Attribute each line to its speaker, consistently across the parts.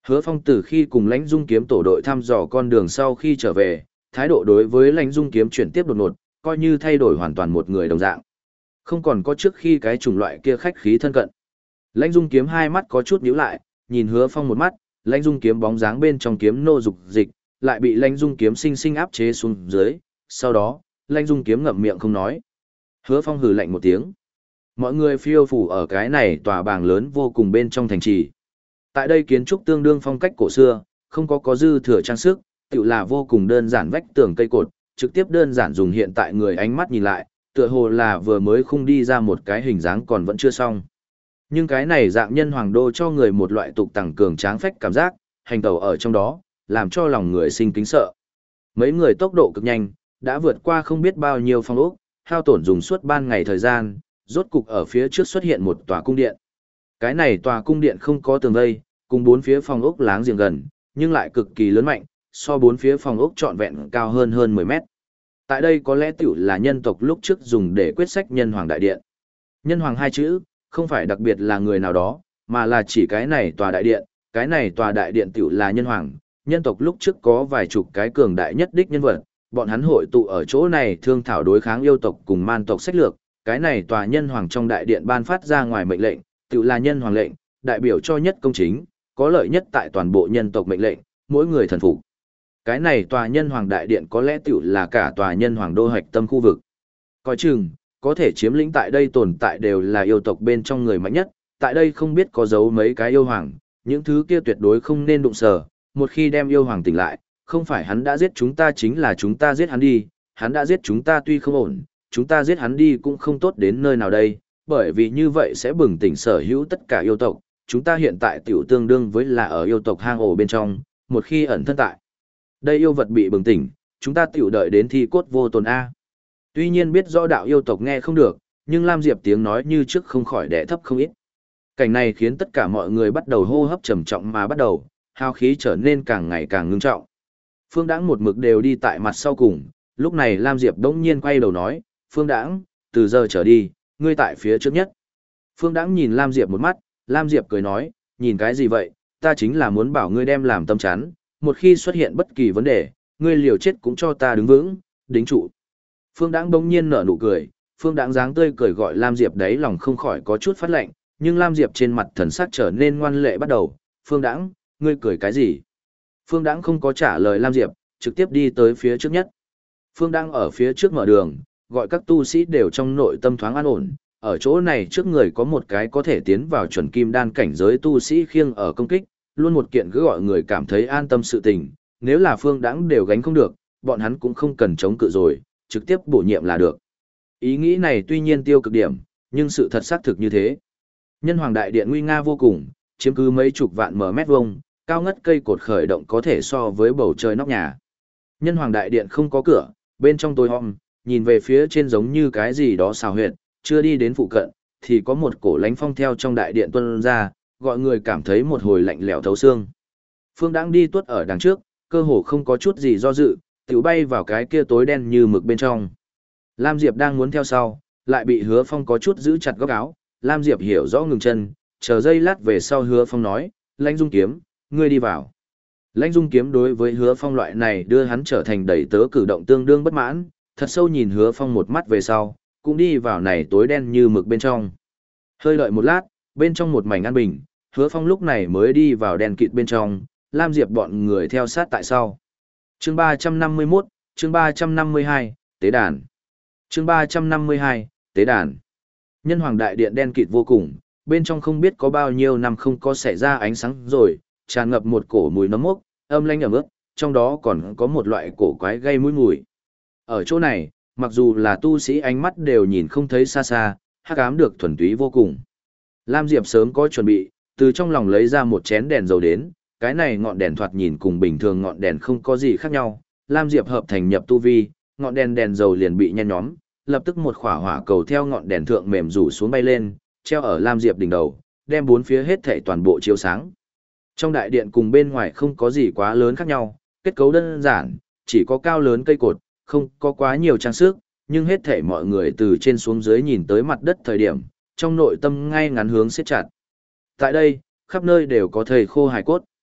Speaker 1: Hứa Phong từ khi cùng Lãnh Dung kiếm tổ đội thăm dò con đường sau khi trở về, thái độ đối với Lãnh Dung kiếm chuyển tiếp đột ngột, coi như thay đổi hoàn toàn một người đồng dạng. Không còn có trước khi cái chủng loại kia khách khí thân cận. Lãnh Dung kiếm hai mắt có chút nhíu lại, nhìn Hứa Phong một mắt, Lãnh Dung kiếm bóng dáng bên trong kiếm nô dục dịch, lại bị Lãnh Dung kiếm sinh sinh áp chế xuống dưới, sau đó, Lãnh Dung kiếm ngậm miệng không nói. Hứa Phong hừ lạnh một tiếng. Mọi người phiêu phủ ở cái này tòa bảng lớn vô cùng bên trong thành trì. Tại đây kiến trúc tương đương phong cách cổ xưa, không có dư thừa trang sức, tự là vô cùng đơn giản vách tường cây cột, trực tiếp đơn giản dùng hiện tại người ánh mắt nhìn lại, tựa hồ là vừa mới khung đi ra một cái hình dáng còn vẫn chưa xong. Nhưng cái này dạng nhân hoàng đô cho người một loại tục tằng cường tráng phách cảm giác, hành tẩu ở trong đó, làm cho lòng người sinh kính sợ. Mấy người tốc độ cực nhanh, đã vượt qua không biết bao nhiêu phong ốc, hao tổn dùng suốt ban ngày thời gian, rốt cục ở phía trước xuất hiện một tòa cung điện. Cái này tòa cung điện không có tường vây, cùng bốn phía phòng ốc láng giềng gần, nhưng lại cực kỳ lớn mạnh, so bốn phía phòng ốc trọn vẹn cao hơn 10 mét. Tại đây có lẽ tiểu là nhân tộc lúc trước dùng để quyết sách nhân hoàng đại điện. Nhân hoàng hai chữ, không phải đặc biệt là người nào đó, mà là chỉ cái này tòa đại điện, cái này tòa đại điện tiểu là nhân hoàng. Nhân tộc lúc trước có vài chục cái cường đại nhất đích nhân vật, bọn hắn hội tụ ở chỗ này thương thảo đối kháng yêu tộc cùng man tộc sách lược, cái này tòa nhân hoàng trong đại điện ban phát ra ngoài mệnh lệnh, tự là nhân hoàng lệnh, đại biểu cho nhất công chính, có lợi nhất tại toàn bộ nhân tộc mệnh lệnh, mỗi người thần phục. Cái này tòa nhân hoàng đại điện có lẽ tự là cả tòa nhân hoàng đô hạch tâm khu vực. Coi chừng, có thể chiếm lĩnh tại đây tồn tại đều là yêu tộc bên trong người mạnh nhất, tại đây không biết có giấu mấy cái yêu hoàng, những thứ kia tuyệt đối không nên đụng sờ, một khi đem yêu hoàng tỉnh lại, không phải hắn đã giết chúng ta chính là chúng ta giết hắn đi, hắn đã giết chúng ta tuy không ổn, chúng ta giết hắn đi cũng không tốt đến nơi nào đây, bởi vì như vậy sẽ bừng tỉnh sở hữu tất cả yêu tộc, chúng ta hiện tại tiểu tương đương với là ở yêu tộc hang ổ bên trong, một khi ẩn thân tại. Đây yêu vật bị bừng tỉnh, chúng ta tiểu đợi đến thi cốt vô tồn A. Tuy nhiên biết rõ đạo yêu tộc nghe không được, nhưng Lam Diệp tiếng nói như trước không khỏi đẻ thấp không ít. Cảnh này khiến tất cả mọi người bắt đầu hô hấp trầm trọng mà bắt đầu, hào khí trở nên càng ngày càng ngưng trọng. Phương Đãng một mực đều đi tại mặt sau cùng, lúc này Lam Diệp đống nhiên quay đầu nói, Phương Đãng, từ giờ trở đi, ngươi tại phía trước nhất. Phương Đãng nhìn Lam Diệp một mắt, Lam Diệp cười nói, nhìn cái gì vậy, ta chính là muốn bảo ngươi đem làm tâm chắn, một khi xuất hiện bất kỳ vấn đề, ngươi liều chết cũng cho ta đứng vững, đính trụ. Phương Đãng bỗng nhiên nở nụ cười, Phương Đãng dáng tươi cười gọi Lam Diệp đấy lòng không khỏi có chút phát lạnh, nhưng Lam Diệp trên mặt thần sắc trở nên ngoan lệ bắt đầu, Phương Đãng, ngươi cười cái gì? Phương Đãng không có trả lời Lam Diệp, trực tiếp đi tới phía trước nhất. Phương Đãng ở phía trước mở đường, gọi các tu sĩ đều trong nội tâm thoáng an ổn, ở chỗ này trước người có một cái có thể tiến vào chuẩn kim đan cảnh giới tu sĩ khiêng ở công kích, luôn một kiện cứ gọi người cảm thấy an tâm sự tình, nếu là Phương Đãng đều gánh không được, bọn hắn cũng không cần chống cự rồi, trực tiếp bổ nhiệm là được. Ý nghĩ này tuy nhiên tiêu cực điểm, nhưng sự thật xác thực như thế. Nhân hoàng đại điện nguy nga vô cùng, chiếm cứ mấy chục vạn mét vuông, cao ngất cây cột khởi động có thể so với bầu trời nóc nhà. Nhân hoàng đại điện không có cửa, bên trong tối om, nhìn về phía trên giống như cái gì đó xào huyệt, chưa đi đến phụ cận, thì có một cổ lánh phong theo trong đại điện tuôn ra, gọi người cảm thấy một hồi lạnh lẽo thấu xương. Phương Đãng đi tuốt ở đằng trước, cơ hồ không có chút gì do dự, tiểu bay vào cái kia tối đen như mực bên trong. Lam Diệp đang muốn theo sau, lại bị Hứa Phong có chút giữ chặt góc áo, Lam Diệp hiểu rõ ngừng chân, chờ giây lát về sau Hứa Phong nói, Lãnh Dung kiếm, ngươi đi vào. Lãnh Dung kiếm đối với Hứa Phong loại này đưa hắn trở thành đẩy tớ cử động tương đương bất mãn, thật sâu nhìn Hứa Phong một mắt về sau, cũng đi vào này tối đen như mực bên trong. Hơi đợi một lát, bên trong một mảnh an bình, Hứa Phong lúc này mới đi vào đen kịt bên trong, Lam Diệp bọn người theo sát tại sau. Chương 351, chương 352, Tế đàn. Chương 352, Tế đàn. Nhân hoàng đại điện đen kịt vô cùng, bên trong không biết có bao nhiêu năm không có xảy ra ánh sáng rồi, tràn ngập một cổ mùi nấm mốc, âm lãnh ẩm ướt, trong đó còn có một loại cổ quái gây mũi mùi. Ở chỗ này, mặc dù là tu sĩ ánh mắt đều nhìn không thấy xa xa, hắc ám được thuần túy vô cùng. Lam Diệp sớm có chuẩn bị, từ trong lòng lấy ra một chén đèn dầu đến, cái này ngọn đèn thoạt nhìn cùng bình thường ngọn đèn không có gì khác nhau. Lam Diệp hợp thành nhập tu vi, ngọn đèn dầu liền bị nhen nhóm, lập tức một khỏa hỏa cầu theo ngọn đèn thượng mềm rủ xuống bay lên, treo ở Lam Diệp đỉnh đầu, đem bốn phía hết thảy toàn bộ chiếu sáng. Trong đại điện cùng bên ngoài không có gì quá lớn khác nhau, kết cấu đơn giản, chỉ có cao lớn cây cột, không có quá nhiều trang sức, nhưng hết thảy mọi người từ trên xuống dưới nhìn tới mặt đất thời điểm, trong nội tâm ngay ngắn hướng siết chặt. Tại đây, khắp nơi đều có thầy khô hài cốt.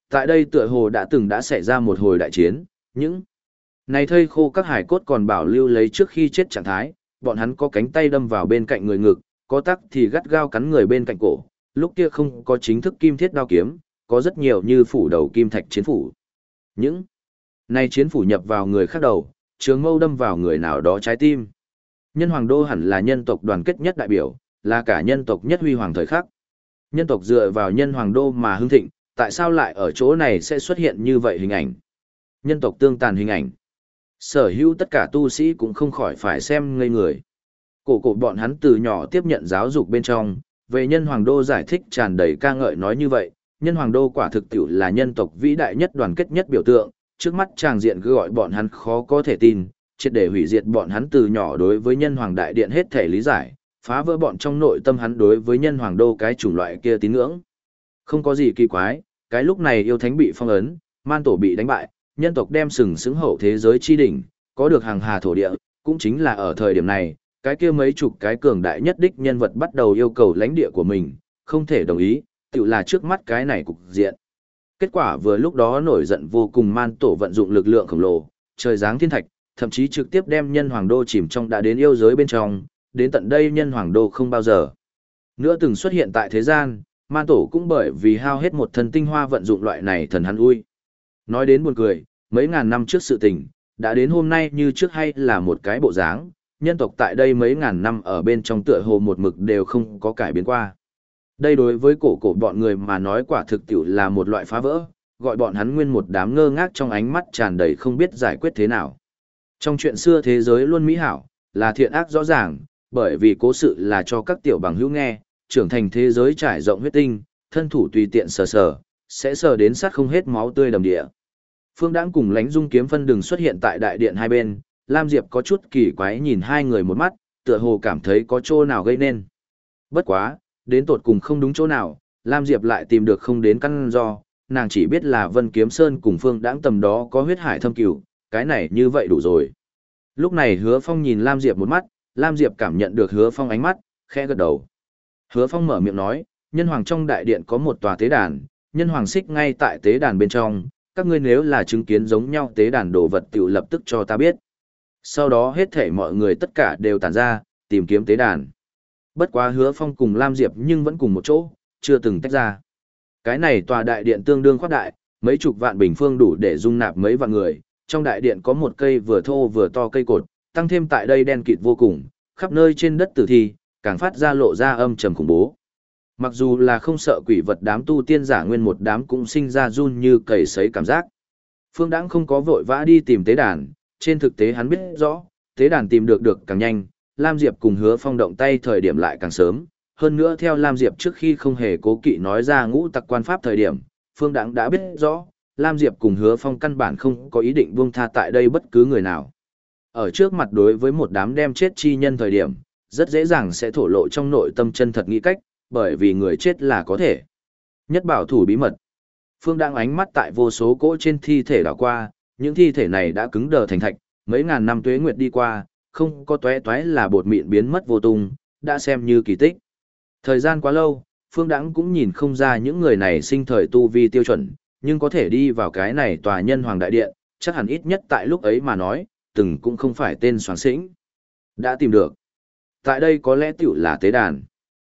Speaker 1: Tại đây tựa hồ đã xảy ra một hồi đại chiến, những này thây khô các hải cốt còn bảo lưu lấy trước khi chết trạng thái, bọn hắn có cánh tay đâm vào bên cạnh người ngực, có tắc thì gắt gao cắn người bên cạnh cổ, lúc kia không có chính thức kim thiết đao kiếm, có rất nhiều như phủ đầu kim thạch chiến phủ. Những này chiến phủ nhập vào người khác đầu, trường mâu đâm vào người nào đó trái tim. Nhân hoàng đô hẳn là nhân tộc đoàn kết nhất đại biểu, là cả nhân tộc nhất huy hoàng thời khắc. Nhân tộc dựa vào nhân hoàng đô mà hưng thịnh, tại sao lại ở chỗ này sẽ xuất hiện như vậy hình ảnh? Nhân tộc tương tàn hình ảnh. Sở hữu tất cả tu sĩ cũng không khỏi phải xem ngây người. Cổ bọn hắn từ nhỏ tiếp nhận giáo dục bên trong, về nhân hoàng đô giải thích tràn đầy ca ngợi nói như vậy, nhân hoàng đô quả thực tiệu là nhân tộc vĩ đại nhất đoàn kết nhất biểu tượng, trước mắt tràng diện cứ gọi bọn hắn khó có thể tin, triệt để hủy diệt bọn hắn từ nhỏ đối với nhân hoàng đại điện hết thể lý giải, phá vỡ bọn trong nội tâm hắn đối với nhân hoàng đô cái chủng loại kia tín ngưỡng. Không có gì kỳ quái, cái lúc này yêu thánh bị phong ấn, man tổ bị đánh bại, nhân tộc đem sừng sững hậu thế giới chi đỉnh, có được hàng hà thổ địa, cũng chính là ở thời điểm này, cái kia mấy chục cái cường đại nhất đích nhân vật bắt đầu yêu cầu lãnh địa của mình, không thể đồng ý, tự là trước mắt cái này cục diện. Kết quả vừa lúc đó nổi giận vô cùng man tổ vận dụng lực lượng khổng lồ, trời giáng thiên thạch, thậm chí trực tiếp đem nhân hoàng đô chìm trong đã đến yêu giới bên trong, đến tận đây nhân hoàng đô không bao giờ nữa từng xuất hiện tại thế gian, man tổ cũng bởi vì hao hết một thân tinh hoa vận dụng loại này thần hắn ui. Nói đến buồn cười, mấy ngàn năm trước sự tình, đã đến hôm nay như trước hay là một cái bộ dáng, nhân tộc tại đây mấy ngàn năm ở bên trong tựa hồ một mực đều không có cải biến qua. Đây đối với cổ bọn người mà nói quả thực tiểu là một loại phá vỡ, gọi bọn hắn nguyên một đám ngơ ngác trong ánh mắt tràn đầy không biết giải quyết thế nào. Trong chuyện xưa thế giới luôn mỹ hảo, là thiện ác rõ ràng, bởi vì cố sự là cho các tiểu bằng hữu nghe, trưởng thành thế giới trải rộng huyết tinh, thân thủ tùy tiện sờ, sẽ sờ đến sát không hết máu tươi đầm địa. Phương Đãng cùng Lãnh Dung kiếm phân đường xuất hiện tại đại điện hai bên, Lam Diệp có chút kỳ quái nhìn hai người một mắt, tựa hồ cảm thấy có chỗ nào gây nên. Bất quá, đến tột cùng không đúng chỗ nào, Lam Diệp lại tìm được không đến căn do, nàng chỉ biết là Vân Kiếm Sơn cùng Phương Đãng tầm đó có huyết hải thâm cửu, cái này như vậy đủ rồi. Lúc này Hứa Phong nhìn Lam Diệp một mắt, Lam Diệp cảm nhận được Hứa Phong ánh mắt, khẽ gật đầu. Hứa Phong mở miệng nói, nhân hoàng trong đại điện có một tòa tế đàn, nhân hoàng xích ngay tại tế đàn bên trong, các ngươi nếu là chứng kiến giống nhau tế đàn đồ vật tiểu lập tức cho ta biết. Sau đó hết thảy mọi người tất cả đều tản ra, tìm kiếm tế đàn. Bất quá Hứa Phong cùng Lam Diệp nhưng vẫn cùng một chỗ, chưa từng tách ra. Cái này tòa đại điện tương đương khoát đại, mấy chục vạn bình phương đủ để dung nạp mấy vạn người, trong đại điện có một cây vừa thô vừa to cây cột, tăng thêm tại đây đen kịt vô cùng, khắp nơi trên đất tử thi, càng phát ra lộ ra âm trầm khủng bố. Mặc dù là không sợ quỷ vật đám tu tiên giả nguyên một đám cũng sinh ra run như cầy sấy cảm giác. Phương Đãng không có vội vã đi tìm tế đàn, trên thực tế hắn biết rõ, tế đàn tìm được càng nhanh, Lam Diệp cùng Hứa Phong động tay thời điểm lại càng sớm, hơn nữa theo Lam Diệp trước khi không hề cố kỵ nói ra ngũ tặc quan pháp thời điểm, Phương Đãng đã biết rõ, Lam Diệp cùng Hứa Phong căn bản không có ý định buông tha tại đây bất cứ người nào. Ở trước mặt đối với một đám đem chết chi nhân thời điểm, rất dễ dàng sẽ thổ lộ trong nội tâm chân thật nghĩ cách, bởi vì người chết là có thể nhất bảo thủ bí mật. Phương đang ánh mắt tại vô số cỗ trên thi thể đảo qua, những thi thể này đã cứng đờ thành thạch, mấy ngàn năm tuế nguyệt đi qua, không có tóe toé là bột mịn biến mất vô tung, đã xem như kỳ tích. Thời gian quá lâu, Phương Đãng cũng nhìn không ra những người này sinh thời tu vi tiêu chuẩn, nhưng có thể đi vào cái này tòa nhân hoàng đại điện, chắc hẳn ít nhất tại lúc ấy mà nói, từng cũng không phải tên soán xĩnh. Đã tìm được. Tại đây có lẽ tiểu là tế đàn.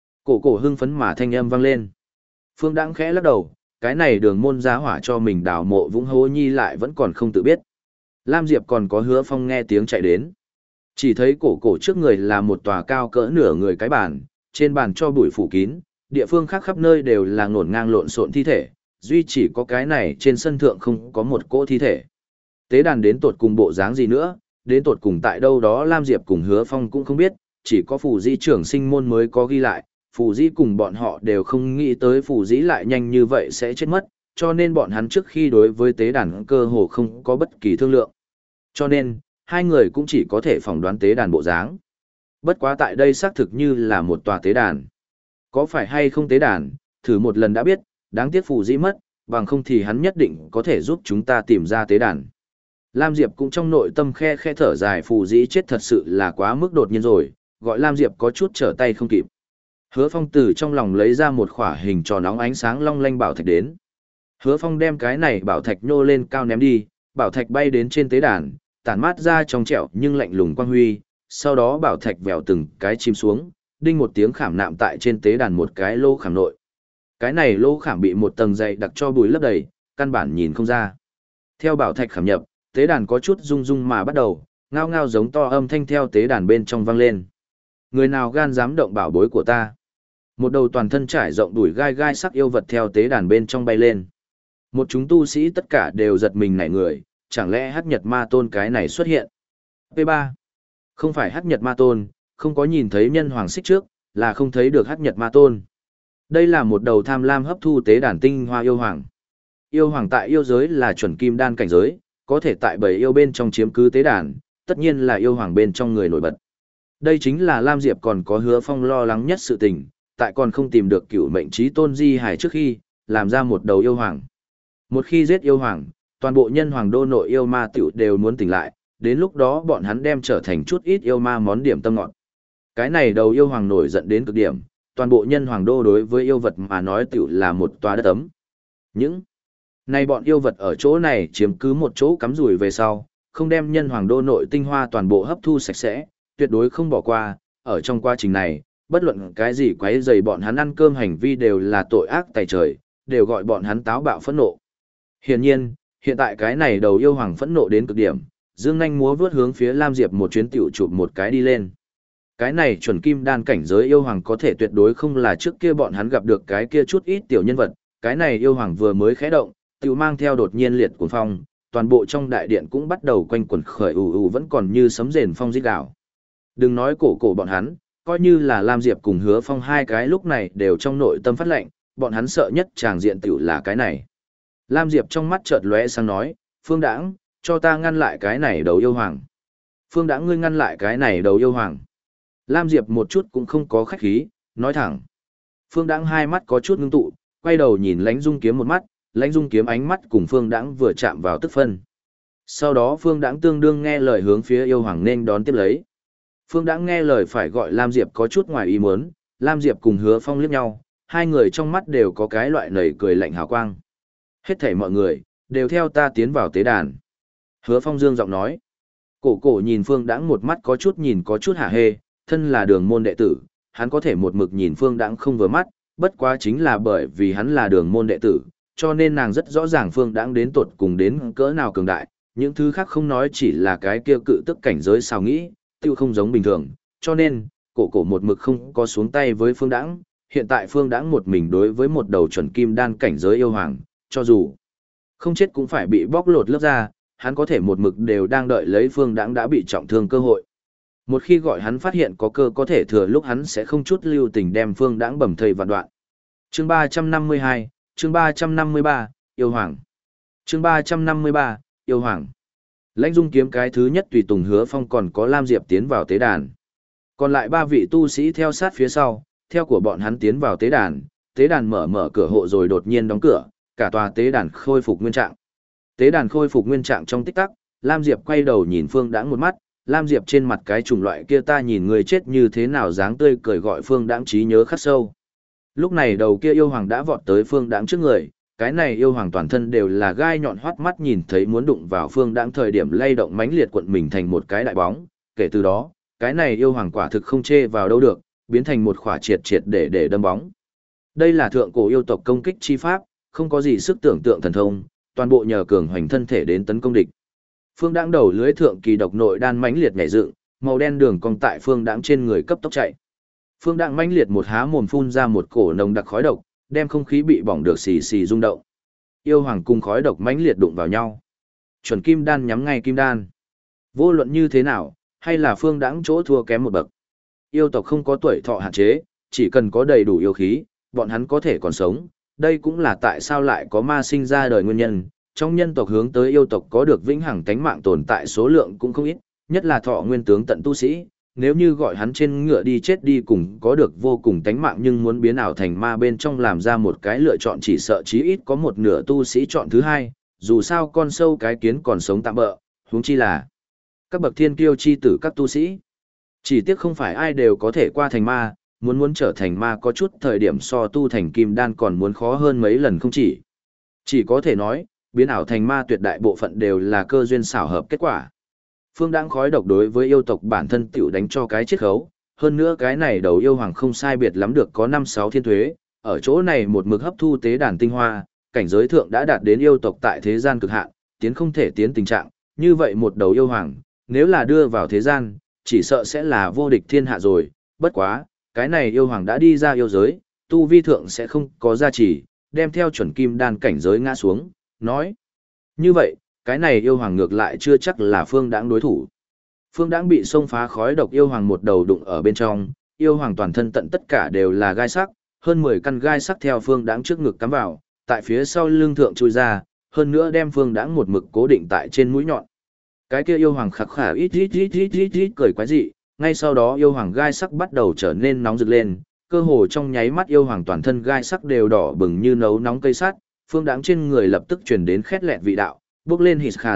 Speaker 1: Cổ hưng phấn mà thanh âm vang lên. Phương Đãng khẽ lắc đầu, cái này đường môn giá hỏa cho mình đào mộ vũng hố nhi lại vẫn còn không tự biết. Lam Diệp còn có Hứa Phong nghe tiếng chạy đến. Chỉ thấy cổ trước người là một tòa cao cỡ nửa người cái bàn, trên bàn cho bụi phủ kín, địa phương khác khắp nơi đều là ngổn ngang lộn xộn thi thể, duy chỉ có cái này trên sân thượng không có một cỗ thi thể. Tế đàn đến tột cùng bộ dáng gì nữa, đến tột cùng tại đâu đó Lam Diệp cùng Hứa Phong cũng không biết, chỉ có Phù Dĩ trưởng sinh môn mới có ghi lại, Phù Dĩ cùng bọn họ đều không nghĩ tới Phù Dĩ lại nhanh như vậy sẽ chết mất, cho nên bọn hắn trước khi đối với tế đàn cơ hồ không có bất kỳ thương lượng. Cho nên, hai người cũng chỉ có thể phỏng đoán tế đàn bộ dáng. Bất quá tại đây xác thực như là một tòa tế đàn. Có phải hay không tế đàn, thử một lần đã biết, đáng tiếc Phù Dĩ mất, bằng không thì hắn nhất định có thể giúp chúng ta tìm ra tế đàn. Lam Diệp cũng trong nội tâm khe thở dài, Phù Dĩ chết thật sự là quá mức đột nhiên rồi, gọi Lam Diệp có chút trở tay không kịp. Hứa Phong từ trong lòng lấy ra một khỏa hình tròn óng ánh sáng long lanh bảo thạch đến. Hứa Phong đem cái này bảo thạch nhô lên cao ném đi, bảo thạch bay đến trên tế đàn, tản mát ra trong trẻo nhưng lạnh lùng quang huy, sau đó bảo thạch vèo từng cái chìm xuống, đinh một tiếng khảm nạm tại trên tế đàn một cái lô khảm nội. Cái này lô khảm bị một tầng dày đặc cho bùi lấp đầy, căn bản nhìn không ra. Theo bảo thạch khảm nhập, tế đàn có chút rung rung mà bắt đầu, ngao ngao giống to âm thanh theo tế đàn bên trong vang lên. Người nào gan dám động bảo bối của ta? Một đầu toàn thân trải rộng đùi gai gai sắc yêu vật theo tế đàn bên trong bay lên. Một chúng tu sĩ tất cả đều giật mình nảy người, chẳng lẽ Hắc Nhật Ma Tôn cái này xuất hiện? P3. Không phải Hắc Nhật Ma Tôn, không có nhìn thấy nhân hoàng xích trước, là không thấy được Hắc Nhật Ma Tôn. Đây là một đầu tham lam hấp thu tế đàn tinh hoa yêu hoàng. Yêu hoàng tại yêu giới là chuẩn kim đan cảnh giới, có thể tại bầy yêu bên trong chiếm cứ tế đàn, tất nhiên là yêu hoàng bên trong người nổi bật. Đây chính là Lam Diệp còn có Hứa Phong lo lắng nhất sự tình, tại còn không tìm được cựu mệnh chí tôn di hải trước khi, làm ra một đầu yêu hoàng. Một khi giết yêu hoàng, toàn bộ nhân hoàng đô nội yêu ma tiểu đều muốn tỉnh lại, đến lúc đó bọn hắn đem trở thành chút ít yêu ma món điểm tâm ngọt. Cái này đầu yêu hoàng nổi giận đến cực điểm, toàn bộ nhân hoàng đô đối với yêu vật mà nói tiểu là một tòa đất ấm. Những này bọn yêu vật ở chỗ này chiếm cứ một chỗ cắm rủi về sau, không đem nhân hoàng đô nội tinh hoa toàn bộ hấp thu sạch sẽ, tuyệt đối không bỏ qua, ở trong quá trình này, bất luận cái gì quấy rầy bọn hắn ăn cơm hành vi đều là tội ác tày trời, đều gọi bọn hắn táo bạo phẫn nộ. Hiển nhiên, hiện tại cái này đầu yêu hoàng phẫn nộ đến cực điểm, dương nhanh múa vướt hướng phía Lam Diệp một chuyến tiểu chụp một cái đi lên. Cái này chuẩn kim đan cảnh giới yêu hoàng có thể tuyệt đối không là trước kia bọn hắn gặp được cái kia chút ít tiểu nhân vật, cái này yêu hoàng vừa mới khẽ động, tiểu mang theo đột nhiên liệt cuồng phong, toàn bộ trong đại điện cũng bắt đầu quanh quẩn khởi vẫn còn như sấm rền phong rít gào. Đừng nói cổ bọn hắn, coi như là Lam Diệp cùng Hứa Phong hai cái lúc này đều trong nội tâm phát lệnh, bọn hắn sợ nhất tràng diện tiểu là cái này. Lam Diệp trong mắt chợt lóe sáng nói, Phương Đãng, cho ta ngăn lại cái này đầu yêu hoàng. Phương Đãng ngươi ngăn lại cái này đầu yêu hoàng. Lam Diệp một chút cũng không có khách khí, nói thẳng. Phương Đãng hai mắt có chút ngưng tụ, quay đầu nhìn Lãnh Dung Kiếm một mắt, Lãnh Dung Kiếm ánh mắt cùng Phương Đãng vừa chạm vào tức phân. Sau đó Phương Đãng tương đương nghe lời hướng phía yêu hoàng nên đón tiếp lấy. Phương Đãng nghe lời phải gọi Lam Diệp có chút ngoài ý muốn, Lam Diệp cùng Hứa Phong liếc nhau, hai người trong mắt đều có cái loại nảy cười lạnh hào quang. Hết thảy mọi người, đều theo ta tiến vào tế đàn. Hứa Phong dương giọng nói. Cổ nhìn Phương Đãng một mắt có chút hả hê, thân là đường môn đệ tử, hắn có thể một mực nhìn Phương Đãng không vừa mắt, bất quá chính là bởi vì hắn là đường môn đệ tử, cho nên nàng rất rõ ràng Phương Đãng đến tột cùng đến cỡ nào cường đại, những thứ khác không nói chỉ là cái kia cự tức cảnh giới sao nghĩ, tiêu không giống bình thường, cho nên, cổ một mực không có xuống tay với Phương Đãng, hiện tại Phương Đãng một mình đối với một đầu chuẩn kim đan cảnh giới yêu hoàng, cho dù không chết cũng phải bị bóc lột lớp ra, hắn có thể một mực đều đang đợi lấy Phương Đãng đã bị trọng thương cơ hội. Một khi gọi hắn phát hiện có cơ có thể thừa lúc hắn sẽ không chút lưu tình đem Phương Đãng bầm thây vạn đoạn. Chương 352, chương 353, yêu hoàng. Chương 353, yêu hoàng. Lãnh Dung Kiếm cái thứ nhất tùy tùng Hứa Phong còn có Lam Diệp tiến vào tế đàn. Còn lại ba vị tu sĩ theo sát phía sau, theo của bọn hắn tiến vào tế đàn mở cửa hộ rồi đột nhiên đóng cửa, cả tòa tế đàn khôi phục nguyên trạng. Tế đàn khôi phục nguyên trạng trong tích tắc, Lam Diệp quay đầu nhìn Phương Đãng một mắt, Lam Diệp trên mặt cái chủng loại kia ta nhìn người chết như thế nào dáng tươi cười gọi Phương Đãng trí nhớ khắc sâu. Lúc này đầu kia yêu hoàng đã vọt tới Phương Đãng trước người, cái này yêu hoàng toàn thân đều là gai nhọn hoắt mắt nhìn thấy muốn đụng vào Phương Đãng thời điểm lay động mãnh liệt cuộn mình thành một cái đại bóng, kể từ đó, cái này yêu hoàng quả thực không chê vào đâu được, biến thành một khỏa triệt để đâm bóng. Đây là thượng cổ yêu tộc công kích chi pháp, không có gì sức tưởng tượng thần thông, toàn bộ nhờ cường hoành thân thể đến tấn công địch. Phương Đãng đầu lưới thượng kỳ độc nội đan mãnh liệt nhảy dựng, màu đen đường cong tại Phương Đãng trên người cấp tốc chạy. Phương Đãng mãnh liệt một há mồm phun ra một cổ nồng đặc khói độc, đem không khí bị bỏng được xì xì rung động. Yêu hoàng cùng khói độc mãnh liệt đụng vào nhau. Chuẩn kim đan nhắm ngay kim đan. Vô luận như thế nào, hay là Phương Đãng chỗ thua kém một bậc. Yêu tộc không có tuổi thọ hạn chế, chỉ cần có đầy đủ yêu khí, bọn hắn có thể còn sống. Đây cũng là tại sao lại có ma sinh ra đời nguyên nhân. Trong nhân tộc hướng tới yêu tộc có được vĩnh hằng tánh mạng tồn tại số lượng cũng không ít, nhất là thọ nguyên tướng tận tu sĩ. Nếu như gọi hắn trên ngựa đi chết đi cùng có được vô cùng tánh mạng nhưng muốn biến ảo thành ma bên trong làm ra một cái lựa chọn chỉ sợ chí ít có một nửa tu sĩ chọn thứ hai, dù sao con sâu cái kiến còn sống tạm bỡ, huống chi là các bậc thiên kiêu chi tử các tu sĩ. Chỉ tiếc không phải ai đều có thể qua thành ma, muốn trở thành ma có chút thời điểm so tu thành kim đan còn muốn khó hơn mấy lần không chỉ. Chỉ có thể nói, biến ảo thành ma tuyệt đại bộ phận đều là cơ duyên xảo hợp kết quả. Phương Đãng khói độc đối với yêu tộc bản thân tiểu đánh cho cái chiết khấu, hơn nữa cái này đầu yêu hoàng không sai biệt lắm được có 5-6 thiên thuế, ở chỗ này một mực hấp thu tế đàn tinh hoa, cảnh giới thượng đã đạt đến yêu tộc tại thế gian cực hạn, tiến không thể tiến tình trạng, như vậy một đầu yêu hoàng, nếu là đưa vào thế gian, chỉ sợ sẽ là vô địch thiên hạ rồi, bất quá, cái này yêu hoàng đã đi ra yêu giới, tu vi thượng sẽ không có gia trì, đem theo chuẩn kim đan cảnh giới ngã xuống, nói. Như vậy, cái này yêu hoàng ngược lại chưa chắc là Phương Đãng đối thủ. Phương Đãng bị xông phá khói độc yêu hoàng một đầu đụng ở bên trong, yêu hoàng toàn thân tận tất cả đều là gai sắc, hơn 10 căn gai sắc theo Phương Đãng trước ngực cắm vào, tại phía sau lưng thượng chui ra, hơn nữa đem Phương Đãng một mực cố định tại trên mũi nhọn. Cái kia yêu hoàng khặc khả ít cười quái dị, ngay sau đó yêu hoàng gai sắc bắt đầu trở nên nóng rực lên, cơ hồ trong nháy mắt yêu hoàng toàn thân gai sắc đều đỏ bừng như nấu nóng cây sắt, Phương Đãng trên người lập tức truyền đến khét lẹt vị đạo, bước lên hít khà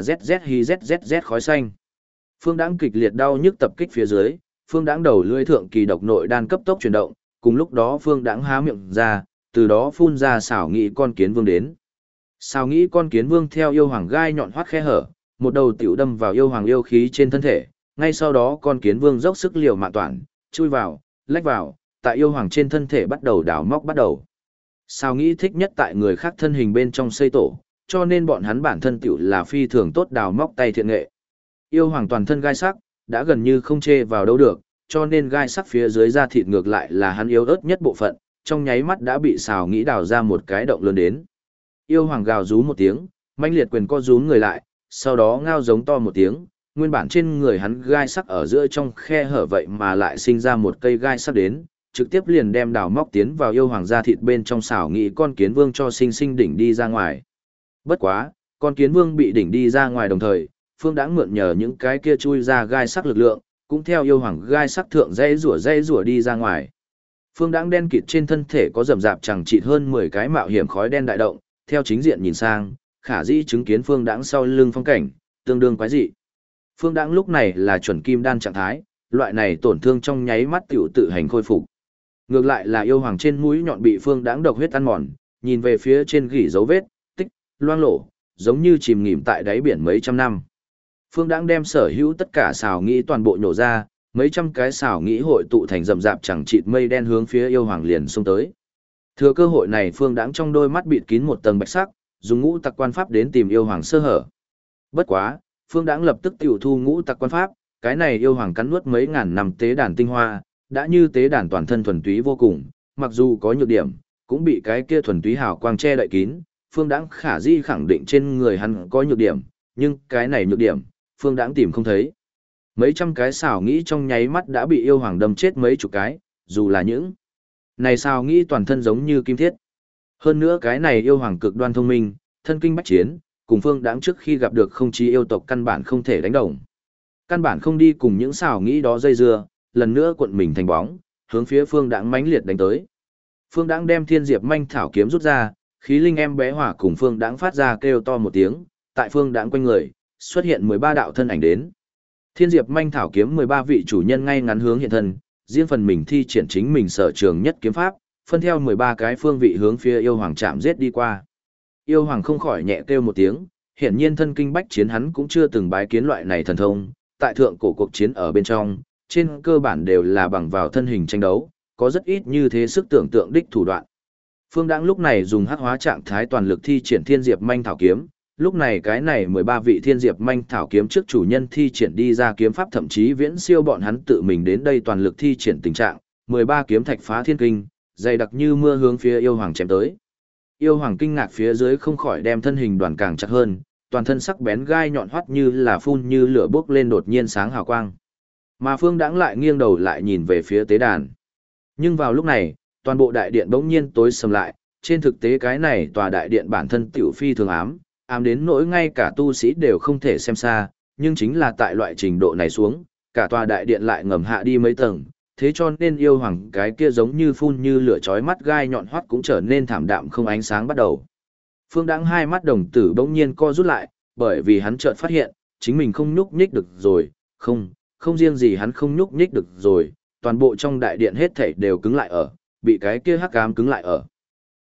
Speaker 1: zzz khói xanh. Phương Đãng kịch liệt đau nhức tập kích phía dưới, Phương Đãng đầu lưỡi thượng kỳ độc nội đan cấp tốc chuyển động, cùng lúc đó Phương Đãng há miệng ra, từ đó phun ra xảo nghĩ con kiến vương đến. Xảo nghĩ con kiến vương theo yêu hoàng gai nhọn hoắt khe hở, một đầu tiểu đâm vào yêu hoàng yêu khí trên thân thể, ngay sau đó con kiến vương dốc sức liều mạng toàn, chui vào, lách vào, tại yêu hoàng trên thân thể bắt đầu đào móc bắt đầu. Xảo nghĩ thích nhất tại người khác thân hình bên trong xây tổ, cho nên bọn hắn bản thân tiểu là phi thường tốt đào móc tay thiện nghệ. Yêu hoàng toàn thân gai sắc, đã gần như không chê vào đâu được, cho nên gai sắc phía dưới da thịt ngược lại là hắn yếu ớt nhất bộ phận, trong nháy mắt đã bị xào nghĩ đào ra một cái động lớn đến. Yêu hoàng gào rú một tiếng, mãnh liệt quyền co rúm người lại, sau đó ngao giống to một tiếng, nguyên bản trên người hắn gai sắc ở giữa trong khe hở vậy mà lại sinh ra một cây gai sắc đến, trực tiếp liền đem đào móc tiến vào yêu hoàng da thịt bên trong xào nghĩ con kiến vương cho sinh sinh đỉnh đi ra ngoài. Bất quá, con kiến vương bị đỉnh đi ra ngoài đồng thời, Phương Đãng mượn nhờ những cái kia chui ra gai sắc lực lượng, cũng theo yêu hoàng gai sắc thượng dây rủa đi ra ngoài. Phương Đãng đen kịt trên thân thể có rậm rạp chẳng chịt hơn 10 cái mạo hiểm khói đen đại động, theo chính diện nhìn sang, khả dĩ chứng kiến Phương Đãng sau lưng phong cảnh, tương đương quái dị. Phương Đãng lúc này là chuẩn kim đan trạng thái, loại này tổn thương trong nháy mắt tiểu tự hành khôi phục. Ngược lại là yêu hoàng trên mũi nhọn bị Phương Đãng độc huyết ăn mòn, nhìn về phía trên gỉ dấu vết, tích, loang lổ, giống như chìm nghỉm tại đáy biển mấy trăm năm. Phương Đãng đem sở hữu tất cả xào nghĩ toàn bộ nhổ ra, mấy trăm cái xào nghĩ hội tụ thành rậm rạp chẳng chịt mây đen hướng phía yêu hoàng liền xông tới. Thừa cơ hội này Phương Đãng trong đôi mắt bịt kín một tầng bạch sắc, dùng ngũ tặc quan pháp đến tìm yêu hoàng sơ hở. Bất quá, Phương Đãng lập tức tiểu thu ngũ tặc quan pháp, cái này yêu hoàng cắn nuốt mấy ngàn năm tế đàn tinh hoa, đã như tế đàn toàn thân thuần túy vô cùng, mặc dù có nhược điểm, cũng bị cái kia thuần túy hào quang che đậy kín. Phương Đãng khả dĩ khẳng định trên người hắn có nhược điểm, nhưng cái này nhược điểm, Phương Đãng tìm không thấy. Mấy trăm cái xảo nghĩ trong nháy mắt đã bị yêu hoàng đâm chết mấy chục cái, dù là những này xảo nghĩ toàn thân giống như kim thiết. Hơn nữa cái này yêu hoàng cực đoan thông minh, thân kinh bách chiến, cùng Phương Đãng trước khi gặp được không chí yêu tộc căn bản không thể đánh đồng. Căn bản không đi cùng những xảo nghĩ đó dây dưa, lần nữa cuộn mình thành bóng, hướng phía Phương Đãng mãnh liệt đánh tới. Phương Đãng đem Thiên Diệp Manh Thảo kiếm rút ra, khí linh em bé hỏa cùng Phương Đãng phát ra kêu to một tiếng, tại Phương Đãng quanh người xuất hiện 13 đạo thân ảnh đến. Thiên Diệp Manh Thảo kiếm 13 vị chủ nhân ngay ngắn hướng hiện thân, riêng phần mình thi triển chính mình sở trường nhất kiếm pháp, phân theo 13 cái phương vị hướng phía yêu hoàng chạm giết đi qua. Yêu hoàng không khỏi nhẹ kêu một tiếng, hiển nhiên thân kinh bách chiến hắn cũng chưa từng bái kiến loại này thần thông, tại thượng cổ cuộc chiến ở bên trong, trên cơ bản đều là bằng vào thân hình tranh đấu, có rất ít như thế sức tưởng tượng đích thủ đoạn. Phương Đãng lúc này dùng hắc hóa trạng thái toàn lực thi triển Thiên Diệp Manh Thảo kiếm, lúc này cái này 13 vị Thiên Diệp Manh Thảo kiếm trước chủ nhân thi triển đi ra kiếm pháp thậm chí viễn siêu bọn hắn tự mình đến đây toàn lực thi triển tình trạng, 13 kiếm thạch phá thiên kinh, dày đặc như mưa hướng phía yêu hoàng chém tới. Yêu hoàng kinh ngạc phía dưới không khỏi đem thân hình đoàn càng chặt hơn, toàn thân sắc bén gai nhọn hoắt như là phun như lửa bốc lên đột nhiên sáng hào quang. Mà Phương Đãng lại nghiêng đầu lại nhìn về phía tế đàn. Nhưng vào lúc này, toàn bộ đại điện bỗng nhiên tối sầm lại, trên thực tế cái này tòa đại điện bản thân tiểu phi thường ám đến nỗi ngay cả tu sĩ đều không thể xem xa, nhưng chính là tại loại trình độ này xuống, cả tòa đại điện lại ngầm hạ đi mấy tầng, thế cho nên yêu hoàng cái kia giống như phun như lửa chói mắt gai nhọn hoắt cũng trở nên thảm đạm không ánh sáng bắt đầu. Phương Đãng hai mắt đồng tử bỗng nhiên co rút lại, bởi vì hắn chợt phát hiện, chính mình không nhúc nhích được rồi, không riêng gì hắn không nhúc nhích được rồi, toàn bộ trong đại điện hết thảy đều cứng lại ở, bị cái kia hắc ám cứng lại ở.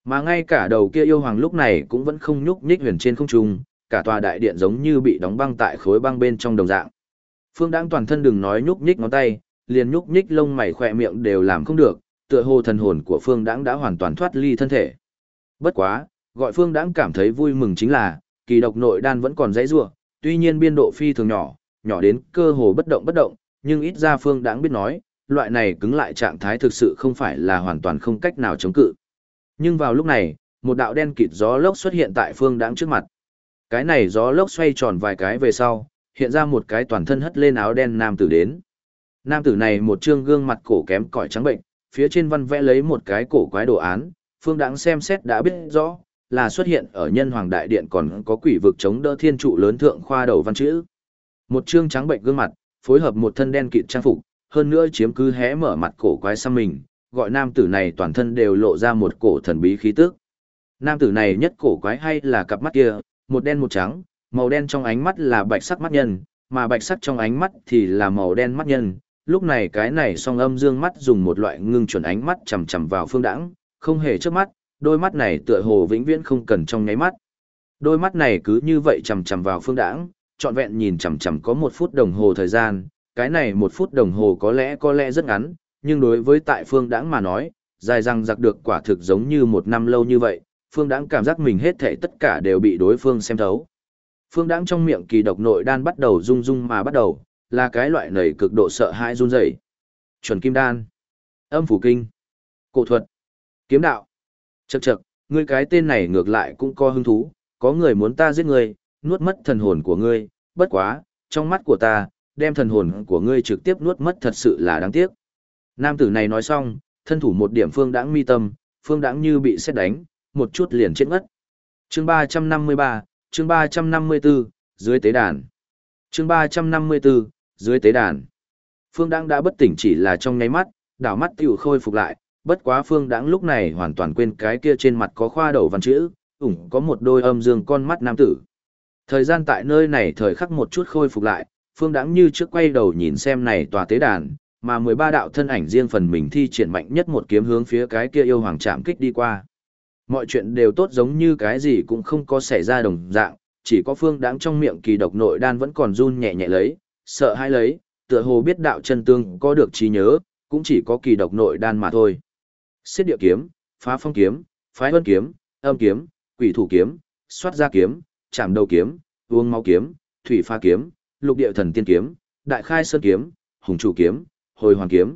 Speaker 1: Mà ngay cả đầu kia yêu hoàng lúc này cũng vẫn không nhúc nhích huyền trên không trung, cả tòa đại điện giống như bị đóng băng tại khối băng bên trong đồng dạng. Phương Đãng toàn thân đừng nói nhúc nhích ngón tay, liền nhúc nhích lông mày khỏe miệng đều làm không được, tựa hồ thần hồn của Phương Đãng đã hoàn toàn thoát ly thân thể. Bất quá, gọi Phương Đãng cảm thấy vui mừng chính là, kỳ độc nội đan vẫn còn dãy rủa, tuy nhiên biên độ phi thường nhỏ, nhỏ đến cơ hồ bất động, nhưng ít ra Phương Đãng biết nói, loại này cứng lại trạng thái thực sự không phải là hoàn toàn không cách nào chống cự. Nhưng vào lúc này, một đạo đen kịt gió lốc xuất hiện tại Phương Đãng trước mặt. Cái này gió lốc xoay tròn vài cái về sau, hiện ra một cái toàn thân hất lên áo đen nam tử đến. Nam tử này một trương gương mặt cổ kém cỏi trắng bệnh, phía trên văn vẽ lấy một cái cổ quái đồ án, Phương Đãng xem xét đã biết rõ, là xuất hiện ở Nhân Hoàng Đại Điện còn có quỷ vực chống đỡ thiên trụ lớn thượng khoa đầu văn chữ. Một trương trắng bệnh gương mặt, phối hợp một thân đen kịt trang phục, hơn nữa chiếm cứ hé mở mặt cổ quái xăm mình, gọi nam tử này toàn thân đều lộ ra một cổ thần bí khí tức. Nam tử này nhất cổ quái hay là cặp mắt kia, một đen một trắng, màu đen trong ánh mắt là bạch sắc mắt nhân, mà bạch sắc trong ánh mắt thì là màu đen mắt nhân. Lúc này cái này song âm dương mắt dùng một loại ngưng chuẩn ánh mắt chằm chằm vào Phương Đãng, không hề chớp mắt, đôi mắt này tựa hồ vĩnh viễn không cần trong nháy mắt. Đôi mắt này cứ như vậy chằm chằm vào Phương Đãng, trọn vẹn nhìn chằm chằm có 1 phút đồng hồ thời gian, cái này 1 phút đồng hồ có lẽ rất ngắn, nhưng đối với tại Phương Đãng mà nói, dài răng giặc được quả thực giống như 1 năm lâu như vậy, Phương Đãng cảm giác mình hết thảy tất cả đều bị đối phương xem thấu. Phương Đãng trong miệng kỳ độc nội đan bắt đầu rung rung mà bắt đầu, là cái loại nảy cực độ sợ hãi run rẩy. Chuẩn kim đan, âm phủ kinh, cổ thuật, kiếm đạo. Chậc chậc, ngươi cái tên này ngược lại cũng có hứng thú, có người muốn ta giết ngươi, nuốt mất thần hồn của ngươi, bất quá, trong mắt của ta, đem thần hồn của ngươi trực tiếp nuốt mất thật sự là đáng tiếc. Nam tử này nói xong, thân thủ một điểm Phương Đãng mi tâm, Phương Đãng như bị sét đánh, một chút liền chết ngất. Chương 353, chương 354, dưới tế đàn. Chương 354, dưới tế đàn. Phương Đãng đã bất tỉnh chỉ là trong nháy mắt, đảo mắt tiểu khôi phục lại, bất quá Phương Đãng lúc này hoàn toàn quên cái kia trên mặt có khoa đầu văn chữ, có một đôi âm dương con mắt nam tử. Thời gian tại nơi này thời khắc một chút khôi phục lại, Phương Đãng như trước quay đầu nhìn xem này tòa tế đàn, mà 13 đạo thân ảnh riêng phần mình thi triển mạnh nhất một kiếm hướng phía cái kia yêu hoàng chạm kích đi qua. Mọi chuyện đều tốt giống như cái gì cũng không có xảy ra đồng dạng, chỉ có Phương Đãng trong miệng kỳ độc nội đan vẫn còn run nhẹ nhẹ lấy, sợ hãi lấy, tựa hồ biết đạo chân tương có được trí nhớ, cũng chỉ có kỳ độc nội đan mà thôi. Xiết địa kiếm, phá phong kiếm, phái vân kiếm, âm kiếm, quỷ thủ kiếm, xoát ra kiếm, chạm đầu kiếm, uông máu kiếm, thủy pha kiếm, lục địa thần tiên kiếm, đại khai sơn kiếm, hùng chủ kiếm, hồi hoàng kiếm.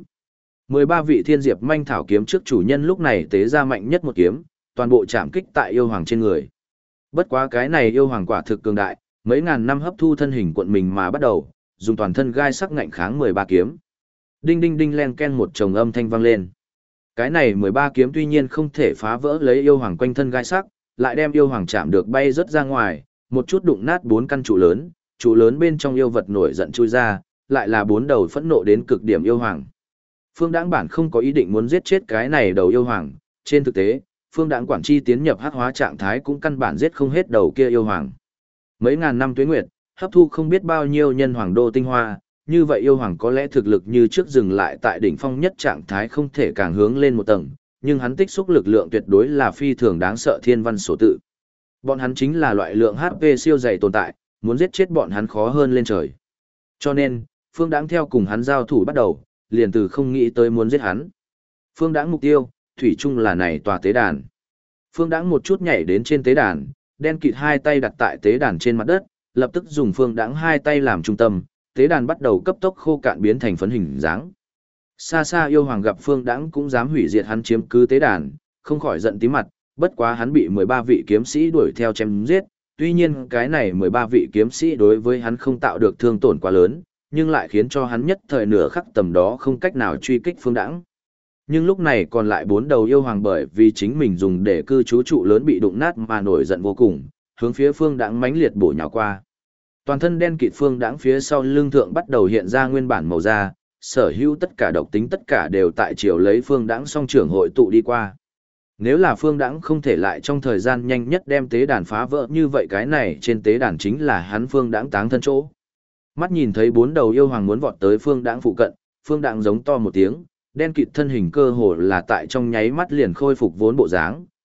Speaker 1: 13 vị thiên diệp manh thảo kiếm trước chủ nhân lúc này tế ra mạnh nhất một kiếm, toàn bộ chạm kích tại yêu hoàng trên người. Bất quá cái này yêu hoàng quả thực cường đại, mấy ngàn năm hấp thu thân hình quận mình mà bắt đầu, dùng toàn thân gai sắc ngạnh kháng 13 kiếm. Đinh đinh đinh len ken một chồng âm thanh vang lên. Cái này 13 kiếm tuy nhiên không thể phá vỡ lấy yêu hoàng quanh thân gai sắc, lại đem yêu hoàng chạm được bay rất ra ngoài, một chút đụng nát 4 căn trụ lớn bên trong yêu vật nổi giận chui ra, lại là 4 đầu phẫn nộ đến cực điểm yêu hoàng. Phương Đãng bản không có ý định muốn giết chết cái này đầu yêu hoàng, trên thực tế, Phương Đãng quản chi tiến nhập hắc hóa trạng thái cũng căn bản giết không hết đầu kia yêu hoàng. Mấy ngàn năm tuế nguyệt, hấp thu không biết bao nhiêu nhân hoàng đô tinh hoa, như vậy yêu hoàng có lẽ thực lực như trước dừng lại tại đỉnh phong nhất trạng thái không thể càng hướng lên một tầng, nhưng hắn tích xúc lực lượng tuyệt đối là phi thường đáng sợ thiên văn số tự. Bọn hắn chính là loại lượng HP siêu dày tồn tại, muốn giết chết bọn hắn khó hơn lên trời. Cho nên, Phương Đãng theo cùng hắn giao thủ bắt đầu, liền từ không nghĩ tới muốn giết hắn. Phương Đãng mục tiêu, thủy chung là này tòa tế đàn. Phương Đãng một chút nhảy đến trên tế đàn, đen kịt hai tay đặt tại tế đàn trên mặt đất, lập tức dùng Phương Đãng hai tay làm trung tâm, tế đàn bắt đầu cấp tốc khô cạn biến thành phấn hình dáng. Xa xa yêu hoàng gặp Phương Đãng cũng dám hủy diệt hắn chiếm cứ tế đàn, không khỏi giận tím mặt, bất quá hắn bị 13 vị kiếm sĩ đuổi theo chém giết, tuy nhiên cái này 13 vị kiếm sĩ đối với hắn không tạo được thương tổn quá lớn, nhưng lại khiến cho hắn nhất thời nửa khắc tầm đó không cách nào truy kích Phương Đãng. Nhưng lúc này còn lại 4 đầu yêu hoàng bởi vì chính mình dùng để cư trú trụ lớn bị đụng nát mà nổi giận vô cùng, hướng phía Phương Đãng mãnh liệt bổ nhào qua. Toàn thân đen kịt Phương Đãng phía sau lưng thượng bắt đầu hiện ra nguyên bản màu da, sở hữu tất cả độc tính tất cả đều tại chiều lấy Phương Đãng song trưởng hội tụ đi qua. Nếu là Phương Đãng không thể lại trong thời gian nhanh nhất đem tế đàn phá vỡ như vậy cái này trên tế đàn chính là hắn Phương Đãng táng thân chỗ. Mắt nhìn thấy 4 đầu yêu hoàng muốn vọt tới Phương Đãng phụ cận, Phương Đãng giống to một tiếng, đen kịt thân hình cơ hồ là tại trong nháy mắt liền khôi phục vốn bộ dáng,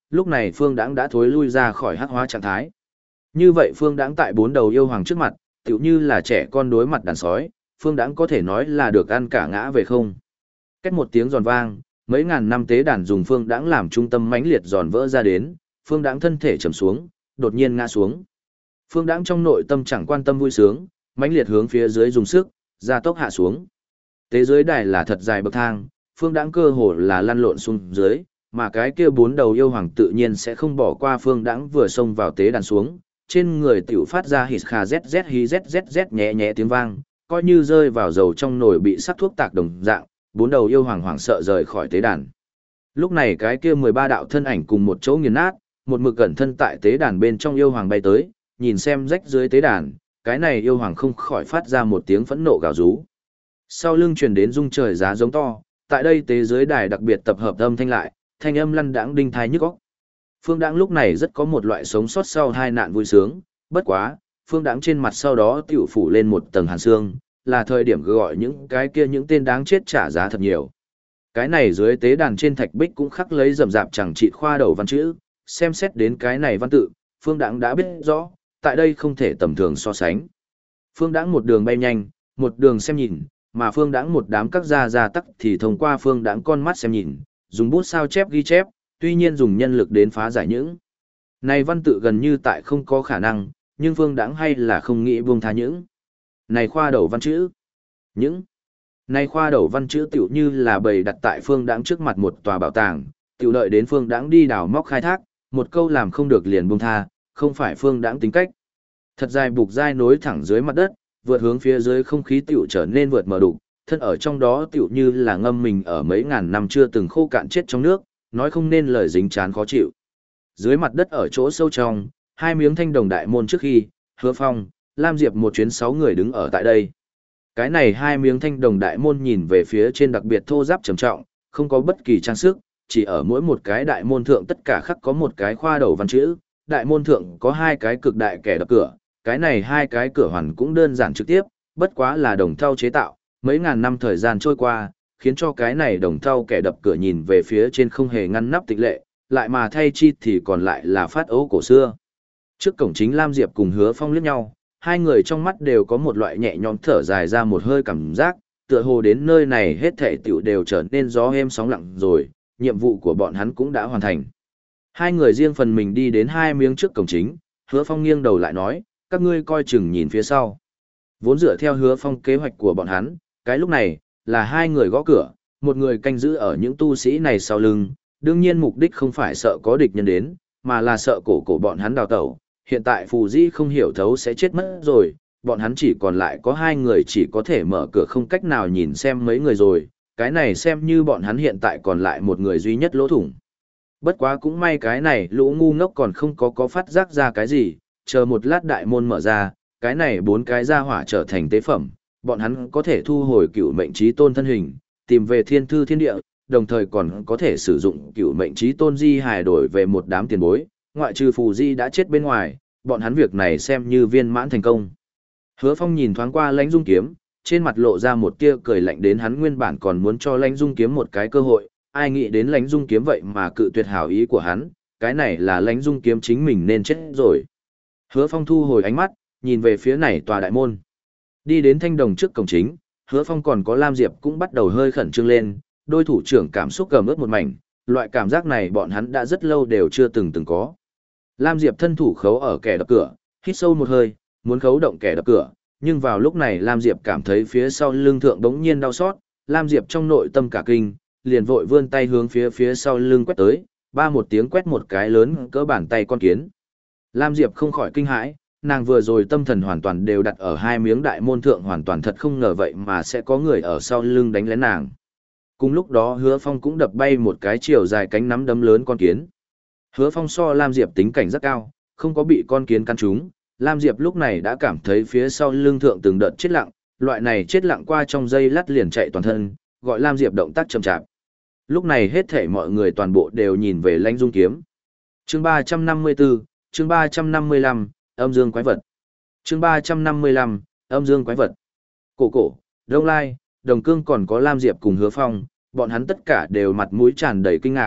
Speaker 1: lúc này Phương Đãng đã thối lui ra khỏi hắc hóa trạng thái. Như vậy Phương Đãng tại bốn đầu yêu hoàng trước mặt, tựu như là trẻ con đối mặt đàn sói, Phương Đãng có thể nói là được ăn cả ngã về không. Cách một tiếng giòn vang, mấy ngàn năm tế đàn dùng Phương Đãng làm trung tâm mãnh liệt giòn vỡ ra đến, Phương Đãng thân thể trầm xuống, đột nhiên ngã xuống. Phương Đãng trong nội tâm chẳng quan tâm vui sướng, mãnh liệt hướng phía dưới dùng sức, gia tốc hạ xuống. Tế dưới đài là thật dài bậc thang, Phương Đãng cơ hồ là lăn lộn xuống dưới, mà cái kia bốn đầu yêu hoàng tự nhiên sẽ không bỏ qua Phương Đãng vừa xông vào tế đàn xuống, trên người tiểu phát ra hít kha zz hí zzz nhẹ nhẹ tiếng vang, coi như rơi vào dầu trong nồi bị sắc thuốc tạc đồng dạng, bốn đầu yêu hoàng hoảng sợ rời khỏi tế đàn. Lúc này cái kia 13 đạo thân ảnh cùng một chỗ nghiền nát, một mực cẩn thân tại tế đàn bên trong yêu hoàng bay tới, nhìn xem rách dưới tế đàn, cái này yêu hoàng không khỏi phát ra một tiếng phẫn nộ gào rú. Sau lưng truyền đến rung trời giá giống to, tại đây tế giới đài đặc biệt tập hợp âm thanh lại, thanh âm lăn đãng đinh thai nhức óc. Phương Đãng lúc này rất có một loại sống sót sau hai nạn vui sướng, bất quá, Phương Đãng trên mặt sau đó tiểu phủ lên một tầng hàn xương, là thời điểm gọi những cái kia những tên đáng chết trả giá thật nhiều. Cái này dưới tế đàn trên thạch bích cũng khắc lấy rậm rạp chẳng trị khoa đầu văn chữ, xem xét đến cái này văn tự, Phương Đãng đã biết rõ, tại đây không thể tầm thường so sánh. Phương Đãng một đường bay nhanh, một đường xem nhìn, mà Phương Đãng một đám các gia tắc thì thông qua Phương Đãng con mắt xem nhìn, dùng bút sao chép ghi chép, tuy nhiên dùng nhân lực đến phá giải những này văn tự gần như tại không có khả năng, nhưng Phương Đãng hay là không nghĩ buông tha những này khoa đầu văn chữ. Những này khoa đầu văn chữ tiểu như là bày đặt tại Phương Đãng trước mặt một tòa bảo tàng, tiểu đợi đến Phương Đãng đi đào móc khai thác, một câu làm không được liền buông tha, không phải Phương Đãng tính cách. Thật dài bục dai nối thẳng dưới mặt đất, vượt hướng phía dưới không khí tiểu trở nên vượt mờ đục, thân ở trong đó tiểu như là ngâm mình ở mấy ngàn năm chưa từng khô cạn chết trong nước, nói không nên lời dính chán khó chịu. Dưới mặt đất ở chỗ sâu trong, hai miếng thanh đồng đại môn trước khi, Hứa Phong, Lam Diệp một chuyến 6 người đứng ở tại đây. Cái này hai miếng thanh đồng đại môn nhìn về phía trên đặc biệt thô ráp trầm trọng, không có bất kỳ trang sức, chỉ ở mỗi một cái đại môn thượng tất cả khắc có một cái khoa đầu văn chữ, đại môn thượng có hai cái cực đại kẻ đập cửa, cái này hai cái cửa hoàn cũng đơn giản trực tiếp, bất quá là đồng thau chế tạo, mấy ngàn năm thời gian trôi qua, khiến cho cái này đồng thau kẻ đập cửa nhìn về phía trên không hề ngăn nắp tịch lệ, lại mà thay chi thì còn lại là phát ấu cổ xưa. Trước cổng chính Lam Diệp cùng Hứa Phong liếc nhau, hai người trong mắt đều có một loại nhẹ nhõm thở dài ra một hơi cảm giác, tựa hồ đến nơi này hết thảy tiểu đều trở nên gió êm sóng lặng rồi, nhiệm vụ của bọn hắn cũng đã hoàn thành. Hai người riêng phần mình đi đến hai miếng trước cổng chính, Hứa Phong nghiêng đầu lại nói, các ngươi coi chừng nhìn phía sau. Vốn dựa theo Hứa Phong kế hoạch của bọn hắn, cái lúc này, là hai người gõ cửa, một người canh giữ ở những tu sĩ này sau lưng, đương nhiên mục đích không phải sợ có địch nhân đến, mà là sợ cổ bọn hắn đào tẩu. Hiện tại Phù Di không hiểu thấu sẽ chết mất rồi, bọn hắn chỉ còn lại có hai người chỉ có thể mở cửa không cách nào nhìn xem mấy người rồi, cái này xem như bọn hắn hiện tại còn lại một người duy nhất lỗ thủng. Bất quá cũng may cái này lũ ngu ngốc còn không có phát giác ra cái gì, chờ một lát đại môn mở ra, cái này bốn cái gia hỏa trở thành tế phẩm, bọn hắn có thể thu hồi cựu mệnh chí tôn thân hình, tìm về thiên thư thiên địa, đồng thời còn có thể sử dụng cựu mệnh chí tôn di hài đổi về một đám tiền bối, ngoại trừ Phù Di đã chết bên ngoài, bọn hắn việc này xem như viên mãn thành công. Hứa Phong nhìn thoáng qua Lãnh Dung Kiếm, trên mặt lộ ra một tia cười lạnh đến hắn nguyên bản còn muốn cho Lãnh Dung Kiếm một cái cơ hội, ai nghĩ đến Lãnh Dung Kiếm vậy mà cự tuyệt hảo ý của hắn, cái này là Lãnh Dung Kiếm chính mình nên chết rồi. Hứa Phong thu hồi ánh mắt, nhìn về phía này tòa đại môn. Đi đến thanh đồng trước cổng chính, Hứa Phong còn có Lam Diệp cũng bắt đầu hơi khẩn trương lên, đôi thủ trưởng cảm xúc gầm ướt một mảnh, loại cảm giác này bọn hắn đã rất lâu đều chưa từng có. Lam Diệp thân thủ khấu ở kẻ đập cửa, hít sâu một hơi, muốn khấu động kẻ đập cửa, nhưng vào lúc này Lam Diệp cảm thấy phía sau lưng thượng đống nhiên đau xót, Lam Diệp trong nội tâm cả kinh, liền vội vươn tay hướng phía sau lưng quét tới, ba một tiếng quét một cái lớn cỡ bàn tay con kiến. Lam Diệp không khỏi kinh hãi, nàng vừa rồi tâm thần hoàn toàn đều đặt ở hai miếng đại môn thượng, hoàn toàn thật không ngờ vậy mà sẽ có người ở sau lưng đánh lén nàng. Cùng lúc đó Hứa Phong cũng đập bay một cái chiều dài cánh nắm đấm lớn con kiến. Hứa Phong so Lam Diệp tính cảnh rất cao, không có bị con kiến căn trúng. Lam Diệp lúc này đã cảm thấy phía sau lưng thượng từng đợt chết lặng, loại này chết lặng qua trong giây lát liền chạy toàn thân, gọi Lam Diệp động tác chậm chạp. Lúc này hết thảy mọi người toàn bộ đều nhìn về Lãnh Dung Kiếm. Chương 354, chương 355, âm dương quái vật. Chương 355, âm dương quái vật. Cổ, Đông Lai, Đồng Cương còn có Lam Diệp cùng Hứa Phong, bọn hắn tất cả đều mặt mũi tràn đầy kinh ngạc,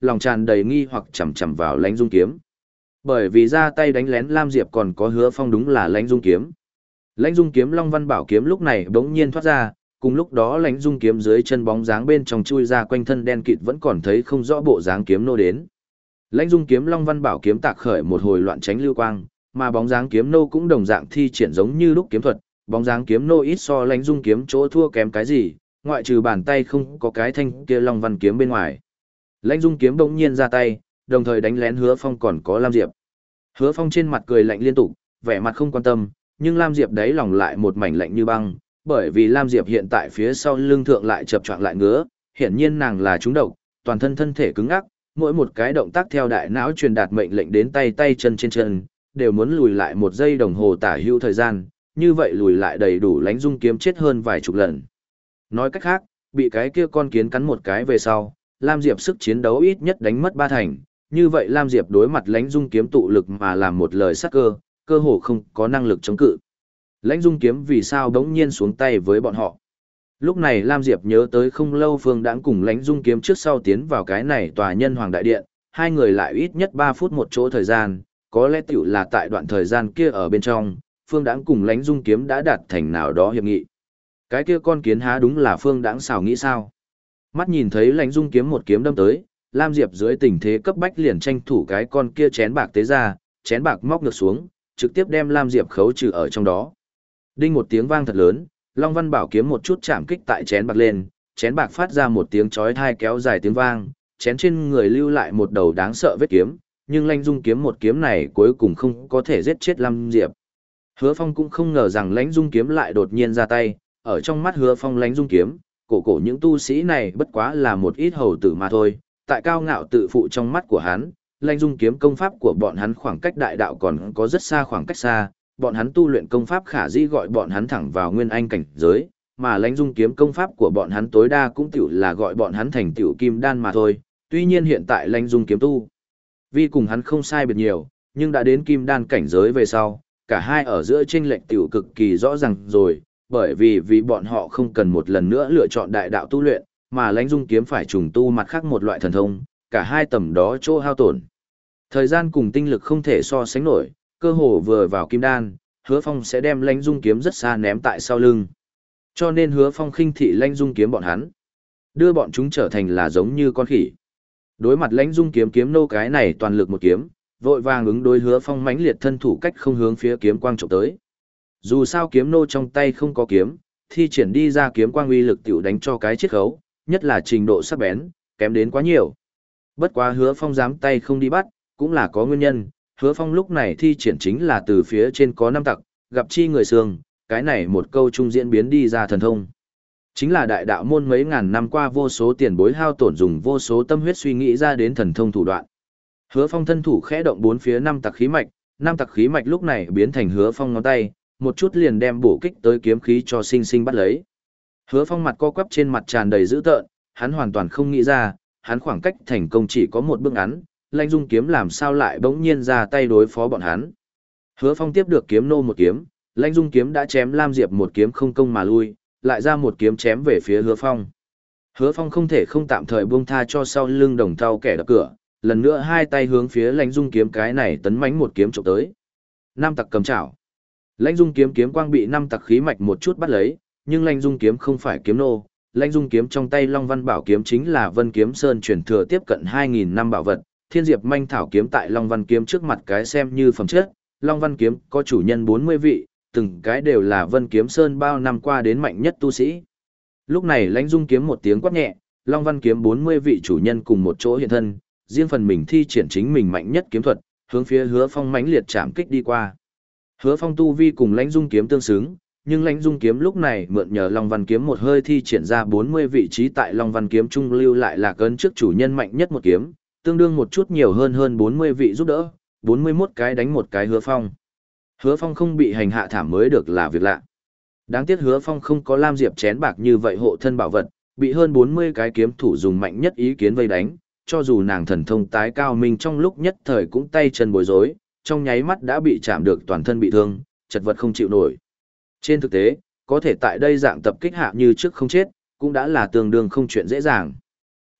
Speaker 1: lòng tràn đầy nghi hoặc chằm chằm vào Lãnh Dung kiếm. Bởi vì ra tay đánh lén Lam Diệp còn có Hứa Phong đúng là Lãnh Dung kiếm. Lãnh Dung kiếm Long Văn Bảo kiếm lúc này bỗng nhiên thoát ra, cùng lúc đó Lãnh Dung kiếm dưới chân bóng dáng bên trong chui ra quanh thân đen kịt vẫn còn thấy không rõ bộ dáng kiếm nô đến. Lãnh Dung kiếm Long Văn Bảo kiếm tạc khởi một hồi loạn tránh lưu quang, mà bóng dáng kiếm nô cũng đồng dạng thi triển giống như lúc kiếm thuật, bóng dáng kiếm nô ít so Lãnh Dung kiếm chỗ thua kém cái gì, ngoại trừ bàn tay không có cái thanh kia Long Văn kiếm bên ngoài. Lãnh Dung kiếm bỗng nhiên ra tay, đồng thời đánh lén Hứa Phong còn có Lam Diệp. Hứa Phong trên mặt cười lạnh liên tục, vẻ mặt không quan tâm, nhưng Lam Diệp đáy lòng lại một mảnh lạnh như băng, bởi vì Lam Diệp hiện tại phía sau lưng thượng lại chập choạng lại ngứa, hiển nhiên nàng là trúng độc, toàn thân thân thể cứng ngắc, mỗi một cái động tác theo đại não truyền đạt mệnh lệnh đến tay tay chân trên chân, đều muốn lùi lại một giây đồng hồ tả hữu thời gian, như vậy lùi lại đầy đủ Lãnh Dung kiếm chết hơn vài chục lần. Nói cách khác, bị cái kia con kiến cắn một cái về sau, Lam Diệp sức chiến đấu ít nhất đánh mất 3 thành, như vậy Lam Diệp đối mặt Lãnh Dung kiếm tụ lực mà làm một lời sắc cơ hồ không có năng lực chống cự. Lãnh Dung kiếm vì sao đống nhiên xuống tay với bọn họ. Lúc này Lam Diệp nhớ tới không lâu Phương Đãng cùng Lãnh Dung kiếm trước sau tiến vào cái này tòa nhân hoàng đại điện, hai người lại ít nhất 3 phút một chỗ thời gian, có lẽ tiểu là tại đoạn thời gian kia ở bên trong, Phương Đãng cùng Lãnh Dung kiếm đã đạt thành nào đó hiệp nghị. Cái kia con kiến há đúng là Phương Đãng xảo nghĩ sao? Mắt nhìn thấy Lãnh Dung kiếm một kiếm đâm tới, Lam Diệp dưới tình thế cấp bách liền tranh thủ cái con kia chén bạc tế ra, chén bạc móc ngược xuống, trực tiếp đem Lam Diệp khấu trừ ở trong đó. Đinh một tiếng vang thật lớn, Long Văn Bảo kiếm một chút chạm kích tại chén bạc lên, chén bạc phát ra một tiếng chói tai kéo dài tiếng vang, chén trên người lưu lại một đầu đáng sợ vết kiếm, nhưng Lãnh Dung kiếm một kiếm này cuối cùng không có thể giết chết Lam Diệp. Hứa Phong cũng không ngờ rằng Lãnh Dung kiếm lại đột nhiên ra tay, ở trong mắt Hứa Phong Lãnh Dung kiếm, cổ những tu sĩ này bất quá là một ít hầu tử mà thôi, tại cao ngạo tự phụ trong mắt của hắn, Lãnh Dung kiếm công pháp của bọn hắn khoảng cách đại đạo còn có rất xa khoảng cách xa, bọn hắn tu luyện công pháp khả dĩ gọi bọn hắn thẳng vào nguyên anh cảnh giới, mà Lãnh Dung kiếm công pháp của bọn hắn tối đa cũng tiểu là gọi bọn hắn thành tiểu kim đan mà thôi. Tuy nhiên hiện tại Lãnh Dung kiếm tu vì cùng hắn không sai biệt nhiều, nhưng đã đến kim đan cảnh giới về sau, cả hai ở giữa chênh lệch tiểu cực kỳ rõ ràng rồi, bởi vì bọn họ không cần một lần nữa lựa chọn đại đạo tu luyện, mà Lãnh Dung kiếm phải trùng tu mặt khác một loại thần thông, cả hai tầm đó chỗ hao tổn. Thời gian cùng tinh lực không thể so sánh nổi, cơ hồ vừa vào kim đan, Hứa Phong sẽ đem Lãnh Dung kiếm rất xa ném tại sau lưng. Cho nên Hứa Phong khinh thị Lãnh Dung kiếm bọn hắn, đưa bọn chúng trở thành là giống như con khỉ. Đối mặt Lãnh Dung kiếm kiếm nô cái này toàn lực một kiếm, vội vàng ứng đối Hứa Phong mãnh liệt thân thủ cách không hướng phía kiếm quang chụp tới. Dù sao kiếm nô trong tay không có kiếm, thi triển đi ra kiếm quang uy lực tiểu đánh cho cái chiết khấu, nhất là trình độ sắc bén, kém đến quá nhiều. Bất quá Hứa Phong dám tay không đi bắt, cũng là có nguyên nhân, Hứa Phong lúc này thi triển chính là từ phía trên có năm tặc, gặp chi người xương, cái này một câu trung diễn biến đi ra thần thông. Chính là đại đạo môn mấy ngàn năm qua vô số tiền bối hao tổn dùng vô số tâm huyết suy nghĩ ra đến thần thông thủ đoạn. Hứa Phong thân thủ khẽ động bốn phía năm tặc khí mạch lúc này biến thành Hứa Phong ngón tay, một chút liền đem bổ kích tới kiếm khí cho sinh sinh bắt lấy. Hứa Phong mặt co quắp trên mặt tràn đầy dữ tợn, hắn hoàn toàn không nghĩ ra, hắn khoảng cách thành công chỉ có một bước ngắn, Lãnh Dung kiếm làm sao lại bỗng nhiên ra tay đối phó bọn hắn. Hứa Phong tiếp được kiếm nô một kiếm, Lãnh Dung kiếm đã chém Lam Diệp một kiếm không công mà lui, lại ra một kiếm chém về phía Hứa Phong. Hứa Phong không thể không tạm thời buông tha cho sau lưng đồng thau kẻ đập cửa, lần nữa hai tay hướng phía Lãnh Dung kiếm cái này tấn mãnh một kiếm chụp tới. Nam tặc cầm chảo. Lãnh Dung kiếm kiếm quang bị năm tặc khí mạch một chút bắt lấy, nhưng Lãnh Dung kiếm không phải kiếm nô, Lãnh Dung kiếm trong tay Long Văn Bảo kiếm chính là Vân Kiếm Sơn truyền thừa tiếp cận 2000 năm bảo vật, Thiên Diệp Manh Thảo kiếm tại Long Văn kiếm trước mặt cái xem như phẩm chất, Long Văn kiếm có chủ nhân 40 vị, từng cái đều là Vân Kiếm Sơn bao năm qua đến mạnh nhất tu sĩ. Lúc này Lãnh Dung kiếm một tiếng quát nhẹ, Long Văn kiếm 40 vị chủ nhân cùng một chỗ hiện thân, riêng phần mình thi triển chính mình mạnh nhất kiếm thuật, hướng phía Hứa Phong mãnh liệt chạm kích đi qua. Hứa Phong tu vi cùng Lãnh Dung kiếm tương xứng, nhưng Lãnh Dung kiếm lúc này mượn nhờ Long Văn kiếm một hơi thi triển ra 40 vị trí tại Long Văn kiếm trung lưu lại là cấn trước chủ nhân mạnh nhất một kiếm, tương đương một chút nhiều hơn 40 vị giúp đỡ, 41 cái đánh một cái Hứa Phong. Hứa Phong không bị hành hạ thảm mới được là việc lạ. Đáng tiếc Hứa Phong không có Lam Diệp chén bạc như vậy hộ thân bảo vật, bị hơn 40 cái kiếm thủ dùng mạnh nhất ý kiến vây đánh, cho dù nàng thần thông tái cao minh trong lúc nhất thời cũng tay chân bối rối, trong nháy mắt đã bị chạm được toàn thân bị thương, chật vật không chịu nổi. Trên thực tế, có thể tại đây dạng tập kích hạ như trước không chết, cũng đã là tương đương không chuyện dễ dàng.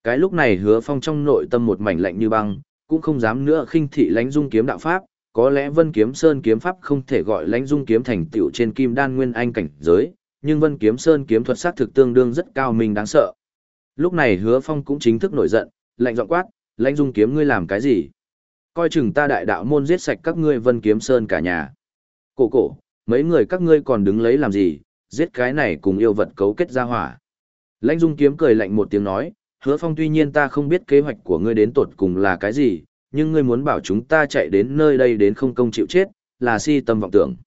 Speaker 1: Cái lúc này Hứa Phong trong nội tâm một mảnh lạnh như băng, cũng không dám nữa khinh thị Lãnh Dung kiếm đạo pháp, có lẽ Vân Kiếm Sơn kiếm pháp không thể gọi Lãnh Dung kiếm thành tựu trên Kim Đan Nguyên Anh cảnh giới, nhưng Vân Kiếm Sơn kiếm thuật sát thực tương đương rất cao minh đáng sợ. Lúc này Hứa Phong cũng chính thức nổi giận, lạnh giọng quát, Lãnh Dung kiếm ngươi làm cái gì? Coi chừng ta đại đạo môn giết sạch các ngươi Vân Kiếm Sơn cả nhà. Cổ, mấy người các ngươi còn đứng lấy làm gì, giết cái này cùng yêu vật cấu kết ra hỏa. Lãnh Dung kiếm cười lạnh một tiếng nói, Hứa Phong tuy nhiên ta không biết kế hoạch của ngươi đến tột cùng là cái gì, nhưng ngươi muốn bảo chúng ta chạy đến nơi đây đến không công chịu chết, là si tâm vọng tưởng.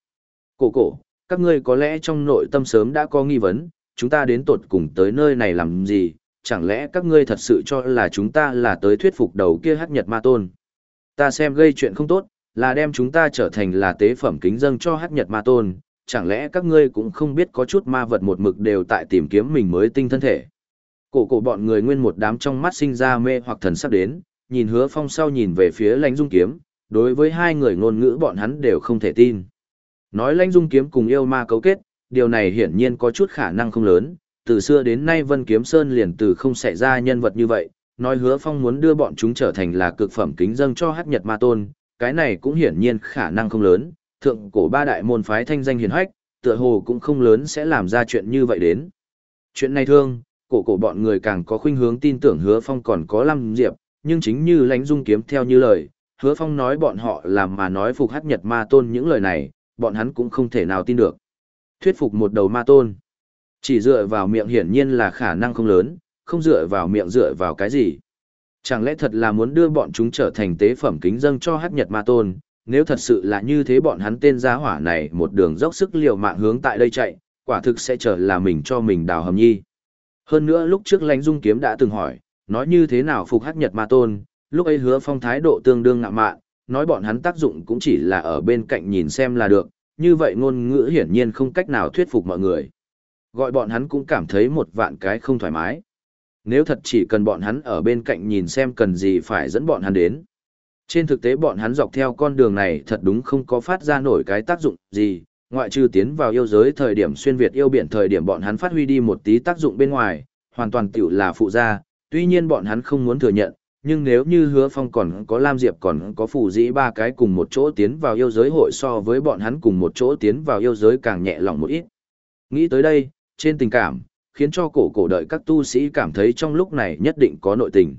Speaker 1: Cổ, các ngươi có lẽ trong nội tâm sớm đã có nghi vấn, chúng ta đến tột cùng tới nơi này làm gì, chẳng lẽ các ngươi thật sự cho là chúng ta là tới thuyết phục đầu kia Hắc Nhật Ma Tôn. Ta xem gây chuyện không tốt, là đem chúng ta trở thành là tế phẩm kính dâng cho Hắc Nhật Ma Tôn, chẳng lẽ các ngươi cũng không biết có chút ma vật một mực đều tại tìm kiếm mình mới tinh thân thể. Cổ bọn người nguyên một đám trong mắt sinh ra mê hoặc thần sắc đến, nhìn Hứa Phong sau nhìn về phía Lãnh Dung kiếm, đối với hai người ngôn ngữ bọn hắn đều không thể tin. Nói Lãnh Dung kiếm cùng yêu ma cấu kết, điều này hiển nhiên có chút khả năng không lớn, từ xưa đến nay Vân Kiếm Sơn liền từ không xảy ra nhân vật như vậy, nói Hứa Phong muốn đưa bọn chúng trở thành là cực phẩm kính dâng cho Hắc Nhật Ma Tôn, cái này cũng hiển nhiên khả năng không lớn, thượng cổ ba đại môn phái thanh danh hiển hách, tựa hồ cũng không lớn sẽ làm ra chuyện như vậy đến. Chuyện này thương, cổ bọn người càng có khuynh hướng tin tưởng Hứa Phong còn có Lam Diệp, nhưng chính như Lãnh Dung kiếm theo như lời, Hứa Phong nói bọn họ làm mà nói phục Hắc Nhật Ma Tôn những lời này, bọn hắn cũng không thể nào tin được. Thuyết phục một đầu ma tôn, chỉ dựa vào miệng hiển nhiên là khả năng không lớn, không dựa vào miệng dựa vào cái gì. Chẳng lẽ thật là muốn đưa bọn chúng trở thành tế phẩm kính dâng cho Hắc Nhật Ma Tôn, nếu thật sự là như thế bọn hắn tên giá hỏa này một đường dốc sức liều mạng hướng tại đây chạy, quả thực sẽ trở là mình cho mình đào hầm nhi. Hơn nữa lúc trước Lãnh Dung kiếm đã từng hỏi, nói như thế nào phục Hắc Nhật Ma Tôn, lúc ấy Hứa Phong thái độ tương đương ngạo mạn, nói bọn hắn tác dụng cũng chỉ là ở bên cạnh nhìn xem là được, như vậy ngôn ngữ hiển nhiên không cách nào thuyết phục mọi người. Gọi bọn hắn cũng cảm thấy một vạn cái không thoải mái. Nếu thật chỉ cần bọn hắn ở bên cạnh nhìn xem cần gì phải dẫn bọn hắn đến. Trên thực tế bọn hắn dọc theo con đường này thật đúng không có phát ra nổi cái tác dụng gì, ngoại trừ tiến vào yêu giới thời điểm xuyên Việt yêu biển thời điểm bọn hắn phát huy đi một tí tác dụng bên ngoài, hoàn toàn tiểu là phụ gia, tuy nhiên bọn hắn không muốn thừa nhận, nhưng nếu như Hứa Phong còn có Lam Diệp còn có Phù Dĩ ba cái cùng một chỗ tiến vào yêu giới hội so với bọn hắn cùng một chỗ tiến vào yêu giới càng nhẹ lòng một ít. Nghĩ tới đây, trên tình cảm, khiến cho cổ đợi các tu sĩ cảm thấy trong lúc này nhất định có nội tình.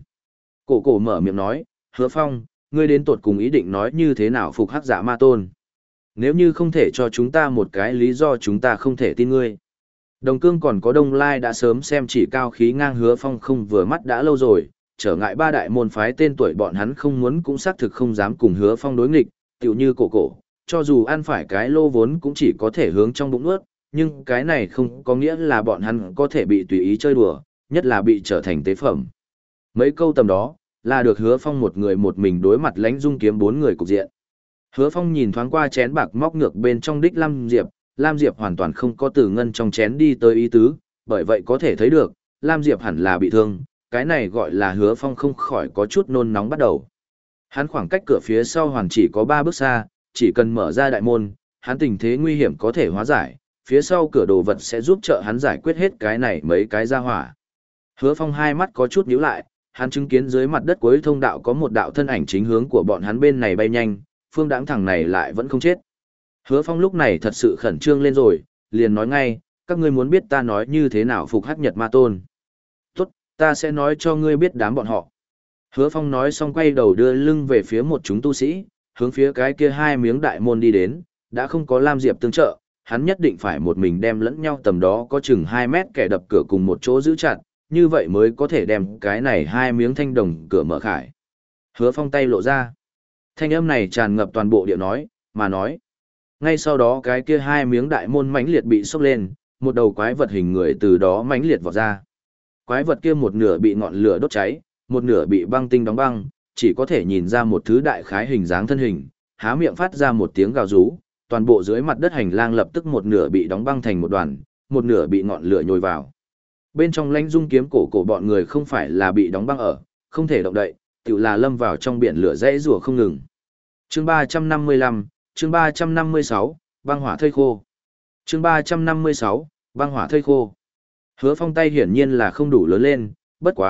Speaker 1: Cổ mở miệng nói, Hứa Phong, ngươi đến tột cùng ý định nói như thế nào phục Hắc Dạ Ma Tôn. Nếu như không thể cho chúng ta một cái lý do chúng ta không thể tin ngươi. Đồng Cương còn có Đông Lai đã sớm xem chỉ cao khí ngang Hứa Phong không vừa mắt đã lâu rồi, trở ngại ba đại môn phái tên tuổi bọn hắn không muốn cũng xác thực không dám cùng Hứa Phong đối nghịch, tựu như cổ, cho dù ăn phải cái lô vốn cũng chỉ có thể hướng trong bụng nuốt, nhưng cái này không có nghĩa là bọn hắn có thể bị tùy ý chơi đùa, nhất là bị trở thành tế phẩm. Mấy câu tầm đó, là được Hứa Phong một người một mình đối mặt Lãnh Dung kiếm bốn người cục diện. Hứa Phong nhìn thoáng qua chén bạc móc ngược bên trong đích Lam Diệp hoàn toàn không có từ ngân trong chén đi tới ý tứ, bởi vậy có thể thấy được, Lam Diệp hẳn là bị thương, cái này gọi là Hứa Phong không khỏi có chút nôn nóng bắt đầu. Hắn khoảng cách cửa phía sau hoàn chỉ có 3 bước xa, chỉ cần mở ra đại môn, hắn tình thế nguy hiểm có thể hóa giải, phía sau cửa đồ vật sẽ giúp trợ hắn giải quyết hết cái này mấy cái ra hỏa. Hứa Phong hai mắt có chút nhíu lại, hắn chứng kiến dưới mặt đất cuối thông đạo có một đạo thân ảnh chính hướng của bọn hắn bên này bay nhanh, phương đãng thằng này lại vẫn không chết. Hứa Phong lúc này thật sự khẩn trương lên rồi, liền nói ngay, các ngươi muốn biết ta nói như thế nào phục Hắc Nhật Ma Tôn. Tốt, ta sẽ nói cho ngươi biết đám bọn họ. Hứa Phong nói xong quay đầu đưa lưng về phía một chúng tu sĩ, hướng phía cái kia hai miếng đại môn đi đến, đã không có Lam Diệp tương trợ, hắn nhất định phải một mình đem lẫn nhau tầm đó có chừng 2 mét kẻ đập cửa cùng một chỗ giữ chặt, như vậy mới có thể đem cái này hai miếng thanh đồng cửa mở khải. Hứa Phong tay lộ ra. Thanh âm này tràn ngập toàn bộ địa nói, mà nói. Ngay sau đó cái kia hai miếng đại môn mãnh liệt bị sốc lên, một đầu quái vật hình người từ đó mãnh liệt vọt ra. Quái vật kia một nửa bị ngọn lửa đốt cháy, một nửa bị băng tinh đóng băng, chỉ có thể nhìn ra một thứ đại khái hình dáng thân hình, há miệng phát ra một tiếng gào rú, toàn bộ dưới mặt đất hành lang lập tức một nửa bị đóng băng thành một đoàn, một nửa bị ngọn lửa nhồi vào. Bên trong Lãnh Dung kiếm cổ bọn người không phải là bị đóng băng ở, không thể động đậy, tự là lâm vào trong biển lửa rẽ rủa không ngừng. Chương 355, chương 356, băng hỏa thây khô. Chương 356, băng hỏa thây khô. Hứa Phong tay hiển nhiên là không đủ lớn lên, bất quá,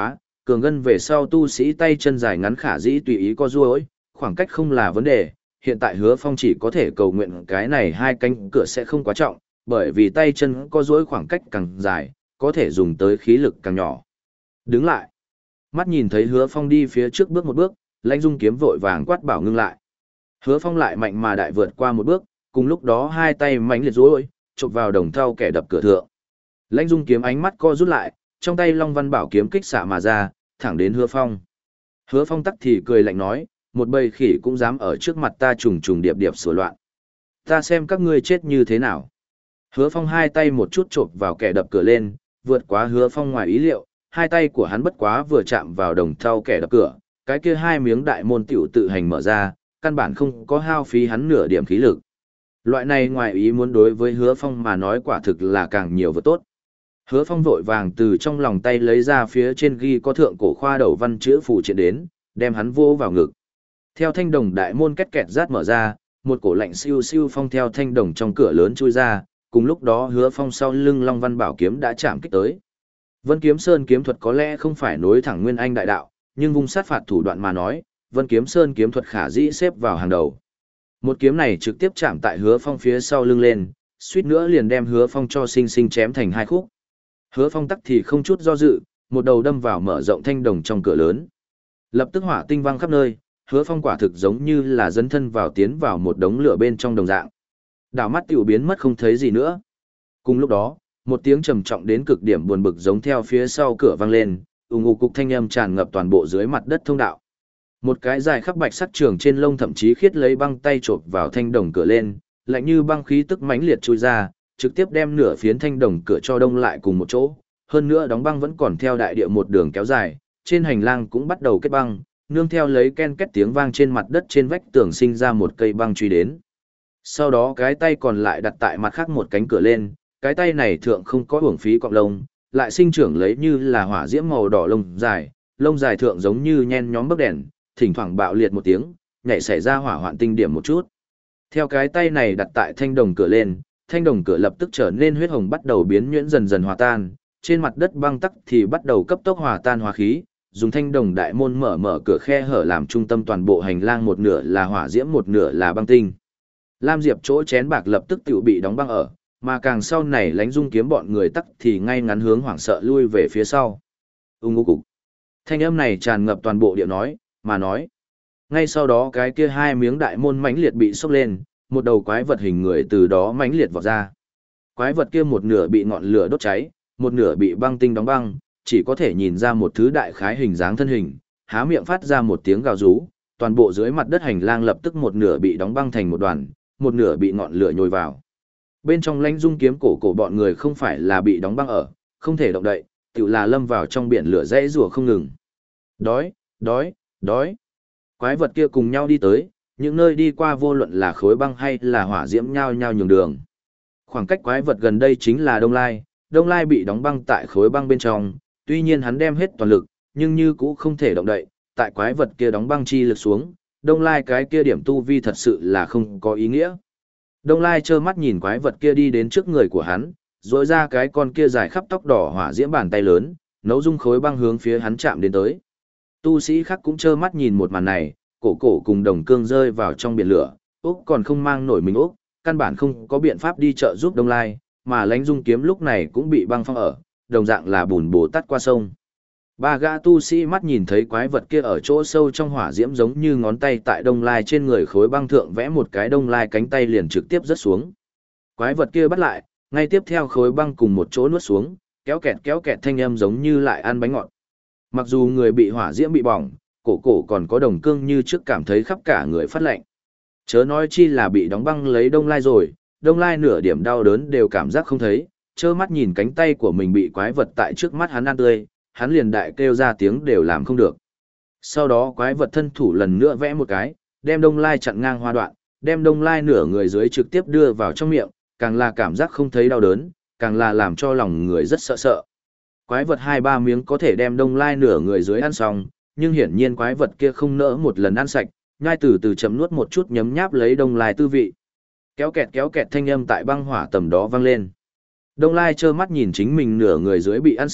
Speaker 1: cường ngân về sau tu sĩ tay chân dài ngắn khả dĩ tùy ý co duỗi, khoảng cách không là vấn đề, hiện tại Hứa Phong chỉ có thể cầu nguyện cái này hai cánh cửa sẽ không quá trọng, bởi vì tay chân co duỗi khoảng cách càng dài, có thể dùng tới khí lực càng nhỏ. Đứng lại. Mắt nhìn thấy Hứa Phong đi phía trước bước một bước, Lãnh Dung kiếm vội vàng quát bảo ngưng lại. Hứa Phong lại mạnh mà đại vượt qua một bước, cùng lúc đó hai tay mãnh liệt duỗi, chụp vào đồng thau kẻ đập cửa thượng. Lãnh Dung kiếm ánh mắt co rút lại, trong tay Long Văn Bảo kiếm kích xạ mà ra, thẳng đến Hứa Phong. Hứa Phong tắc thì cười lạnh nói, một bầy khỉ cũng dám ở trước mặt ta trùng trùng điệp điệp sủa loạn. Ta xem các ngươi chết như thế nào. Hứa Phong hai tay một chút chộp vào kẻ đập cửa lên, vượt quá Hứa Phong ngoài ý liệu, hai tay của hắn bất quá vừa chạm vào đồng thau kẻ đập cửa, cái kia hai miếng đại môn tiểu tự hành mở ra, căn bản không có hao phí hắn nửa điểm khí lực. Loại này ngoài ý muốn đối với Hứa Phong mà nói quả thực là càng nhiều vừa tốt. Hứa Phong vội vàng từ trong lòng tay lấy ra phía trên ghi có thượng cổ khoa đầu văn chữ phù triện đến, đem hắn vô vào ngực. Theo thanh đồng đại môn két kẹt rát mở ra, một cổ lạnh siêu siêu phong theo thanh đồng trong cửa lớn chui ra, cùng lúc đó Hứa Phong sau lưng Long Văn Bảo kiếm đã chạm kích tới. Vân Kiếm Sơn kiếm thuật có lẽ không phải nối thẳng Nguyên Anh đại đạo, nhưng vùng sát phạt thủ đoạn mà nói, Vân Kiếm Sơn kiếm thuật khả dĩ xếp vào hàng đầu. Một kiếm này trực tiếp chạm tại Hứa Phong phía sau lưng lên, suýt nữa liền đem Hứa Phong cho sinh sinh chém thành hai khúc. Hứa Phong tắc thì không chút do dự, một đầu đâm vào mở rộng thanh đồng trong cửa lớn. Lập tức hỏa tinh văng khắp nơi, Hứa Phong quả thực giống như là dấn thân vào tiến vào một đống lửa bên trong đồng dạng. Đảo mắt tiểu biến mất không thấy gì nữa. Cùng lúc đó, một tiếng trầm trọng đến cực điểm buồn bực giống theo phía sau cửa vang lên, ùng ục cục thanh âm tràn ngập toàn bộ dưới mặt đất thông đạo. Một cái dài khắc bạch sắc trường trên lông thậm chí khiết lấy băng tay chộp vào thanh đồng cửa lên, lạnh như băng khí tức mãnh liệt chui ra, trực tiếp đem nửa phiến thanh đồng cửa cho đông lại cùng một chỗ. Hơn nữa đóng băng vẫn còn theo đại địa một đường kéo dài, trên hành lang cũng bắt đầu kết băng, nương theo lấy ken két tiếng vang trên mặt đất trên vách tường sinh ra một cây băng truy đến. Sau đó cái tay còn lại đặt tại mặt khác một cánh cửa lên, cái tay này thượng không có uổng phí cọng lông, lại sinh trưởng lấy như là hỏa diễm màu đỏ lông dài thượng giống như nhen nhóm bấc đèn, thỉnh thoảng bạo liệt một tiếng, nhảy xảy ra hỏa hoạn tinh điểm một chút. Theo cái tay này đặt tại thanh đồng cửa lên, thanh đồng cửa lập tức trở nên huyết hồng bắt đầu biến nhuyễn dần dần hòa tan, trên mặt đất băng tắc thì bắt đầu cấp tốc hòa tan hóa khí, dùng thanh đồng đại môn mở cửa khe hở làm trung tâm toàn bộ hành lang, một nửa là hỏa diễm một nửa là băng tinh. Lam Diệp chỗ chén bạc lập tức tự bị đóng băng ở, mà càng sau này Lãnh Dung kiếm bọn người tắc thì ngay ngắn hướng hoảng sợ lui về phía sau. Ngô cục. Thanh âm này tràn ngập toàn bộ địa nói, mà nói. Ngay sau đó cái kia hai miếng đại môn mãnh liệt bị sốc lên, một đầu quái vật hình người từ đó mãnh liệt vọt ra. Quái vật kia một nửa bị ngọn lửa đốt cháy, một nửa bị băng tinh đóng băng, chỉ có thể nhìn ra một thứ đại khái hình dáng thân hình, há miệng phát ra một tiếng gào rú, toàn bộ dưới mặt đất hành lang lập tức một nửa bị đóng băng thành một đoàn, một nửa bị ngọn lửa nhồi vào. Bên trong Lãnh Dung kiếm cổ bọn người không phải là bị đóng băng ở, không thể động đậy, tự là lâm vào trong biển lửa dãy rủa không ngừng. Đói, đói, đói. Quái vật kia cùng nhau đi tới, những nơi đi qua vô luận là khối băng hay là hỏa diễm nhau nhau nhường đường. Khoảng cách quái vật gần đây chính là Đông Lai bị đóng băng tại khối băng bên trong, tuy nhiên hắn đem hết toàn lực, nhưng như cũ không thể động đậy, tại quái vật kia đóng băng chi lực xuống, Đông Lai cái kia điểm tu vi thật sự là không có ý nghĩa. Đông Lai trơ mắt nhìn quái vật kia đi đến trước người của hắn, rỗi ra cái con kia dài khắp tóc đỏ hỏa diễm bàn tay lớn, nấu dung khối băng hướng phía hắn chạm đến tới. Tu sĩ khác cũng trơ mắt nhìn một màn này, cổ cùng Đồng Cương rơi vào trong biển lửa, Úc còn không mang nổi mình Úc, căn bản không có biện pháp đi trợ giúp Đông Lai, mà Lãnh Dung kiếm lúc này cũng bị băng phong ở, đồng dạng là bùn bồ tát qua sông. Ba gã tu sĩ mắt nhìn thấy quái vật kia ở chỗ sâu trong hỏa diễm giống như ngón tay tại Đông Lai trên người khối băng thượng vẽ một cái Đông Lai cánh tay liền trực tiếp rớt xuống. Quái vật kia bắt lại, ngay tiếp theo khối băng cùng một chỗ nuốt xuống, kéo kẹt thanh âm giống như lại ăn bánh ngọt. Mặc dù người bị hỏa diễm bị bỏng, cổ còn có Đồng Cương như trước cảm thấy khắp cả người phát lạnh. Chớ nói chi là bị đóng băng lấy Đông Lai rồi, Đông Lai nửa điểm đau đớn đều cảm giác không thấy, trơ mắt nhìn cánh tay của mình bị quái vật tại trước mắt hắn ăn tươi, hắn liền đại kêu ra tiếng đều làm không được. Sau đó quái vật thân thủ lần nữa vẽ một cái, đem Đông Lai chặn ngang hoa đoạn, đem Đông Lai nửa người dưới trực tiếp đưa vào trong miệng, càng là cảm giác không thấy đau đớn, càng là làm cho lòng người rất sợ. Quái vật 2-3 miếng có thể đem Đông Lai nửa người dưới ăn xong, nhưng hiển nhiên quái vật kia không nỡ một lần ăn sạch, nhai từ từ chấm nuốt một chút nhấm nháp lấy Đông Lai tư vị. Kéo kẹt thanh âm tại băng hỏa tầm đó vang lên. Đông Lai trơ mắt nhìn chính mình nửa người dưới bị ăn sạch,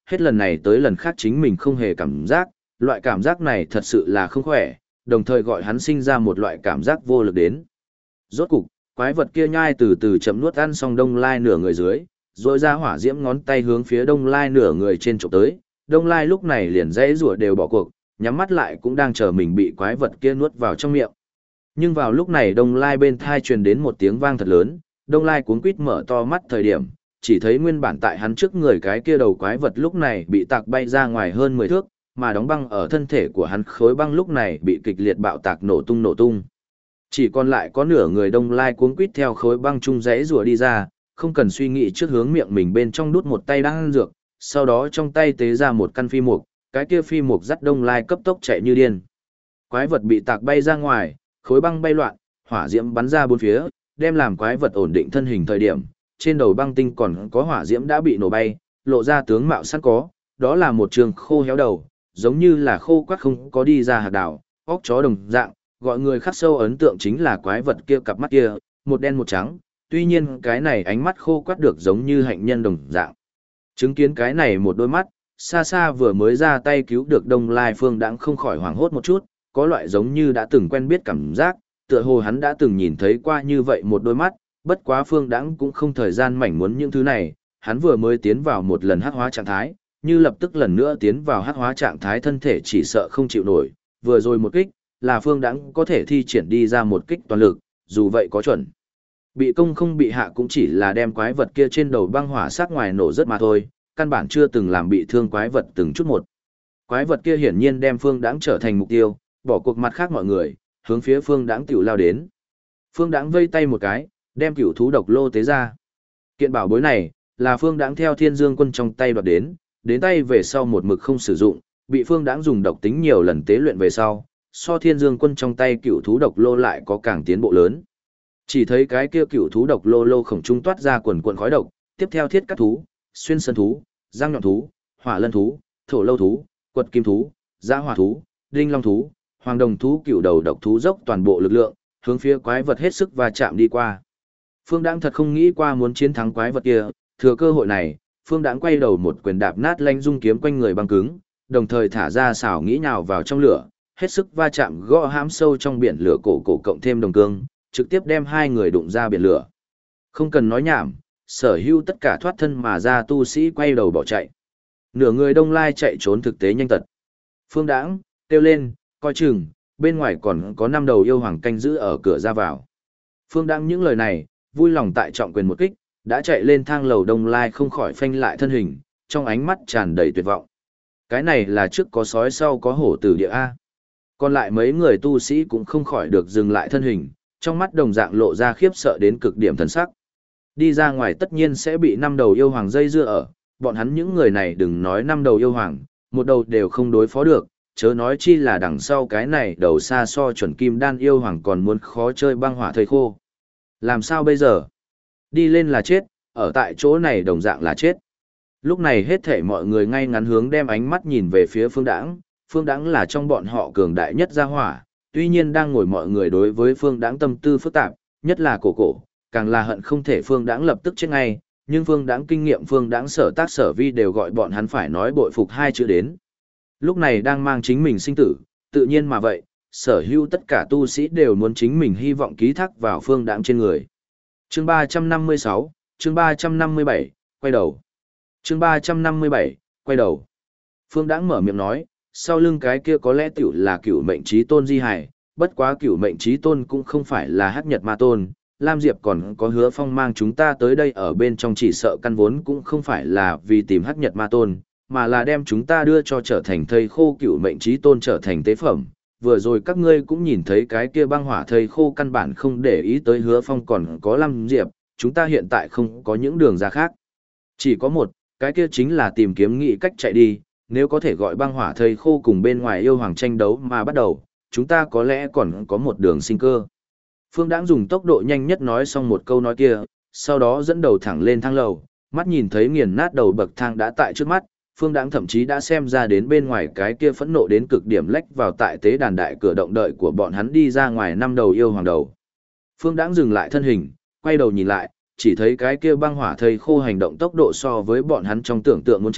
Speaker 1: hết lần này tới lần khác chính mình không hề cảm giác, loại cảm giác này thật sự là không khỏe, đồng thời gọi hắn sinh ra một loại cảm giác vô lực đến. Rốt cục, quái vật kia nhai từ từ chậm nuốt ăn xong Đông Lai nửa người dưới, rồi ra hỏa diễm ngón tay hướng phía Đông Lai nửa người trên chụp tới, Đông Lai lúc này liền dãy rủa đều bỏ cuộc, nhắm mắt lại cũng đang chờ mình bị quái vật kia nuốt vào trong miệng. Nhưng vào lúc này Đông Lai bên thai truyền đến một tiếng vang thật lớn, Đông Lai cuống quýt mở to mắt thời điểm, chỉ thấy nguyên bản tại hắn trước người cái kia đầu quái vật lúc này bị tạc bay ra ngoài hơn 10 thước, mà đóng băng ở thân thể của hắn khối băng lúc này bị kịch liệt bạo tạc nổ tung. Chỉ còn lại có nửa người Đông Lai cuống quýt theo khối băng chung rẽ rùa đi ra, không cần suy nghĩ trước hướng miệng mình bên trong đút một tay đang ăn dược, sau đó trong tay tế ra một căn phi mục, cái kia phi mục dắt Đông Lai cấp tốc chạy như điên. Quái vật bị tạc bay ra ngoài, khối băng bay loạn, hỏa diễm bắn ra bốn phía, đem làm quái vật ổn định thân hình thời điểm, trên đầu băng tinh còn có hỏa diễm đã bị nổ bay, lộ ra tướng mạo sẵn có, đó là một trường khô héo đầu, giống như là khô quắt không có đi ra hạt đảo, óc chó đồng dạng, gọi người khắc sâu ấn tượng chính là quái vật kia cặp mắt kia, một đen một trắng, tuy nhiên cái này ánh mắt khô quắt được giống như hạnh nhân đồng dạng. Chứng kiến cái này một đôi mắt, xa xa vừa mới ra tay cứu được Đông Lai Phương Đãng không khỏi hoảng hốt một chút, có loại giống như đã từng quen biết cảm giác, tựa hồ hắn đã từng nhìn thấy qua như vậy một đôi mắt, bất quá Phương Đãng cũng không thời gian mảnh muốn những thứ này, hắn vừa mới tiến vào một lần hắc hóa trạng thái, như lập tức lần nữa tiến vào hắc hóa trạng thái thân thể chỉ sợ không chịu nổi, vừa rồi một kích, là Phương Đãng có thể thi triển đi ra một kích toàn lực, dù vậy có chuẩn. Bị công không bị hạ cũng chỉ là đem quái vật kia trên đầu băng hỏa sát ngoài nổ rất mà thôi, căn bản chưa từng làm bị thương quái vật từng chút một. Quái vật kia hiển nhiên đem Phương Đãng trở thành mục tiêu, bỏ cuộc mặt khác mọi người, hướng phía Phương Đãng tiểu lao đến. Phương Đãng vây tay một cái, đem cửu thú độc lô tế ra. Kiện bảo bối này là Phương Đãng theo Thiên Dương Quân trong tay đoạt đến tay về sau một mực không sử dụng, bị Phương Đãng dùng độc tính nhiều lần tế luyện về sau, so Thiên Dương Quân trong tay cửu thú độc lô lại có càng tiến bộ lớn. Chỉ thấy cái kia cửu thú độc lô khổng trung toát ra quần quần khói độc, tiếp theo thiết cắt thú, xuyên sơn thú, răng nhọn thú, hỏa lân thú, thổ lâu thú, quật kim thú, dã hỏa thú, đinh long thú, hoàng đồng thú cửu đầu độc thú dốc toàn bộ lực lượng, hướng phía quái vật hết sức và chạm đi qua. Phương Đãng thật không nghĩ qua muốn chiến thắng quái vật kia, thừa cơ hội này, Phương Đãng quay đầu một quyền đạp nát Lãnh Dung kiếm quanh người băng cứng, đồng thời thả ra xảo nghĩ nhào vào trong lửa, hết sức va chạm gõ hãm sâu trong biển lửa cổ cộng thêm đồng cương, trực tiếp đem hai người đụng ra biển lửa. Không cần nói nhảm, sở hữu tất cả thoát thân mà ra tu sĩ quay đầu bỏ chạy. Nửa người Đông Lai chạy trốn thực tế nhanh tật. Phương Đãng kêu lên, coi chừng, bên ngoài còn có 5 đầu yêu hoàng canh giữ ở cửa ra vào. Phương Đãng những lời này, vui lòng tại trọng quyền một kích, đã chạy lên thang lầu Đông Lai không khỏi phanh lại thân hình, trong ánh mắt tràn đầy tuyệt vọng. Cái này là trước có sói sau có hổ tử địa A. Còn lại mấy người tu sĩ cũng không khỏi được dừng lại thân hình, trong mắt đồng dạng lộ ra khiếp sợ đến cực điểm thần sắc. Đi ra ngoài tất nhiên sẽ bị 5 đầu yêu hoàng dây dưa ở, bọn hắn những người này đừng nói 5 đầu yêu hoàng, một đầu đều không đối phó được, chớ nói chi là đằng sau cái này đầu xa so chuẩn kim đan yêu hoàng còn muốn khó chơi băng hỏa thời khô. Làm sao bây giờ? Đi lên là chết, ở tại chỗ này đồng dạng là chết. Lúc này hết thể mọi người ngay ngắn hướng đem ánh mắt nhìn về phía Phương Đãng. Phương Đãng là trong bọn họ cường đại nhất gia hỏa, tuy nhiên đang ngồi mọi người đối với Phương Đãng tâm tư phức tạp, nhất là cổ, càng là hận không thể Phương Đãng lập tức chết ngay, nhưng Phương Đãng kinh nghiệm Phương Đãng sở tác sở vi đều gọi bọn hắn phải nói bội phục hai chữ đến. Lúc này đang mang chính mình sinh tử, tự nhiên mà vậy, sở hữu tất cả tu sĩ đều muốn chính mình hy vọng ký thác vào Phương Đãng trên người. Chương 356, chương 357, quay đầu. Chương 357, quay đầu. Phương Đãng mở miệng nói, sau lưng cái kia có lẽ tiểu là cửu mệnh chí tôn di hải, bất quá cửu mệnh chí tôn cũng không phải là hắc nhật ma tôn, Lam Diệp còn có Hứa Phong mang chúng ta tới đây ở bên trong chỉ sợ căn vốn cũng không phải là vì tìm hắc nhật ma tôn, mà là đem chúng ta đưa cho trở thành thây khô cửu mệnh chí tôn trở thành tế phẩm. Vừa rồi các ngươi cũng nhìn thấy cái kia băng hỏa thây khô căn bản không để ý tới Hứa Phong còn có Lam Diệp, chúng ta hiện tại không có những đường ra khác. Chỉ có một, cái kia chính là tìm kiếm nghị cách chạy đi, nếu có thể gọi băng hỏa thây khô cùng bên ngoài yêu hoàng tranh đấu mà bắt đầu, chúng ta có lẽ còn có một đường sinh cơ. Phương Đãng dùng tốc độ nhanh nhất nói xong một câu nói kia, sau đó dẫn đầu thẳng lên thang lầu, mắt nhìn thấy nghiền nát đầu bậc thang đã tại trước mắt, Phương Đãng thậm chí đã xem ra đến bên ngoài cái kia phẫn nộ đến cực điểm lách vào tại tế đàn đại cửa động đợi của bọn hắn đi ra ngoài 5 đầu yêu hoàng đầu. Phương Đãng dừng lại thân hình, quay đầu nhìn lại, chỉ thấy cái kia băng hỏa thây khô hành động tốc độ so với bọn hắn trong tưởng tượng muốn chậm,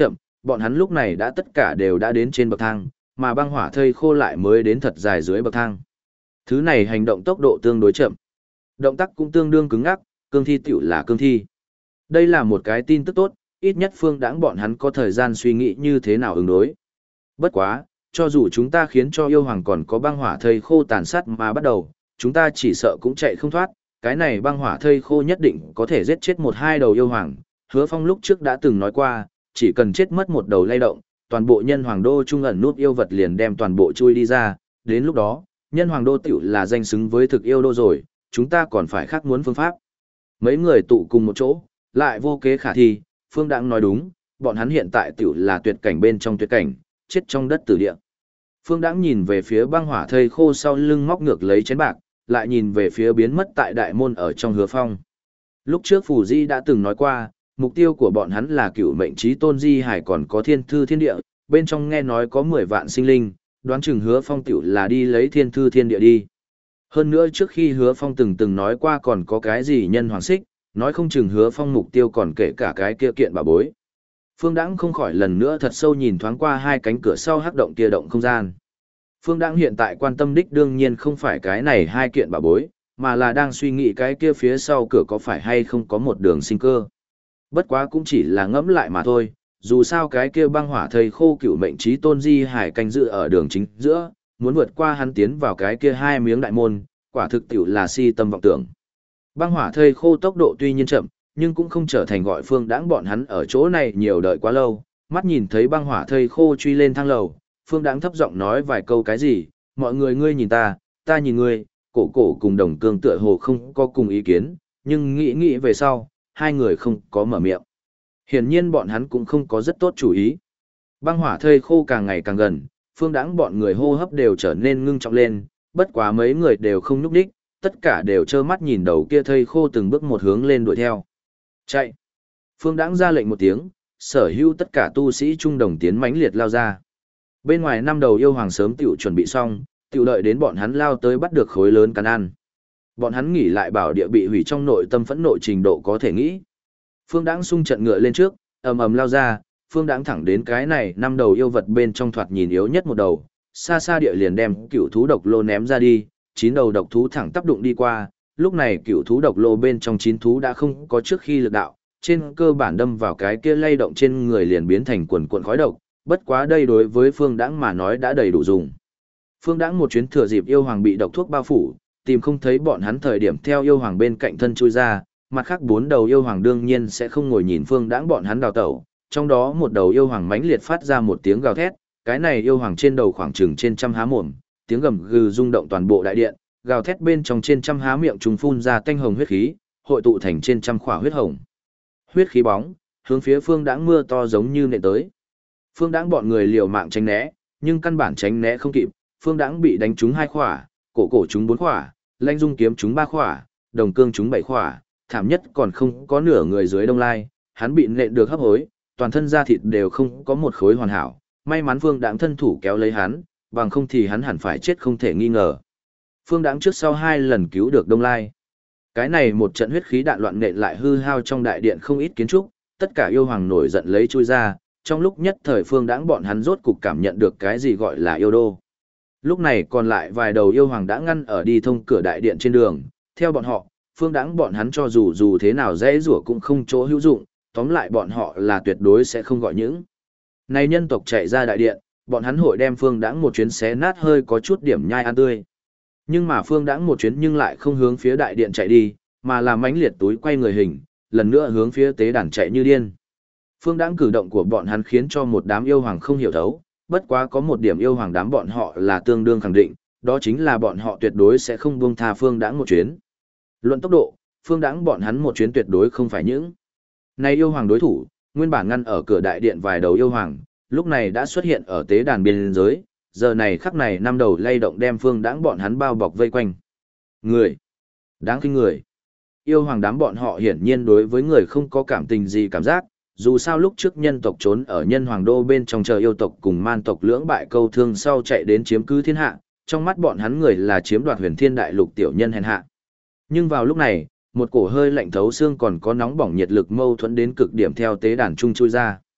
Speaker 1: bọn hắn lúc này đã tất cả đều đã đến trên bậc thang, mà băng hỏa thây khô lại mới đến thật dài dưới bậc thang. Thứ này hành động tốc độ tương đối chậm. Động tác cũng tương đương cứng ngắc, cương thi tiểu là cương thi. Đây là một cái tin tức tốt, ít nhất Phương Đãng bọn hắn có thời gian suy nghĩ như thế nào ứng đối. Bất quá, cho dù chúng ta khiến cho yêu hoàng còn có băng hỏa thây khô tàn sát mà bắt đầu, chúng ta chỉ sợ cũng chạy không thoát, cái này băng hỏa thây khô nhất định có thể giết chết một hai đầu yêu hoàng. Hứa Phong lúc trước đã từng nói qua, chỉ cần chết mất một đầu lay động, toàn bộ nhân hoàng đô trung ẩn nút yêu vật liền đem toàn bộ chui đi ra, đến lúc đó, nhân hoàng đô tiểu là danh xứng với thực yêu đô rồi, chúng ta còn phải khác muốn phương pháp. Mấy người tụ cùng một chỗ, lại vô kế khả thi, Phương Đãng nói đúng, bọn hắn hiện tại tiểu là tuyệt cảnh bên trong tuyệt cảnh, chết trong đất tử địa. Phương Đãng nhìn về phía băng hỏa thây khô sau lưng móc ngược lấy chén bạc, lại nhìn về phía biến mất tại đại môn ở trong Hứa Phong. Lúc trước Phù Di đã từng nói qua, mục tiêu của bọn hắn là cựu mệnh chí tôn di hải còn có thiên thư thiên địa, bên trong nghe nói có 10 vạn sinh linh, đoán chừng Hứa Phong tiểu là đi lấy thiên thư thiên địa đi. Hơn nữa trước khi Hứa Phong từng nói qua còn có cái gì nhân hoàng xích, nói không chừng Hứa Phong mục tiêu còn kể cả cái kia kiện bảo bối. Phương Đãng không khỏi lần nữa thật sâu nhìn thoáng qua hai cánh cửa sau hắc động kia động không gian. Phương Đãng hiện tại quan tâm đích đương nhiên không phải cái này hai kiện bảo bối, mà là đang suy nghĩ cái kia phía sau cửa có phải hay không có một đường sinh cơ. Bất quá cũng chỉ là ngẫm lại mà thôi, dù sao cái kia băng hỏa thầy khô cựu mệnh chí tôn di hải canh dự ở đường chính giữa, muốn vượt qua hắn tiến vào cái kia hai miếng đại môn, quả thực tiểu là si tâm vọng tưởng. Băng hỏa thây khô tốc độ tuy nhiên chậm, nhưng cũng không trở thành gọi Phương Đãng bọn hắn ở chỗ này nhiều đợi quá lâu, mắt nhìn thấy băng hỏa thây khô truy lên thang lầu, Phương Đãng thấp giọng nói vài câu cái gì, mọi người ngươi nhìn ta, ta nhìn ngươi, cổ cổ cùng đồng cương tựa hồ không có cùng ý kiến, nhưng nghĩ về sau, hai người không có mở miệng. Hiển nhiên bọn hắn cũng không có rất tốt chủ ý. Băng hỏa thây khô càng ngày càng gần, Phương Đãng bọn người hô hấp đều trở nên ngưng trọng lên, bất quá mấy người đều không nhúc nhích, tất cả đều trơ mắt nhìn đầu kia thây khô từng bước một hướng lên đuổi theo. Chạy! Phương Đãng ra lệnh một tiếng, sở hữu tất cả tu sĩ trung đồng tiến mãnh liệt lao ra. Bên ngoài năm đầu yêu hoàng sớm tiểu chuẩn bị xong, tiểu đợi đến bọn hắn lao tới bắt được khối lớn cắn ăn. Bọn hắn nghỉ lại bảo địa bị hủy trong nội tâm phẫn nộ trình độ có thể nghĩ. Phương Đãng xung trận ngựa lên trước, ầm ầm lao ra, Phương Đãng thẳng đến cái này năm đầu yêu vật bên trong thoạt nhìn yếu nhất một đầu, xa xa địa liền đem cựu thú độc lô ném ra đi, 9 đầu độc thú thẳng tác đụng đi qua, lúc này cựu thú độc lô bên trong 9 thú đã không có trước khi lực đạo, trên cơ bản đâm vào cái kia lay động trên người liền biến thành quần cuộn khói độc, bất quá đây đối với Phương Đãng mà nói đã đầy đủ dùng. Phương Đãng một chuyến thừa dịp yêu hoàng bị độc thuốc bao phủ, tìm không thấy bọn hắn thời điểm theo yêu hoàng bên cạnh thân chui ra, mặt khác 4 đầu yêu hoàng đương nhiên sẽ không ngồi nhìn Phương Đãng bọn hắn đào tẩu, trong đó một đầu yêu hoàng mãnh liệt phát ra một tiếng gào thét, cái này yêu hoàng trên đầu khoảng chừng trên trăm há mồm, tiếng gầm gừ rung động toàn bộ đại điện, gào thét bên trong trên trăm há miệng trùng phun ra tanh hồng huyết khí, hội tụ thành trên trăm khỏa huyết hồng. Huyết khí bóng, hướng phía Phương Đãng mưa to giống như nện tới. Phương Đãng bọn người liều mạng tránh né, nhưng căn bản tránh né không kịp, Phương Đãng bị đánh trúng 2 khỏa, cổ cổ trúng 4 khỏa, Lãnh Dung kiếm trúng 3 khỏa, Đồng Cương trúng 7 khỏa, thảm nhất còn không có nửa người dưới Đông Lai, hắn bị nện được hấp hối, toàn thân da thịt đều không có một khối hoàn hảo, may mắn Phương Đãng thân thủ kéo lấy hắn, bằng không thì hắn hẳn phải chết không thể nghi ngờ. Phương Đãng trước sau 2 lần cứu được Đông Lai. Cái này một trận huyết khí đạn loạn nện lại hư hao trong đại điện không ít kiến trúc, tất cả yêu hoàng nổi giận lấy chui ra, trong lúc nhất thời Phương Đãng bọn hắn rốt cục cảm nhận được cái gì gọi là yêu đô. Lúc này còn lại vài đầu yêu hoàng đã ngăn ở đi thông cửa đại điện trên đường, theo bọn họ, Phương Đãng bọn hắn cho dù thế nào dễ rủa cũng không chỗ hữu dụng, tóm lại bọn họ là tuyệt đối sẽ không gọi những này nhân tộc chạy ra đại điện, bọn hắn hội đem Phương Đãng một chuyến xé nát hơi có chút điểm nhai ăn tươi. Nhưng mà Phương Đãng một chuyến nhưng lại không hướng phía đại điện chạy đi, mà là mãnh liệt túi quay người hình, lần nữa hướng phía tế đàn chạy như điên. Phương Đãng cử động của bọn hắn khiến cho một đám yêu hoàng không hiểu thấu, bất quá có một điểm yêu hoàng đám bọn họ là tương đương khẳng định, đó chính là bọn họ tuyệt đối sẽ không buông tha Phương Đãng một chuyến. Luận tốc độ, Phương Đãng bọn hắn một chuyến tuyệt đối không phải những này yêu hoàng đối thủ, nguyên bản ngăn ở cửa đại điện vài đầu yêu hoàng, lúc này đã xuất hiện ở tế đàn biên giới, giờ này khắc này 5 đầu lay động đem Phương Đãng bọn hắn bao bọc vây quanh. Người, đáng khinh người. Yêu hoàng đám bọn họ hiển nhiên đối với người không có cảm tình gì cảm giác, dù sao lúc trước nhân tộc trốn ở nhân hoàng đô bên trong chờ yêu tộc cùng man tộc lưỡng bại câu thương sau chạy đến chiếm cứ thiên hạ, trong mắt bọn hắn người là chiếm đoạt huyền thiên đại lục tiểu nhân hèn hạ. Nhưng vào lúc này, một cổ hơi lạnh thấu xương còn có nóng bỏng nhiệt lực mâu thuẫn đến cực điểm theo tế đàn trung chui ra.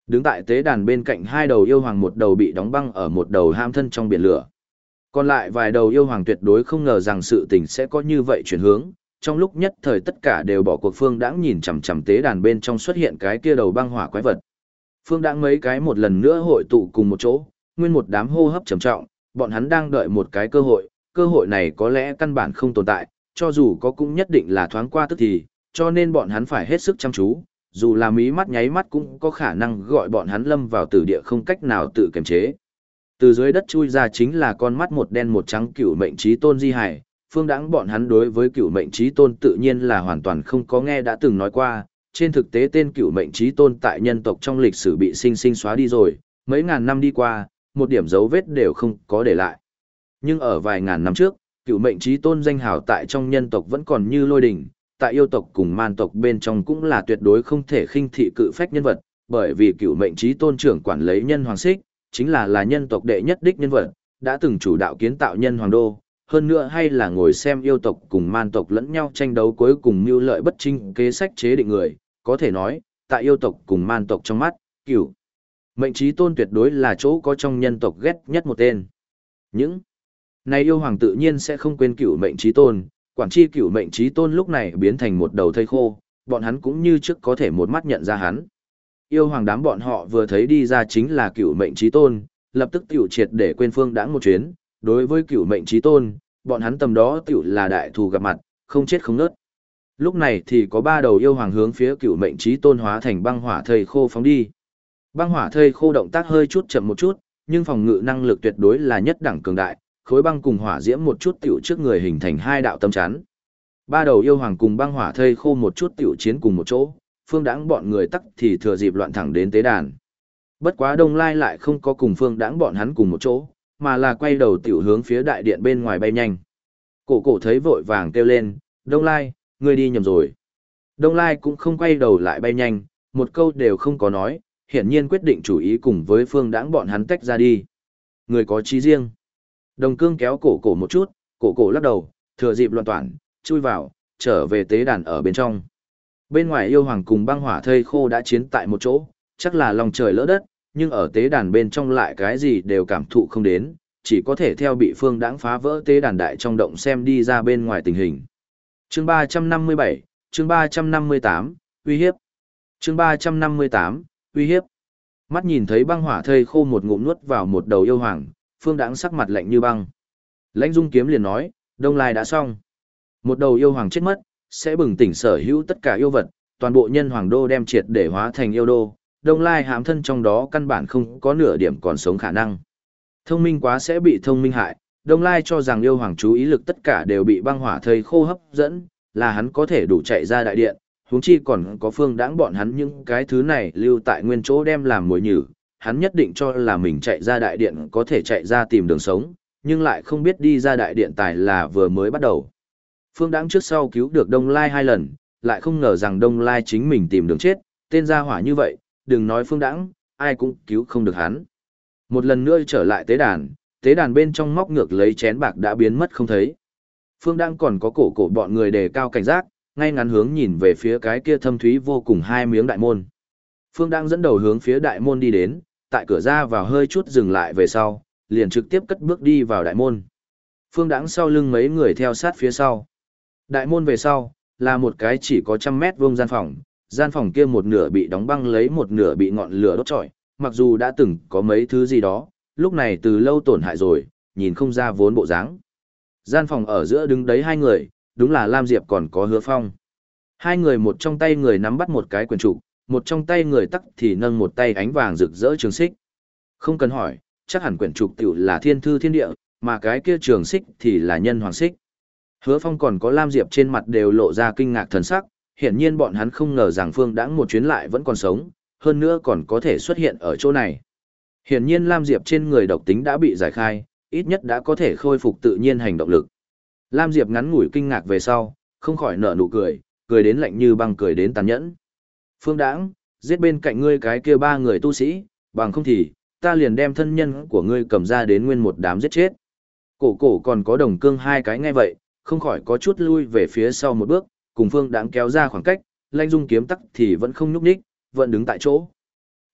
Speaker 1: Đứng tại tế đàn bên cạnh hai đầu yêu hoàng, một đầu bị đóng băng ở một đầu ham thân trong biển lửa. Còn lại vài đầu yêu hoàng tuyệt đối không ngờ rằng sự tình sẽ có như vậy chuyển hướng, trong lúc nhất thời tất cả đều bỏ cuộc. Phương Đãng nhìn chằm chằm tế đàn bên trong xuất hiện cái kia đầu băng hỏa quái vật. Phương Đãng mấy cái một lần nữa hội tụ cùng một chỗ, nguyên một đám hô hấp trầm trọng, bọn hắn đang đợi một cái cơ hội này có lẽ căn bản không tồn tại, cho dù có cũng nhất định là thoáng qua tức thì, cho nên bọn hắn phải hết sức chăm chú, dù là mí mắt nháy mắt cũng có khả năng gọi bọn hắn lâm vào tử địa không cách nào tự kiềm chế. Từ dưới đất chui ra chính là con mắt một đen một trắng cửu mệnh chí tôn di hải. Phương Đãng bọn hắn đối với cửu mệnh chí tôn tự nhiên là hoàn toàn không có nghe đã từng nói qua, trên thực tế tên cửu mệnh chí tôn tại nhân tộc trong lịch sử bị sinh sinh xóa đi rồi, mấy ngàn năm đi qua, một điểm dấu vết đều không có để lại. Nhưng ở vài ngàn năm trước, cửu mệnh chí tôn danh hào tại trong nhân tộc vẫn còn như lôi đỉnh, tại yêu tộc cùng man tộc bên trong cũng là tuyệt đối không thể khinh thị cự phách nhân vật, bởi vì cửu mệnh chí tôn trưởng quản lấy nhân hoàng xích, chính là nhân tộc đệ nhất đích nhân vật, đã từng chủ đạo kiến tạo nhân hoàng đô, hơn nữa hay là ngồi xem yêu tộc cùng man tộc lẫn nhau tranh đấu cuối cùng mưu lợi bất chính kế sách chế định người, có thể nói, tại yêu tộc cùng man tộc trong mắt, cửu mệnh chí tôn tuyệt đối là chỗ có trong nhân tộc ghét nhất một tên. Những này yêu hoàng tự nhiên sẽ không quên cửu mệnh chí tôn, quản chi cửu mệnh chí tôn lúc này biến thành một đầu thây khô, bọn hắn cũng như trước có thể một mắt nhận ra hắn. Yêu hoàng đám bọn họ vừa thấy đi ra chính là cửu mệnh chí tôn, lập tức tiểu triệt để quên Phương Đãng một chuyến, đối với cửu mệnh chí tôn, bọn hắn tầm đó tiểu là đại thù gặp mặt, không chết không nớt. Lúc này thì có ba đầu yêu hoàng hướng phía cửu mệnh chí tôn hóa thành băng hỏa thây khô phóng đi. Băng hỏa thây khô động tác hơi chút chậm một chút, nhưng phòng ngự năng lực tuyệt đối là nhất đẳng cường đại, khối băng cùng hỏa diễm một chút tiểu trước người hình thành hai đạo tâm chắn. Ba đầu yêu hoàng cùng băng hỏa thây khô một chút tiểu chiến cùng một chỗ, Phương Đãng bọn người tắc thì thừa dịp loạn thẳng đến tế đàn. Bất quá Đông Lai lại không có cùng Phương Đãng bọn hắn cùng một chỗ, mà là quay đầu tiểu hướng phía đại điện bên ngoài bay nhanh. Cổ cổ thấy vội vàng kêu lên, Đông Lai, ngươi đi nhầm rồi. Đông Lai cũng không quay đầu lại bay nhanh, một câu đều không có nói, hiển nhiên quyết định chủ ý cùng với Phương Đãng bọn hắn tách ra đi. Người có chí riêng. Đồng Cương kéo cổ cổ một chút, cổ cổ lắc đầu, thừa dịp loạn toản, chui vào, trở về tế đàn ở bên trong. Bên ngoài yêu hoàng cùng băng hỏa thây khô đã chiến tại một chỗ, chắc là lòng trời lỡ đất, nhưng ở tế đàn bên trong lại cái gì đều cảm thụ không đến, chỉ có thể theo bị Phương Đãng phá vỡ tế đàn đại trong động xem đi ra bên ngoài tình hình. Chương 357, chương 358, uy hiếp. Chương 358, uy hiếp. Mắt nhìn thấy băng hỏa thây khô một ngụm nuốt vào một đầu yêu hoàng, Phương Đãng sắc mặt lạnh như băng. Lãnh Dung Kiếm liền nói, Đông Lai đã xong. Một đầu yêu hoàng chết mất, sẽ bừng tỉnh sở hữu tất cả yêu vật, toàn bộ nhân hoàng đô đem triệt để hóa thành yêu đô, Đông Lai hãm thân trong đó căn bản không có nửa điểm còn sống khả năng. Thông minh quá sẽ bị thông minh hại, Đông Lai cho rằng yêu hoàng chú ý lực tất cả đều bị băng hỏa thây khô hấp dẫn, là hắn có thể đủ chạy ra đại điện, huống chi còn có Phương Đãng bọn hắn những cái thứ này lưu tại nguyên chỗ đem làm mồi nhử, hắn nhất định cho là mình chạy ra đại điện có thể chạy ra tìm đường sống, nhưng lại không biết đi ra đại điện tài là vừa mới bắt đầu. Phương Đãng trước sau cứu được Đông Lai 2 lần, lại không ngờ rằng Đông Lai chính mình tìm đường chết, tên gia hỏa như vậy, đừng nói Phương Đãng, ai cũng cứu không được hắn. Một lần nữa trở lại tế đàn bên trong móc ngược lấy chén bạc đã biến mất không thấy. Phương Đãng còn có cổ cổ bọn người đề cao cảnh giác, ngay ngắn hướng nhìn về phía cái kia thâm thúy vô cùng hai miếng đại môn. Phương Đãng dẫn đầu hướng phía đại môn đi đến, tại cửa ra vào hơi chút dừng lại về sau, liền trực tiếp cất bước đi vào đại môn. Phương Đãng sau lưng mấy người theo sát phía sau. Đại môn về sau, là một cái chỉ có 100 mét vuông gian phòng kia một nửa bị đóng băng lấy một nửa bị ngọn lửa đốt trọi, mặc dù đã từng có mấy thứ gì đó, lúc này từ lâu tổn hại rồi, nhìn không ra vốn bộ dáng. Gian phòng ở giữa đứng đấy hai người, đúng là Lam Diệp còn có Hứa Phong. Hai người một trong tay người nắm bắt một cái quyển trục, một trong tay người tắc thì nâng một tay ánh vàng rực rỡ trường xích. Không cần hỏi, chắc hẳn quyển trục tiểu là thiên thư thiên địa, mà cái kia trường xích thì là nhân hoàng xích. Hứa Phong còn có Lam Diệp trên mặt đều lộ ra kinh ngạc thần sắc, hiển nhiên bọn hắn không ngờ rằng Phương Đãng một chuyến lại vẫn còn sống, hơn nữa còn có thể xuất hiện ở chỗ này. Hiển nhiên Lam Diệp trên người độc tính đã bị giải khai, ít nhất đã có thể khôi phục tự nhiên hành động lực. Lam Diệp ngắn ngủi kinh ngạc về sau, không khỏi nở nụ cười, cười đến lạnh như băng cười đến tàn nhẫn. Phương Đãng, giết bên cạnh ngươi cái kia 3 người tu sĩ, bằng không thì, ta liền đem thân nhân của ngươi cầm ra đến nguyên một đám giết chết. Cổ cổ còn có Đồng Cương 2 cái nghe vậy, không khỏi có chút lui về phía sau một bước, cùng Phương Đãng kéo ra khoảng cách, Lãnh Dung Kiếm tắc thì vẫn không nhúc nhích, vẫn đứng tại chỗ.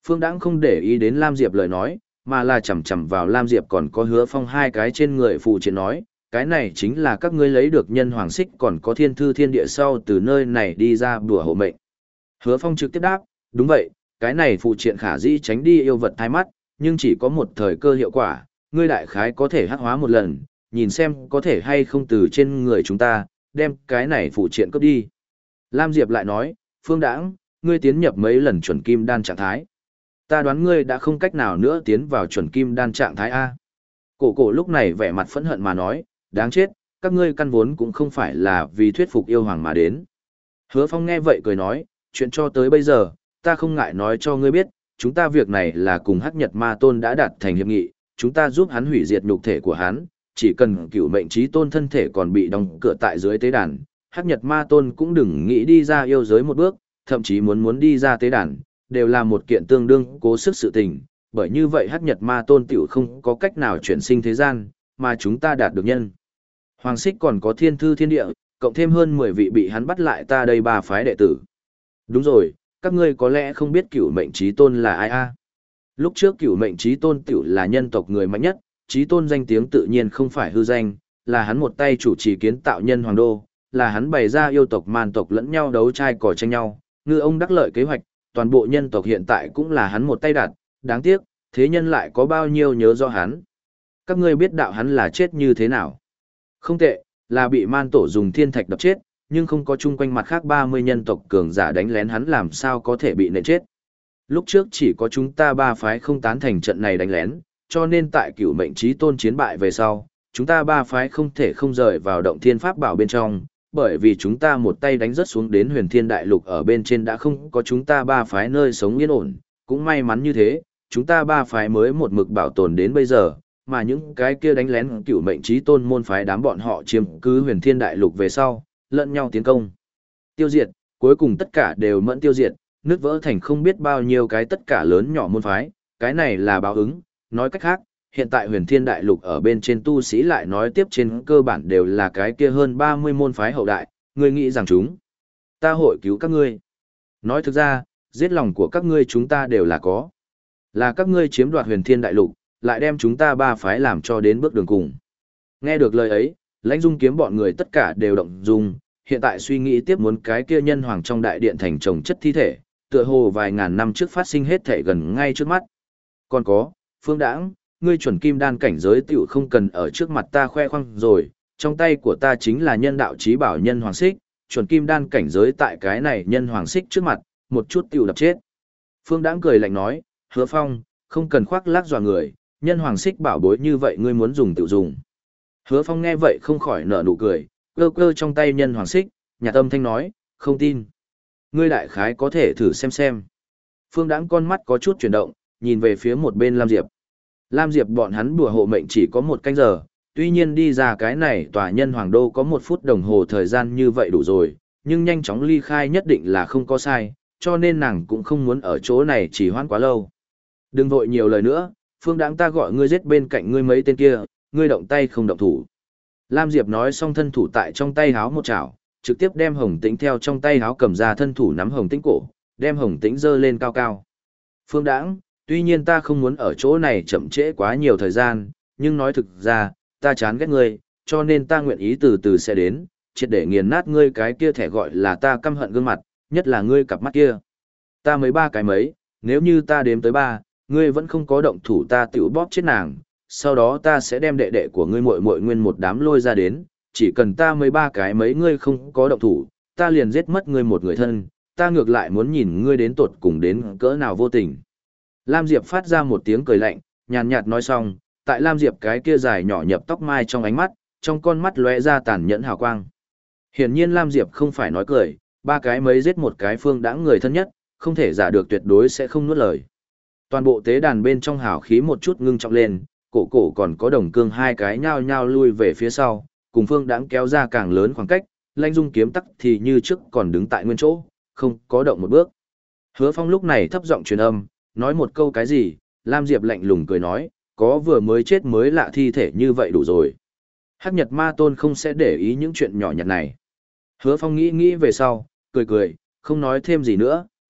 Speaker 1: Phương Đãng không để ý đến Lam Diệp lời nói, mà là chầm chầm vào Lam Diệp còn có Hứa Phong hai cái trên người phụ triện nói, cái này chính là các ngươi lấy được nhân hoàng xích còn có thiên thư thiên địa sau từ nơi này đi ra bùa hộ mệnh. Hứa Phong trực tiếp đáp, đúng vậy, cái này phụ triện khả dĩ tránh đi yêu vật thai mắt, nhưng chỉ có một thời cơ hiệu quả, ngươi đại khái có thể hắc hóa một lần, nhìn xem có thể hay không từ trên người chúng ta, đem cái này phụ triện cướp đi. Lam Diệp lại nói, Phương Đãng, ngươi tiến nhập mấy lần chuẩn kim đan trạng thái. Ta đoán ngươi đã không cách nào nữa tiến vào chuẩn kim đan trạng thái A. Cổ cổ lúc này vẻ mặt phẫn hận mà nói, đáng chết, các ngươi căn vốn cũng không phải là vì thuyết phục yêu hoàng mà đến. Hứa Phong nghe vậy cười nói, chuyện cho tới bây giờ, ta không ngại nói cho ngươi biết, chúng ta việc này là cùng Hắc Nhật Ma Tôn đã đạt thành hiệp nghị, chúng ta giúp hắn hủy diệt nhục thể của hắn, chỉ cần cửu mệnh chí tôn thân thể còn bị đóng cửa tại dưới tế đàn, Hắc Nhật Ma Tôn cũng đừng nghĩ đi ra yêu giới một bước, thậm chí muốn đi ra tế đàn, đều là một kiện tương đương cố sức sự tình, bởi như vậy Hắc Nhật Ma Tôn tiểu không có cách nào chuyển sinh thế gian, mà chúng ta đạt được nhân. Hoàng Xích còn có thiên thư thiên địa, cộng thêm hơn 10 vị bị hắn bắt lại ta đây ba phái đệ tử. Đúng rồi, các ngươi có lẽ không biết cửu mệnh chí tôn là ai a? Lúc trước cửu mệnh chí tôn tiểu là nhân tộc người mạnh nhất, chí tôn danh tiếng tự nhiên không phải hư danh, là hắn một tay chủ trì kiến tạo nhân hoàng đô, là hắn bày ra yêu tộc man tộc lẫn nhau đấu trai cò tranh nhau, ngư ông đắc lợi kế hoạch, toàn bộ nhân tộc hiện tại cũng là hắn một tay đặt, đáng tiếc, thế nhân lại có bao nhiêu nhớ rõ hắn. Các ngươi biết đạo hắn là chết như thế nào? Không tệ, là bị man tổ dùng thiên thạch đập chết, nhưng không có chung quanh mặt khác 30 nhân tộc cường giả đánh lén hắn làm sao có thể bị nện chết. Lúc trước chỉ có chúng ta ba phái không tán thành trận này đánh lén, cho nên tại cửu mệnh chí tôn chiến bại về sau, chúng ta ba phái không thể không rời vào động thiên pháp bảo bên trong, bởi vì chúng ta một tay đánh rớt xuống đến huyền thiên đại lục ở bên trên đã không có chúng ta ba phái nơi sống yên ổn, cũng may mắn như thế, chúng ta ba phái mới một mực bảo tồn đến bây giờ, mà những cái kia đánh lén cửu mệnh chí tôn môn phái đám bọn họ chiếm cứ huyền thiên đại lục về sau, lẫn nhau tiến công. Tiêu diệt, cuối cùng tất cả đều mẫn tiêu diệt, nứt vỡ thành không biết bao nhiêu cái tất cả lớn nhỏ môn phái, cái này là báo ứng, nói cách khác, hiện tại huyền thiên đại lục ở bên trên tu sĩ lại nói tiếp trên cơ bản đều là cái kia hơn 30 môn phái hậu đại, ngươi nghĩ rằng chúng ta hội cứu các ngươi. Nói thực ra, giết lòng của các ngươi chúng ta đều là có. Là các ngươi chiếm đoạt huyền thiên đại lục, lại đem chúng ta ba phái làm cho đến bước đường cùng. Nghe được lời ấy, Lãnh Dung kiếm bọn người tất cả đều động dung, hiện tại suy nghĩ tiếp muốn cái kia nhân hoàng trong đại điện thành chồng chất thi thể, tựa hồ vài ngàn năm trước phát sinh hết thể gần ngay trước mắt. Còn có, Phương Đãng, ngươi chuẩn kim đan cảnh giới tiểu không cần ở trước mặt ta khoe khoang rồi, trong tay của ta chính là nhân đạo chí bảo nhân hoàng xích, chuẩn kim đan cảnh giới tại cái này nhân hoàng xích trước mặt, một chút tiểu đập chết. Phương Đãng cười lạnh nói, Hứa Phong, không cần khoác lác dọa người, nhân hoàng xích bảo bối như vậy ngươi muốn dùng tiểu dùng. Hứa Phong nghe vậy không khỏi nở nụ cười, cơ cơ trong tay nhân hoàng xích, nhà tâm thanh nói, không tin. Ngươi đại khái có thể thử xem. Phương Đãng con mắt có chút chuyển động, nhìn về phía một bên Lam Diệp. Lam Diệp bọn hắn bùa hộ mệnh chỉ có 1 canh giờ, tuy nhiên đi ra cái này tòa nhân hoàng đô có 1 phút đồng hồ thời gian như vậy đủ rồi, nhưng nhanh chóng ly khai nhất định là không có sai, cho nên nàng cũng không muốn ở chỗ này chỉ hoãn quá lâu. Đừng vội nhiều lời nữa, Phương Đãng ta gọi ngươi giết bên cạnh ngươi mấy tên kia, ngươi động tay không động thủ. Lam Diệp nói xong thân thủ tại trong tay háo một chảo, trực tiếp đem Hồng Tĩnh theo trong tay háo cầm ra thân thủ nắm Hồng Tĩnh cổ, đem Hồng Tĩnh giơ lên cao cao. Phương Đãng, tuy nhiên ta không muốn ở chỗ này chậm trễ quá nhiều thời gian, nhưng nói thực ra, ta chán ghét ngươi, cho nên ta nguyện ý từ từ sẽ đến, triệt để nghiền nát ngươi cái kia thẻ gọi là ta căm hận gương mặt, nhất là ngươi cặp mắt kia. Ta mới 3 cái mấy, nếu như ta đếm tới 3, ngươi vẫn không có động thủ ta tiểu bóp chết nàng, sau đó ta sẽ đem đệ đệ của ngươi muội muội nguyên một đám lôi ra đến, chỉ cần ta mới 3 cái mấy ngươi không có động thủ, ta liền giết mất ngươi một người thân, ta ngược lại muốn nhìn ngươi đến tột cùng đến cỡ nào vô tình. Lam Diệp phát ra một tiếng cười lạnh, nhàn nhạt nói xong, tại Lam Diệp cái kia dài nhỏ nhập tóc mai trong ánh mắt, trong con mắt lóe ra tàn nhẫn hào quang. Hiển nhiên Lam Diệp không phải nói cười, 3 cái mấy giết một cái Phương Đãng người thân nhất, không thể giả được tuyệt đối sẽ không nuốt lời. Toàn bộ tế đàn bên trong hào khí một chút ngưng trọng lên, cổ cổ còn có Đồng Cương 2 cái nhao nhao lui về phía sau, cùng Phương Đãng kéo ra càng lớn khoảng cách, Lãnh Dung kiếm tắc thì như trước còn đứng tại nguyên chỗ, không có động một bước. Hứa Phong lúc này thấp giọng truyền âm, nói một câu cái gì, Lam Diệp lạnh lùng cười nói, có vừa mới chết mới lạ thi thể như vậy đủ rồi. Hắc Nhật Ma Tôn không sẽ để ý những chuyện nhỏ nhặt này. Hứa Phong nghĩ về sau, cười, không nói thêm gì nữa,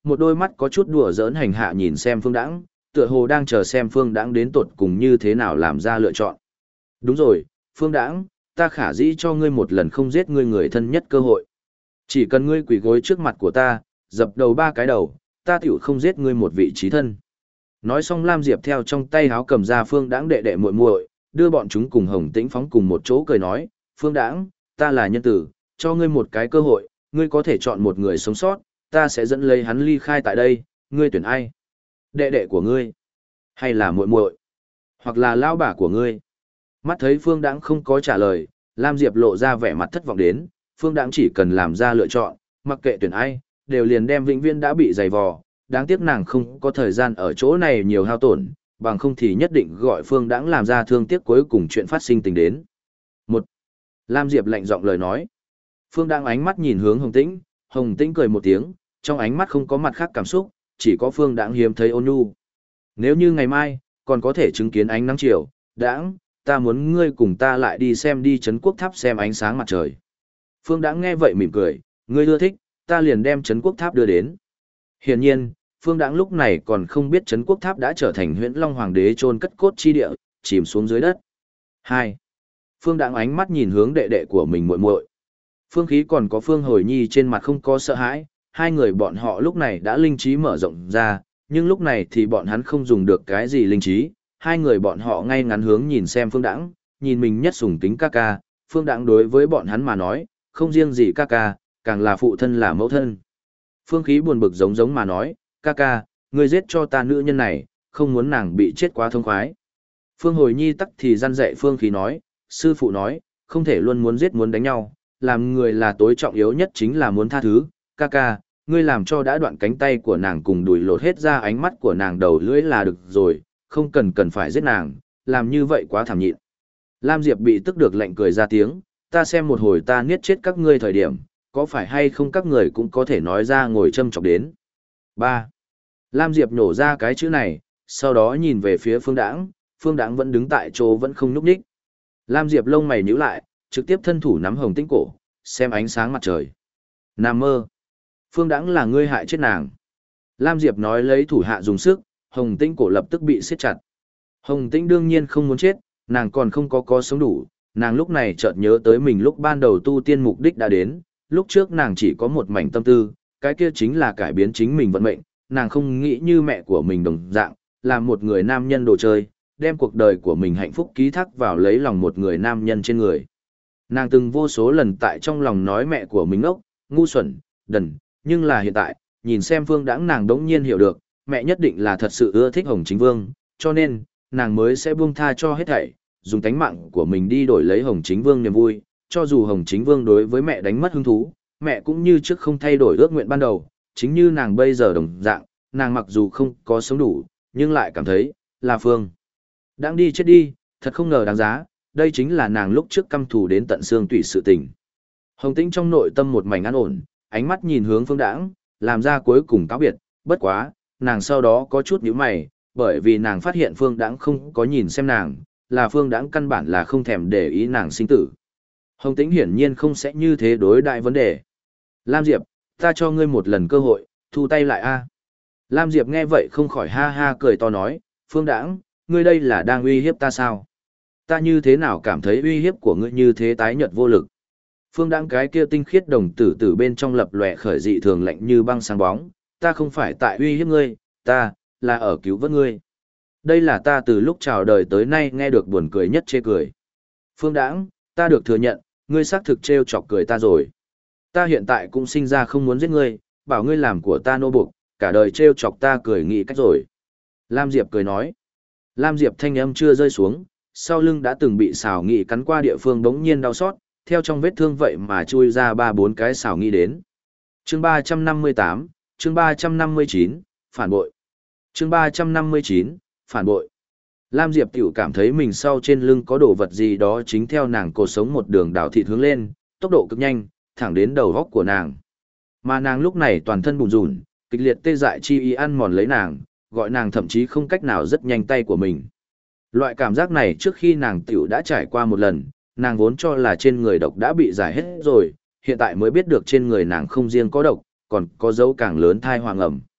Speaker 1: một đôi mắt có chút đùa giỡn hành hạ nhìn xem Phương Đãng, tựa hồ đang chờ xem Phương Đãng đến tột cùng như thế nào làm ra lựa chọn. Đúng rồi, Phương Đãng, ta khả dĩ cho ngươi một lần không giết ngươi người thân nhất cơ hội. Chỉ cần ngươi quỳ gối trước mặt của ta, dập đầu 3 cái đầu, ta tiểu không giết ngươi một vị trí thân. Nói xong Lam Diệp theo trong tay háo cầm ra Phương Đãng đệ đệ muội muội, đưa bọn chúng cùng Hồng Tĩnh phóng cùng một chỗ cười nói, Phương Đãng, ta là nhân tử, cho ngươi một cái cơ hội, ngươi có thể chọn một người sống sót, ta sẽ dẫn lấy hắn ly khai tại đây, ngươi tuyển ai? Đệ đệ của ngươi, hay là muội muội, hoặc là lão bà của ngươi? Mắt thấy Phương Đãng không có trả lời, Lam Diệp lộ ra vẻ mặt thất vọng đến, Phương Đãng chỉ cần làm ra lựa chọn, mặc kệ tuyển ai, đều liền đem vĩnh viễn đã bị dày vò, đáng tiếc nàng không có thời gian ở chỗ này nhiều hao tổn, bằng không thì nhất định gọi Phương Đãng làm ra thương tiếc cuối cùng chuyện phát sinh tình đến. Một, Lam Diệp lạnh giọng lời nói. Phương Đãng ánh mắt nhìn hướng Hồng Tĩnh cười một tiếng, trong ánh mắt không có mặt khác cảm xúc, chỉ có Phương Đãng hiếm thấy ôn nhu. Nếu như ngày mai, còn có thể chứng kiến ánh nắng chiều, Đãng, ta muốn ngươi cùng ta lại đi xem đi Trấn Quốc Tháp xem ánh sáng mặt trời. Phương Đãng nghe vậy mỉm cười, ngươi ưa thích, ta liền đem Trấn Quốc Tháp đưa đến. Hiển nhiên, Phương Đãng lúc này còn không biết Trấn Quốc Tháp đã trở thành Huyễn Long Hoàng đế chôn cất cốt chi địa, chìm xuống dưới đất. 2. Phương Đãng ánh mắt nhìn hướng đệ đệ của mình muội muội. Phương Khí còn có Phương Hồi Nhi trên mặt không có sợ hãi, hai người bọn họ lúc này đã linh trí mở rộng ra, nhưng lúc này thì bọn hắn không dùng được cái gì linh trí, hai người bọn họ ngay ngắn hướng nhìn xem Phương Đãng, nhìn mình nhất sủng kính ca ca, Phương Đãng đối với bọn hắn mà nói, không riêng gì ca ca, càng là phụ thân là mẫu thân. Phương Khí buồn bực giống mà nói, ca ca, ngươi giết cho ta nữ nhân này, không muốn nàng bị chết quá thông khoái. Phương Hồi Nhi tắc thì răn dạy Phương Khí nói, sư phụ nói, không thể luôn muốn giết muốn đánh nhau, làm người là tối trọng yếu nhất chính là muốn tha thứ, ca ca, ngươi làm cho đã đoạn cánh tay của nàng cùng đùi lột hết ra ánh mắt của nàng đầu lưỡi là được rồi, không cần phải giết nàng, làm như vậy quá thảm nhịn. Lam Diệp bị tức được lạnh cười ra tiếng, ta xem một hồi ta niết chết các ngươi thời điểm, có phải hay không các người cũng có thể nói ra ngồi châm chọc đến. 3. Lam Diệp nổ ra cái chữ này, sau đó nhìn về phía Phương Đãng vẫn đứng tại chỗ vẫn không nhúc nhích. Lam Diệp lông mày nhíu lại, trực tiếp thân thủ nắm Hồng Tĩnh cổ, xem ánh sáng mặt trời. Nam mơ. Phương Đãng là ngươi hại chết nàng. Lam Diệp nói lấy thủ hạ dùng sức, Hồng Tĩnh cổ lập tức bị siết chặt. Hồng Tĩnh đương nhiên không muốn chết, nàng còn không có sống đủ, nàng lúc này chợt nhớ tới mình lúc ban đầu tu tiên mục đích đã đến, lúc trước nàng chỉ có một mảnh tâm tư, cái kia chính là cải biến chính mình vận mệnh, nàng không nghĩ như mẹ của mình đồng dạng, làm một người nam nhân đồ chơi, đem cuộc đời của mình hạnh phúc ký thác vào lấy lòng một người nam nhân trên người. Nàng từng vô số lần tại trong lòng nói mẹ của mình ốc, ngu xuẩn, đần, nhưng là hiện tại, nhìn xem Phương Đãng nàng đống nhiên hiểu được, mẹ nhất định là thật sự ưa thích Hồng Chính Vương, cho nên, nàng mới sẽ buông tha cho hết thảy, dùng tánh mạng của mình đi đổi lấy Hồng Chính Vương niềm vui, cho dù Hồng Chính Vương đối với mẹ đánh mất hứng thú, mẹ cũng như trước không thay đổi ước nguyện ban đầu, chính như nàng bây giờ đồng dạng, nàng mặc dù không có sống đủ, nhưng lại cảm thấy, là Phương Đãng đi chết đi, thật không ngờ đáng giá, đây chính là nàng lúc trước căm thù đến tận xương tủy sự tình. Hồng Tĩnh trong nội tâm một mảnh an ổn, ánh mắt nhìn hướng Phương Đãng, làm ra cuối cùng cáo biệt, bất quá, nàng sau đó có chút nhíu mày, bởi vì nàng phát hiện Phương Đãng không có nhìn xem nàng, là Phương Đãng căn bản là không thèm để ý nàng sinh tử. Hồng Tĩnh hiển nhiên không sẽ như thế đối đại vấn đề. Lam Diệp, ta cho ngươi một lần cơ hội, thu tay lại a. Lam Diệp nghe vậy không khỏi ha ha cười to nói, Phương Đãng, ngươi đây là đang uy hiếp ta sao? Ta như thế nào cảm thấy uy hiếp của ngươi như thế tái nhợt vô lực? Phương Đãng cái kia tinh khiết đồng tử từ bên trong lập lòe khởi dị thường lạnh như băng sáng bóng, ta không phải tại uy hiếp ngươi, ta là ở cứu vớt ngươi. Đây là ta từ lúc chào đời tới nay nghe được buồn cười nhất chê cười. Phương Đãng, ta được thừa nhận, ngươi xác thực trêu chọc cười ta rồi. Ta hiện tại cũng sinh ra không muốn giết ngươi, bảo ngươi làm của ta nô buộc, cả đời trêu chọc ta cười nghĩ cách rồi. Lam Diệp cười nói. Lam Diệp thanh âm chưa rơi xuống, sau lưng đã từng bị xảo nghị cắn qua địa phương bỗng nhiên đau xót, theo trong vết thương vậy mà chui ra 3-4 cái xảo nghị đến. Chương 358, chương 359, phản bội. Chương 359, phản bội. Lam Diệp tiểu cảm thấy mình sau trên lưng có đồ vật gì đó chính theo nàng cột sống một đường đảo thịt hướng lên, tốc độ cực nhanh, thẳng đến đầu góc của nàng. Mà nàng lúc này toàn thân bùn rùn, kịch liệt tê dại chi ý ăn mòn lấy nàng, gọi nàng thậm chí không cách nào rất nhanh tay của mình. Loại cảm giác này trước khi nàng tiểu đã trải qua một lần, nàng vốn cho là trên người độc đã bị giải hết rồi, hiện tại mới biết được trên người nàng không riêng có độc, còn có dấu càng lớn thai hoàng ẩm.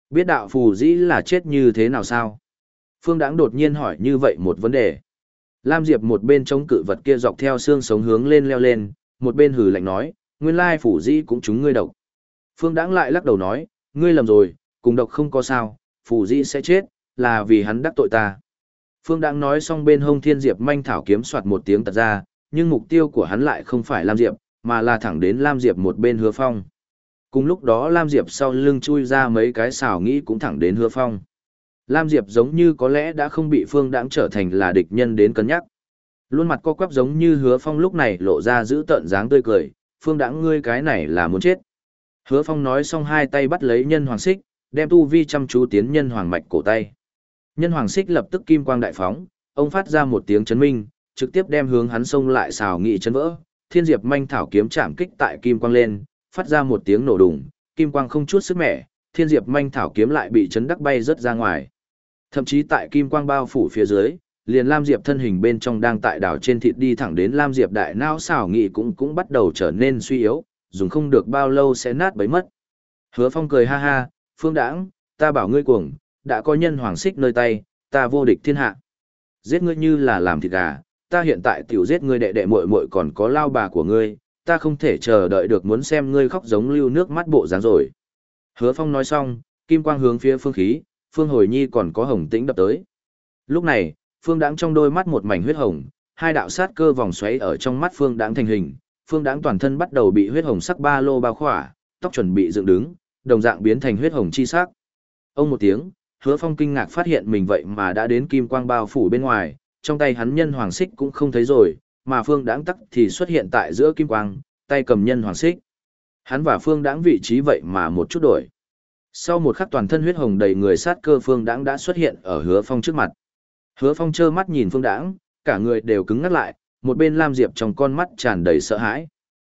Speaker 1: Biết đạo phù dĩ là chết như thế nào sao? Phương Đãng đột nhiên hỏi như vậy một vấn đề. Lam Diệp một bên chống cự vật kia dọc theo xương sống hướng lên leo lên, một bên hừ lạnh nói, nguyên lai phù dĩ cũng trúng ngươi độc. Phương Đãng lại lắc đầu nói, ngươi lầm rồi, cùng độc không có sao, phù dĩ sẽ chết, là vì hắn đắc tội ta. Phương Đãng nói xong bên hông Thiên Diệp manh thảo kiếm soạt một tiếng tật ra, nhưng mục tiêu của hắn lại không phải Lam Diệp, mà là thẳng đến Lam Diệp một bên Hứa Phong. Cùng lúc đó Lam Diệp sau lưng chui ra mấy cái xào nghĩ cũng thẳng đến Hứa Phong. Lam Diệp giống như có lẽ đã không bị Phương Đãng trở thành là địch nhân đến cân nhắc. Luôn mặt co quắp giống như Hứa Phong lúc này lộ ra giữ tợn dáng tươi cười, Phương Đãng ngươi cái này là muốn chết. Hứa Phong nói xong hai tay bắt lấy nhân hoàng xích, đem tu vi chăm chú tiến nhân hoàng mạch cổ tay. Nhân hoàng xích lập tức kim quang đại phóng, ông phát ra một tiếng chấn minh, trực tiếp đem hướng hắn xông lại xào nghị chấn vỡ. Thiên Diệp manh thảo kiếm chạm kích tại kim quang lên, phát ra một tiếng nổ đùng, kim quang không chút sức mẻ, Thiên Diệp manh thảo kiếm lại bị chấn đắc bay rất ra ngoài. Thậm chí tại kim quang bao phủ phía dưới, liền Lam Diệp thân hình bên trong đang tại đảo trên thịt đi thẳng đến Lam Diệp đại não xảo nghị cũng bắt đầu trở nên suy yếu, dùng không được bao lâu sẽ nát bấy mất. Hứa Phong cười ha ha, Phương Đãng, ta bảo ngươi cuồng, đã có nhân hoàng xích nơi tay, ta vô địch thiên hạ. Giết ngươi như là làm thịt gà, ta hiện tại tiểu giết ngươi đệ đệ muội muội còn có lao bà của ngươi, ta không thể chờ đợi được muốn xem ngươi khóc giống lưu nước mắt bộ dáng rồi. Hứa Phong nói xong, kim quang hướng phía Phương Khí, Phương Hồi Nhi còn có Hồng Tĩnh đập tới. Lúc này, Phương Đãng trong đôi mắt một mảnh huyết hồng, hai đạo sát cơ vòng xoáy ở trong mắt Phương Đãng thành hình, Phương Đãng toàn thân bắt đầu bị huyết hồng sắc ba lô bao khỏa, tóc chuẩn bị dựng đứng, đồng dạng biến thành huyết hồng chi sắc. Ông một tiếng, Hứa Phong kinh ngạc phát hiện mình vậy mà đã đến kim quang bao phủ bên ngoài, trong tay hắn nhân hoàng xích cũng không thấy rồi, mà Phương Đãng tắc thì xuất hiện tại giữa kim quang, tay cầm nhân hoàng xích. Hắn và Phương Đãng vị trí vậy mà một chút đổi. Sau một khắc toàn thân huyết hồng đầy người sát cơ Phương Đãng đã xuất hiện ở Hứa Phong trước mặt. Hứa Phong trơ mắt nhìn Phương Đãng, cả người đều cứng ngắc lại, một bên Lam Diệp trong con mắt tràn đầy sợ hãi.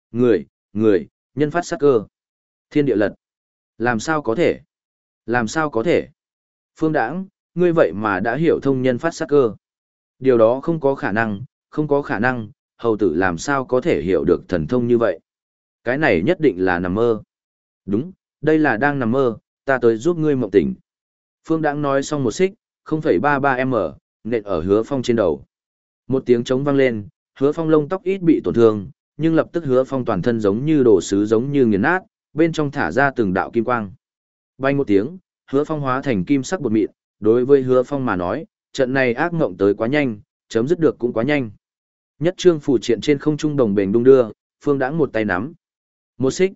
Speaker 1: Người, nhân phát sát cơ. Thiên địa lật. Làm sao có thể? Làm sao có thể? Phương Đãng, ngươi vậy mà đã hiểu thông nhân phát sát cơ. Điều đó không có khả năng, không có khả năng, hầu tử làm sao có thể hiểu được thần thông như vậy. Cái này nhất định là nằm mơ. Đúng, đây là đang nằm mơ, ta tới giúp ngươi mộng tỉnh. Phương Đãng nói xong một xích, 0,33m, nện ở Hứa Phong trên đầu. Một tiếng trống vang lên, Hứa Phong lông tóc ít bị tổn thương, nhưng lập tức Hứa Phong toàn thân giống như đồ sứ giống như nghiền nát, bên trong thả ra từng đạo kim quang. Bay một tiếng, Hứa Phong hóa thành kim sắc bột mịn, đối với Hứa Phong mà nói, trận này ác ngộng tới quá nhanh, chấm dứt được cũng quá nhanh. Nhất trương phù triện trên không trung đồng bền đung đưa, Phương Đãng một tay nắm. Một xích,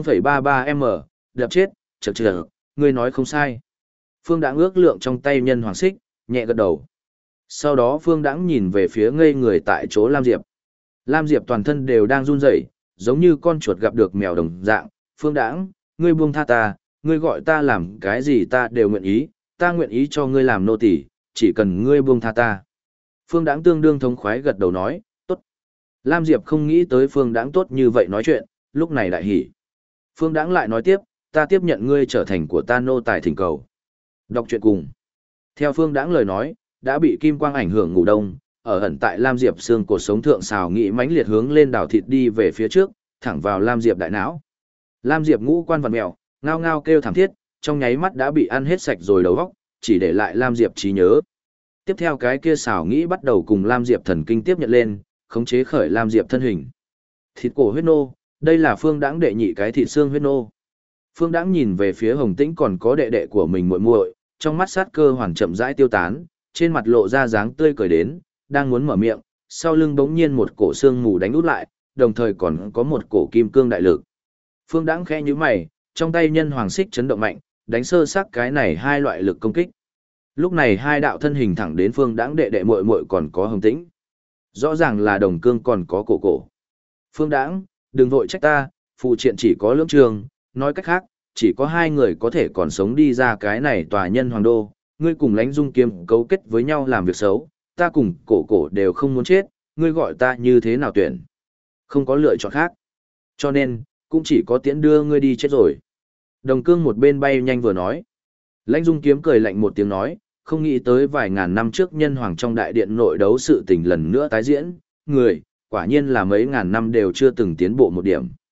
Speaker 1: 0,33m, đập chết, chậc, ngươi nói không sai. Phương Đãng ước lượng trong tay nhân hoàng xích, nhẹ gật đầu. Sau đó Phương Đãng nhìn về phía ngây người tại chỗ Lam Diệp. Lam Diệp toàn thân đều đang run rẩy, giống như con chuột gặp được mèo đồng dạng. Phương Đãng, ngươi buông tha ta, ngươi gọi ta làm cái gì ta đều nguyện ý, ta nguyện ý cho ngươi làm nô tỳ, chỉ cần ngươi buông tha ta. Phương Đãng tương đương thống khoái gật đầu nói, tốt. Lam Diệp không nghĩ tới Phương Đãng tốt như vậy nói chuyện, lúc này đại hỉ. Phương Đãng lại nói tiếp, ta tiếp nhận ngươi trở thành của ta nô tài thỉnh cầu. Đọc truyện cùng. Theo Phương Đãng lời nói, đã bị kim quang ảnh hưởng ngủ đông, ở ẩn tại Lam Diệp xương cột sống thượng xào nghị mãnh liệt hướng lên đảo thịt đi về phía trước, thẳng vào Lam Diệp đại não. Lam Diệp ngũ quan vặn mèo, ngao ngao kêu thảm thiết, trong nháy mắt đã bị ăn hết sạch rồi đầu óc, chỉ để lại Lam Diệp trí nhớ. Tiếp theo cái kia xảo nghĩ bắt đầu cùng Lam Diệp thần kinh tiếp nhận lên, khống chế khởi Lam Diệp thân hình. Thịt cổ huyết nô, đây là Phương Đãng đệ nhị cái thịt xương huyết nô. Phương Đãng nhìn về phía Hồng Tĩnh còn có đệ đệ của mình muội muội, trong mắt sát cơ hoàn chậm rãi tiêu tán, trên mặt lộ ra dáng tươi cười đến, đang muốn mở miệng, sau lưng bỗng nhiên một cổ xương mù đánh út lại, đồng thời còn có một cổ kim cương đại lực. Phương Đãng khẽ nhíu mày, trong tay nhân hoàng xích chấn động mạnh, đánh sơ xác cái này hai loại lực công kích. Lúc này hai đạo thân hình thẳng đến Phương Đãng đệ đệ muội muội còn có Hồng Tĩnh. Rõ ràng là đồng cương còn có cổ cổ. Phương Đãng, đừng vội trách ta, phù triện chỉ có lưỡng trường, nói cách khác, chỉ có hai người có thể còn sống đi ra cái này tòa nhân hoàng đô, ngươi cùng Lãnh Dung Kiếm cấu kết với nhau làm việc xấu, ta cùng cổ cổ đều không muốn chết, ngươi gọi ta như thế nào tuyển? Không có lựa chọn khác. Cho nên, cũng chỉ có tiễn đưa ngươi đi chết rồi. Đồng cương một bên bay nhanh vừa nói. Lãnh Dung Kiếm cười lạnh một tiếng nói, không nghĩ tới vài ngàn năm trước nhân hoàng trong đại điện nội đấu sự tình lần nữa tái diễn, người, quả nhiên là mấy ngàn năm đều chưa từng tiến bộ một điểm.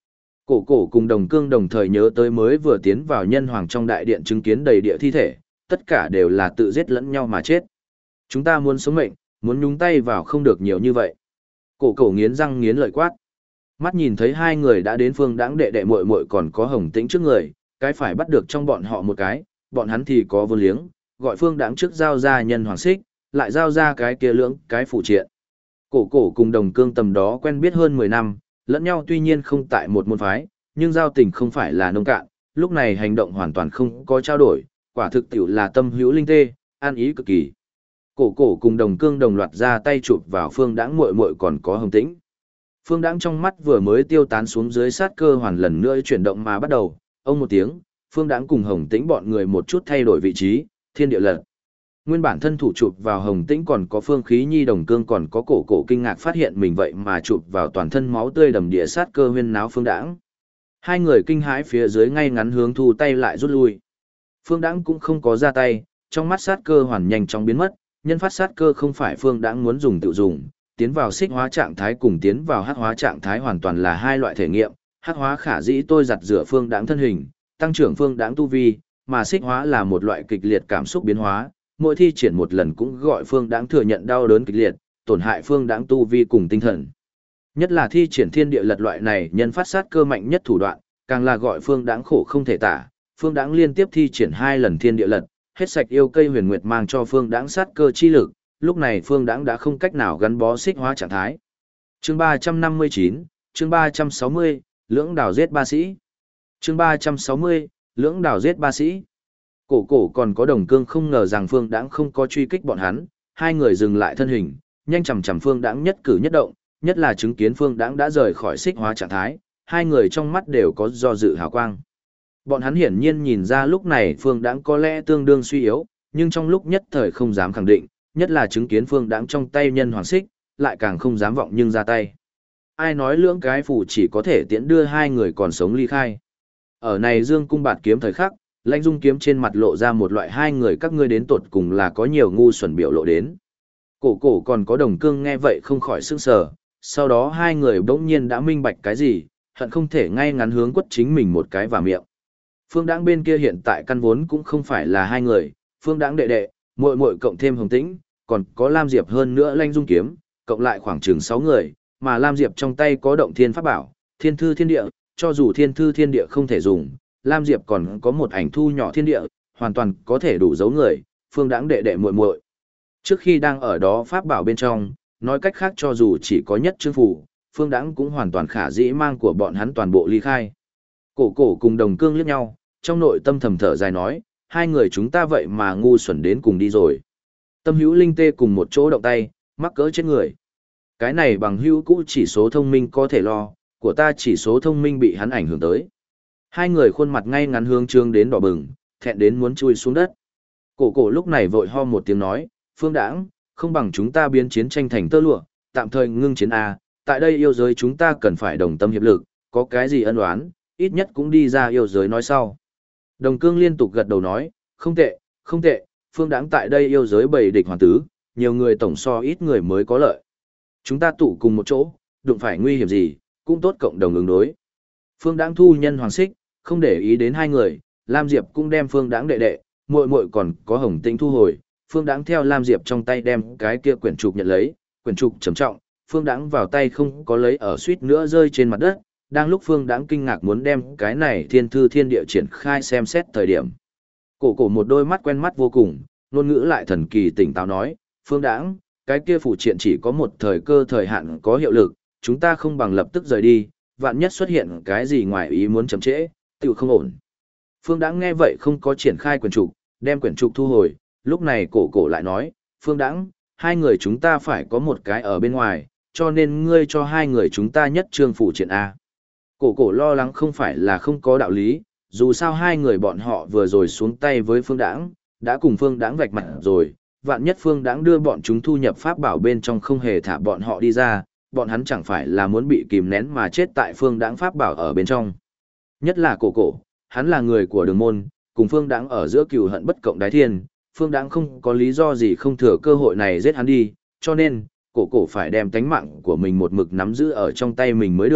Speaker 1: Cổ cổ cùng đồng cương đồng thời nhớ tới mới vừa tiến vào nhân hoàng trong đại điện chứng kiến đầy địa thi thể, tất cả đều là tự giết lẫn nhau mà chết. Chúng ta muốn sống mệnh, muốn nhúng tay vào không được nhiều như vậy. Cổ cổ nghiến răng nghiến lợi quát. Mắt nhìn thấy hai người đã đến Phương Đãng đệ đệ muội muội còn có Hồng Tĩnh trước người, cái phải bắt được trong bọn họ một cái, bọn hắn thì có vô liếng, gọi Phương Đãng trước giao ra nhân hoàng xích, lại giao ra cái kia lưỡng cái phụ triện. Cổ cổ cùng đồng cương tầm đó quen biết hơn 10 năm, lẫn nhau tuy nhiên không tại một môn phái, nhưng giao tình không phải là nông cạn, lúc này hành động hoàn toàn không có trao đổi, quả thực tiểu là tâm hữu linh tê, an ý cực kỳ. Cổ cổ cùng đồng cương đồng loạt ra tay chụp vào Phương Đãng muội muội còn có Hồng Tĩnh. Phương Đãng trong mắt vừa mới tiêu tán xuống dưới sát cơ hoàn lần nữa chuyển động mà bắt đầu, ông một tiếng, Phương Đãng cùng Hồng Tĩnh bọn người một chút thay đổi vị trí, thiên địa lật. Nguyên bản thân thủ chụp vào Hồng Tĩnh còn có Phương Khí Nhi đồng cương còn có cổ cổ kinh ngạc phát hiện mình vậy mà chụp vào toàn thân máu tươi đầm địa sát cơ huyên náo Phương Đãng. Hai người kinh hãi phía dưới ngay ngắn hướng thu tay lại rút lui. Phương Đãng cũng không có ra tay, trong mắt sát cơ hoàn nhanh chóng biến mất, nhân phát sát cơ không phải Phương Đãng muốn dùng tự dùng, tiến vào xích hóa trạng thái cùng tiến vào hắc hóa trạng thái hoàn toàn là hai loại thể nghiệm, hắc hóa khả dĩ tôi giặt rửa Phương Đãng thân hình, tăng trưởng Phương Đãng tu vi, mà xích hóa là một loại kịch liệt cảm xúc biến hóa, mỗi thi triển một lần cũng gọi Phương Đãng thừa nhận đau đớn kịch liệt, tổn hại Phương Đãng tu vi cùng tinh thần. Nhất là thi triển thiên địa lật loại này nhân phát sát cơ mạnh nhất thủ đoạn, càng là gọi Phương Đãng khổ không thể tả. Phương Đãng liên tiếp thi triển 2 lần thiên địa lật, hết sạch yêu cây huyền nguyệt mang cho Phương Đãng sát cơ chi lực, lúc này Phương Đãng đã không cách nào gắn bó xích hóa trạng thái. Chương 359, chương 360, lưỡng đảo giết ba sĩ. Chương 360, lưỡng đảo giết ba sĩ. Cổ cổ còn có đồng cương không ngờ rằng Phương Đãng không có truy kích bọn hắn, hai người dừng lại thân hình, nhanh chằm chằm Phương Đãng nhất cử nhất động, nhất là chứng kiến Phương Đãng đã rời khỏi xích hóa trạng thái, hai người trong mắt đều có do dự hào quang. Bọn hắn hiển nhiên nhìn ra lúc này Phương Đãng có lẽ tương đương suy yếu, nhưng trong lúc nhất thời không dám khẳng định, nhất là chứng kiến Phương Đãng trong tay nhân hoàng xích, lại càng không dám vọng nhưng ra tay. Ai nói lưỡng cái phù chỉ có thể tiễn đưa hai người còn sống ly khai. Ở này Dương cung bạt kiếm thời khắc, Lãnh Dung kiếm trên mặt lộ ra một loại hai người các ngươi đến tột cùng là có nhiều ngu xuẩn biểu lộ đến. Cổ cổ còn có đồng cương nghe vậy không khỏi sững sờ, sau đó hai người bỗng nhiên đã minh bạch cái gì, hận không thể ngay ngắn hướng quất chính mình một cái vào miệng. Phương Đãng bên kia hiện tại căn vốn cũng không phải là hai người, Phương Đãng đệ đệ, muội muội cộng thêm Hồng Tĩnh, còn có Lam Diệp hơn nữa Lãnh Dung kiếm, cộng lại khoảng chừng 6 người, mà Lam Diệp trong tay có động thiên pháp bảo, Thiên thư thiên địa, cho dù Thiên thư thiên địa không thể dùng, Lam Diệp còn có một ảnh thu nhỏ thiên địa, hoàn toàn có thể đủ giấu người, Phương Đãng đệ đệ muội muội. Trước khi đang ở đó pháp bảo bên trong, nói cách khác cho dù chỉ có nhất chương phủ, Phương Đãng cũng hoàn toàn khả dĩ mang của bọn hắn toàn bộ ly khai. Cổ cổ cùng đồng cương liếc nhau, trong nội tâm thầm thở dài nói, hai người chúng ta vậy mà ngu xuẩn đến cùng đi rồi. Tâm hữu linh tê cùng một chỗ động tay, mắc cỡ chết người. Cái này bằng hữu cũ chỉ số thông minh có thể lo, của ta chỉ số thông minh bị hắn ảnh hưởng tới. Hai người khuôn mặt ngay ngắn hướng trương đến đỏ bừng, thẹn đến muốn chui xuống đất. Cổ cổ lúc này vội ho một tiếng nói, Phương Đãng, không bằng chúng ta biến chiến tranh thành tơ lụa, tạm thời ngưng chiến A, tại đây yêu giới chúng ta cần phải đồng tâm hiệp lực, có cái gì ân oán, ít nhất cũng đi ra yêu giới nói sau. Đồng cương liên tục gật đầu nói, không tệ, không tệ, Phương Đãng tại đây yêu giới bầy địch hoàn tứ, nhiều người tổng so ít người mới có lợi. Chúng ta tụ cùng một chỗ, đụng phải nguy hiểm gì, cũng tốt cộng đồng ứng đối. Phương Đãng thu nhân hoàng xích, không để ý đến hai người, Lam Diệp cũng đem Phương Đãng đệ đệ, muội muội còn có Hồng Tĩnh thu hồi, Phương Đãng theo Lam Diệp trong tay đem cái kia quyển trục nhận lấy, quyển trục trầm trọng, Phương Đãng vào tay không có lấy ở suýt nữa rơi trên mặt đất, đang lúc Phương Đãng kinh ngạc muốn đem cái này thiên thư thiên địa triển khai xem xét thời điểm. Cổ cổ một đôi mắt quen mắt vô cùng, ngôn ngữ lại thần kỳ tỉnh táo nói, Phương Đãng, cái kia phụ triện chỉ có một thời cơ thời hạn có hiệu lực, chúng ta không bằng lập tức rời đi, vạn nhất xuất hiện cái gì ngoài ý muốn chậm trễ, tự không ổn. Phương Đãng nghe vậy không có triển khai quyển trục, đem quyển trục thu hồi, lúc này cổ cổ lại nói, Phương Đãng, hai người chúng ta phải có một cái ở bên ngoài, cho nên ngươi cho hai người chúng ta nhất trương phụ triện A. Cổ cổ lo lắng không phải là không có đạo lý, dù sao hai người bọn họ vừa rồi xuống tay với Phương Đãng, đã cùng Phương Đãng vạch mặt rồi, vạn nhất Phương Đãng đưa bọn chúng thu nhập pháp bảo bên trong không hề thả bọn họ đi ra, bọn hắn chẳng phải là muốn bị kìm nén mà chết tại Phương Đãng pháp bảo ở bên trong. Nhất là cổ cổ, hắn là người của đường môn, cùng Phương Đãng ở giữa cừu hận bất cộng đái thiên, Phương Đãng không có lý do gì không thừa cơ hội này giết hắn đi, cho nên, cổ cổ phải đem tánh mạng của mình một mực nắm giữ ở trong tay mình mới được,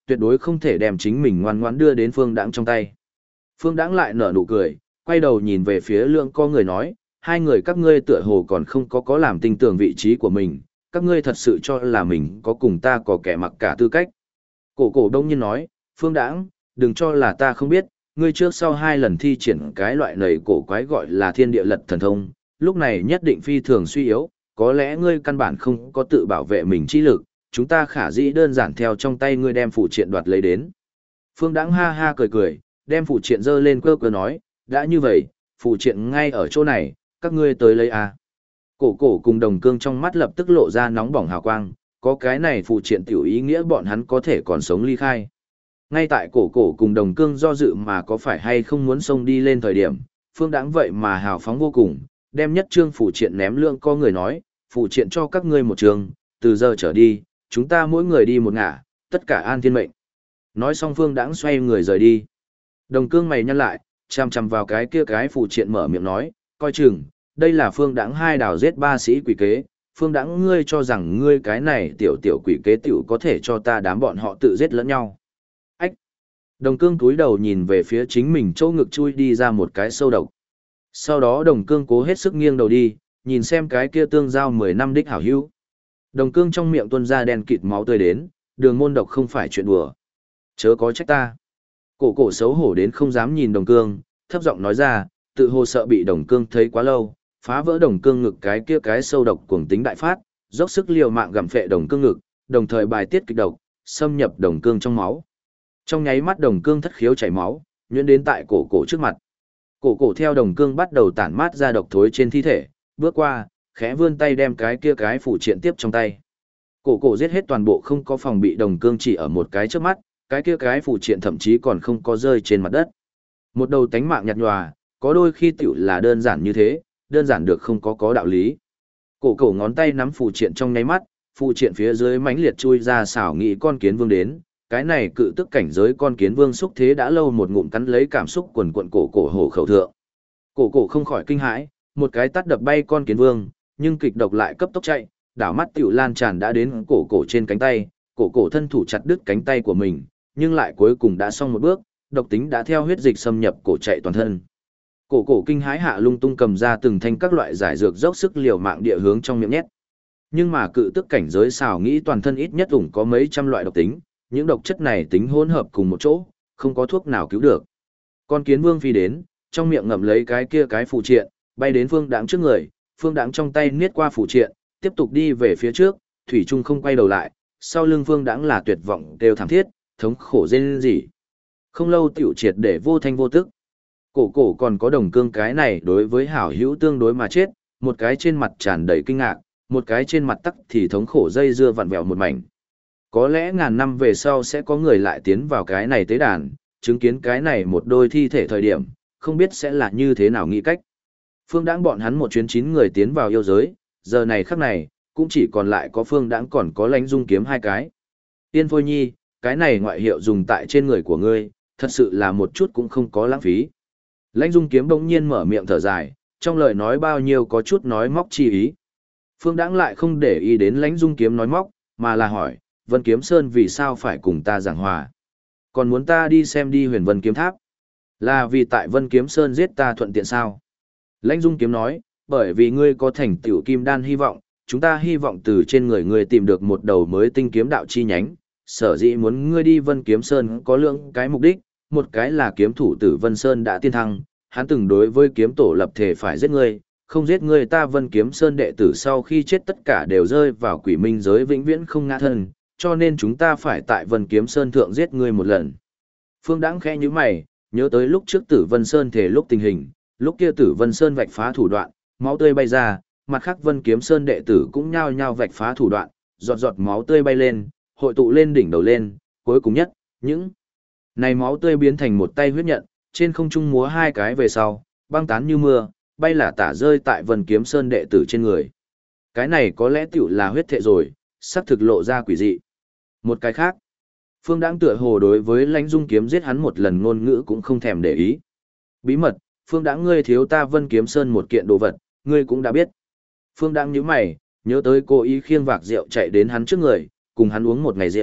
Speaker 1: tuyệt đối không thể đem chính mình ngoan ngoãn đưa đến Phương Đãng trong tay. Phương Đãng lại nở nụ cười, quay đầu nhìn về phía Lượng Co người nói, hai người các ngươi tựa hồ còn không có làm tinh tường vị trí của mình, các ngươi thật sự cho là mình có cùng ta có kẻ mặc cả tư cách. Cổ cổ đông nhiên nói, Phương Đãng, đừng cho là ta không biết, ngươi trước sau hai lần thi triển cái loại nầy cổ quái gọi là thiên địa lật thần thông, lúc này nhất định phi thường suy yếu, có lẽ ngươi căn bản không có tự bảo vệ mình chi lực, chúng ta khả dĩ đơn giản theo trong tay ngươi đem phụ triện đoạt lấy đến. Phương Đãng ha ha cười cười, đem phụ triện dơ lên cơ cơ nói, đã như vậy, phụ triện ngay ở chỗ này, các ngươi tới lấy à. Cổ cổ cùng Đồng Cương trong mắt lập tức lộ ra nóng bỏng hào quang, có cái này phụ triện tiểu ý nghĩa bọn hắn có thể còn sống ly khai. Ngay tại cổ cổ cùng Đồng Cương do dự mà có phải hay không muốn xông đi lên thời điểm, Phương Đãng vậy mà hào phóng vô cùng, đem nhất trương phụ triện ném Lượng Co người nói, phụ triện cho các ngươi một trường, từ giờ trở đi, chúng ta mỗi người đi một ngả, tất cả an thiên mệnh. Nói xong Phương Đãng xoay người rời đi. Đồng Cương mày nhăn lại, chằm chằm vào cái kia cái phụ triện mở miệng nói, coi chừng, đây là Phương Đãng hai đào giết ba sĩ quỷ kế, Phương Đãng ngươi cho rằng ngươi cái này tiểu tiểu quỷ kế tiểu có thể cho ta đám bọn họ tự giết lẫn nhau. Ách! Đồng Cương cúi đầu nhìn về phía chính mình chỗ ngực chui đi ra một cái sâu độc. Sau đó Đồng Cương cố hết sức nghiêng đầu đi, nhìn xem cái kia tương giao 10 năm đích hảo hữu. Đồng Cương trong miệng tuôn ra đen kịt máu tươi đến, Đường Môn độc không phải chuyện đùa. Chớ có trách ta. Cổ cổ xấu hổ đến không dám nhìn Đồng Cương, thấp giọng nói ra, tự hồ sợ bị Đồng Cương thấy quá lâu, phá vỡ Đồng Cương ngực cái kia cái sâu độc cuồng tính đại phát, dốc sức liều mạng gặm phệ Đồng Cương ngực, đồng thời bài tiết kịch độc, xâm nhập Đồng Cương trong máu. Trong nháy mắt Đồng Cương thất khiếu chảy máu, nhuyễn đến tại cổ cổ trước mặt. Cổ cổ theo Đồng Cương bắt đầu tản mát ra độc thối trên thi thể, bước qua, khẽ vươn tay đem cái kia cái phụ triện tiếp trong tay. Cổ cổ giết hết toàn bộ không có phòng bị Đồng Cương chỉ ở một cái trước mắt, cái kia cái phụ triện thậm chí còn không có rơi trên mặt đất. Một đầu tánh mạng nhạt nhòa, có đôi khi tiểu là đơn giản như thế, đơn giản được không có đạo lý. Cổ cổ ngón tay nắm phụ triện trong nháy mắt, phụ triện phía dưới mãnh liệt chui ra xảo nghị con kiến vương đến, cái này cự tức cảnh giới con kiến vương xúc thế đã lâu một ngụm cắn lấy cảm xúc quần quận cổ cổ hổ khẩu thượng. Cổ cổ không khỏi kinh hãi, một cái tát đập bay con kiến vương, nhưng kịch độc lại cấp tốc chạy, đảo mắt tiểu lan tràn đã đến cổ cổ trên cánh tay, cổ cổ thân thủ chặt đứt cánh tay của mình, nhưng lại cuối cùng đã xong một bước, độc tính đã theo huyết dịch xâm nhập cổ chạy toàn thân. Cổ cổ kinh hãi hạ lung tung cầm ra từng thanh các loại giải dược dốc sức liều mạng địa hướng trong miệng nhét. Nhưng mà cự tức cảnh giới xảo nghĩ toàn thân ít nhất ủng có mấy trăm loại độc tính, những độc chất này tính hỗn hợp cùng một chỗ, không có thuốc nào cứu được. Con kiến vương phi đến, trong miệng ngậm lấy cái kia cái phụ triện, bay đến Phương Đãng trước người, Phương Đãng trong tay niết qua phụ triện, tiếp tục đi về phía trước, thủy trung không quay đầu lại, sau lưng Phương Đãng là tuyệt vọng đều thảm thiết, thống khổ rên rỉ. Không lâu tiểu triệt để vô thanh vô tức. Cổ cổ còn có Đồng Cương cái này đối với hảo hữu tương đối mà chết, một cái trên mặt tràn đầy kinh ngạc, một cái trên mặt tắc thì thống khổ dây dưa vặn vẹo một mảnh. Có lẽ ngàn năm về sau sẽ có người lại tiến vào cái này tế đàn, chứng kiến cái này một đôi thi thể thời điểm, không biết sẽ là như thế nào nghĩ cách. Phương Đãng bọn hắn một chuyến 9 người tiến vào yêu giới, giờ này khắc này, cũng chỉ còn lại có Phương Đãng còn có Lãnh Dung kiếm hai cái. Tiên Phôi Nhi, cái này ngoại hiệu dùng tại trên người của ngươi, thật sự là một chút cũng không có lãng phí. Lãnh Dung kiếm bỗng nhiên mở miệng thở dài, trong lời nói bao nhiêu có chút nói móc chi ý. Phương Đãng lại không để ý đến Lãnh Dung kiếm nói móc, mà là hỏi, Vân Kiếm Sơn vì sao phải cùng ta giảng hòa? Còn muốn ta đi xem đi Huyền Vân Kiếm Tháp? Là vì tại Vân Kiếm Sơn giết ta thuận tiện sao? Lãnh Dung kiếm nói, bởi vì ngươi có thành tựu kim đan hy vọng, chúng ta hy vọng từ trên người ngươi tìm được một đầu mới tinh kiếm đạo chi nhánh, sở dĩ muốn ngươi đi Vân Kiếm Sơn có lượng cái mục đích, một cái là kiếm thủ tử Vân Sơn đã tiên thăng, hắn từng đối với kiếm tổ lập thể phải giết ngươi, không giết ngươi ta Vân Kiếm Sơn đệ tử sau khi chết tất cả đều rơi vào quỷ minh giới vĩnh viễn không ngã thân, cho nên chúng ta phải tại Vân Kiếm Sơn thượng giết ngươi một lần. Phương Đãng khẽ nhíu mày, nhớ tới lúc trước Tử Vân Sơn thể lúc tình hình, lúc kia Tử Vân Sơn vạch phá thủ đoạn, máu tươi bay ra, mặt khác Vân Kiếm Sơn đệ tử cũng nhao nhao vạch phá thủ đoạn, giọt giọt máu tươi bay lên, hội tụ lên đỉnh đầu lên, cuối cùng nhất, những này máu tươi biến thành một tay huyết nhận, trên không trung múa hai cái về sau, băng tán như mưa, bay là tả rơi tại Vân Kiếm Sơn đệ tử trên người. Cái này có lẽ tiểu là huyết thệ rồi, sắp thực lộ ra quỷ dị. Một cái khác, Phương Đãng tựa hồ đối với Lãnh Dung kiếm giết hắn một lần ngôn ngữ cũng không thèm để ý. Bí mật, Phương Đãng ngươi thiếu ta Vân Kiếm Sơn một kiện đồ vật, ngươi cũng đã biết. Phương Đãng nhíu mày, nhớ tới cô ý khiêng vạc rượu chạy đến hắn trước người, cùng hắn uống một ngày rượu,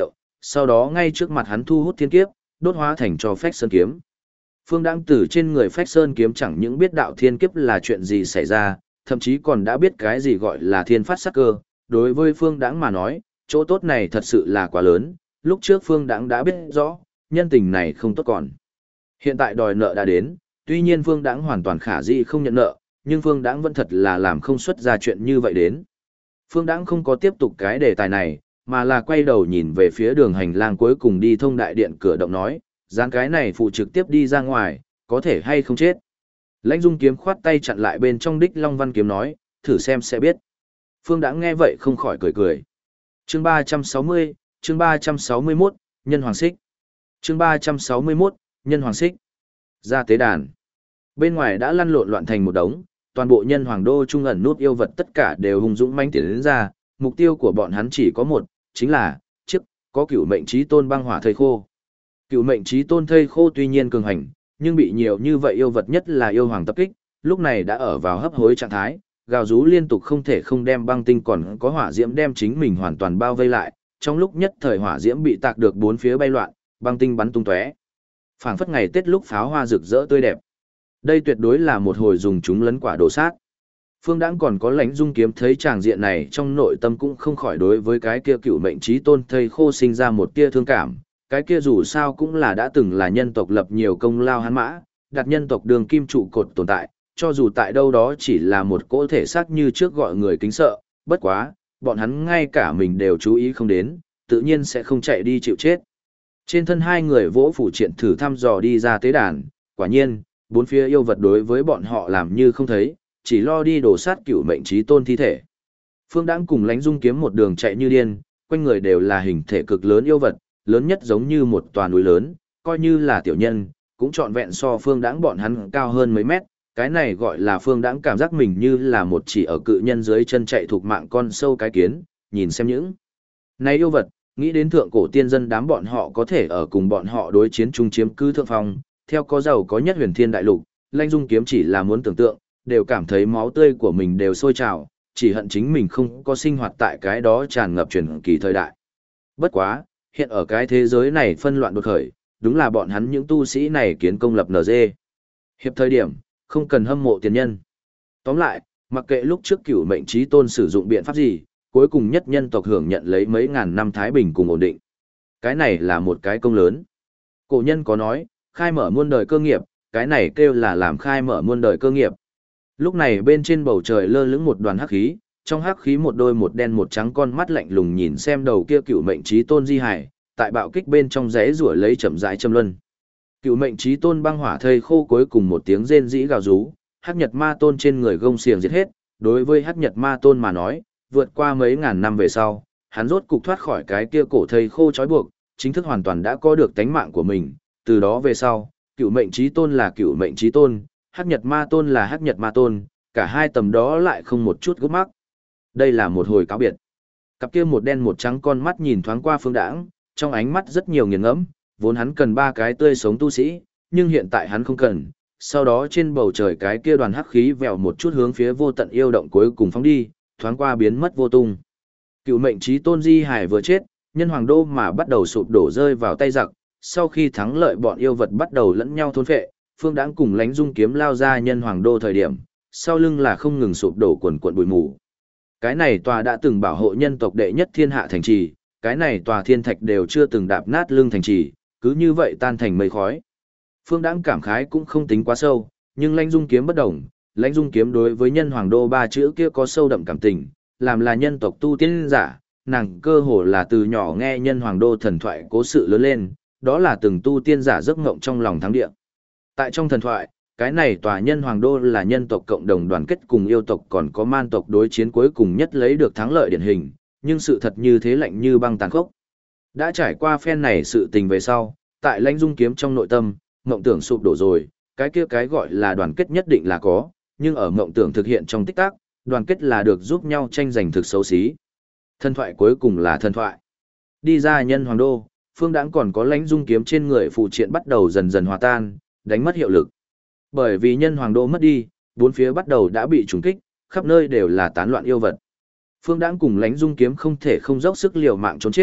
Speaker 1: sau đó ngay trước mặt hắn thu hút thiên kiếp, đốt hóa thành cho phách sơn kiếm. Phương Đãng từ trên người phách sơn kiếm chẳng những biết đạo thiên kiếp là chuyện gì xảy ra, thậm chí còn đã biết cái gì gọi là thiên phát sát cơ. Đối với Phương Đãng mà nói, chỗ tốt này thật sự là quá lớn, lúc trước Phương Đãng đã biết rõ, nhân tình này không tốt còn. Hiện tại đòi nợ đã đến, tuy nhiên Phương Đãng hoàn toàn khả dĩ không nhận nợ, nhưng Phương Đãng vẫn thật là làm không xuất ra chuyện như vậy đến. Phương Đãng không có tiếp tục cái đề tài này, mà là quay đầu nhìn về phía đường hành lang cuối cùng đi thông đại điện cửa động nói, dáng cái này phụ trực tiếp đi ra ngoài, có thể hay không chết. Lãnh Dung kiếm khoát tay chặn lại bên trong đích Long Văn kiếm nói, thử xem sẽ biết. Phương Đãng nghe vậy không khỏi cười cười. Chương 360, chương 361, Nhân Hoàng Xích. Chương 361, Nhân Hoàng Xích. Ra tế đàn. Bên ngoài đã lăn lộn loạn thành một đống, toàn bộ Nhân Hoàng đô trung ẩn nút yêu vật tất cả đều hung dũng mãnh tiến đến ra, mục tiêu của bọn hắn chỉ có một, chính là có Cửu Mệnh Chí Tôn băng hỏa thây khô. Cửu Mệnh Chí Tôn thây khô tuy nhiên cường hành, nhưng bị nhiều như vậy yêu vật nhất là yêu hoàng tập kích, lúc này đã ở vào hấp hối trạng thái, gào rú liên tục không thể không đem băng tinh còn có hỏa diễm đem chính mình hoàn toàn bao vây lại, trong lúc nhất thời hỏa diễm bị tạc được bốn phía bay loạn, băng tinh bắn tung tóe. Phảng phất ngày Tết lúc pháo hoa rực rỡ tươi đẹp. Đây tuyệt đối là một hồi dùng chúng lấn quả đồ sát. Phương Đãng còn có Lãnh Dung kiếm thấy tràng diện này trong nội tâm cũng không khỏi đối với cái kia Cửu Mệnh Chí Tôn thây khô sinh ra một tia thương cảm, cái kia dù sao cũng là đã từng là nhân tộc lập nhiều công lao hắn mã, đặt nhân tộc đường kim trụ cột tồn tại, cho dù tại đâu đó chỉ là một cỗ thể xác như trước gọi người kính sợ, bất quá, bọn hắn ngay cả mình đều chú ý không đến, tự nhiên sẽ không chạy đi chịu chết. Trên thân hai người vỗ phủ triện thử thăm dò đi ra tế đàn, quả nhiên, bốn phía yêu vật đối với bọn họ làm như không thấy, chỉ lo đi đổ sát Cửu Mệnh Chí Tôn thi thể. Phương Đãng cùng Lãnh Dung kiếm một đường chạy như điên, quanh người đều là hình thể cực lớn yêu vật, lớn nhất giống như một tòa núi lớn, coi như là tiểu nhân, cũng trọn vẹn so Phương Đãng bọn hắn cao hơn mấy mét, cái này gọi là Phương Đãng cảm giác mình như là một chỉ ở cự nhân dưới chân chạy thuộc mạng con sâu cái kiến, nhìn xem những này yêu vật, nghĩ đến thượng cổ tiên dân đám bọn họ có thể ở cùng bọn họ đối chiến chung chiếm cứ thượng phong, theo có giàu có nhất huyền thiên đại lục, Lãnh Dung kiếm chỉ là muốn tưởng tượng, đều cảm thấy máu tươi của mình đều sôi trào, chỉ hận chính mình không có sinh hoạt tại cái đó tràn ngập truyền kỳ thời đại. Bất quá, hiện ở cái thế giới này phân loạn đột khởi, đúng là bọn hắn những tu sĩ này kiến công lập NG. Hiệp thời điểm, không cần hâm mộ tiền nhân. Tóm lại, mặc kệ lúc trước Cửu Mệnh Chí Tôn sử dụng biện pháp gì, cuối cùng nhất nhân tộc hưởng nhận lấy mấy ngàn năm thái bình cùng ổn định. Cái này là một cái công lớn. Cổ nhân có nói, khai mở muôn đời cơ nghiệp, cái này kêu là làm khai mở muôn đời cơ nghiệp. Lúc này bên trên bầu trời lơ lửng một đoàn hắc khí, trong hắc khí một đôi một đen một trắng con mắt lạnh lùng nhìn xem đầu kia Cửu Mệnh Chí Tôn di hải, tại bạo kích bên trong rẽ rủa lấy chậm rãi châm luân. Cửu Mệnh Chí Tôn băng hỏa thây khô cuối cùng một tiếng rên rỉ gào rú, Hắc Nhật Ma Tôn trên người gông xiềng giết hết, đối với Hắc Nhật Ma Tôn mà nói, vượt qua mấy ngàn năm về sau, hắn rốt cục thoát khỏi cái kia cổ thây khô trói buộc, chính thức hoàn toàn đã có được tánh mạng của mình, từ đó về sau, Cửu Mệnh Chí Tôn là Cửu Mệnh Chí Tôn, Hắc Nhật Ma Tôn là Hắc Nhật Ma Tôn, cả hai tầm đó lại không một chút gút mắc. Đây là một hồi cáo biệt. Cặp kia một đen một trắng con mắt nhìn thoáng qua Phương Đãng, trong ánh mắt rất nhiều nghiền ngẫm, vốn hắn cần ba cái tươi sống tu sĩ, nhưng hiện tại hắn không cần. Sau đó trên bầu trời cái kia đoàn hắc khí vèo một chút hướng phía vô tận yêu động cuối cùng phóng đi, thoáng qua biến mất vô tung. Cửu Mệnh Chí Tôn di hải vừa chết, nhân hoàng đô mà bắt đầu sụp đổ rơi vào tay giặc, sau khi thắng lợi bọn yêu vật bắt đầu lẫn nhau thôn phệ, Phương Đãng cùng Lãnh Dung kiếm lao ra nhân hoàng đô thời điểm, sau lưng là không ngừng sụp đổ quần quần bụi mù. Cái này tòa đã từng bảo hộ nhân tộc đệ nhất thiên hạ thành trì, cái này tòa thiên thạch đều chưa từng đạp nát lưng thành trì, cứ như vậy tan thành mây khói. Phương Đãng cảm khái cũng không tính quá sâu, nhưng Lãnh Dung kiếm bất đồng, Lãnh Dung kiếm đối với nhân hoàng đô ba chữ kia có sâu đậm cảm tình, làm là nhân tộc tu tiên giả, nàng cơ hồ là từ nhỏ nghe nhân hoàng đô thần thoại cố sự lớn lên, đó là từng tu tiên giả giấc ngộng trong lòng thắng địa. Tại trong thần thoại, cái này tòa nhân hoàng đô là nhân tộc cộng đồng đoàn kết cùng yêu tộc còn có man tộc đối chiến cuối cùng nhất lấy được thắng lợi điển hình, nhưng sự thật như thế lạnh như băng tàn khốc. Đã trải qua phen này sự tình về sau, tại Lãnh Dung kiếm trong nội tâm, mộng tưởng sụp đổ rồi, cái kia cái gọi là đoàn kết nhất định là có, nhưng ở mộng tưởng thực hiện trong tích tắc, đoàn kết là được giúp nhau tranh giành thực xấu xí. Thần thoại cuối cùng là thần thoại. Đi ra nhân hoàng đô, Phương Đãng còn có Lãnh Dung kiếm trên người phụ triện bắt đầu dần dần hòa tan, đánh mất hiệu lực. Bởi vì nhân hoàng đô mất đi, bốn phía bắt đầu đã bị trùng kích, khắp nơi đều là tán loạn yêu vật. Phương Đãng cùng Lãnh Dung kiếm không thể không dốc sức liều mạng trốn chết,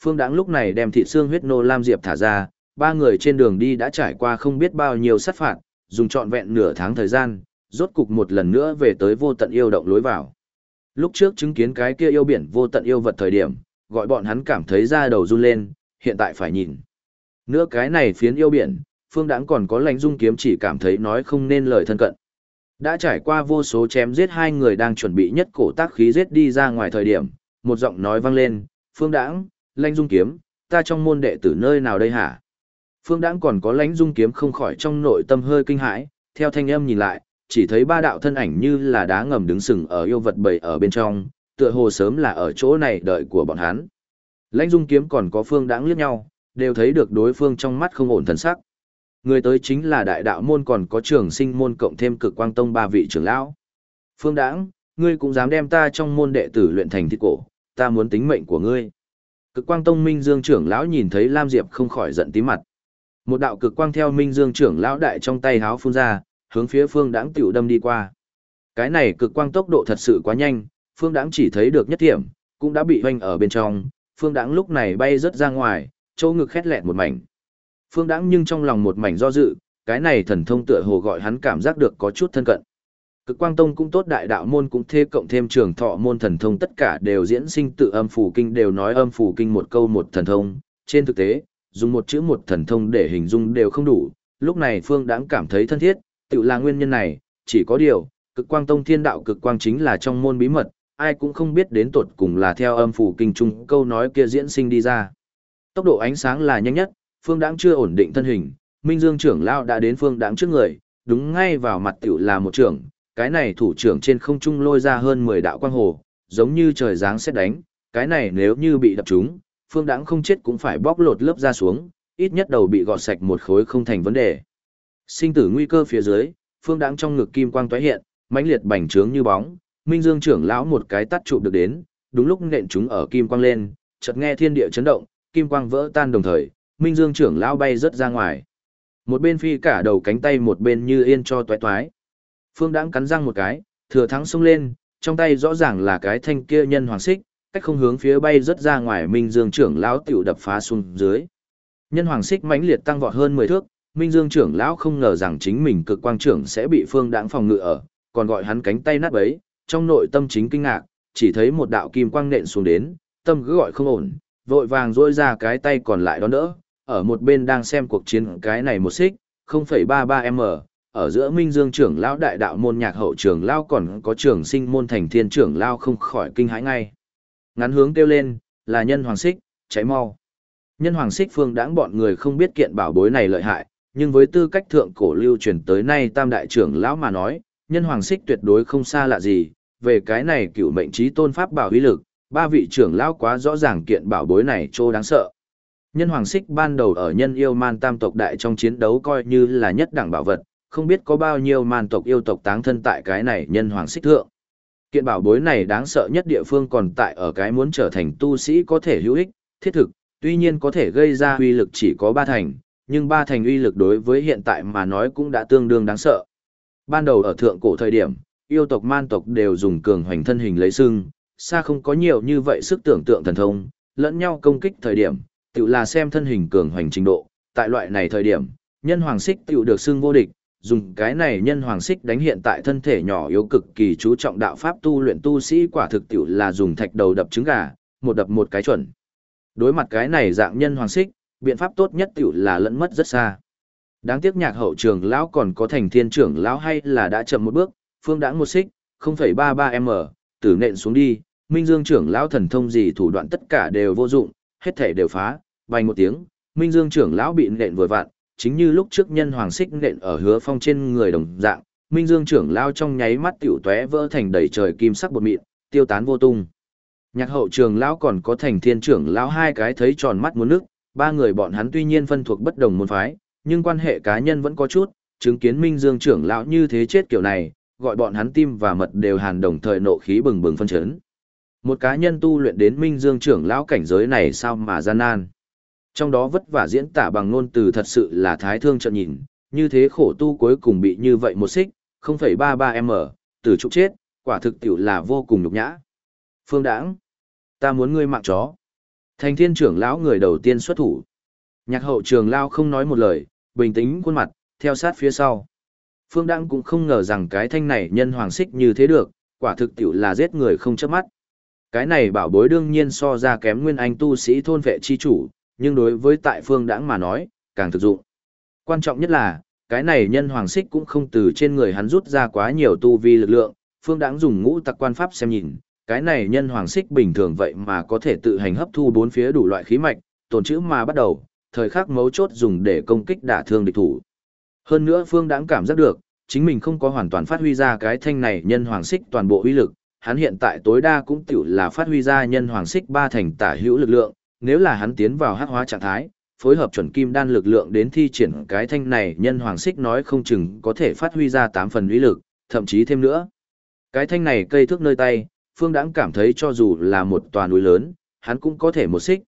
Speaker 1: Phương Đãng lúc này đem thịt xương huyết nô Lam Diệp thả ra, ba người trên đường đi đã trải qua không biết bao nhiêu sát phạt, dùng trọn vẹn nửa tháng thời gian, rốt cục một lần nữa về tới vô tận yêu động lối vào. Lúc trước chứng kiến cái kia yêu biển vô tận yêu vật thời điểm, gọi bọn hắn cảm thấy da đầu run lên, hiện tại phải nhìn. Nữa cái này phiến yêu biển, Phương Đãng còn có Lãnh Dung kiếm chỉ cảm thấy nói không nên lời thân cận. Đã trải qua vô số chém giết hai người đang chuẩn bị nhất cổ tác khí giết đi ra ngoài thời điểm, một giọng nói vang lên, Phương Đãng, Lãnh Dung kiếm, ta trong môn đệ tử nơi nào đây hả? Phương Đãng còn có Lãnh Dung kiếm không khỏi trong nội tâm hơi kinh hãi, theo thanh âm nhìn lại, chỉ thấy ba đạo thân ảnh như là đá ngầm đứng sừng ở yêu vật bầy ở bên trong, tựa hồ sớm là ở chỗ này đợi của bọn hắn. Lãnh Dung kiếm còn có Phương Đãng liếc nhau, đều thấy được đối phương trong mắt không ổn thần sắc. Người tới chính là đại đạo môn còn có trường sinh môn cộng thêm cực quang tông ba vị trưởng lão. Phương Đãng, ngươi cũng dám đem ta trong môn đệ tử luyện thành thịt cổ, ta muốn tính mệnh của ngươi. Cực quang tông Minh Dương trưởng lão nhìn thấy Lam Diệp không khỏi giận tí mặt. Một đạo cực quang theo Minh Dương trưởng lão đại trong tay háo phun ra, hướng phía Phương Đãng tiểu đâm đi qua. Cái này cực quang tốc độ thật sự quá nhanh, Phương Đãng chỉ thấy được nhất điểm, cũng đã bị hoanh ở bên trong, Phương Đãng lúc này bay rất ra ngoài, chỗ ngực khét lẹt một mảnh. Phương Đãng nhưng trong lòng một mảnh do dự, cái này thần thông tựa hồ gọi hắn cảm giác được có chút thân cận. Cực quang tông cũng tốt, đại đạo môn cũng thế, cộng thêm trường thọ môn thần thông tất cả đều diễn sinh tự âm phủ kinh, đều nói âm phủ kinh một câu một thần thông, trên thực tế, dùng một chữ một thần thông để hình dung đều không đủ, lúc này Phương Đãng cảm thấy thân thiết, tự là nguyên nhân này, chỉ có điều, cực quang tông thiên đạo cực quang chính là trong môn bí mật, ai cũng không biết đến tột cùng là theo âm phủ kinh trung câu nói kia diễn sinh đi ra. Tốc độ ánh sáng là nhanh nhất, Phương Đãng chưa ổn định thân hình, Minh Dương trưởng lão đã đến Phương Đãng trước người, đúng ngay vào mặt tiểu là một trưởng, cái này thủ trưởng trên không trung lôi ra hơn 10 đạo quang hồ, giống như trời giáng sét đánh, cái này nếu như bị đập trúng, Phương Đãng không chết cũng phải bóc lột lớp da xuống, ít nhất đầu bị gọt sạch một khối không thành vấn đề. Sinh tử nguy cơ phía dưới, Phương Đãng trong ngực kim quang tóe hiện, mãnh liệt bành trướng như bóng, Minh Dương trưởng lão một cái tát chụp được đến, đúng lúc nện chúng ở kim quang lên, chợt nghe thiên địa chấn động, kim quang vỡ tan đồng thời, Minh Dương trưởng lão bay rất ra ngoài. Một bên phi cả đầu cánh tay, một bên như yên cho toái toái. Phương Đãng cắn răng một cái, thừa thắng xông lên, trong tay rõ ràng là cái thanh kia nhân hoàng xích, cách không hướng phía bay rất ra ngoài, Minh Dương trưởng lão tiểu đập phá xuống dưới. Nhân hoàng xích mãnh liệt tăng vọt hơn 10 thước, Minh Dương trưởng lão không ngờ rằng chính mình cực quang trưởng sẽ bị Phương Đãng phòng ngự ở, còn gọi hắn cánh tay nát bấy, trong nội tâm chính kinh ngạc, chỉ thấy một đạo kim quang nện xuống đến, tâm cứ gọi không ổn, vội vàng duỗi ra cái tay còn lại đón đỡ, ở một bên đang xem cuộc chiến cái này một xích, 0,33m, ở giữa Minh Dương trưởng lão đại đạo môn nhạc hậu trưởng lão còn có trường sinh môn thành thiên trưởng lão không khỏi kinh hãi ngay. Ngắn hướng kêu lên, là nhân hoàng xích, cháy mau. Nhân hoàng xích Phương Đãng bọn người không biết kiện bảo bối này lợi hại, nhưng với tư cách thượng cổ lưu truyền tới nay tam đại trưởng lão mà nói, nhân hoàng xích tuyệt đối không xa lạ gì, về cái này cựu mệnh chí tôn pháp bảo uy lực, ba vị trưởng lão quá rõ ràng kiện bảo bối này trô đáng sợ. Nhân hoàng xích ban đầu ở nhân yêu man tam tộc đại trong chiến đấu coi như là nhất đẳng bảo vật, không biết có bao nhiêu man tộc yêu tộc táng thân tại cái này nhân hoàng xích thượng. Kiện bảo bối này đáng sợ nhất địa phương còn tại ở cái muốn trở thành tu sĩ có thể hữu ích, thiết thực, tuy nhiên có thể gây ra uy lực chỉ có 3 thành, nhưng 3 thành uy lực đối với hiện tại mà nói cũng đã tương đương đáng sợ. Ban đầu ở thượng cổ thời điểm, yêu tộc man tộc đều dùng cường hoành thân hình lấy xưng, xa không có nhiều như vậy sức tưởng tượng thần thông, lẫn nhau công kích thời điểm, tự là xem thân hình cường hoành trình độ, tại loại này thời điểm, nhân hoàng xích tự được xưng vô địch, dùng cái này nhân hoàng xích đánh hiện tại thân thể nhỏ yếu cực kỳ chú trọng đạo pháp tu luyện tu sĩ quả thực tự là dùng thạch đầu đập trứng gà, một đập một cái chuẩn. Đối mặt cái này dạng nhân hoàng xích, biện pháp tốt nhất tự là lẫn mất rất xa. Đáng tiếc nhạc hậu trường lão còn có thành thiên trưởng lão hay là đã chậm một bước, Phương Đãng một xích, 0,33m, tử nện xuống đi, Minh Dương trưởng lão thần thông gì thủ đoạn tất cả đều vô dụng, hết thể đều phá, vang một tiếng, Minh Dương trưởng lão bị nện vừa vặn, chính như lúc trước nhân hoàng xích nện ở Hứa Phong trên người đồng dạng, Minh Dương trưởng lão trong nháy mắt tiểu tóe vỡ thành đầy trời kim sắc bột mịn, tiêu tán vô tung. Nhạc hậu trường lão còn có thành thiên trưởng lão hai cái thấy tròn mắt muốn nước, ba người bọn hắn tuy nhiên phân thuộc bất đồng môn phái, nhưng quan hệ cá nhân vẫn có chút, chứng kiến Minh Dương trưởng lão như thế chết kiểu này, gọi bọn hắn tim và mật đều hàn đồng thời nộ khí bừng bừng phân chấn. Một cá nhân tu luyện đến Minh Dương trưởng lão cảnh giới này sao mà gian nan. Trong đó vất vả diễn tả bằng ngôn từ thật sự là thái thương trợn nhìn, như thế khổ tu cuối cùng bị như vậy một xích, 0,33m, tử trục chết, quả thực tiểu là vô cùng nhục nhã. Phương Đãng, ta muốn ngươi mạng chó. Thành thiên trưởng lão người đầu tiên xuất thủ. Nhạc hậu trường lao không nói một lời, bình tĩnh khuôn mặt, theo sát phía sau. Phương Đãng cũng không ngờ rằng cái thanh này nhân hoàng xích như thế được, quả thực tiểu là giết người không chớp mắt. Cái này bảo bối đương nhiên so ra kém nguyên anh tu sĩ thôn vệ chi chủ, nhưng đối với tại Phương Đãng mà nói, càng thực dụng. Quan trọng nhất là, cái này nhân hoàng xích cũng không từ trên người hắn rút ra quá nhiều tu vi lực lượng, Phương Đãng dùng ngũ tặc quan pháp xem nhìn, cái này nhân hoàng xích bình thường vậy mà có thể tự hành hấp thu bốn phía đủ loại khí mạch, tồn trữ mà bắt đầu, thời khắc mấu chốt dùng để công kích đả thương địch thủ. Hơn nữa Phương Đãng cảm giác được, chính mình không có hoàn toàn phát huy ra cái thanh này nhân hoàng xích toàn bộ uy lực, hắn hiện tại tối đa cũng tiểu là phát huy ra nhân hoàng xích ba thành tả hữu lực lượng, nếu là hắn tiến vào hắc hóa trạng thái, phối hợp chuẩn kim đan lực lượng đến thi triển cái thanh này nhân hoàng xích nói không chừng có thể phát huy ra 8 phần uy lực, thậm chí thêm nữa. Cái thanh này cây thước nơi tay, Phương Đãng cảm thấy cho dù là một tòa núi lớn, hắn cũng có thể một xích,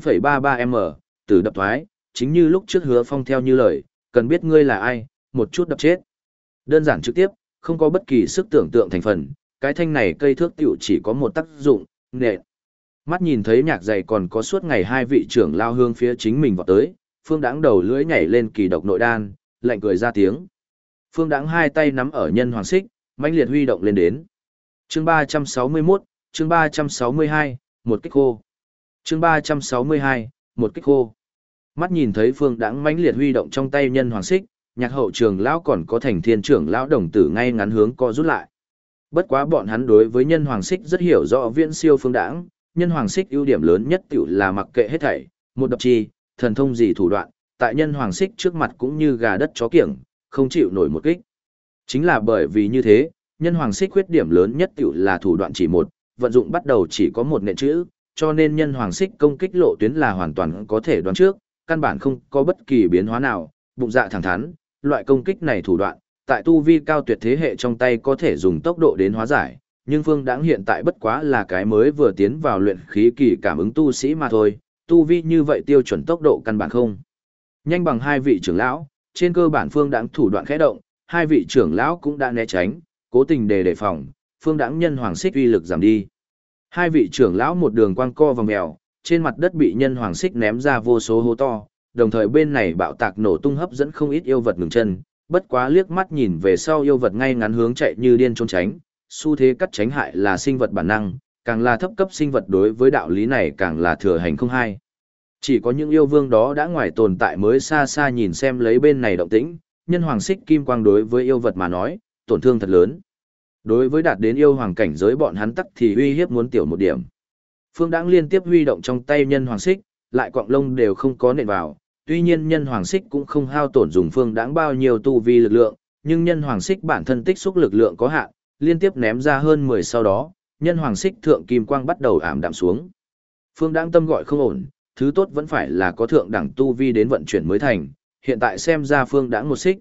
Speaker 1: 0,33m, từ đập thoái, chính như lúc trước Hứa Phong theo như lời, cần biết ngươi là ai, một chút đập chết. Đơn giản trực tiếp, không có bất kỳ sức tưởng tượng thành phần, cái thanh này cây thước tiểu chỉ có một tác dụng, nện. Mắt nhìn thấy nhạc dày còn có suốt ngày hai vị trưởng lao hương phía chính mình vào tới, Phương Đãng đầu lưỡi nhảy lên kỳ độc nội đan, lạnh cười ra tiếng. Phương Đãng hai tay nắm ở nhân hoàng xích, mãnh liệt huy động lên đến. Chương 361, chương 362, một kích khô. Chương 362, một kích khô. Mắt nhìn thấy Phương Đãng mãnh liệt huy động trong tay nhân hoàng xích, nhạc hậu trường lão còn có thành thiên trưởng lão đồng tử ngay ngắn hướng co rút lại. Bất quá bọn hắn đối với nhân hoàng xích rất hiểu rõ viễn siêu Phương Đãng, nhân hoàng xích ưu điểm lớn nhất tiểu là mặc kệ hết thảy, một độc chi, thần thông gì thủ đoạn, tại nhân hoàng xích trước mặt cũng như gà đất chó kiểng, không chịu nổi một kích. Chính là bởi vì như thế, nhân hoàng xích khuyết điểm lớn nhất tiểu là thủ đoạn chỉ một, vận dụng bắt đầu chỉ có một nện chữ, cho nên nhân hoàng xích công kích lộ tuyến là hoàn toàn có thể đoán trước, căn bản không có bất kỳ biến hóa nào, bụng dạ thẳng thắn, loại công kích này thủ đoạn, tại tu vi cao tuyệt thế hệ trong tay có thể dùng tốc độ đến hóa giải, nhưng Phương Đãng hiện tại bất quá là cái mới vừa tiến vào luyện khí kỳ cảm ứng tu sĩ mà thôi, tu vi như vậy tiêu chuẩn tốc độ căn bản không. Nhanh bằng hai vị trưởng lão, trên cơ bản Phương Đãng thủ đoạn khẽ động, hai vị trưởng lão cũng đã né tránh, cố tình đề phòng, Phương Đãng nhân hoàng xích uy lực giảm đi. Hai vị trưởng lão một đường quang co vòng mèo, trên mặt đất bị nhân hoàng xích ném ra vô số hố to, đồng thời bên này bạo tạc nổ tung hấp dẫn không ít yêu vật ngừng chân, bất quá liếc mắt nhìn về sau yêu vật ngay ngắn hướng chạy như điên trốn tránh, xu thế cắt tránh hại là sinh vật bản năng, càng là thấp cấp sinh vật đối với đạo lý này càng là thừa hành không hay. Chỉ có những yêu vương đó đã ngoài tồn tại mới xa xa nhìn xem lấy bên này động tĩnh, nhân hoàng xích kim quang đối với yêu vật mà nói, tổn thương thật lớn. Đối với đạt đến yêu hoàng cảnh giới bọn hắn tắc thì uy hiếp muốn tiểu một điểm. Phương Đãng liên tiếp huy động trong tay nhân hoàng xích, lại quặng lông đều không có nện vào, tuy nhiên nhân hoàng xích cũng không hao tổn dùng Phương Đãng bao nhiêu tu vi lực lượng, nhưng nhân hoàng xích bản thân tích xúc lực lượng có hạn, liên tiếp ném ra hơn 10 sau đó, nhân hoàng xích thượng kim quang bắt đầu ảm đạm xuống. Phương Đãng tâm gọi không ổn, thứ tốt vẫn phải là có thượng đẳng tu vi đến vận chuyển mới thành, hiện tại xem ra Phương Đãng một xích,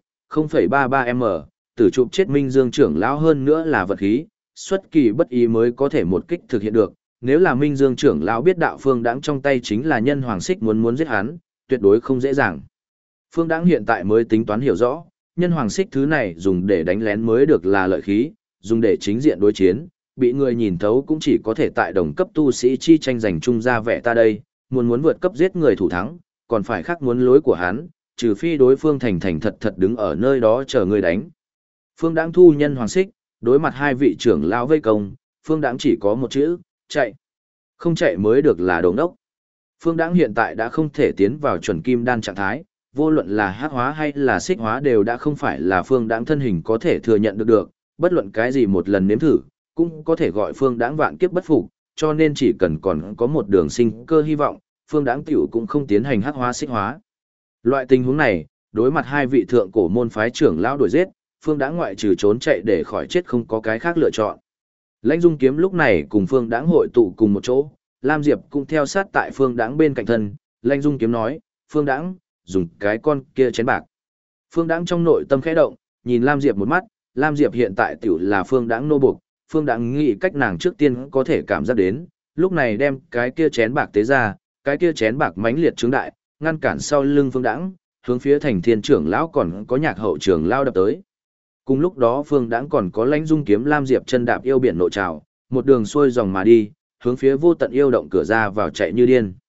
Speaker 1: 0,33m, tử chụp chết Minh Dương trưởng lão hơn nữa là vật khí, xuất kỳ bất ý mới có thể một kích thực hiện được, nếu là Minh Dương trưởng lão biết đạo Phương Đãng trong tay chính là nhân hoàng xích muốn giết hắn, tuyệt đối không dễ dàng. Phương Đãng hiện tại mới tính toán hiểu rõ, nhân hoàng xích thứ này dùng để đánh lén mới được là lợi khí, dùng để chính diện đối chiến, bị người nhìn thấu cũng chỉ có thể tại đồng cấp tu sĩ chi tranh giành chung ra vẻ ta đây, muốn vượt cấp giết người thủ thắng, còn phải khác muốn lối của hắn, trừ phi đối phương thành thành thật thật đứng ở nơi đó chờ người đánh. Phương Đãng thu nhân hoàng xích, đối mặt hai vị trưởng lão vây công, Phương Đãng chỉ có một chữ, chạy. Không chạy mới được là đồ ngốc. Phương Đãng hiện tại đã không thể tiến vào chuẩn kim đan trạng thái, vô luận là hắc hóa hay là xích hóa đều đã không phải là Phương Đãng thân hình có thể thừa nhận được, bất luận cái gì một lần nếm thử, cũng có thể gọi Phương Đãng vạn kiếp bất phục, cho nên chỉ cần còn có một đường sinh cơ hy vọng, Phương Đãng tiểu cũng không tiến hành hắc hóa xích hóa. Loại tình huống này, đối mặt hai vị thượng cổ môn phái trưởng lão đuổi giết, Phương Đãng ngoại trừ trốn chạy để khỏi chết không có cái khác lựa chọn. Lãnh Dung Kiếm lúc này cùng Phương Đãng hội tụ cùng một chỗ, Lam Diệp cũng theo sát tại Phương Đãng bên cạnh thân, Lãnh Dung Kiếm nói, Phương Đãng, dùng cái con kia chén bạc. Phương Đãng trong nội tâm khẽ động, nhìn Lam Diệp một mắt, Lam Diệp hiện tại tiểu là Phương Đãng nô buộc, Phương Đãng nghĩ cách nàng trước tiên có thể cảm giác đến, lúc này đem cái kia chén bạc tế ra, cái kia chén bạc mãnh liệt trướng đại, ngăn cản sau lưng Phương Đãng, hướng phía Thành Thiên trưởng lão còn có Nhạc hậu trưởng lão đập tới. Cùng lúc đó Phương Đãng còn có Lãnh Dung Kiếm Lam Diệp chân đạp yêu biển nội trào, một đường xuôi dòng mà đi, hướng phía vô tận yêu động cửa ra vào chạy như điên.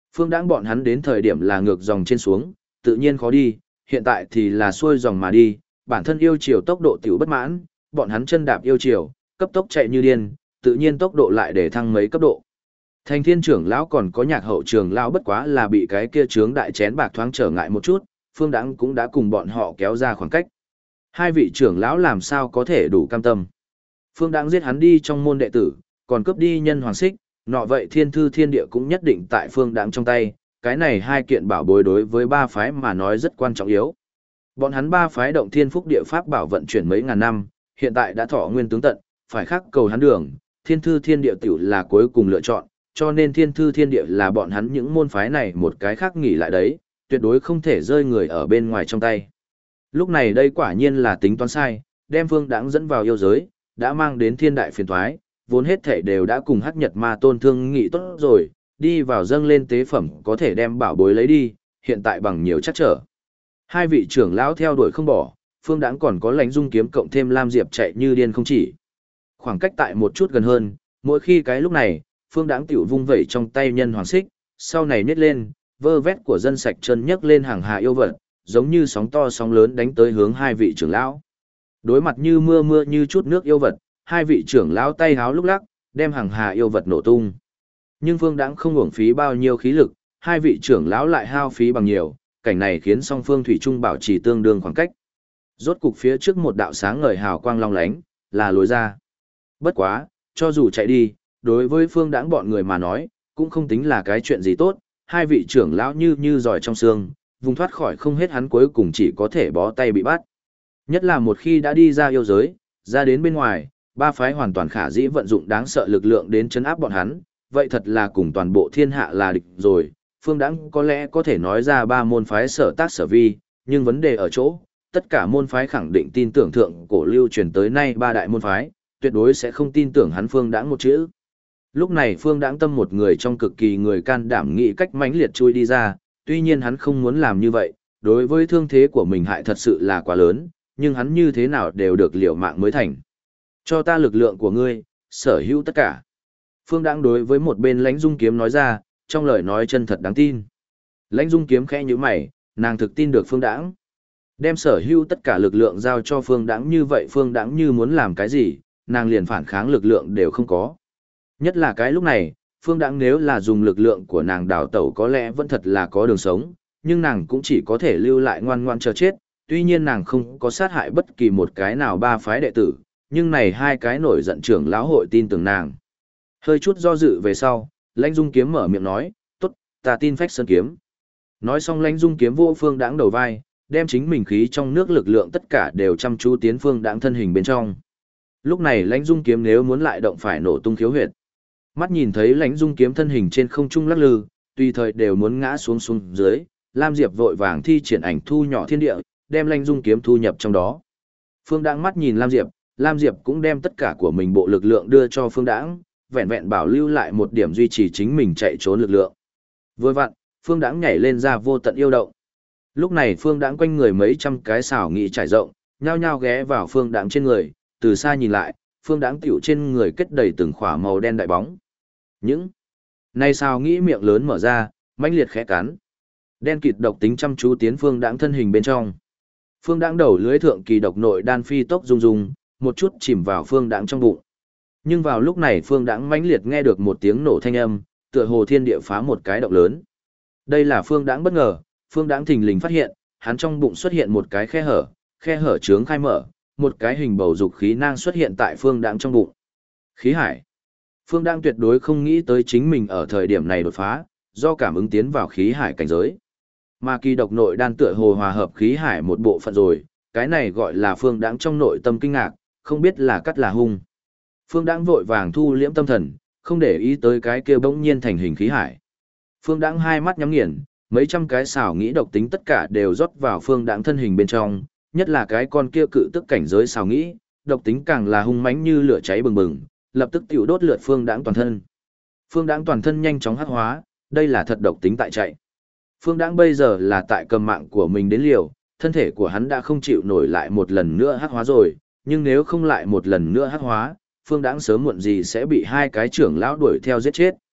Speaker 1: Phương Đãng bọn hắn đến thời điểm là ngược dòng trên xuống, tự nhiên khó đi, hiện tại thì là xuôi dòng mà đi, bản thân yêu chiều tốc độ tiểu bất mãn, bọn hắn chân đạp yêu chiều, cấp tốc chạy như điên, tự nhiên tốc độ lại để thăng mấy cấp độ. Thành Thiên trưởng lão còn có Nhạc Hậu trưởng lão bất quá là bị cái kia chướng đại chén bạc thoáng trở ngại một chút, Phương Đãng cũng đã cùng bọn họ kéo ra khoảng cách. Hai vị trưởng lão làm sao có thể đủ cam tâm. Phương Đãng giết hắn đi trong môn đệ tử, còn cướp đi nhân hoàng xích, nọ vậy thiên thư thiên địa cũng nhất định tại Phương Đãng trong tay, cái này hai kiện bảo bối đối với ba phái mà nói rất quan trọng yếu. Bọn hắn ba phái động thiên phúc địa pháp bảo vận chuyển mấy ngàn năm, hiện tại đã thọ nguyên tướng tận, phải khắc cầu hắn đường, thiên thư thiên địa tiểu là cuối cùng lựa chọn, cho nên thiên thư thiên địa là bọn hắn những môn phái này một cái khác nghỉ lại đấy, tuyệt đối không thể rơi người ở bên ngoài trong tay. Lúc này đây quả nhiên là tính toán sai, đem Phương Đãng dẫn vào yêu giới, đã mang đến thiên đại phiền toái, vốn hết thể đều đã cùng Hắc Nhật Ma Tôn thương nghị tốt rồi, đi vào dâng lên tế phẩm có thể đem bảo bối lấy đi, hiện tại bằng nhiều chắc trở. Hai vị trưởng lão theo đuổi không bỏ, Phương Đãng còn có Lãnh Dung kiếm cộng thêm Lam Diệp chạy như điên không chỉ. Khoảng cách tại một chút gần hơn, mỗi khi cái lúc này, Phương Đãng tiểu vung vẩy trong tay nhân hoàng xích, sau này nhét lên, vơ vét của dân sạch chân nhấc lên hàng hà yêu vật, giống như sóng to sóng lớn đánh tới hướng hai vị trưởng lão. Đối mặt như mưa mưa như chút nước yêu vật, hai vị trưởng lão tay háo lúc lắc, đem hàng hà yêu vật nổ tung. Nhưng Phương Đãng không uổng phí bao nhiêu khí lực, hai vị trưởng lão lại hao phí bằng nhiều, cảnh này khiến song phương thủy chung bảo trì tương đương khoảng cách. Rốt cục phía trước một đạo sáng ngời hào quang long lánh, là lối ra. Bất quá, cho dù chạy đi, đối với Phương Đãng bọn người mà nói, cũng không tính là cái chuyện gì tốt, hai vị trưởng lão như giỏi trong xương, vùng thoát khỏi không hết hắn cuối cùng chỉ có thể bó tay bị bắt. Nhất là một khi đã đi ra yêu giới, ra đến bên ngoài, ba phái hoàn toàn khả dĩ vận dụng đáng sợ lực lượng đến chấn áp bọn hắn, vậy thật là cùng toàn bộ thiên hạ là địch rồi. Phương Đãng có lẽ có thể nói ra ba môn phái sở tác sở vi, nhưng vấn đề ở chỗ, tất cả môn phái khẳng định tin tưởng thượng cổ lưu truyền tới nay ba đại môn phái, tuyệt đối sẽ không tin tưởng hắn Phương Đãng một chữ. Lúc này Phương Đãng tâm một người trong cực kỳ người can đảm nghĩ cách mãnh liệt chui đi ra, tuy nhiên hắn không muốn làm như vậy, đối với thương thế của mình hại thật sự là quá lớn, nhưng hắn như thế nào đều được liều mạng mới thành. Cho ta lực lượng của ngươi, sở hữu tất cả. Phương Đãng đối với một bên Lãnh Dung kiếm nói ra, trong lời nói chân thật đáng tin. Lãnh Dung kiếm khẽ nhíu mày, nàng thực tin được Phương Đãng. Đem sở hữu tất cả lực lượng giao cho Phương Đãng như vậy, Phương Đãng như muốn làm cái gì, nàng liền phản kháng lực lượng đều không có. Nhất là cái lúc này, Phương Đãng nếu là dùng lực lượng của nàng đào tẩu có lẽ vẫn thật là có đường sống, nhưng nàng cũng chỉ có thể lưu lại ngoan ngoan chờ chết, tuy nhiên nàng không có sát hại bất kỳ một cái nào ba phái đệ tử, nhưng này hai cái nổi giận trưởng lão hội tin tưởng nàng. Hơi chút do dự về sau, Lãnh Dung kiếm mở miệng nói, tốt, ta tin Phách Sơn kiếm. Nói xong Lãnh Dung kiếm vô Phương Đãng đầu vai, đem chính mình khí trong nước lực lượng tất cả đều chăm chú tiến Phương Đãng thân hình bên trong. Lúc này Lãnh Dung kiếm nếu muốn lại động phải nổ tung khiếu huyệt. Mắt nhìn thấy Lãnh Dung kiếm thân hình trên không trung lắc lư, tùy thời đều muốn ngã xuống dưới, Lam Diệp vội vàng thi triển ảnh thu nhỏ thiên địa, đem Lãnh Dung kiếm thu nhập trong đó. Phương Đãng mắt nhìn Lam Diệp cũng đem tất cả của mình bộ lực lượng đưa cho Phương Đãng, vẹn vẹn bảo lưu lại một điểm duy trì chính mình chạy trốn lực lượng. Vừa vặn, Phương Đãng nhảy lên ra vô tận yêu động. Lúc này Phương Đãng quanh người mấy trăm cái xảo nghị trải rộng, nhao nhao ghé vào Phương Đãng trên người, từ xa nhìn lại, Phương Đãng tiểu trên người kết đầy từng khỏa màu đen đại bóng. Những này xảo nghĩ miệng lớn mở ra, mãnh liệt khẽ cắn. Đen kịt độc tính chăm chú tiến Phương Đãng thân hình bên trong. Phương Đãng đầu lưới thượng kỳ độc nội đan phi tốc rung rung, một chút chìm vào Phương Đãng trong bụng. Nhưng vào lúc này Phương Đãng mãnh liệt nghe được một tiếng nổ thanh âm, tựa hồ thiên địa phá một cái động lớn. Đây là Phương Đãng bất ngờ, Phương Đãng thình lình phát hiện, hắn trong bụng xuất hiện một cái khe hở chướng khai mở, một cái hình bầu dục khí nang xuất hiện tại Phương Đãng trong bụng. Khí hải. Phương Đãng tuyệt đối không nghĩ tới chính mình ở thời điểm này đột phá, do cảm ứng tiến vào khí hải cảnh giới. Mà kỳ độc nội đan tựa hồ hòa hợp khí hải một bộ phận rồi, cái này gọi là Phương Đãng trong nội tâm kinh ngạc, không biết là cắt là hung. Phương Đãng vội vàng thu liễm tâm thần, không để ý tới cái kia bỗng nhiên thành hình khí hải. Phương Đãng hai mắt nhắm nghiền, mấy trăm cái xảo nghĩ độc tính tất cả đều rót vào Phương Đãng thân hình bên trong, nhất là cái con kia cự tức cảnh giới xảo nghĩ, độc tính càng là hung mãnh như lửa cháy bừng bừng, lập tức tiểu đốt lượt Phương Đãng toàn thân. Phương Đãng toàn thân nhanh chóng hắc hóa, đây là thật độc tính tại chạy. Phương Đãng bây giờ là tại cầm mạng của mình đến liều, thân thể của hắn đã không chịu nổi lại một lần nữa hắc hóa rồi, nhưng nếu không lại một lần nữa hắc hóa, Phương Đãng sớm muộn gì sẽ bị hai cái trưởng lão đuổi theo giết chết.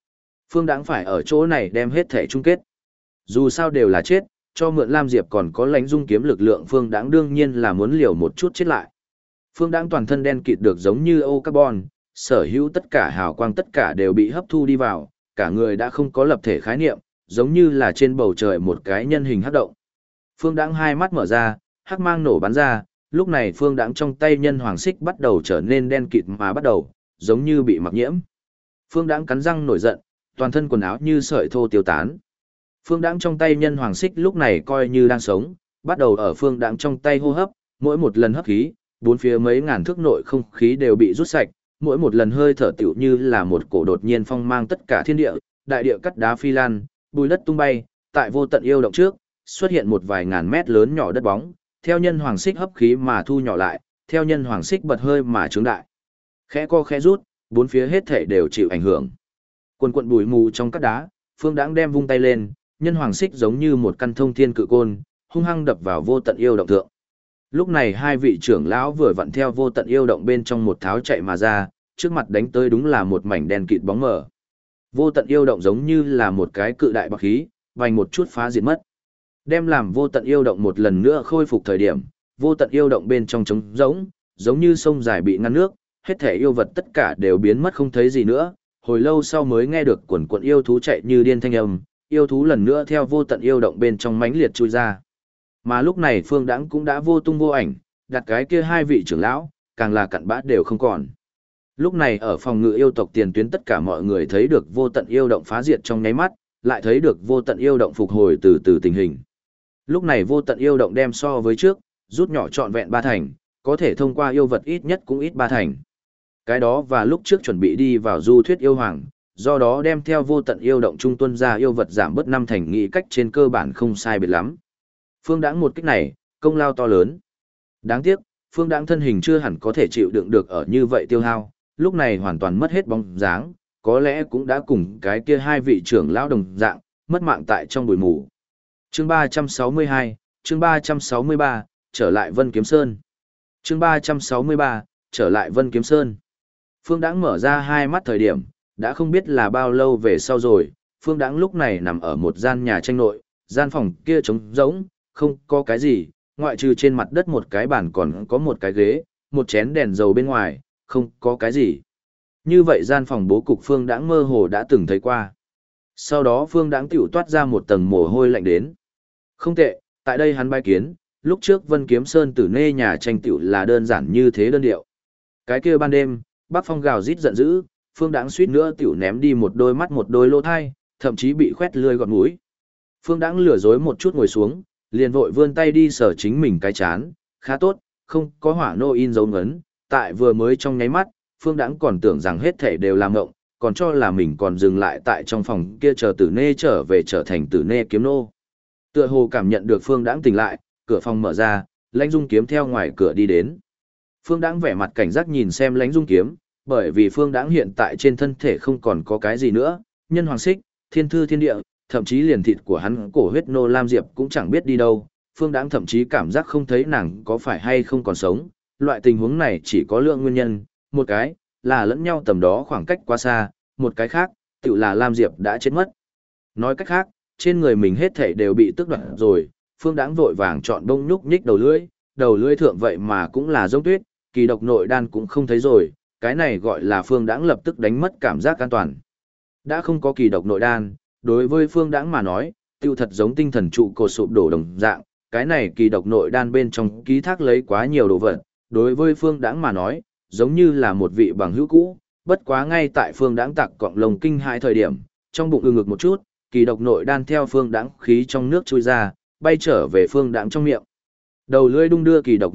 Speaker 1: Phương Đãng phải ở chỗ này đem hết thể chung kết. Dù sao đều là chết, cho mượn Lam Diệp còn có lãnh dung kiếm lực lượng Phương Đãng đương nhiên là muốn liều một chút chết lại. Phương Đãng toàn thân đen kịt được giống như ô carbon, sở hữu tất cả hào quang tất cả đều bị hấp thu đi vào, cả người đã không có lập thể khái niệm, giống như là trên bầu trời một cái nhân hình hắc động. Phương Đãng hai mắt mở ra, hắc mang nổ bắn ra, lúc này Phương Đãng trong tay nhân hoàng xích bắt đầu trở nên đen kịt mà bắt đầu, giống như bị mặc nhiễm. Phương Đãng cắn răng nổi giận, toàn thân quần áo như sợi thô tiêu tán. Phương Đãng trong tay nhân hoàng xích lúc này coi như đang sống, bắt đầu ở Phương Đãng trong tay hô hấp, mỗi một lần hấp khí, bốn phía mấy ngàn thước nội không khí đều bị rút sạch, mỗi một lần hơi thở tựu như là một cổ đột nhiên phong mang tất cả thiên địa, đại địa cắt đá phi lan, bùi đất tung bay, tại vô tận yêu động trước, xuất hiện một vài ngàn mét lớn nhỏ đất bóng, theo nhân hoàng xích hấp khí mà thu nhỏ lại, theo nhân hoàng xích bật hơi mà trướng đại. Khẽ co khẽ rút, bốn phía hết thể đều chịu ảnh hưởng. Quần quần bụi mù trong các đá, Phương Đãng đem vung tay lên, nhân hoàng xích giống như một căn thông thiên cự côn, hung hăng đập vào vô tận yêu động thượng. Lúc này hai vị trưởng lão vừa vặn theo vô tận yêu động bên trong một tháo chạy mà ra, trước mặt đánh tới đúng là một mảnh đen kịt bóng mờ. Vô tận yêu động giống như là một cái cự đại bạc khí, vành một chút phá diệt mất. Đem làm vô tận yêu động một lần nữa khôi phục thời điểm, vô tận yêu động bên trong trống rỗng, giống như sông dài bị ngăn nước, hết thể yêu vật tất cả đều biến mất không thấy gì nữa. Hồi lâu sau mới nghe được quần quần yêu thú chạy như điên thanh âm, yêu thú lần nữa theo vô tận yêu động bên trong mãnh liệt chui ra. Mà lúc này Phương Đãng cũng đã vô tung vô ảnh, đặt cái kia hai vị trưởng lão, càng là cặn bã đều không còn. Lúc này ở phòng ngự yêu tộc tiền tuyến tất cả mọi người thấy được vô tận yêu động phá diệt trong nháy mắt, lại thấy được vô tận yêu động phục hồi từ từ tình hình. Lúc này vô tận yêu động đem so với trước, rút nhỏ trọn vẹn ba thành, có thể thông qua yêu vật ít nhất cũng ít ba thành. Cái đó và lúc trước chuẩn bị đi vào du thuyết yêu hoàng, do đó đem theo vô tận yêu động trung tuân ra yêu vật giảm bớt năm thành nghĩ cách trên cơ bản không sai biệt lắm. Phương Đãng một kích này, công lao to lớn. Đáng tiếc, Phương Đãng thân hình chưa hẳn có thể chịu đựng được ở như vậy tiêu hao, lúc này hoàn toàn mất hết bóng dáng, có lẽ cũng đã cùng cái kia hai vị trưởng lão đồng dạng, mất mạng tại trong bụi mù. Chương 362, chương 363, trở lại Vân Kiếm Sơn. Chương 363, trở lại Vân Kiếm Sơn. Phương Đãng mở ra hai mắt thời điểm, đã không biết là bao lâu về sau rồi, Phương Đãng lúc này nằm ở một gian nhà tranh nội, gian phòng kia trống rỗng, không có cái gì, ngoại trừ trên mặt đất một cái bàn còn có một cái ghế, một chén đèn dầu bên ngoài, không có cái gì. Như vậy gian phòng bố cục Phương Đãng mơ hồ đã từng thấy qua. Sau đó Phương Đãng tiểu toát ra một tầng mồ hôi lạnh đến. Không tệ, tại đây hắn bái kiến, lúc trước Vân Kiếm Sơn tử nê nhà tranh tiểu là đơn giản như thế đơn điệu. Cái kia ban đêm, Bắc Phong gào rít giận dữ, Phương Đãng suýt nữa tiểu ném đi một đôi mắt một đôi lỗ thai, thậm chí bị khoét lươi gọt mũi. Phương Đãng lừa dối một chút ngồi xuống, liền vội vươn tay đi sờ chính mình cái chán, khá tốt, không có hỏa nô in dấu ngấn, tại vừa mới trong nháy mắt, Phương Đãng còn tưởng rằng hết thảy đều là ngộng, còn cho là mình còn dừng lại tại trong phòng kia chờ Tử Nê trở về trở thành Tử Nê kiếm nô. Tựa hồ cảm nhận được Phương Đãng tỉnh lại, cửa phòng mở ra, Lãnh Dung Kiếm theo ngoài cửa đi đến. Phương Đãng vẻ mặt cảnh giác nhìn xem Lãnh Dung Kiếm, bởi vì Phương Đãng hiện tại trên thân thể không còn có cái gì nữa, nhân hoàng xích, thiên thư thiên địa, thậm chí liền thịt của hắn cổ huyết nô Lam Diệp cũng chẳng biết đi đâu. Phương Đãng thậm chí cảm giác không thấy nàng có phải hay không còn sống. Loại tình huống này chỉ có lượng nguyên nhân, một cái là lẫn nhau tầm đó khoảng cách quá xa, một cái khác tự là Lam Diệp đã chết mất. Nói cách khác, trên người mình hết thảy đều bị tước đoạt rồi. Phương Đãng vội vàng chọn bông nhúc nhích đầu lưỡi thượng vậy mà cũng là giống tuyết, kỳ độc nội đan cũng không thấy rồi, cái này gọi là Phương Đãng lập tức đánh mất cảm giác an toàn. Đã không có kỳ độc nội đan, đối với Phương Đãng mà nói, tiêu thật giống tinh thần trụ cột sụp đổ đồng dạng, cái này kỳ độc nội đan bên trong ký thác lấy quá nhiều đồ vật, đối với Phương Đãng mà nói, giống như là một vị bằng hữu cũ, bất quá ngay tại Phương Đãng tặc cọng lồng kinh hãi thời điểm, trong bụng ngực một chút, kỳ độc nội đan theo Phương Đãng khí trong nước trôi ra, bay trở về Phương Đãng trong miệng. Đầu lưỡi đung đưa kỳ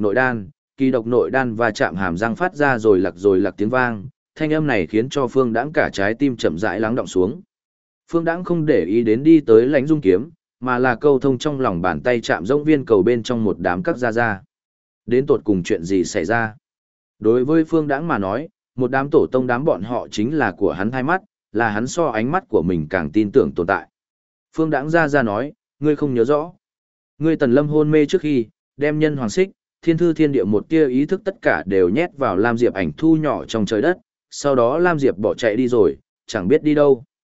Speaker 1: độc nội đan và chạm hàm răng phát ra rồi lặc tiếng vang, thanh âm này khiến cho Phương Đãng cả trái tim chậm rãi lắng đọng xuống. Phương Đãng không để ý đến đi tới Lãnh Dung Kiếm, mà là câu thông trong lòng bàn tay chạm rỗng viên cầu bên trong một đám các gia gia. Đến tột cùng chuyện gì xảy ra? Đối với Phương Đãng mà nói, một đám tổ tông đám bọn họ chính là của hắn hai mắt, là hắn so ánh mắt của mình càng tin tưởng tồn tại. Phương Đãng ra nói, ngươi không nhớ rõ. Ngươi Tần Lâm hôn mê trước khi, đem nhân hoàng xích, thiên thư thiên địa một tia ý thức tất cả đều nhét vào Lam Diệp ảnh thu nhỏ trong trời đất, sau đó Lam Diệp bỏ chạy đi rồi, chẳng biết đi đâu.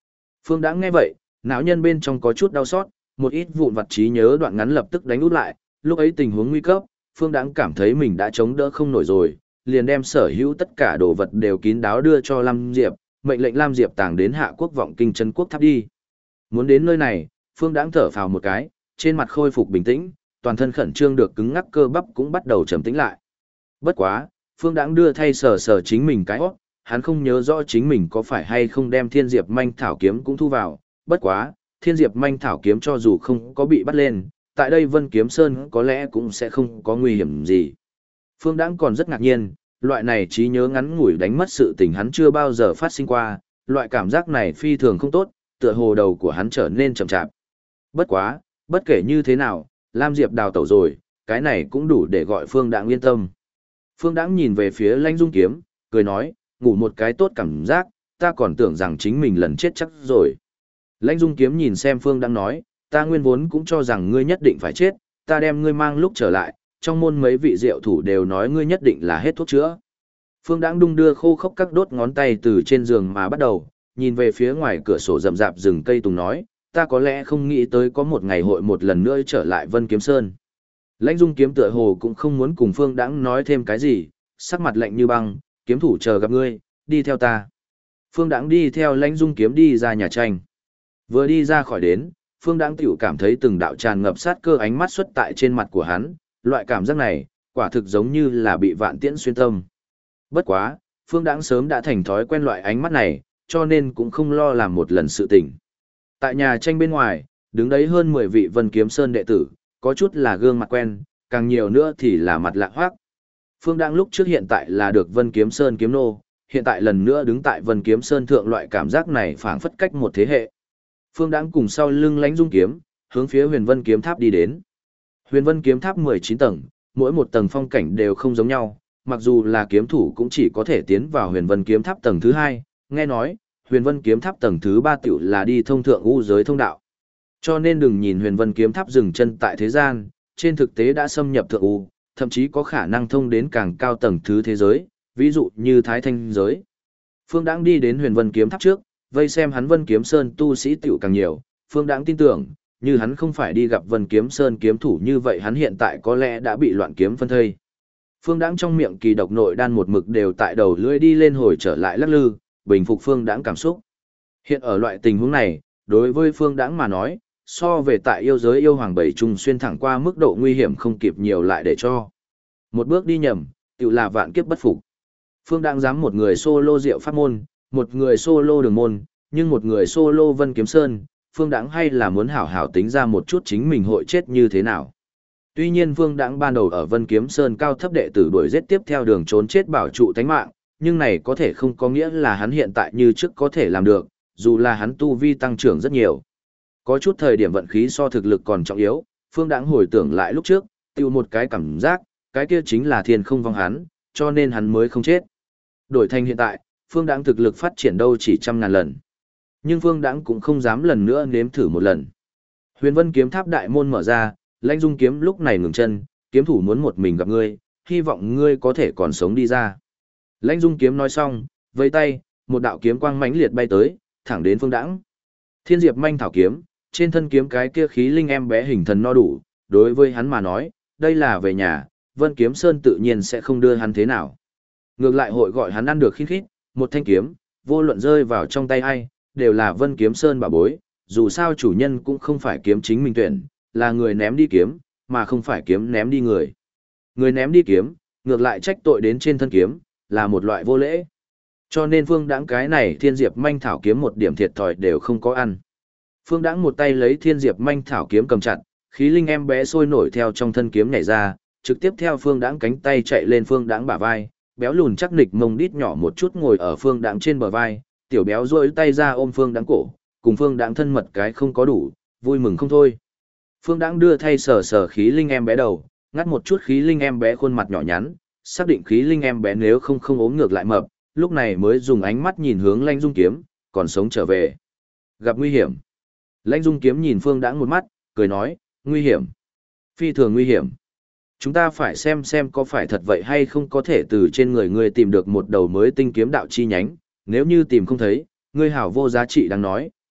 Speaker 1: Phương Đãng nghe vậy, não nhân bên trong có chút đau xót, một ít vụn vặt trí nhớ đoạn ngắn lập tức đánh út lại, lúc ấy tình huống nguy cấp, Phương Đãng cảm thấy mình đã chống đỡ không nổi rồi, liền đem sở hữu tất cả đồ vật đều kín đáo đưa cho Lam Diệp, mệnh lệnh Lam Diệp tàng đến Hạ Quốc Vọng Kinh Chân Quốc Tháp đi. Muốn đến nơi này, Phương Đãng thở phào một cái, trên mặt khôi phục bình tĩnh, toàn thân khẩn trương được cứng ngắc cơ bắp cũng bắt đầu trầm tĩnh lại. Bất quá, Phương Đãng đưa thay sờ sờ chính mình cái hót, hắn không nhớ rõ chính mình có phải hay không đem Thiên Diệp Manh Thảo kiếm cũng thu vào, bất quá, Thiên Diệp Manh Thảo kiếm cho dù không có bị bắt lên, tại đây Vân Kiếm Sơn có lẽ cũng sẽ không có nguy hiểm gì. Phương Đãng còn rất ngạc nhiên, loại này trí nhớ ngắn ngủi đánh mất sự tình hắn chưa bao giờ phát sinh qua, loại cảm giác này phi thường không tốt, tựa hồ đầu của hắn trở nên chậm chạp. Bất quá, bất kể như thế nào, Lam Diệp đào tẩu rồi, cái này cũng đủ để gọi Phương Đãng yên tâm. Phương Đãng nhìn về phía Lãnh Dung Kiếm, cười nói, ngủ một cái tốt cảm giác, ta còn tưởng rằng chính mình lần chết chắc rồi. Lãnh Dung Kiếm nhìn xem Phương Đãng nói, ta nguyên vốn cũng cho rằng ngươi nhất định phải chết, ta đem ngươi mang lúc trở lại, trong môn mấy vị diệu thủ đều nói ngươi nhất định là hết thuốc chữa. Phương Đãng đung đưa khô khốc các đốt ngón tay từ trên giường mà bắt đầu, nhìn về phía ngoài cửa sổ rậm rạp rừng cây tùng nói, ta có lẽ không nghĩ tới có một ngày hội một lần nữa trở lại Vân Kiếm Sơn. Lãnh Dung Kiếm tựa hồ cũng không muốn cùng Phương Đãng nói thêm cái gì, sắc mặt lạnh như băng, kiếm thủ chờ gặp ngươi, đi theo ta. Phương Đãng đi theo Lãnh Dung Kiếm đi ra nhà tranh. Vừa đi ra khỏi đến, Phương Đãng tiểu cảm thấy từng đạo tràn ngập sát cơ ánh mắt xuất tại trên mặt của hắn, loại cảm giác này, quả thực giống như là bị vạn tiễn xuyên tâm. Bất quá, Phương Đãng sớm đã thành thói quen loại ánh mắt này, cho nên cũng không lo làm một lần sự tình. Tại nhà tranh bên ngoài, đứng đấy hơn 10 vị Vân Kiếm Sơn đệ tử, có chút là gương mặt quen, càng nhiều nữa thì là mặt lạ hoác. Phương Đãng lúc trước hiện tại là được Vân Kiếm Sơn kiếm nô, hiện tại lần nữa đứng tại Vân Kiếm Sơn thượng, loại cảm giác này phảng phất cách một thế hệ. Phương Đãng cùng sau lưng Lãnh Dung Kiếm, hướng phía Huyền Vân Kiếm Tháp đi đến. Huyền Vân Kiếm Tháp 19 tầng, mỗi một tầng phong cảnh đều không giống nhau, mặc dù là kiếm thủ cũng chỉ có thể tiến vào Huyền Vân Kiếm Tháp tầng thứ 2, nghe nói, Huyền Vân Kiếm Tháp tầng thứ 3 tiểu là đi thông thượng u giới thông đạo. Cho nên đừng nhìn Huyền Vân Kiếm Tháp dừng chân tại thế gian, trên thực tế đã xâm nhập thượng u, thậm chí có khả năng thông đến càng cao tầng thứ thế giới, ví dụ như Thái Thanh giới. Phương Đãng đi đến Huyền Vân Kiếm Tháp trước, vây xem hắn Vân Kiếm Sơn tu sĩ tiểu càng nhiều, Phương Đãng tin tưởng, như hắn không phải đi gặp Vân Kiếm Sơn kiếm thủ như vậy hắn hiện tại có lẽ đã bị loạn kiếm phân thây. Phương Đãng trong miệng kỳ độc nội đan một mực đều tại đầu lưỡi đi lên hồi trở lại lắc lư, bình phục Phương Đãng cảm xúc. Hiện ở loại tình huống này, đối với Phương Đãng mà nói, so về tại yêu giới yêu hoàng bảy trung xuyên thẳng qua mức độ nguy hiểm không kịp nhiều lại để cho. Một bước đi nhầm, tự là vạn kiếp bất phục. Phương Đãng dám một người solo diệu pháp môn, một người solo đường môn, nhưng một người solo Vân Kiếm Sơn, Phương Đãng hay là muốn hảo hảo tính ra một chút chính mình hội chết như thế nào. Tuy nhiên Phương Đãng ban đầu ở Vân Kiếm Sơn cao thấp đệ tử đuổi giết tiếp theo đường trốn chết bảo trụ tánh mạng, nhưng này có thể không có nghĩa là hắn hiện tại như trước có thể làm được, dù là hắn tu vi tăng trưởng rất nhiều. Có chút thời điểm vận khí so thực lực còn trọng yếu, Phương Đãng hồi tưởng lại lúc trước, tiêu một cái cảm giác, cái kia chính là thiên không vong hắn, cho nên hắn mới không chết. Đổi thành hiện tại, Phương Đãng thực lực phát triển đâu chỉ 100.000 lần. Nhưng Phương Đãng cũng không dám lần nữa nếm thử một lần. Huyền Vân Kiếm Tháp đại môn mở ra, Lãnh Dung Kiếm lúc này ngừng chân, kiếm thủ muốn một mình gặp ngươi, hy vọng ngươi có thể còn sống đi ra. Lãnh Dung Kiếm nói xong, vẫy tay, một đạo kiếm quang mãnh liệt bay tới, thẳng đến Phương Đãng. Thiên Diệp Manh Thảo kiếm, trên thân kiếm cái kia khí linh em bé hình thần no đủ, đối với hắn mà nói, đây là về nhà, Vân Kiếm Sơn tự nhiên sẽ không đưa hắn thế nào. Ngược lại hội gọi hắn ăn được khít khít, một thanh kiếm, vô luận rơi vào trong tay ai, đều là Vân Kiếm Sơn bảo bối, dù sao chủ nhân cũng không phải kiếm chính mình tuyển, là người ném đi kiếm, mà không phải kiếm ném đi người. Người ném đi kiếm, ngược lại trách tội đến trên thân kiếm, là một loại vô lễ. Cho nên Phương Đãng cái này Thiên Diệp Manh Thảo kiếm một điểm thiệt thòi đều không có ăn. Phương Đãng một tay lấy Thiên Diệp Manh Thảo kiếm cầm chặt, khí linh em bé sôi nổi theo trong thân kiếm nhảy ra, trực tiếp theo Phương Đãng cánh tay chạy lên Phương Đãng bả vai, béo lùn chắc nịch mông đít nhỏ một chút ngồi ở Phương Đãng trên bờ vai, tiểu béo duỗi tay ra ôm Phương Đãng cổ, cùng Phương Đãng thân mật cái không có đủ, vui mừng không thôi. Phương Đãng đưa thay sờ sờ khí linh em bé đầu, ngắt một chút khí linh em bé khuôn mặt nhỏ nhắn, xác định khí linh em bé nếu không ốm ngược lại mập, lúc này mới dùng ánh mắt nhìn hướng Lãnh Dung Kiếm, còn sống trở về. Gặp nguy hiểm. Lãnh Dung Kiếm nhìn Phương Đãng một mắt, cười nói, nguy hiểm. Phi thường nguy hiểm. Chúng ta phải xem có phải thật vậy hay không có thể từ trên người ngươi tìm được một đầu mới tinh kiếm đạo chi nhánh, nếu như tìm không thấy, ngươi hảo vô giá trị đang nói,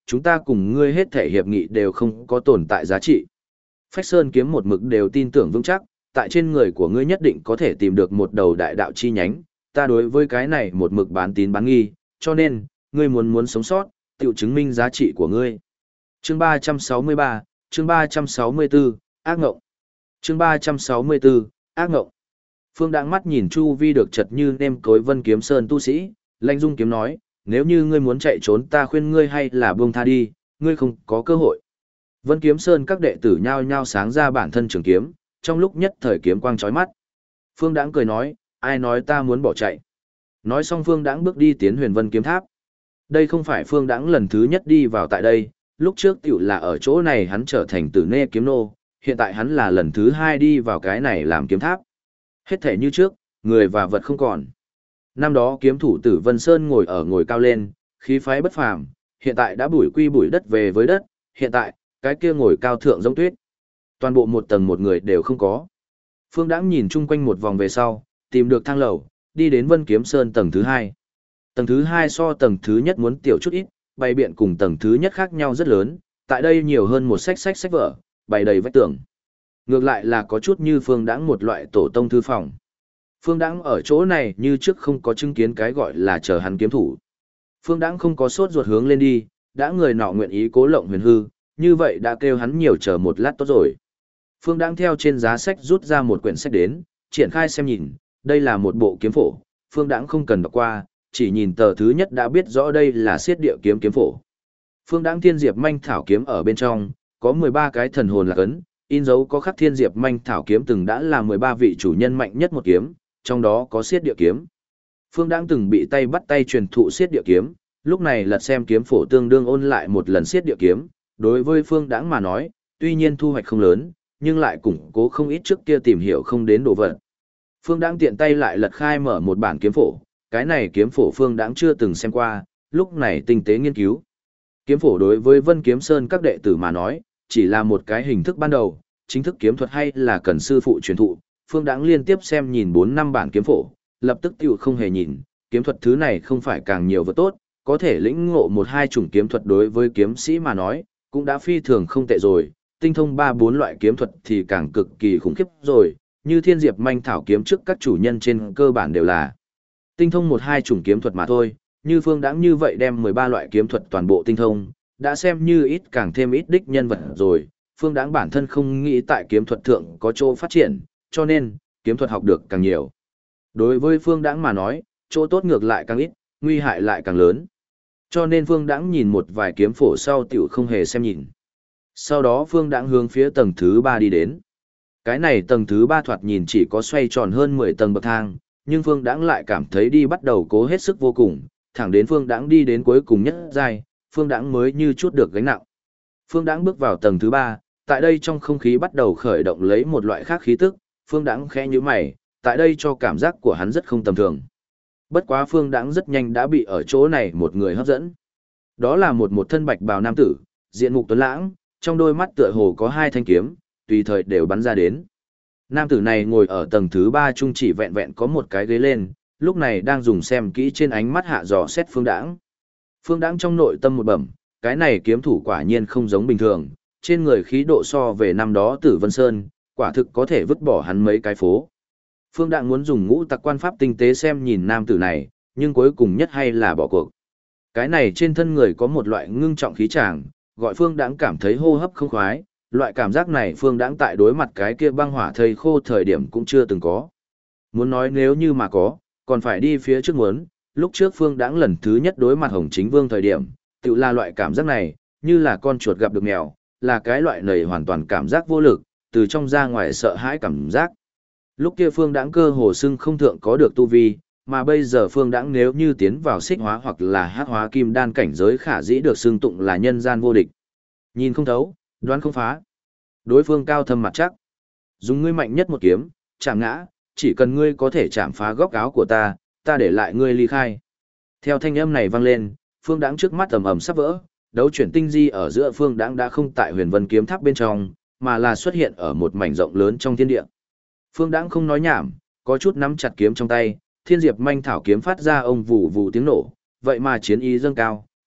Speaker 1: chúng ta cùng ngươi hết thể hiệp nghị đều không có tồn tại giá trị. Phách Sơn kiếm một mực đều tin tưởng vững chắc, tại trên người của ngươi nhất định có thể tìm được một đầu đại đạo chi nhánh, ta đối với cái này một mực bán tín bán nghi, cho nên, ngươi muốn sống sót, tự chứng minh giá trị của ngươi. Chương 363, chương 364, ác ngộng. Chương 364, ác ngộng. Phương Đãng mắt nhìn chu vi được chật như nêm cối Vân Kiếm Sơn tu sĩ, lạnh dung kiếm nói, nếu như ngươi muốn chạy trốn ta khuyên ngươi hay là buông tha đi, ngươi không có cơ hội. Vân Kiếm Sơn các đệ tử nhao nhao sáng ra bản thân trường kiếm, trong lúc nhất thời kiếm quang chói mắt. Phương Đãng cười nói, ai nói ta muốn bỏ chạy. Nói xong Phương Đãng bước đi tiến Huyền Vân Kiếm Tháp. Đây không phải Phương Đãng lần thứ nhất đi vào tại đây, lúc trước tiểu là ở chỗ này hắn trở thành tử nê kiếm nô, hiện tại hắn là lần thứ hai đi vào cái này làm kiếm tháp. Hết thể như trước, người và vật không còn. Năm đó kiếm thủ tử Vân Sơn ngồi cao lên, khí phái bất phàm, hiện tại đã bủi quy bủi đất về với đất, hiện tại, cái kia ngồi cao thượng giống tuyết. Toàn bộ một tầng một người đều không có. Phương Đãng nhìn chung quanh một vòng về sau, tìm được thang lầu, đi đến Vân Kiếm Sơn tầng thứ hai. Tầng thứ hai so tầng thứ nhất muốn tiểu chút ít, bày biện cùng tầng thứ nhất khác nhau rất lớn, tại đây nhiều hơn một sách vở, bày đầy vách tường. Ngược lại là có chút như Phương Đãng một loại tổ tông thư phòng. Phương Đãng ở chỗ này như trước không có chứng kiến cái gọi là chờ hắn kiếm thủ. Phương Đãng không có sốt ruột hướng lên đi, đã người nọ nguyện ý cố lộng huyền hư, như vậy đã kêu hắn nhiều chờ một lát tốt rồi. Phương Đãng theo trên giá sách rút ra một quyển sách đến, triển khai xem nhìn, đây là một bộ kiếm phổ, Phương Đãng không cần đọc qua, chỉ nhìn tờ thứ nhất đã biết rõ đây là Xiết Địa kiếm kiếm phổ. Phương Đãng Thiên Diệp Manh Thảo kiếm ở bên trong, có 13 cái thần hồn lạc ấn, in dấu có khắc Thiên Diệp Manh Thảo kiếm từng đã là 13 vị chủ nhân mạnh nhất một kiếm, trong đó có Xiết Địa kiếm. Phương Đãng từng bị tay bắt tay truyền thụ Xiết Địa kiếm, lúc này lật xem kiếm phổ tương đương ôn lại một lần Xiết Địa kiếm, đối với Phương Đãng mà nói, tuy nhiên thu hoạch không lớn, nhưng lại củng cố không ít trước kia tìm hiểu không đến đồ vật. Phương Đãng tiện tay lại lật khai mở một bản kiếm phổ, cái này kiếm phổ Phương Đãng chưa từng xem qua, lúc này tinh tế nghiên cứu. Kiếm phổ đối với Vân Kiếm Sơn các đệ tử mà nói, chỉ là một cái hình thức ban đầu, chính thức kiếm thuật hay là cần sư phụ truyền thụ. Phương Đãng liên tiếp xem nhìn 4-5 bản kiếm phổ, lập tức tiểu không hề nhìn, kiếm thuật thứ này không phải càng nhiều vật tốt, có thể lĩnh ngộ 1-2 chủng kiếm thuật đối với kiếm sĩ mà nói, cũng đã phi thường không tệ rồi, tinh thông 3-4 loại kiếm thuật thì càng cực kỳ khủng khiếp rồi, như Thiên Diệp Manh Thảo kiếm trước các chủ nhân trên cơ bản đều là tinh thông 1-2 chủng kiếm thuật mà thôi, như Phương Đãng như vậy đem 13 loại kiếm thuật toàn bộ tinh thông, đã xem như ít càng thêm ít đích nhân vật rồi, Phương Đãng bản thân không nghĩ tại kiếm thuật thượng có chỗ phát triển, cho nên, kiếm thuật học được càng nhiều. Đối với Phương Đãng mà nói, chỗ tốt ngược lại càng ít, nguy hại lại càng lớn. Cho nên Phương Đãng nhìn một vài kiếm phổ sau tiểu không hề xem nhìn. Sau đó Phương Đãng hướng phía tầng thứ 3 đi đến. Cái này tầng thứ 3 thoạt nhìn chỉ có xoay tròn hơn 10 tầng bậc thang, nhưng Phương Đãng lại cảm thấy đi bắt đầu cố hết sức vô cùng, thẳng đến Phương Đãng đi đến cuối cùng nhất giai, Phương Đãng mới như chút được gánh nặng. Phương Đãng bước vào tầng thứ 3, tại đây trong không khí bắt đầu khởi động lấy một loại khác khí tức, Phương Đãng khẽ nhíu mày, tại đây cho cảm giác của hắn rất không tầm thường. Bất quá Phương Đãng rất nhanh đã bị ở chỗ này một người hấp dẫn. Đó là một thân bạch bào nam tử, diện mục tuấn lãng, trong đôi mắt tựa hồ có 2 thanh kiếm, tùy thời đều bắn ra đến. Nam tử này ngồi ở tầng thứ 3 chung chỉ vẹn vẹn có một cái ghế lên, lúc này đang dùng xem kỹ trên ánh mắt hạ dò xét Phương Đãng. Phương Đãng trong nội tâm một bẩm, cái này kiếm thủ quả nhiên không giống bình thường, trên người khí độ so về năm đó Tử Vân Sơn, quả thực có thể vứt bỏ hắn mấy cái phố. Phương Đãng muốn dùng ngũ tặc quan pháp tinh tế xem nhìn nam tử này, nhưng cuối cùng nhất hay là bỏ cuộc. Cái này trên thân người có một loại ngưng trọng khí tràng, gọi Phương Đãng cảm thấy hô hấp không khoái, loại cảm giác này Phương Đãng tại đối mặt cái kia băng hỏa thây khô thời điểm cũng chưa từng có. Muốn nói nếu như mà có, còn phải đi phía trước muốn, lúc trước Phương Đãng lần thứ nhất đối mặt Hồng Chính Vương thời điểm, tự là loại cảm giác này, như là con chuột gặp được mèo, là cái loại này hoàn toàn cảm giác vô lực, từ trong ra ngoài sợ hãi cảm giác. Lúc kia Phương Đãng cơ hồ xưng không thượng có được tu vi, mà bây giờ Phương Đãng nếu như tiến vào xích hóa hoặc là hắc hóa kim đan cảnh giới khả dĩ được xưng tụng là nhân gian vô địch. Nhìn không thấu, đoán không phá. Đối phương cao thâm mặt chắc. Dùng ngươi mạnh nhất một kiếm, chạm ngã, chỉ cần ngươi có thể chạm phá góc áo của ta, ta để lại ngươi ly khai. Theo thanh âm này vang lên, Phương Đãng trước mắt ầm ầm sắp vỡ, đấu chuyển tinh di ở giữa Phương Đãng đã không tại Huyền Vân kiếm tháp bên trong, mà là xuất hiện ở một mảnh rộng lớn trong thiên địa. Phương Đãng không nói nhảm, có chút nắm chặt kiếm trong tay, Thiên Diệp Manh Thảo kiếm phát ra ông vù vù tiếng nổ, vậy mà chiến ý dâng cao,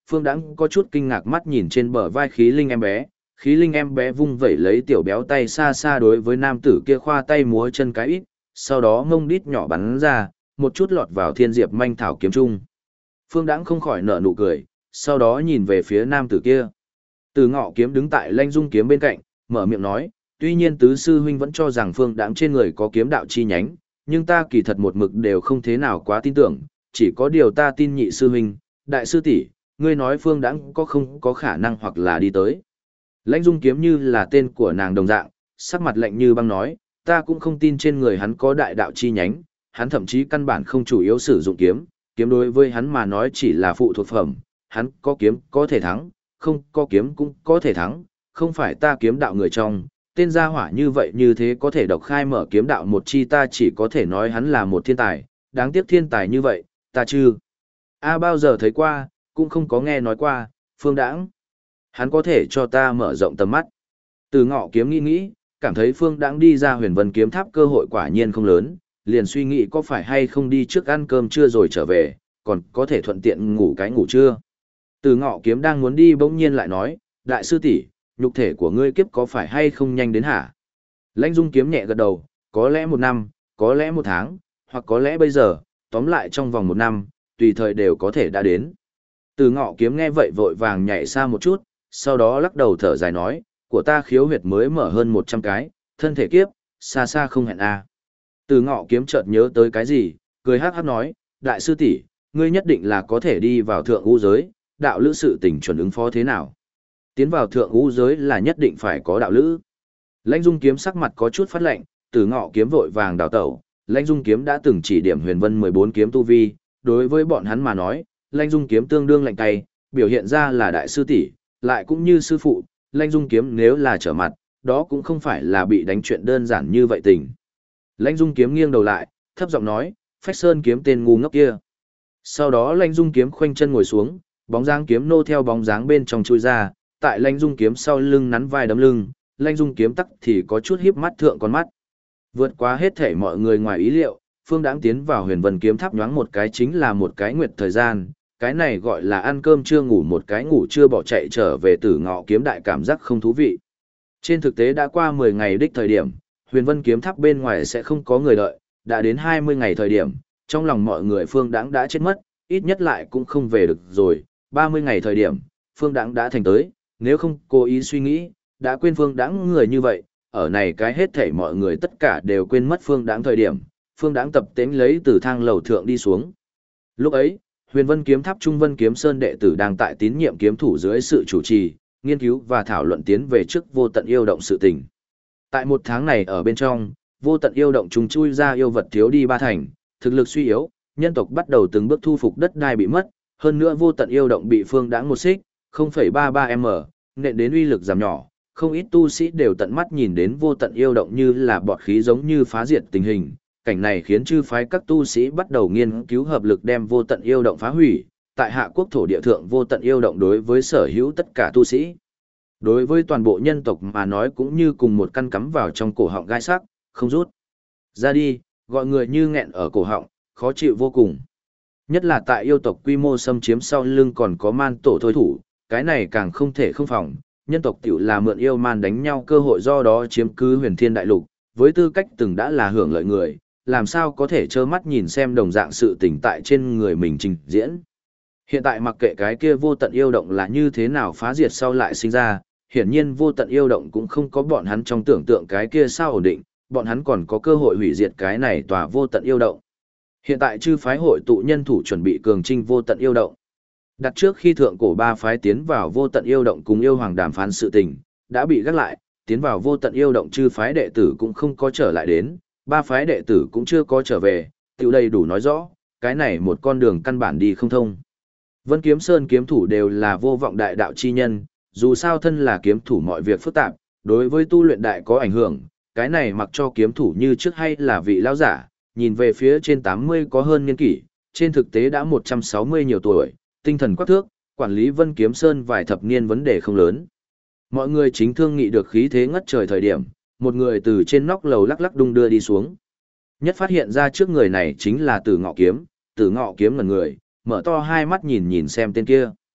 Speaker 1: Phương Đãng có chút kinh ngạc mắt nhìn trên bờ vai khí linh em bé, khí linh em bé vung vẩy lấy tiểu béo tay xa xa đối với nam tử kia khoa tay múa chân cái ít, sau đó ngông đít nhỏ bắn ra, một chút lọt vào thiên diệp manh thảo kiếm trung. Phương Đãng không khỏi nở nụ cười, sau đó nhìn về phía nam tử kia. Từ Ngọ Kiếm đứng tại Lãnh Dung Kiếm bên cạnh, mở miệng nói, tuy nhiên tứ sư huynh vẫn cho rằng Phương Đãng trên người có kiếm đạo chi nhánh, nhưng ta kỳ thật một mực đều không thế nào quá tin tưởng, chỉ có điều ta tin nhị sư huynh, đại sư tỷ, ngươi nói Phương Đãng có không có khả năng hoặc là đi tới. Lãnh Dung Kiếm như là tên của nàng đồng dạng, sắc mặt lạnh như băng nói, ta cũng không tin trên người hắn có đại đạo chi nhánh, hắn thậm chí căn bản không chủ yếu sử dụng kiếm, kiếm đối với hắn mà nói chỉ là phụ thuộc phẩm, hắn có kiếm có thể thắng, không có kiếm cũng có thể thắng, không phải ta kiếm đạo người trong, tên gia hỏa như vậy như thế có thể độc khai mở kiếm đạo một chi, ta chỉ có thể nói hắn là một thiên tài, đáng tiếc thiên tài như vậy, ta chưa bao giờ thấy qua, cũng không có nghe nói qua, Phương Đãng. Hắn có thể cho ta mở rộng tầm mắt. Từ Ngọ Kiếm nghĩ, cảm thấy Phương Đãng đi ra Huyền Vân Kiếm Tháp cơ hội quả nhiên không lớn, liền suy nghĩ có phải hay không đi trước ăn cơm trưa rồi trở về, còn có thể thuận tiện ngủ cái ngủ trưa. Từ Ngọ Kiếm đang muốn đi bỗng nhiên lại nói, đại sư tỷ, nhục thể của ngươi kiếp có phải hay không nhanh đến hả? Lãnh Dung Kiếm nhẹ gật đầu, có lẽ 1 năm, có lẽ 1 tháng, hoặc có lẽ bây giờ, tóm lại trong vòng 1 năm, tùy thời đều có thể đã đến. Từ Ngọ Kiếm nghe vậy vội vàng nhảy xa một chút, sau đó lắc đầu thở dài nói, của ta khiếu huyệt mới mở hơn 100 cái, thân thể kiếp, xa xa không hẹn a. Từ Ngọ Kiếm chợt nhớ tới cái gì, cười hắc hắc nói, đại sư tỷ, ngươi nhất định là có thể đi vào thượng ngũ giới, đạo lữ sự tình chuẩn ứng phó thế nào? Tiến vào thượng ngũ giới là nhất định phải có đạo lữ. Lãnh Dung Kiếm sắc mặt có chút phát lạnh, Từ Ngọ Kiếm vội vàng đào tẩu, Lãnh Dung Kiếm đã từng chỉ điểm Huyền Vân 14 kiếm tu vi, đối với bọn hắn mà nói, Lãnh Dung Kiếm tương đương lạnh tay, biểu hiện ra là đại sư tỷ, lại cũng như sư phụ, Lãnh Dung Kiếm nếu là trở mặt, đó cũng không phải là bị đánh chuyện đơn giản như vậy tình. Lãnh Dung Kiếm nghiêng đầu lại, thấp giọng nói, Phách Sơn Kiếm tên ngu ngốc kia. Sau đó Lãnh Dung Kiếm khoanh chân ngồi xuống, bóng dáng kiếm nô theo bóng dáng bên trong chui ra, tại Lãnh Dung Kiếm sau lưng nắn vai đấm lưng, Lãnh Dung Kiếm tắc thì có chút híp mắt thượng con mắt. Vượt quá hết thể mọi người ngoài ý liệu, Phương Đãng tiến vào Huyền Vân Kiếm Tháp nhoáng một cái chính là một cái nguyệt thời gian, cái này gọi là ăn cơm chưa ngủ một cái ngủ chưa bỏ chạy trở về Tử Ngọ Kiếm đại cảm giác không thú vị. Trên thực tế đã qua 10 ngày đích thời điểm, Huyền Vân Kiếm Tháp bên ngoài sẽ không có người đợi, đã đến 20 ngày thời điểm, trong lòng mọi người Phương Đãng đã chết mất, ít nhất lại cũng không về được rồi, 30 ngày thời điểm, Phương Đãng đã thành tới, nếu không cố ý suy nghĩ, đã quên Phương Đãng người như vậy, ở này cái hết thảy mọi người tất cả đều quên mất Phương Đãng thời điểm, Phương Đãng tập tễnh lấy từ thang lầu thượng đi xuống. Lúc ấy, Huyền Vân Kiếm Tháp Trung Vân Kiếm Sơn đệ tử đang tại tín nhiệm kiếm thủ dưới sự chủ trì, nghiên cứu và thảo luận tiến về trước vô tận yêu động sự tình. Tại 1 tháng này ở bên trong, vô tận yêu động trùng chui ra yêu vật thiếu đi 3 thành, thực lực suy yếu, nhân tộc bắt đầu từng bước thu phục đất đai bị mất, hơn nữa vô tận yêu động bị Phương Đãng một xích, 0,33m, nện đến uy lực giảm nhỏ, không ít tu sĩ đều tận mắt nhìn đến vô tận yêu động như là bọt khí giống như phá diệt tình hình. Cảnh này khiến chư phái các tu sĩ bắt đầu nghiên cứu hợp lực đem vô tận yêu động phá hủy, tại hạ quốc thổ địa thượng vô tận yêu động đối với sở hữu tất cả tu sĩ. Đối với toàn bộ nhân tộc mà nói cũng như cùng một căn cắm vào trong cổ họng gai sắc, không rút ra đi, gọi người như nghẹn ở cổ họng, khó chịu vô cùng. Nhất là tại yêu tộc quy mô xâm chiếm sau lưng còn có man tổ thôi thủ, cái này càng không thể không phòng, nhân tộc tiểu là mượn yêu man đánh nhau cơ hội do đó chiếm cứ huyền thiên đại lục, với tư cách từng đã là hưởng lợi người, làm sao có thể trơ mắt nhìn xem đồng dạng sự tình tại trên người mình trình diễn. Hiện tại mặc kệ cái kia vô tận yêu động là như thế nào phá diệt sau lại sinh ra, hiển nhiên vô tận yêu động cũng không có bọn hắn trong tưởng tượng cái kia sao ổn định, bọn hắn còn có cơ hội hủy diệt cái này tòa vô tận yêu động. Hiện tại chư phái hội tụ nhân thủ chuẩn bị cường trinh vô tận yêu động. Đặt trước khi thượng cổ 3 phái tiến vào vô tận yêu động cùng yêu hoàng đàm phán sự tình, đã bị gác lại, tiến vào vô tận yêu động chư phái đệ tử cũng không có trở lại đến, 3 phái đệ tử cũng chưa có trở về, tiểu đây đủ nói rõ, cái này một con đường căn bản đi không thông. Vân Kiếm Sơn kiếm thủ đều là vô vọng đại đạo chi nhân, dù sao thân là kiếm thủ mọi việc phức tạp, đối với tu luyện đại có ảnh hưởng, cái này mặc cho kiếm thủ như trước hay là vị lão giả, nhìn về phía trên 80 có hơn niên kỷ, trên thực tế đã 160 nhiều tuổi, tinh thần quắc thước, quản lý Vân Kiếm Sơn vài thập niên vấn đề không lớn. Mọi người chính thương nghị được khí thế ngất trời thời điểm, một người từ trên nóc lầu lắc lắc đung đưa đi xuống. Nhất phát hiện ra trước người này chính là Tử Ngọ Kiếm ngẩn người, mở to hai mắt nhìn nhìn xem tên kia.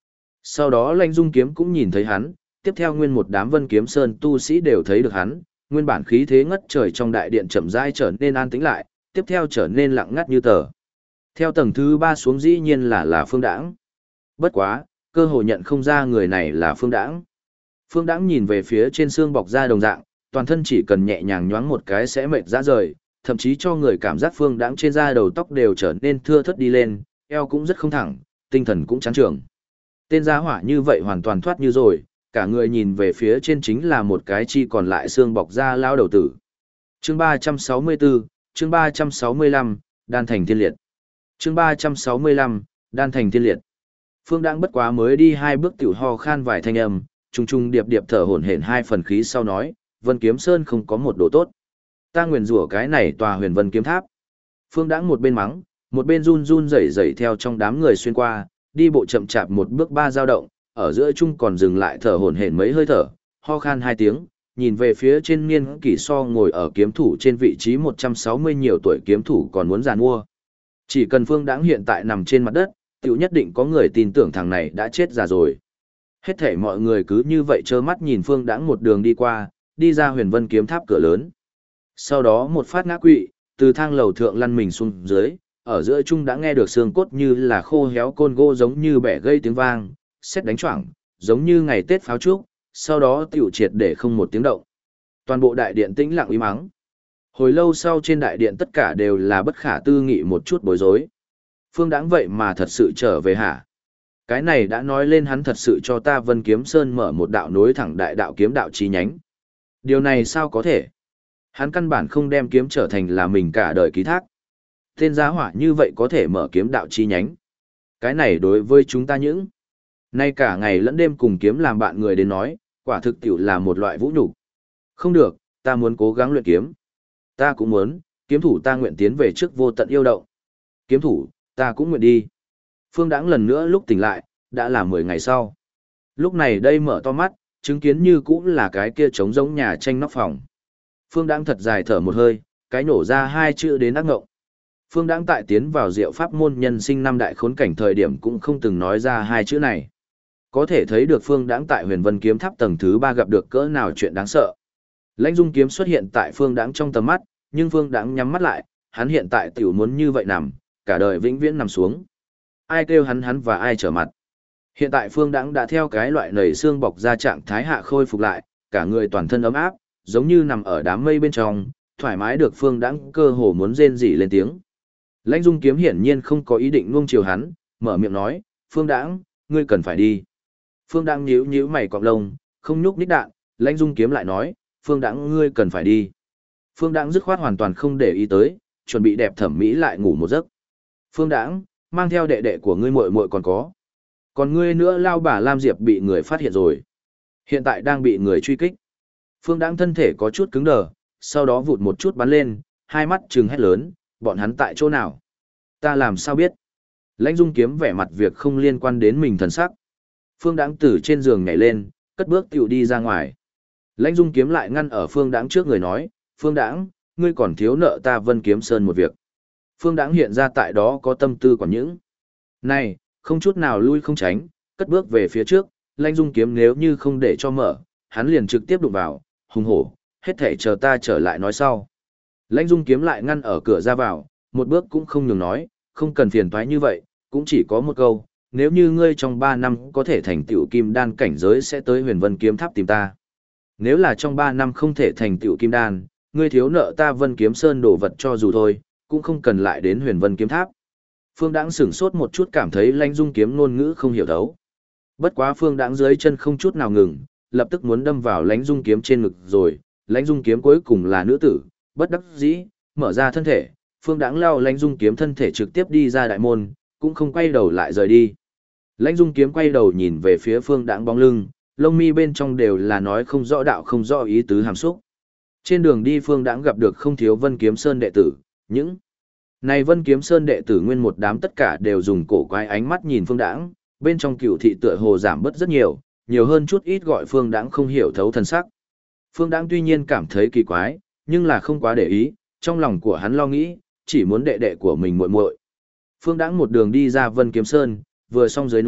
Speaker 1: Sau đó Lãnh Dung Kiếm cũng nhìn thấy hắn, tiếp theo nguyên một đám Vân Kiếm Sơn tu sĩ đều thấy được hắn, nguyên bản khí thế ngất trời trong đại điện chậm rãi trở nên an tĩnh lại, tiếp theo trở nên lặng ngắt như tờ. Theo tầng thứ 3 xuống dĩ nhiên là Phương Đãng. Bất quá, cơ hội nhận không ra người này là Phương Đãng. Phương Đãng nhìn về phía trên xương bọc da đồng dạng, toàn thân chỉ cần nhẹ nhàng nhoáng một cái sẽ mệt rã rời, thậm chí cho người cảm giác Phương Đãng trên da đầu tóc đều trở nên thưa thớt đi lên, eo cũng rất không thẳng, tinh thần cũng chán trường. Tên giá hỏa như vậy hoàn toàn thoát như rồi, cả người nhìn về phía trên chính là một cái chi còn lại xương bọc da lao đầu tử. Chương 364, chương 365, Đan Thành Thiên Liệt. Chương 365, Đan Thành Thiên Liệt. Phương Đãng bất quá mới đi 2 bước tiểu ho khan vài thanh âm, trùng trùng điệp điệp thở hổn hển 2 phần khí sau nói, Vân Kiếm Sơn không có một đồ tốt. Ta nguyền rủa cái này tòa Huyền Vân Kiếm Tháp. Phương Đãng một bên mắng, một bên run run rẩy rẩy theo trong đám người xuyên qua, đi bộ chậm chạp 1 bước 3 dao động, ở giữa chung còn dừng lại thở hổn hển mấy hơi thở, ho khan 2 tiếng, nhìn về phía trên niên kỷ so ngồi ở kiếm thủ trên vị trí 160 nhiều tuổi kiếm thủ còn muốn giàn mua. Chỉ cần Phương Đãng hiện tại nằm trên mặt đất, tiểu nhất định có người tin tưởng thằng này đã chết già rồi. Hết thảy mọi người cứ như vậy trơ mắt nhìn Phương Đãng một đường đi qua, đi ra Huyền Vân Kiếm Tháp cửa lớn. Sau đó một phát ngã quỵ, từ thang lầu thượng lăn mình xuống dưới, ở giữa chung đã nghe được xương cốt như là khô héo côn gỗ giống như bẻ gây tiếng vang, sét đánh choảng, giống như ngày Tết pháo trúc, sau đó tiểu triệt để không một tiếng động. Toàn bộ đại điện tĩnh lặng im mắng. Hồi lâu sau trên đại điện tất cả đều là bất khả tư nghị một chút bối rối. Phương Đãng vậy mà thật sự trở về hả? Cái này đã nói lên hắn thật sự cho ta Vân Kiếm Sơn mở một đạo nối thẳng đại đạo kiếm đạo chi nhánh. Điều này sao có thể? Hắn căn bản không đem kiếm trở thành là mình cả đời ký thác. Tên giá hỏa như vậy có thể mở kiếm đạo chi nhánh. Cái này đối với chúng ta những nay cả ngày lẫn đêm cùng kiếm làm bạn người đến nói, quả thực tiểu là một loại vũ nhục. Không được, ta muốn cố gắng luyện kiếm. Ta cũng muốn, kiếm thủ ta nguyện tiến về trước vô tận yêu động. Kiếm thủ, ta cũng nguyện đi. Phương Đãng lần nữa lúc tỉnh lại, đã là 10 ngày sau. Lúc này đây mở to mắt, chứng kiến như cũng là cái kia trống giống nhà tranh nóc phòng. Phương Đãng thật dài thở một hơi, cái nổ ra 2 chữ đến ác ngộng. Phương Đãng tại tiến vào Diệu Pháp môn nhân sinh 5 đại khốn cảnh thời điểm cũng không từng nói ra 2 chữ này. Có thể thấy được Phương Đãng tại Huyền Vân Kiếm Tháp tầng thứ 3 gặp được cỡ nào chuyện đáng sợ. Lãnh Dung kiếm xuất hiện tại Phương Đãng trong tầm mắt, nhưng Phương Đãng nhắm mắt lại, hắn hiện tại tiểu muốn như vậy nằm, cả đời vĩnh viễn nằm xuống. Ai kêu hắn và ai trở mặt. Hiện tại Phương Đãng đã theo cái loại nảy xương bọc ra trạng thái hạ khôi phục lại, cả người toàn thân ấm áp, giống như nằm ở đám mây bên trong, thoải mái được Phương Đãng cơ hồ muốn rên rỉ lên tiếng. Lãnh Dung kiếm hiển nhiên không có ý định nuông chiều hắn, mở miệng nói, Phương Đãng, ngươi cần phải đi. Phương Đãng nhíu nhíu mày cọp lông, không nhúc nhích đạn, Lãnh Dung kiếm lại nói, Phương Đãng ngươi cần phải đi. Phương Đãng dứt khoát hoàn toàn không để ý tới, chuẩn bị đẹp thẩm mỹ lại ngủ một giấc. Phương Đãng, mang theo đệ đệ của ngươi muội muội còn có. Còn ngươi nữa lao bà Lam Diệp bị người phát hiện rồi. Hiện tại đang bị người truy kích. Phương Đãng thân thể có chút cứng đờ, sau đó vụt một chút bắn lên, hai mắt trừng hét lớn, bọn hắn tại chỗ nào? Ta làm sao biết? Lãnh Dung kiếm vẻ mặt việc không liên quan đến mình thần sắc. Phương Đãng từ trên giường nhảy lên, cất bước tiểu đi ra ngoài. Lãnh Dung kiếm lại ngăn ở Phương Đãng trước người nói, Phương Đãng, ngươi còn thiếu nợ ta Vân Kiếm Sơn một việc. Phương Đãng hiện ra tại đó có tâm tư còn những. Này, không chút nào lui không tránh, cất bước về phía trước, Lãnh Dung kiếm nếu như không để cho mở, hắn liền trực tiếp đụng vào, hùng hổ, hết thể chờ ta trở lại nói sau. Lãnh Dung kiếm lại ngăn ở cửa ra vào, một bước cũng không nhường nói, không cần phiền toái như vậy, cũng chỉ có một câu, nếu như ngươi trong 3 năm có thể thành tựu kim đan cảnh giới sẽ tới Huyền Vân Kiếm Tháp tìm ta. Nếu là trong 3 năm không thể thành tựu kim đan, ngươi thiếu nợ ta Vân Kiếm Sơn đổ vật cho dù thôi, cũng không cần lại đến Huyền Vân Kiếm Tháp. Phương Đãng sửng sốt một chút cảm thấy Lãnh Dung kiếm ngôn ngữ không hiểu thấu. Bất quá Phương Đãng dưới chân không chút nào ngừng, lập tức muốn đâm vào Lãnh Dung kiếm trên ngực rồi, Lãnh Dung kiếm cuối cùng là nữ tử, bất đắc dĩ, mở ra thân thể, Phương Đãng lao Lãnh Dung kiếm thân thể trực tiếp đi ra đại môn, cũng không quay đầu lại rời đi. Lãnh Dung kiếm quay đầu nhìn về phía Phương Đãng bóng lưng, lông mi bên trong đều là nói không rõ đạo không rõ ý tứ hàm xúc. Trên đường đi Phương Đãng gặp được không thiếu Vân Kiếm Sơn đệ tử, những này Vân Kiếm Sơn đệ tử nguyên một đám tất cả đều dùng cổ quái ánh mắt nhìn Phương Đãng, bên trong cửu thị tựa hồ giảm bớt rất nhiều, nhiều hơn chút ít gọi Phương Đãng không hiểu thấu thần sắc. Phương Đãng tuy nhiên cảm thấy kỳ quái, nhưng là không quá để ý, trong lòng của hắn lo nghĩ, chỉ muốn đệ đệ của mình muội muội. Phương Đãng một đường đi ra Vân Kiếm Sơn, vừa xong dưới núi,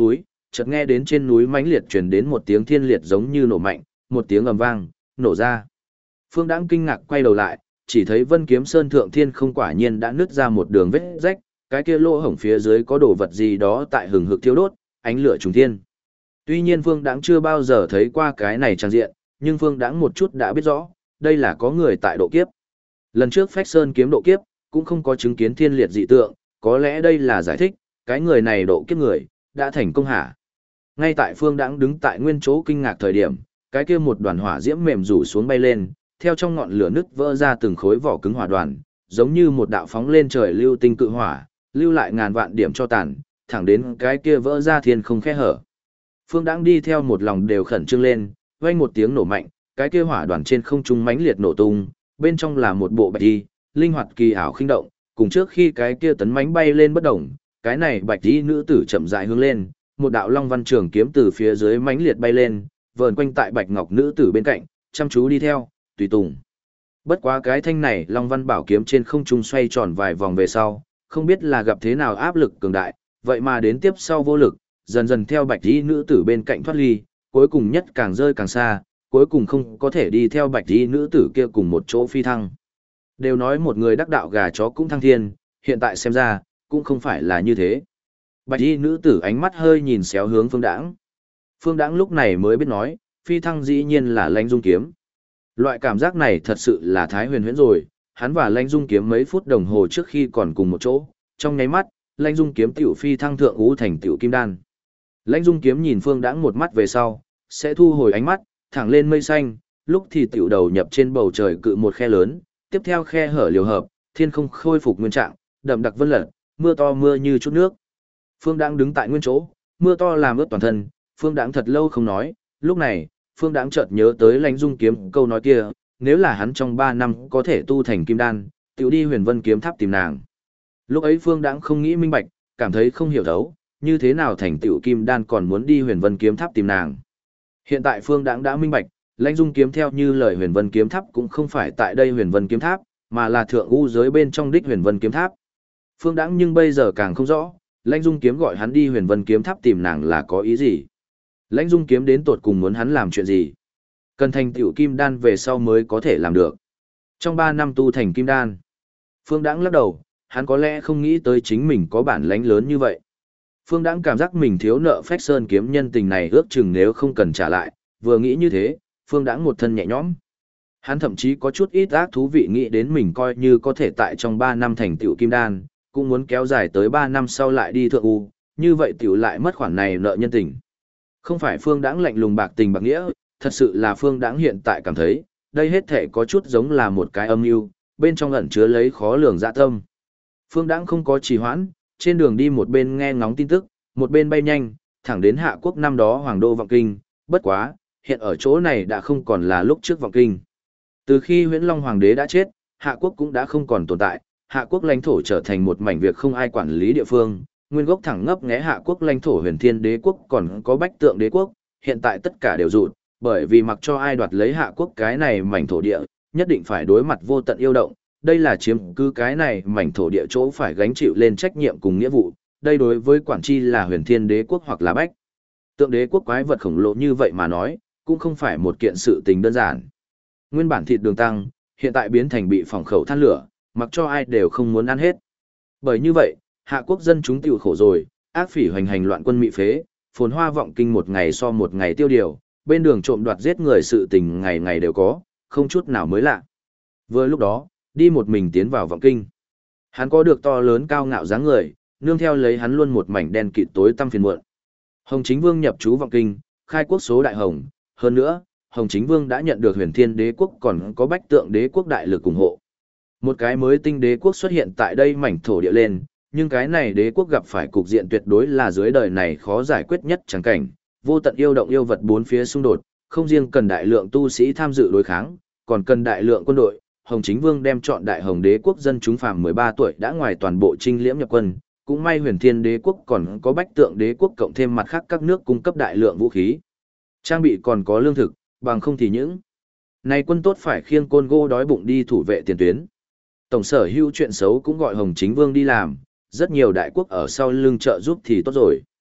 Speaker 1: chợt nghe đến trên núi mãnh liệt truyền đến một tiếng thiên liệt giống như nổ mạnh, một tiếng ầm vang, nổ ra. Phương Đãng kinh ngạc quay đầu lại, chỉ thấy Vân Kiếm Sơn thượng thiên không quả nhiên đã nứt ra một đường vết rách, cái kia lỗ hổng phía dưới có đồ vật gì đó tại hừng hực thiêu đốt, ánh lửa trùng thiên. Tuy nhiên Phương Đãng chưa bao giờ thấy qua cái này trang diện, nhưng Phương Đãng một chút đã biết rõ, đây là có người tại độ kiếp. Lần trước Phách Sơn kiếm độ kiếp, cũng không có chứng kiến thiên liệt dị tượng, có lẽ đây là giải thích, cái người này độ kiếp người, đã thành công hả. Ngay tại Phương Đãng đứng tại nguyên chỗ kinh ngạc thời điểm, cái kia một đoàn hỏa diễm mềm rủ xuống bay lên, theo trong ngọn lửa nứt vỡ ra từng khối vỏ cứng hỏa đoàn, giống như một đạo phóng lên trời lưu tinh cự hỏa, lưu lại ngàn vạn điểm cho tàn, thẳng đến cái kia vỡ ra thiên không khe hở. Phương Đãng đi theo một lòng đều khẩn trương lên, vang một tiếng nổ mạnh, cái kia hỏa đoàn trên không trung mãnh liệt nổ tung, bên trong là một bộ bạch y, linh hoạt kỳ ảo khinh động, cùng trước khi cái kia tấn mãnh bay lên bất động, cái này bạch y nữ tử chậm rãi hướng lên, một đạo long văn trường kiếm từ phía dưới mãnh liệt bay lên, vờn quanh tại bạch ngọc nữ tử bên cạnh, chăm chú đi theo, tùy tùng. Bất quá cái thanh này long văn bảo kiếm trên không trung xoay tròn vài vòng về sau, không biết là gặp thế nào áp lực cường đại, vậy mà đến tiếp sau vô lực, dần dần theo bạch y nữ tử bên cạnh thoát ly, cuối cùng nhất càng rơi càng xa, cuối cùng không có thể đi theo bạch y nữ tử kia cùng một chỗ phi thăng. Đều nói một người đắc đạo gà chó cũng thăng thiên, hiện tại xem ra, cũng không phải là như thế. Bạch y nữ tử ánh mắt hơi nhìn xéo hướng Phương Đãng. Phương Đãng lúc này mới biết nói, phi thăng dĩ nhiên là Lãnh Dung kiếm. Loại cảm giác này thật sự là thái huyền huyễn rồi, hắn và Lãnh Dung kiếm mấy phút đồng hồ trước khi còn cùng một chỗ, trong nháy mắt, Lãnh Dung kiếm tiểu phi thăng thượng ngũ thành tiểu kim đan. Lãnh Dung kiếm nhìn Phương Đãng một mắt về sau, sẽ thu hồi ánh mắt, thẳng lên mây xanh, lúc thì tiểu đầu nhập trên bầu trời cự một khe lớn, tiếp theo khe hở liều hợp, thiên không khôi phục nguyên trạng, đậm đặc vân lật, mưa to mưa như chút nước. Phương Đãng đứng tại nguyên chỗ, mưa to làm ướt toàn thân, Phương Đãng thật lâu không nói, lúc này, Phương Đãng chợt nhớ tới Lãnh Dung kiếm câu nói kia, nếu là hắn trong 3 năm có thể tu thành kim đan, tiểu đi Huyền Vân kiếm tháp tìm nàng. Lúc ấy Phương Đãng không nghĩ minh bạch, cảm thấy không hiểu thấu, như thế nào thành tiểu kim đan còn muốn đi Huyền Vân kiếm tháp tìm nàng. Hiện tại Phương Đãng đã minh bạch, Lãnh Dung kiếm theo như lời Huyền Vân kiếm tháp cũng không phải tại đây Huyền Vân kiếm tháp, mà là thượng u giới bên trong đích Huyền Vân kiếm tháp. Phương Đãng nhưng bây giờ càng không rõ, Lãnh Dung kiếm gọi hắn đi Huyền Vân kiếm tháp tìm nàng là có ý gì? Lãnh Dung kiếm đến tột cùng muốn hắn làm chuyện gì? Cần thành tiểu kim đan về sau mới có thể làm được. Trong 3 năm tu thành kim đan, Phương Đãng lắc đầu, hắn có lẽ không nghĩ tới chính mình có bản lãnh lớn như vậy. Phương Đãng cảm giác mình thiếu nợ Phách Sơn kiếm nhân tình này ước chừng nếu không cần trả lại, vừa nghĩ như thế, Phương Đãng một thân nhẹ nhõm. Hắn thậm chí có chút ít ác thú vị nghĩ đến mình coi như có thể tại trong 3 năm thành tiểu kim đan, cũng muốn kéo dài tới 3 năm sau lại đi thượng u, như vậy tiểu lại mất khoản này nợ nhân tình. Không phải Phương Đãng lạnh lùng bạc tình bạc nghĩa, thật sự là Phương Đãng hiện tại cảm thấy, đây hết thể có chút giống là một cái âm mưu, bên trong ẩn chứa lấy khó lường dạ tâm. Phương Đãng không có trì hoãn, trên đường đi một bên nghe ngóng tin tức, một bên bay nhanh, thẳng đến Hạ Quốc năm đó Hoàng đô Vọng Kinh, bất quá, hiện ở chỗ này đã không còn là lúc trước Vọng Kinh. Từ khi Huyễn Long Hoàng đế đã chết, Hạ Quốc cũng đã không còn tồn tại, Hạ Quốc lãnh thổ trở thành một mảnh việc không ai quản lý địa phương, nguyên gốc thẳng ngấp nghé Hạ Quốc lãnh thổ Huyền Thiên Đế quốc còn có Bách Tượng Đế quốc, hiện tại tất cả đều rụt, bởi vì mặc cho ai đoạt lấy Hạ Quốc cái này mảnh thổ địa, nhất định phải đối mặt vô tận yêu động, đây là chiếm cứ cái này mảnh thổ địa chỗ phải gánh chịu lên trách nhiệm cùng nghĩa vụ, đây đối với quản tri là Huyền Thiên Đế quốc hoặc là Bách Tượng Đế quốc quái vật khổng lồ như vậy mà nói, cũng không phải một kiện sự tình đơn giản. Nguyên bản thịt đường tăng, hiện tại biến thành bị phỏng khẩu than lửa, mặc cho ai đều không muốn ăn hết. Bởi như vậy, Hạ Quốc dân chúng tiêu khổ rồi, ác phỉ hoành hành loạn quân mị phế, phồn hoa Vọng Kinh một ngày so một ngày tiêu điều, bên đường trộm đoạt giết người sự tình ngày ngày đều có, không chút nào mới lạ. Vừa lúc đó, đi một mình tiến vào Vọng Kinh. Hắn có được to lớn cao ngạo dáng người, nương theo lấy hắn luôn một mảnh đen kịt tối tăm phiền muộn. Hồng Chính Vương nhập trú Vọng Kinh, khai quốc số đại hồng, hơn nữa, Hồng Chính Vương đã nhận được Huyền Thiên Đế quốc còn có Bách Tượng Đế quốc đại lực ủng hộ. Một cái mới tinh đế quốc xuất hiện tại đây mảnh thổ địa lên, nhưng cái này đế quốc gặp phải cục diện tuyệt đối là dưới đời này khó giải quyết nhất chẳng cảnh, vô tận yêu động yêu vật bốn phía xung đột, không riêng cần đại lượng tu sĩ tham dự đối kháng, còn cần đại lượng quân đội. Hồng Chính Vương đem chọn đại hồng đế quốc dân chúng phàm 13 tuổi đã ngoài toàn bộ trinh liễm nhập quân, cũng may Huyền Thiên Đế quốc còn có Bách Tượng Đế quốc cộng thêm mặt khác các nước cung cấp đại lượng vũ khí, trang bị còn có lương thực, bằng không thì những này quân tốt phải khiêng côn gô đói bụng đi thủ vệ tiền tuyến. Tổng sở hữu chuyện xấu cũng gọi Hồng Chính Vương đi làm, rất nhiều đại quốc ở sau lưng trợ giúp thì tốt rồi.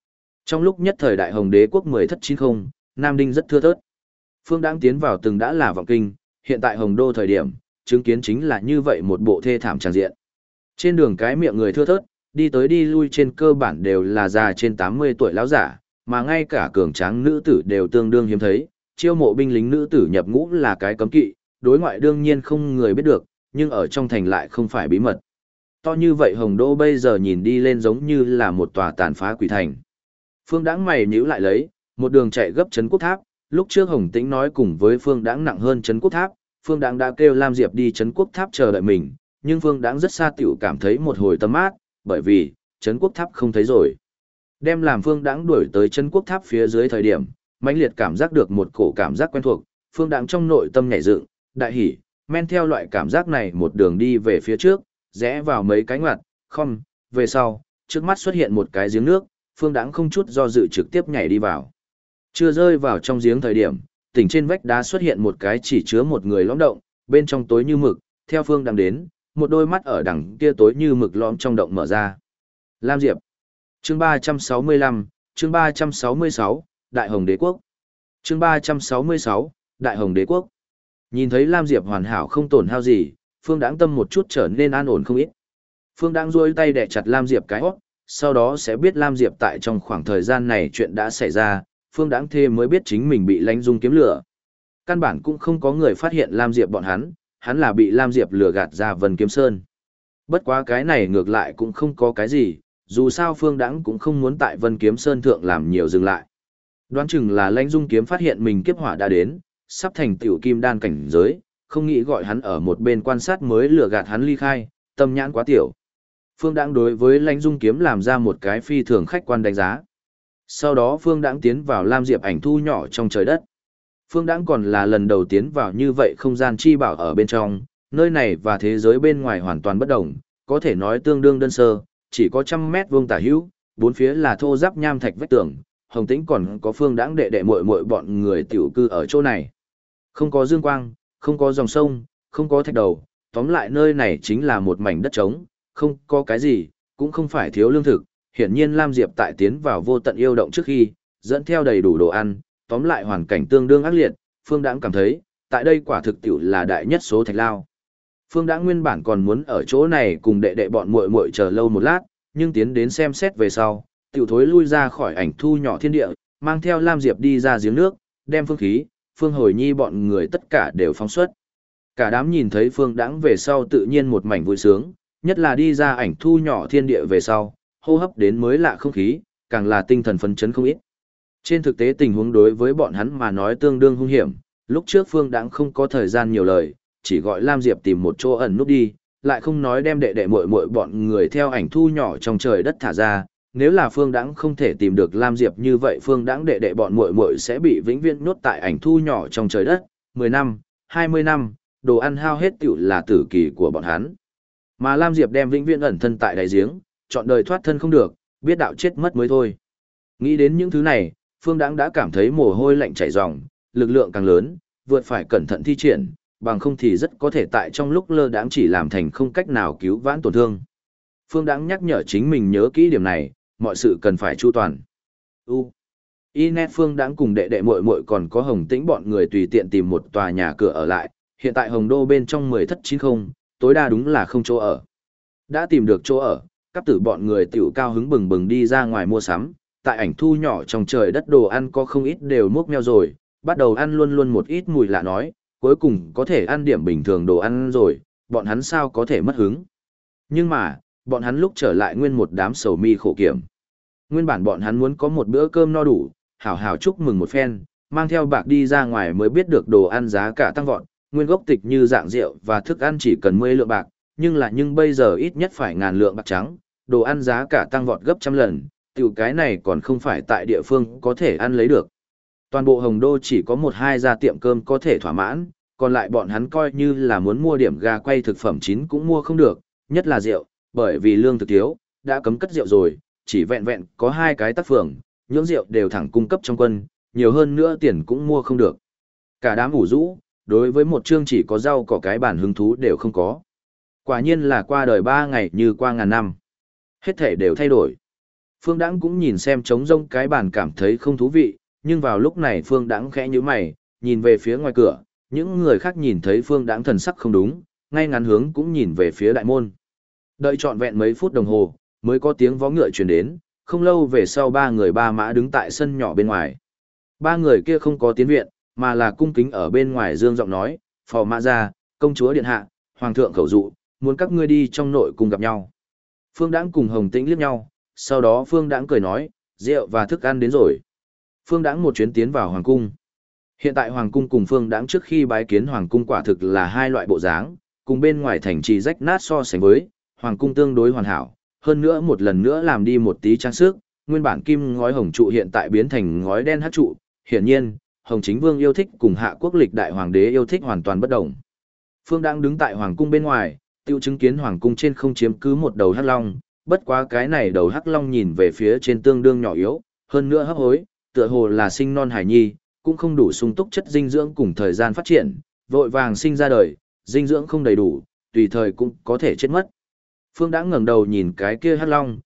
Speaker 1: Trong lúc nhất thời Đại Hồng Đế quốc 10 thất 90, Nam Đinh rất thưa thớt. Phương Đãng tiến vào từng đã là vọng kinh, hiện tại Hồng Đô thời điểm, chứng kiến chính là như vậy một bộ thê thảm tràn diện. Trên đường cái miệng người thưa thớt, đi tới đi lui trên cơ bản đều là già trên 80 tuổi lão giả, mà ngay cả cường tráng nữ tử đều tương đương hiếm thấy, chiêu mộ binh lính nữ tử nhập ngũ là cái cấm kỵ, đối ngoại đương nhiên không người biết được, nhưng ở trong thành lại không phải bí mật. To như vậy Hồng Đô bây giờ nhìn đi lên giống như là một tòa tàn phá quỷ thành. Phương Đãng mày nhíu lại lấy, một đường chạy gấp trấn quốc tháp, lúc trước Hồng Tĩnh nói cùng với Phương Đãng nặng hơn trấn quốc tháp, Phương Đãng đã kêu Lam Diệp đi trấn quốc tháp chờ đợi mình, nhưng Phương Đãng rất xa tiểu cảm thấy một hồi tâm mát, bởi vì trấn quốc tháp không thấy rồi. Đem làm Phương Đãng đuổi tới trấn quốc tháp phía dưới thời điểm, mãnh liệt cảm giác được một cổ cảm giác quen thuộc, Phương Đãng trong nội tâm nhảy dựng, đại hỉ, men theo loại cảm giác này một đường đi về phía trước, rẽ vào mấy cái ngoặt, không, về sau, trước mắt xuất hiện một cái giếng nước, Phương Đãng không chút do dự trực tiếp nhảy đi vào. Chưa rơi vào trong giếng thời điểm, tỉnh trên vách đá xuất hiện một cái chỉ chứa một người lõm động, bên trong tối như mực, theo Phương Đãng đến, một đôi mắt ở đằng kia tối như mực lõm trong động mở ra. Lam Diệp. Chương 365, chương 366, Đại Hồng Đế quốc. Chương 366, Đại Hồng Đế quốc. Nhìn thấy Lam Diệp hoàn hảo không tổn hao gì, Phương Đãng tâm một chút trở nên an ổn không ít. Phương Đãng duỗi tay đè chặt Lam Diệp cái hót, sau đó sẽ biết Lam Diệp tại trong khoảng thời gian này chuyện đã xảy ra, Phương Đãng thêm mới biết chính mình bị Lãnh Dung kiếm lửa. Căn bản cũng không có người phát hiện Lam Diệp bọn hắn là bị Lam Diệp lừa gạt ra Vân Kiếm Sơn. Bất quá cái này ngược lại cũng không có cái gì, dù sao Phương Đãng cũng không muốn tại Vân Kiếm Sơn thượng làm nhiều dừng lại. Đoán chừng là Lãnh Dung kiếm phát hiện mình kiếp hỏa đã đến, sắp thành tiểu kim đan cảnh giới, không nghĩ gọi hắn ở một bên quan sát mới lừa gạt hắn ly khai, tâm nhãn quá tiểu. Phương Đãng đối với Lãnh Dung kiếm làm ra một cái phi thường khách quan đánh giá. Sau đó Phương Đãng tiến vào Lam Diệp ảnh thu nhỏ trong trời đất. Phương Đãng còn là lần đầu tiến vào như vậy không gian chi bảo ở bên trong, nơi này và thế giới bên ngoài hoàn toàn bất đồng, có thể nói tương đương đơn sơ, chỉ có 100 mét vuông tả hữu, bốn phía là thô ráp nham thạch vách tường, Hồng Tĩnh còn có Phương Đãng đệ đệ muội muội bọn người tiểu cư ở chỗ này. Không có dương quang, không có dòng sông, không có thạch đầu, tóm lại nơi này chính là một mảnh đất trống, không có cái gì, cũng không phải thiếu lương thực. Hiển nhiên Lam Diệp tại tiến vào vô tận yêu động trước khi, dẫn theo đầy đủ đồ ăn, tóm lại hoàn cảnh tương đương ác liệt, Phương Đãng cảm thấy, tại đây quả thực tiểu là đại nhất số thạch lao. Phương Đãng nguyên bản còn muốn ở chỗ này cùng đệ đệ bọn muội muội chờ lâu một lát, nhưng tiến đến xem xét về sau, tiểu thối lui ra khỏi ảnh thu nhỏ thiên địa, mang theo Lam Diệp đi ra giếng nước, đem Phương Khí, Phương Hồi Nhi bọn người tất cả đều phóng xuất. Cả đám nhìn thấy Phương Đãng về sau tự nhiên một mảnh vui sướng, nhất là đi ra ảnh thu nhỏ thiên địa về sau, hô hấp đến mới lạ không khí, càng là tinh thần phấn chấn không ít. Trên thực tế tình huống đối với bọn hắn mà nói tương đương hung hiểm, lúc trước Phương Đãng không có thời gian nhiều lời, chỉ gọi Lam Diệp tìm một chỗ ẩn núp đi, lại không nói đem đệ đệ muội muội bọn người theo ảnh thu nhỏ trong trời đất thả ra. Nếu là Phương Đãng không thể tìm được Lam Diệp như vậy Phương Đãng đệ đệ bọn muội muội sẽ bị vĩnh viễn nhốt tại ảnh thu nhỏ trong trời đất, 10 năm, 20 năm, đồ ăn hao hết tiểu là tử kỳ của bọn hắn. Mà Lam Diệp đem vĩnh viễn ẩn thân tại đáy giếng, chọn đời thoát thân không được, biết đạo chết mất mới thôi. Nghĩ đến những thứ này, Phương Đãng đã cảm thấy mồ hôi lạnh chảy ròng, lực lượng càng lớn, vượt phải cẩn thận thi triển, bằng không thì rất có thể tại trong lúc lơ đãng chỉ làm thành không cách nào cứu vãn tổn thương. Phương Đãng nhắc nhở chính mình nhớ kỹ điểm này, mọi sự cần phải chu toàn. Inet Phương Đãng cùng đệ đệ muội muội còn có Hồng Tĩnh bọn người tùy tiện tìm một tòa nhà cửa ở lại, hiện tại Hồng Đô bên trong 10 thất 90, tối đa đúng là không chỗ ở. Đã tìm được chỗ ở, các tử bọn người tiểu cao hứng bừng bừng đi ra ngoài mua sắm, tại ảnh thu nhỏ trong trời đất đồ ăn có không ít đều múc meo rồi, bắt đầu ăn luôn luôn một ít mùi lạ nói, cuối cùng có thể ăn điểm bình thường đồ ăn rồi, bọn hắn sao có thể mất hứng. Nhưng mà, bọn hắn lúc trở lại nguyên một đám sầu mi khổ kiểm. Nguyên bản bọn hắn muốn có một bữa cơm no đủ, hảo hảo chúc mừng một phen, mang theo bạc đi ra ngoài mới biết được đồ ăn giá cả tăng vọt, nguyên gốc tịch như dạng rượu và thức ăn chỉ cần 10 lượng bạc, nhưng bây giờ ít nhất phải 1000 lượng bạc trắng, đồ ăn giá cả tăng vọt gấp trăm lần, tiểu cái này còn không phải tại địa phương có thể ăn lấy được. Toàn bộ Hồng Đô chỉ có 1-2 gia tiệm cơm có thể thỏa mãn, còn lại bọn hắn coi như là muốn mua điểm gà quay thực phẩm chín cũng mua không được, nhất là rượu, bởi vì lương thực thiếu, đã cấm cất rượu rồi, chỉ vẹn vẹn có 2 cái tác phường, những rượu đều thẳng cung cấp trong quân, nhiều hơn nữa tiền cũng mua không được. Cả đám ủ rũ, đối với một chương chỉ có rau cỏ cái bản hứng thú đều không có. Quả nhiên là qua đời 3 ngày như qua ngàn năm. Hết thể đều thay đổi. Phương Đãng cũng nhìn xem trống rông cái bàn cảm thấy không thú vị, nhưng vào lúc này Phương Đãng khẽ nhíu mày, nhìn về phía ngoài cửa, những người khác nhìn thấy Phương Đãng thần sắc không đúng, ngay ngắn hướng cũng nhìn về phía đại môn. Đợi trọn vẹn mấy phút đồng hồ, mới có tiếng vó ngựa truyền đến, không lâu về sau ba người ba mã đứng tại sân nhỏ bên ngoài. Ba người kia không có tiến viện, mà là cung kính ở bên ngoài dương giọng nói, phò mã ra, công chúa điện hạ, hoàng thượng khẩu dụ, muốn các ngươi đi trong nội cùng gặp nhau. Phương Đãng cùng Hồng Tĩnh liếc nhau, sau đó Phương Đãng cười nói, rượu và thức ăn đến rồi. Phương Đãng một chuyến tiến vào hoàng cung. Hiện tại hoàng cung cùng Phương Đãng trước khi bái kiến hoàng cung quả thực là hai loại bộ dáng, cùng bên ngoài thành trì rách nát so sánh với, hoàng cung tương đối hoàn hảo, hơn nữa một lần nữa làm đi một tí trang sức, nguyên bản kim ngói hồng trụ hiện tại biến thành ngói đen hắc trụ, hiển nhiên, Hồng Chính Vương yêu thích cùng Hạ Quốc lịch đại hoàng đế yêu thích hoàn toàn bất đồng. Phương đang đứng tại hoàng cung bên ngoài, tiêu chứng kiến hoàng cung trên không chiếm cứ một đầu hắc long, bất quá cái này đầu hắc long nhìn về phía trên tương đương nhỏ yếu, hơn nữa hấp hối, tựa hồ là sinh non hải nhi, cũng không đủ sung túc chất dinh dưỡng cùng thời gian phát triển, vội vàng sinh ra đời, dinh dưỡng không đầy đủ, tùy thời cũng có thể chết mất. Phương Đãng ngẩng đầu nhìn cái kia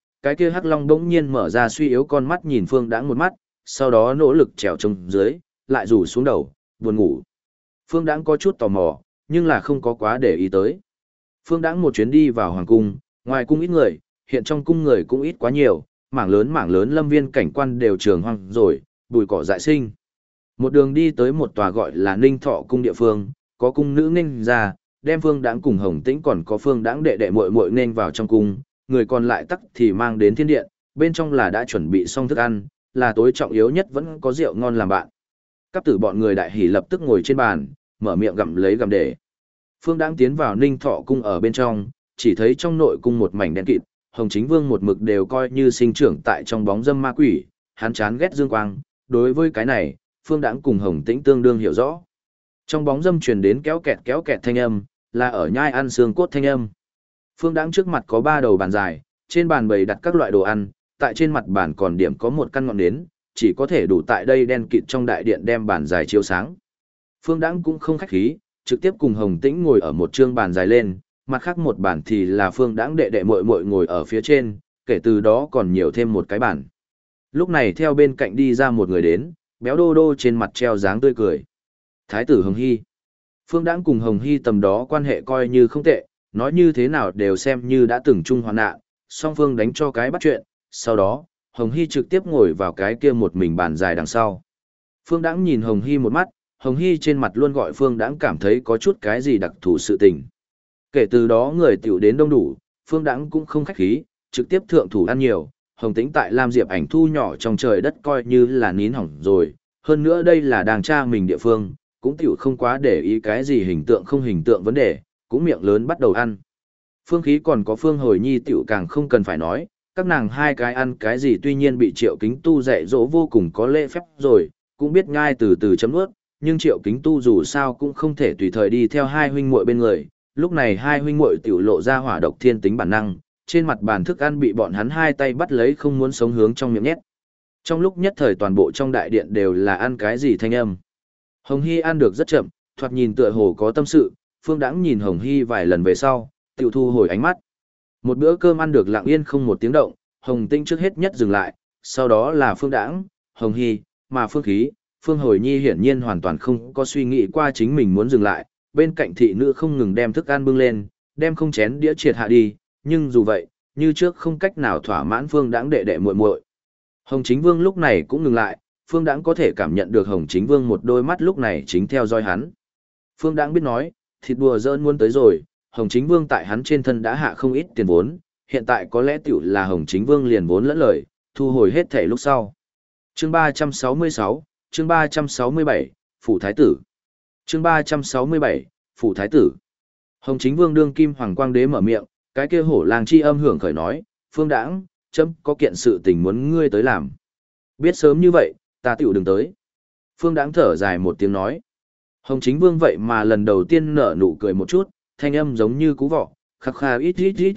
Speaker 1: hắc long bỗng nhiên mở ra suy yếu con mắt nhìn Phương Đãng một mắt, sau đó nỗ lực trèo trống dưới, lại rủ xuống đầu, buồn ngủ. Phương Đãng có chút tò mò, nhưng là không có quá để ý tới. Phương Đãng một chuyến đi vào hoàng cung, ngoài cung ít người, hiện trong cung người cũng ít quá nhiều, mảng lớn lâm viên cảnh quan đều trường hoang rồi, bụi cỏ dại sinh. Một đường đi tới một tòa gọi là Ninh Thọ cung địa phương, có cung nữ nghênh ra, đem Phương Đãng cùng Hồng Tĩnh còn có Phương Đãng đệ đệ muội muội nghênh vào trong cung, người còn lại tắc thì mang đến thiên điện, bên trong là đã chuẩn bị xong thức ăn, là tối trọng yếu nhất vẫn có rượu ngon làm bạn. Cáp tử bọn người đại hỉ lập tức ngồi trên bàn, mở miệng gặm lấy gặm để. Phương Đãng tiến vào Ninh Thọ cung ở bên trong, chỉ thấy trong nội cung một mảnh đen kịt, Hồng Chính Vương một mực đều coi như sinh trưởng tại trong bóng dâm ma quỷ, hắn chán ghét dương quang, đối với cái này, Phương Đãng cùng Hồng Tĩnh tương đương hiểu rõ. Trong bóng dâm truyền đến kéo kẹt thanh âm, là ở nhai ăn xương cốt thanh âm. Phương Đãng trước mặt có 3 đầu bàn dài, trên bàn bày đặt các loại đồ ăn, tại trên mặt bàn còn điểm có một căn ngọn nến, chỉ có thể đủ tại đây đen kịt trong đại điện đem bàn dài chiếu sáng. Phương Đãng cũng không khách khí, trực tiếp cùng Hồng Tĩnh ngồi ở một trương bàn dài lên, mặt khác một bàn thì là Phương Đãng đệ đệ muội muội ngồi ở phía trên, kể từ đó còn nhiều thêm một cái bàn. Lúc này theo bên cạnh đi ra một người đến, béo đô đô trên mặt treo dáng tươi cười. Thái tử Hồng Hy. Phương Đãng cùng Hồng Hy tầm đó quan hệ coi như không tệ, nói như thế nào đều xem như đã từng chung hoạn nạn, song phương đánh cho cái bắt chuyện, sau đó, Hồng Hy trực tiếp ngồi vào cái kia một mình bàn dài đằng sau. Phương Đãng nhìn Hồng Hy một mắt, Hồng Hy trên mặt luôn gọi Phương Đãng cảm thấy có chút cái gì đặc thù sự tình. Kể từ đó người tiểu đến đông đủ, Phương Đãng cũng không khách khí, trực tiếp thượng thủ ăn nhiều, Hồng Tĩnh tại Lam Diệp Ảnh thu nhỏ trong trời đất coi như là nín hỏng rồi, hơn nữa đây là đàng cha mình địa phương, cũng tiểu không quá để ý cái gì hình tượng không hình tượng vấn đề, cũng miệng lớn bắt đầu ăn. Phương Khí còn có Phương Hồi Nhi tiểu càng không cần phải nói, các nàng hai cái ăn cái gì tuy nhiên bị Triệu Kính Tu dạy dỗ vô cùng có lễ phép rồi, cũng biết nhai từ từ chấm nuốt, nhưng Triệu Kính Tu dù sao cũng không thể tùy thời đi theo hai huynh muội bên người, lúc này hai huynh muội tiểu lộ ra hỏa độc thiên tính bản năng, trên mặt bàn thức ăn bị bọn hắn hai tay bắt lấy không muốn sống hướng trong miệng nhét. Trong lúc nhất thời toàn bộ trong đại điện đều là ăn cái gì thanh âm. Hồng Hy ăn được rất chậm, thoạt nhìn tựa hồ có tâm sự, Phương Đãng nhìn Hồng Hy vài lần về sau, tiểu thu hồi ánh mắt. Một bữa cơm ăn được lặng yên không một tiếng động, Hồng Tĩnh trước hết nhất dừng lại, sau đó là Phương Đãng, Hồng Hy, mà Phương Khí, Phương Hồi Nhi hiển nhiên hoàn toàn không có suy nghĩ qua chính mình muốn dừng lại, bên cạnh thị nữ không ngừng đem thức ăn bưng lên, đem không chén đĩa triệt hạ đi, nhưng dù vậy, như trước không cách nào thỏa mãn Phương Đãng đệ đệ muội muội. Hồng Chính Vương lúc này cũng ngừng lại, Phương Đãng có thể cảm nhận được Hồng Chính Vương một đôi mắt lúc này chính theo dõi hắn. Phương Đãng biết nói, thịt đùa giỡn muốn tới rồi, Hồng Chính Vương tại hắn trên thân đã hạ không ít tiền vốn, hiện tại có lẽ tiểu là Hồng Chính Vương liền vốn lẫn lời, thu hồi hết thảy lúc sau. Chương 366, chương 367, Phủ Thái Tử. Chương 367, Phủ Thái Tử. Hồng Chính Vương đương kim hoàng quang đế mở miệng, cái kia hổ lang chi âm hưởng khởi nói, Phương Đãng, chấm có kiện sự tình muốn ngươi tới làm. Biết sớm như vậy, ta tiểu đừng tới. Phương Đãng thở dài một tiếng nói. Hồng Chính Vương vậy mà lần đầu tiên nở nụ cười một chút, thanh âm giống như cú vọ, khắc khà ít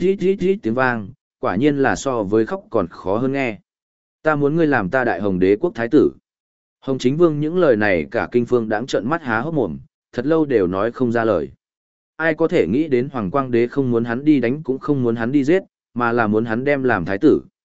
Speaker 1: tiếng vang, quả nhiên là so với khóc còn khó hơn nghe. Ta muốn ngươi làm ta đại hồng đế quốc thái tử. Hồng Chính Vương những lời này cả kinh Phương Đãng trợn mắt há hốc mồm, thật lâu đều nói không ra lời. Ai có thể nghĩ đến Hoàng Quang đế không muốn hắn đi đánh cũng không muốn hắn đi giết, mà là muốn hắn đem làm thái tử.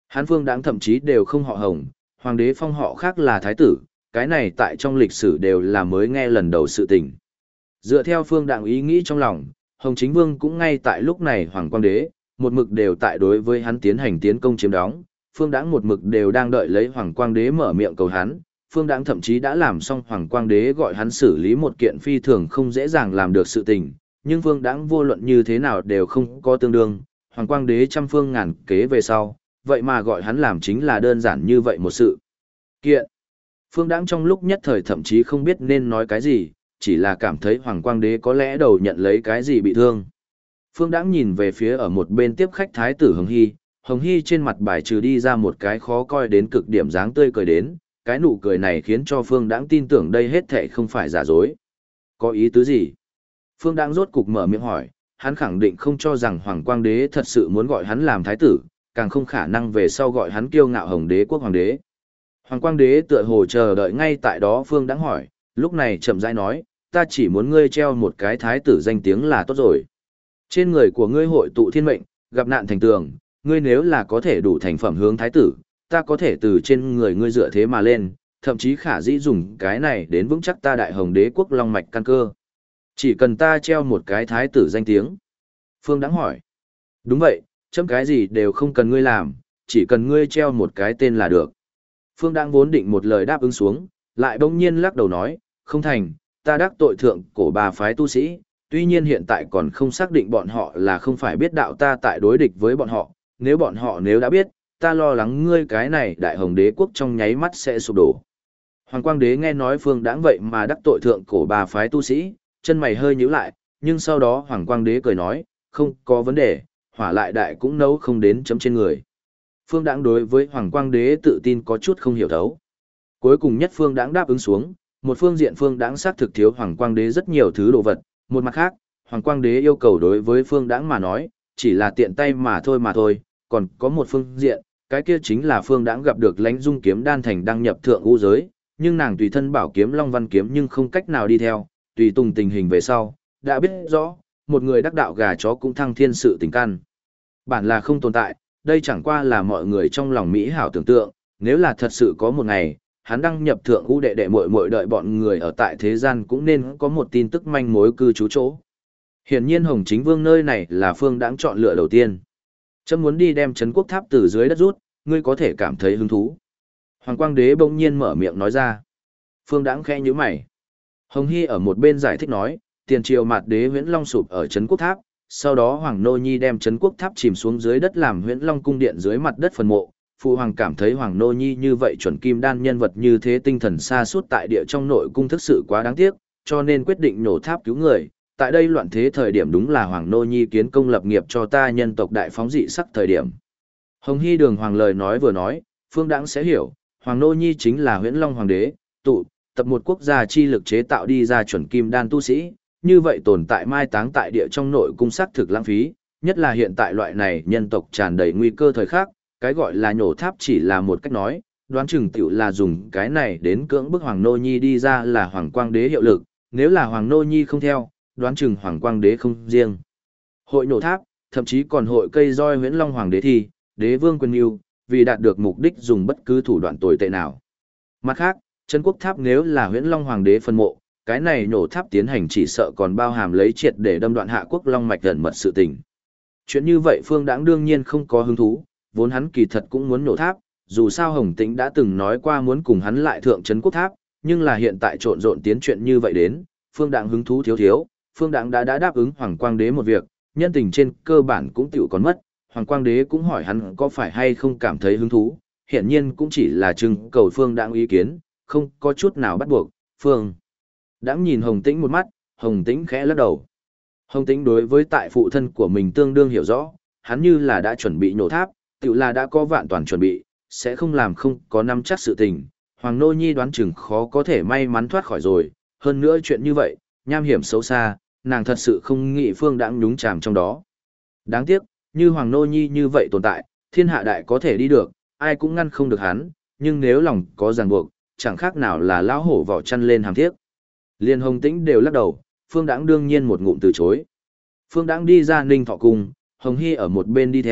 Speaker 1: Hán Phương Đãng thậm chí đều không họ Hồng, hoàng đế phong họ khác là thái tử, cái này tại trong lịch sử đều là mới nghe lần đầu sự tình. Dựa theo Phương Đãng ý nghĩ trong lòng, Hồng Chính Vương cũng ngay tại lúc này hoàng quang đế, một mực đều tại đối với hắn tiến hành tiến công chiếm đóng, Phương Đãng một mực đều đang đợi lấy hoàng quang đế mở miệng cầu hắn. Phương Đãng thậm chí đã làm xong hoàng quang đế gọi hắn xử lý một kiện phi thường không dễ dàng làm được sự tình, nhưng Phương Đãng vô luận như thế nào đều không có tương đương, hoàng quang đế trăm phương ngàn kế về sau, vậy mà gọi hắn làm chính là đơn giản như vậy một sự kiện. Phương Đãng trong lúc nhất thời thậm chí không biết nên nói cái gì, chỉ là cảm thấy hoàng quang đế có lẽ đầu nhận lấy cái gì bị thương. Phương Đãng nhìn về phía ở một bên tiếp khách thái tử Hồng Hy trên mặt bài trừ đi ra một cái khó coi đến cực điểm dáng tươi cười đến, cái nụ cười này khiến cho Phương Đãng tin tưởng đây hết thảy không phải giả dối. Có ý tứ gì? Phương Đãng rốt cục mở miệng hỏi, hắn khẳng định không cho rằng Hoàng Quang Đế thật sự muốn gọi hắn làm thái tử, càng không khả năng về sau gọi hắn kiêu ngạo Hồng Đế quốc hoàng đế. Hoàng Quang Đế tựa hồ chờ đợi ngay tại đó Phương Đãng hỏi, lúc này chậm rãi nói, ta chỉ muốn ngươi treo một cái thái tử danh tiếng là tốt rồi. Trên người của ngươi hội tụ thiên mệnh, gặp nạn thành tường, ngươi nếu là có thể đủ thành phẩm hướng thái tử, ta có thể từ trên người ngươi dựa thế mà lên, thậm chí khả dĩ dùng cái này đến vững chắc ta đại hồng đế quốc long mạch căn cơ. Chỉ cần ta treo một cái thái tử danh tiếng. Phương Đãng hỏi. Đúng vậy, chấm cái gì đều không cần ngươi làm, chỉ cần ngươi treo một cái tên là được. Phương Đãng vốn định một lời đáp ứng xuống, lại bỗng nhiên lắc đầu nói, không thành, ta đắc tội thượng cổ bà phái tu sĩ, tuy nhiên hiện tại còn không xác định bọn họ là không phải biết đạo ta tại đối địch với bọn họ, nếu bọn họ nếu đã biết, ta lo lắng ngươi cái này đại hồng đế quốc trong nháy mắt sẽ sụp đổ. Hoàng Quang Đế nghe nói Phương Đãng vậy mà đắc tội thượng cổ bà phái tu sĩ, chân mày hơi nhíu lại, nhưng sau đó Hoàng Quang Đế cười nói, không có vấn đề, hỏa lại đại cũng nấu không đến chấm trên người. Phương Đãng đối với Hoàng Quang Đế tự tin có chút không hiểu thấu. Cuối cùng nhất Phương Đãng đáp ứng xuống, một phương diện Phương Đãng xác thực thiếu Hoàng Quang Đế rất nhiều thứ đồ vật, một mặt khác, Hoàng Quang Đế yêu cầu đối với Phương Đãng mà nói, chỉ là tiện tay mà thôi, còn có một phương diện, cái kia chính là Phương Đãng gặp được Lãnh Dung kiếm đan thành đăng nhập thượng u giới, nhưng nàng tùy thân bảo kiếm Long Văn kiếm nhưng không cách nào đi theo, tùy tùng tình hình về sau, đã biết rõ, một người đắc đạo gà chó cũng thăng thiên sự tình căn. Bản là không tồn tại, đây chẳng qua là mọi người trong lòng mỹ hảo tưởng tượng, nếu là thật sự có một ngày, hắn đăng nhập thượng u đệ đệ muội muội đợi bọn người ở tại thế gian cũng nên có một tin tức manh mối cư trú chỗ. Hiển nhiên Hồng Chính Vương nơi này là Phương Đãng chọn lựa đầu tiên. Chấm muốn đi đem Trấn Quốc Tháp từ dưới đất rút, ngươi có thể cảm thấy hứng thú. Hoàng Quang Đế bỗng nhiên mở miệng nói ra. Phương Đãng khẽ nhíu mày. Hồng Hy ở một bên giải thích nói, tiền triều Mạt Đế Huyễn Long sụp ở Trấn Quốc Tháp, sau đó Hoàng Nô Nhi đem Trấn Quốc Tháp chìm xuống dưới đất làm Huyễn Long cung điện dưới mặt đất phần mộ. Phụ hoàng cảm thấy Hoàng Nô Nhi như vậy chuẩn kim đan nhân vật như thế tinh thần xa suốt tại địa trong nội cung thực sự quá đáng tiếc, cho nên quyết định nổ tháp cứu người. Tại đây loạn thế thời điểm đúng là Hoàng Nô Nhi kiến công lập nghiệp cho ta nhân tộc đại phóng dị sắc thời điểm. Hồng Hy Đường Hoàng lời nói vừa nói, Phương Đãng sẽ hiểu, Hoàng Nô Nhi chính là Huyễn Long Hoàng đế, tụ tập một quốc gia chi lực chế tạo đi ra chuẩn kim đan tu sĩ, như vậy tồn tại mai táng tại địa trong nội cung xác thực lãng phí, nhất là hiện tại loại này nhân tộc tràn đầy nguy cơ thời khắc, cái gọi là nhổ tháp chỉ là một cách nói, đoán chừng tiểu là dùng cái này đến cưỡng bức Hoàng Nô Nhi đi ra là Hoàng Quang Đế hiệu lực, nếu là Hoàng Nô Nhi không theo, đoán chừng Hoàng Quang Đế không riêng. Hội nổ tháp, thậm chí còn hội cây roi Huyễn Long Hoàng Đế thi, đế vương quyền yêu, vì đạt được mục đích dùng bất cứ thủ đoạn tồi tệ nào. Mặt khác, Trấn Quốc Tháp nếu là Huyễn Long Hoàng Đế phân mộ, cái này nổ tháp tiến hành chỉ sợ còn bao hàm lấy triệt để đâm đoạn hạ quốc long mạch gần mật sự tình. Chuyện như vậy Phương Đãng đương nhiên không có hứng thú, vốn hắn kỳ thật cũng muốn nổ tháp, dù sao Hồng Tĩnh đã từng nói qua muốn cùng hắn lại thượng Trấn Quốc Tháp, nhưng là hiện tại trộn rộn tiến chuyện như vậy đến, Phương Đãng hứng thú thiếu, Phương Đãng đã đáp ứng Hoàng Quang Đế một việc, nhân tình trên cơ bản cũng tiểu còn mất, Hoàng Quang Đế cũng hỏi hắn có phải hay không cảm thấy hứng thú, hiển nhiên cũng chỉ là trưng cầu Phương Đãng ý kiến, không có chút nào bắt buộc. Phương Đãng nhìn Hồng Tĩnh một mắt, Hồng Tĩnh khẽ lắc đầu. Hồng Tĩnh đối với tại phụ thân của mình tương đương hiểu rõ, hắn như là đã chuẩn bị nổ tháp, tự là đã có vạn toàn chuẩn bị, sẽ không làm không có nắm chắc sự tình. Hoàng Nô Nhi đoán chừng khó có thể may mắn thoát khỏi rồi, hơn nữa chuyện như vậy, nham hiểm xấu xa, nàng thật sự không nghĩ Phương Đãng nhúng chàm trong đó. Đáng tiếc, như Hoàng Nô Nhi như vậy tồn tại, thiên hạ đại có thể đi được, ai cũng ngăn không được hắn, nhưng nếu lòng có ràng buộc, chẳng khác nào là lão hổ vỏ chăn lên hàm thiếc. Liên Hồng Tĩnh đều lắc đầu, Phương Đãng đương nhiên một ngụm từ chối. Phương Đãng đi ra Ninh Thọ cung, Hồng Hy ở một bên đi theo,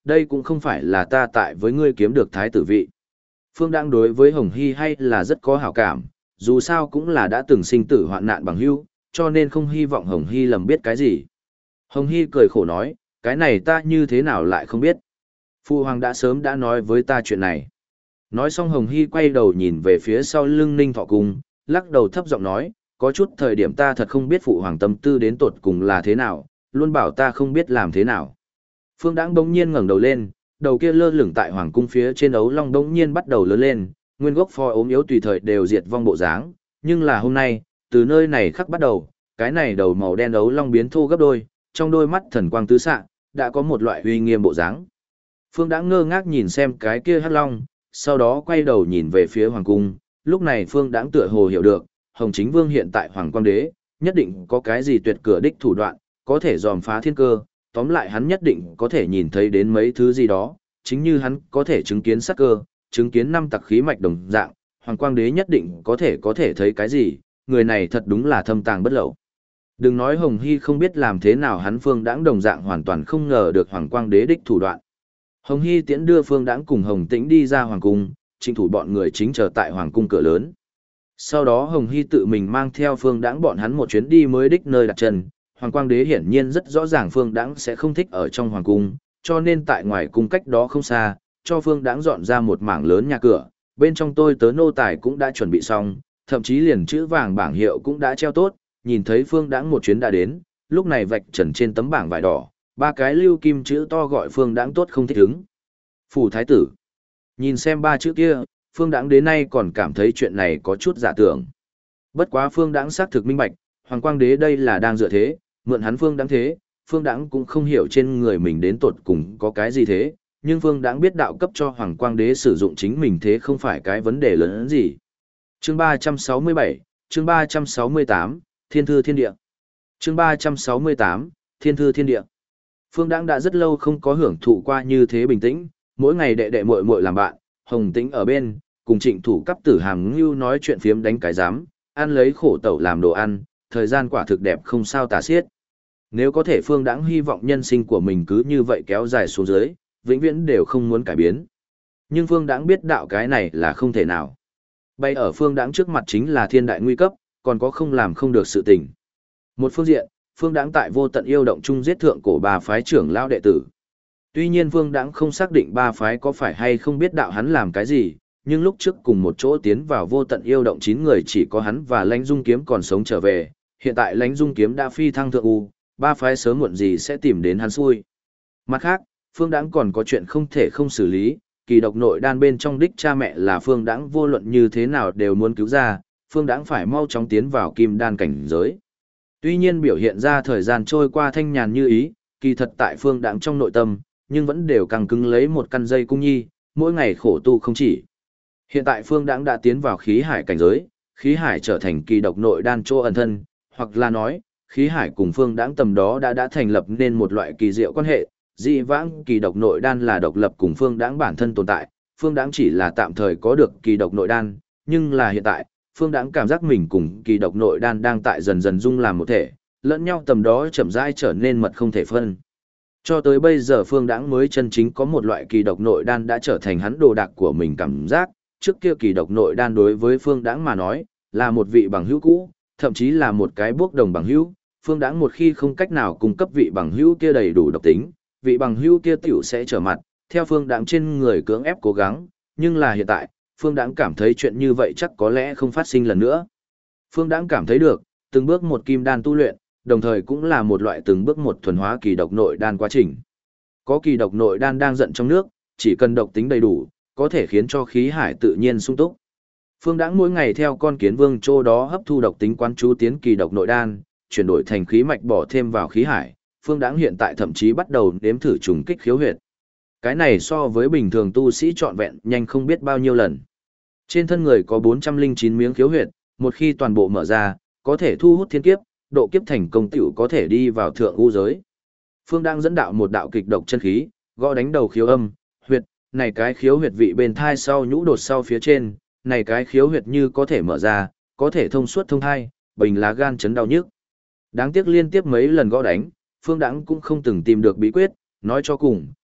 Speaker 1: đây cũng không phải là ta tại với ngươi kiếm được thái tử vị. Phương Đãng đối với Hồng Hy hay là rất có hảo cảm, dù sao cũng là đã từng sinh tử hoạn nạn bằng hữu, cho nên không hy vọng Hồng Hy lầm biết cái gì. Hồng Hy cười khổ nói, cái này ta như thế nào lại không biết. Phu Hoàng đã sớm đã nói với ta chuyện này. Nói xong Hồng Hy quay đầu nhìn về phía sau lưng Ninh Thọ Cung, lắc đầu thấp giọng nói, có chút thời điểm ta thật không biết Phụ Hoàng tâm tư đến tột cùng là thế nào, luôn bảo ta không biết làm thế nào. Phương Đãng bỗng nhiên ngẩng đầu lên, đầu kia lơ lửng tại Hoàng Cung phía trên ấu long bỗng nhiên bắt đầu lớn lên, nguyên gốc phò ốm yếu tùy thời đều diệt vong bộ dáng, nhưng là hôm nay, từ nơi này khắc bắt đầu, cái này đầu màu đen ấu long biến thô gấp đôi, trong đôi mắt thần quang tứ xạ, đã có một loại uy nghiêm bộ dáng. Phương Đãng ngơ ngác nhìn xem cái kia hắc long, sau đó quay đầu nhìn về phía Hoàng Cung, lúc này Phương Đãng tựa hồ hiểu được, Hồng Chính Vương hiện tại Hoàng Quang Đế, nhất định có cái gì tuyệt cửa đích thủ đoạn, có thể dòm phá thiên cơ, tóm lại hắn nhất định có thể nhìn thấy đến mấy thứ gì đó, chính như hắn có thể chứng kiến sát cơ, chứng kiến năm tặc khí mạch đồng dạng, Hoàng Quang Đế nhất định có thể thấy cái gì, người này thật đúng là thâm tàng bất lậu. Đừng nói Hồng Hy không biết làm thế nào hắn Phương Đãng đồng dạng hoàn toàn không ngờ được Hoàng Quang Đế đích thủ đoạn. Hồng Hy tiễn đưa Phương Đãng cùng Hồng Tĩnh đi ra Hoàng Cung, trinh thủ bọn người chính chờ tại Hoàng Cung cửa lớn. Sau đó Hồng Hy tự mình mang theo Phương Đãng bọn hắn một chuyến đi mới đích nơi đặt chân. Hoàng Quang Đế hiển nhiên rất rõ ràng Phương Đãng sẽ không thích ở trong Hoàng Cung, cho nên tại ngoài cung cách đó không xa, cho Phương Đãng dọn ra một mảng lớn nhà cửa, bên trong tôi tớ nô tài cũng đã chuẩn bị xong, thậm chí liền chữ vàng bảng hiệu cũng đã treo tốt, nhìn thấy Phương Đãng một chuyến đã đến, lúc này vạch trần trên tấm bảng vải đỏ, ba cái lưu kim chữ to gọi Phương Đãng tốt không thích ứng. Phủ thái tử. Nhìn xem ba chữ kia, Phương Đãng đến nay còn cảm thấy chuyện này có chút giả tưởng. Bất quá Phương Đãng xác thực minh bạch, Hoàng Quang Đế đây là đang dựa thế, mượn hắn Phương Đãng thế, Phương Đãng cũng không hiểu trên người mình đến tột cùng có cái gì thế, nhưng Phương Đãng biết đạo cấp cho Hoàng Quang Đế sử dụng chính mình thế không phải cái vấn đề lớn hơn gì. Chương 367, chương 368, Thiên Thư Thiên Địa. Chương 368, Thiên Thư Thiên Địa. Phương Đãng đã rất lâu không có hưởng thụ qua như thế bình tĩnh, mỗi ngày đệ đệ muội muội làm bạn, Hồng Tĩnh ở bên, cùng Trịnh Thủ Cấp Tử Hàm Ngưu nói chuyện phiếm đánh cái giám, ăn lấy khổ tẩu làm đồ ăn, thời gian quả thực đẹp không sao tả xiết. Nếu có thể Phương Đãng hy vọng nhân sinh của mình cứ như vậy kéo dài xuống dưới, vĩnh viễn đều không muốn cải biến. Nhưng Phương Đãng biết đạo cái này là không thể nào. Bay ở Phương Đãng trước mặt chính là thiên đại nguy cấp, còn có không làm không được sự tình. Một phương diện, Phương Đãng tại vô tận yêu động chung giết thượng cổ ba phái trưởng lão đệ tử. Tuy nhiên Phương Đãng không xác định ba phái có phải hay không biết đạo hắn làm cái gì, nhưng lúc trước cùng một chỗ tiến vào vô tận yêu động 9 người chỉ có hắn và Lãnh Dung Kiếm còn sống trở về, hiện tại Lãnh Dung Kiếm đã phi thăng thượng u, ba phái sớm muộn gì sẽ tìm đến hắn xui. Mặt khác, Phương Đãng còn có chuyện không thể không xử lý, kỳ độc nội đan bên trong đích cha mẹ là Phương Đãng vô luận như thế nào đều muốn cứu ra, Phương Đãng phải mau chóng tiến vào kim đan cảnh giới. Tuy nhiên biểu hiện ra thời gian trôi qua thanh nhàn như ý, kỳ thật tại Phương Đãng trong nội tâm, nhưng vẫn đều căng cứng lấy một căn dây cung nhi, mỗi ngày khổ tu không chỉ. Hiện tại Phương Đãng đã tiến vào khí hải cảnh giới, khí hải trở thành kỳ độc nội đan chỗ ẩn thân, hoặc là nói, khí hải cùng Phương Đãng tầm đó đã thành lập nên một loại kỳ diệu quan hệ, dị vãng kỳ độc nội đan là độc lập cùng Phương Đãng bản thân tồn tại, Phương Đãng chỉ là tạm thời có được kỳ độc nội đan, nhưng là hiện tại, Phương Đãng cảm giác mình cùng kỳ độc nội đan đang tại dần dần dung làm một thể, lẫn nhau tầm đó chậm rãi trở nên mật không thể phân. Cho tới bây giờ Phương Đãng mới chân chính có một loại kỳ độc nội đan đã trở thành hắn đồ đạc của mình cảm giác, trước kia kỳ độc nội đan đối với Phương Đãng mà nói, là một vị bằng hữu cũ, thậm chí là một cái bước đồng bằng hữu, Phương Đãng một khi không cách nào cung cấp vị bằng hữu kia đầy đủ độc tính, vị bằng hữu kia tiểu sẽ trở mặt, theo Phương Đãng trên người cưỡng ép cố gắng, nhưng là hiện tại, Phương Đãng cảm thấy chuyện như vậy chắc có lẽ không phát sinh lần nữa. Phương Đãng cảm thấy được, từng bước một kim đan tu luyện, đồng thời cũng là một loại từng bước một thuần hóa kỳ độc nội đan quá trình. Có kỳ độc nội đan đang giận trong nước, chỉ cần độc tính đầy đủ, có thể khiến cho khí hải tự nhiên sung túc. Phương Đãng mỗi ngày theo con kiến vương châu đó hấp thu độc tính quán chú tiến kỳ độc nội đan, chuyển đổi thành khí mạch bỏ thêm vào khí hải, Phương Đãng hiện tại thậm chí bắt đầu nếm thử trùng kích khiếu huyệt. Cái này so với bình thường tu sĩ trọn vẹn nhanh không biết bao nhiêu lần. Trên thân người có 409 miếng khiếu huyệt, một khi toàn bộ mở ra, có thể thu hút thiên kiếp, độ kiếp thành công tiểu có thể đi vào thượng u giới. Phương đang dẫn đạo một đạo kịch độc chân khí, gõ đánh đầu khiếu âm, huyệt, này cái khiếu huyệt vị bên thai sau nhũ đột sau phía trên, này cái khiếu huyệt như có thể mở ra, có thể thông suốt thông thai, bình lá gan chấn đau nhức. Đáng tiếc liên tiếp mấy lần gõ đánh, Phương Đãng cũng không từng tìm được bí quyết, nói cho cùng,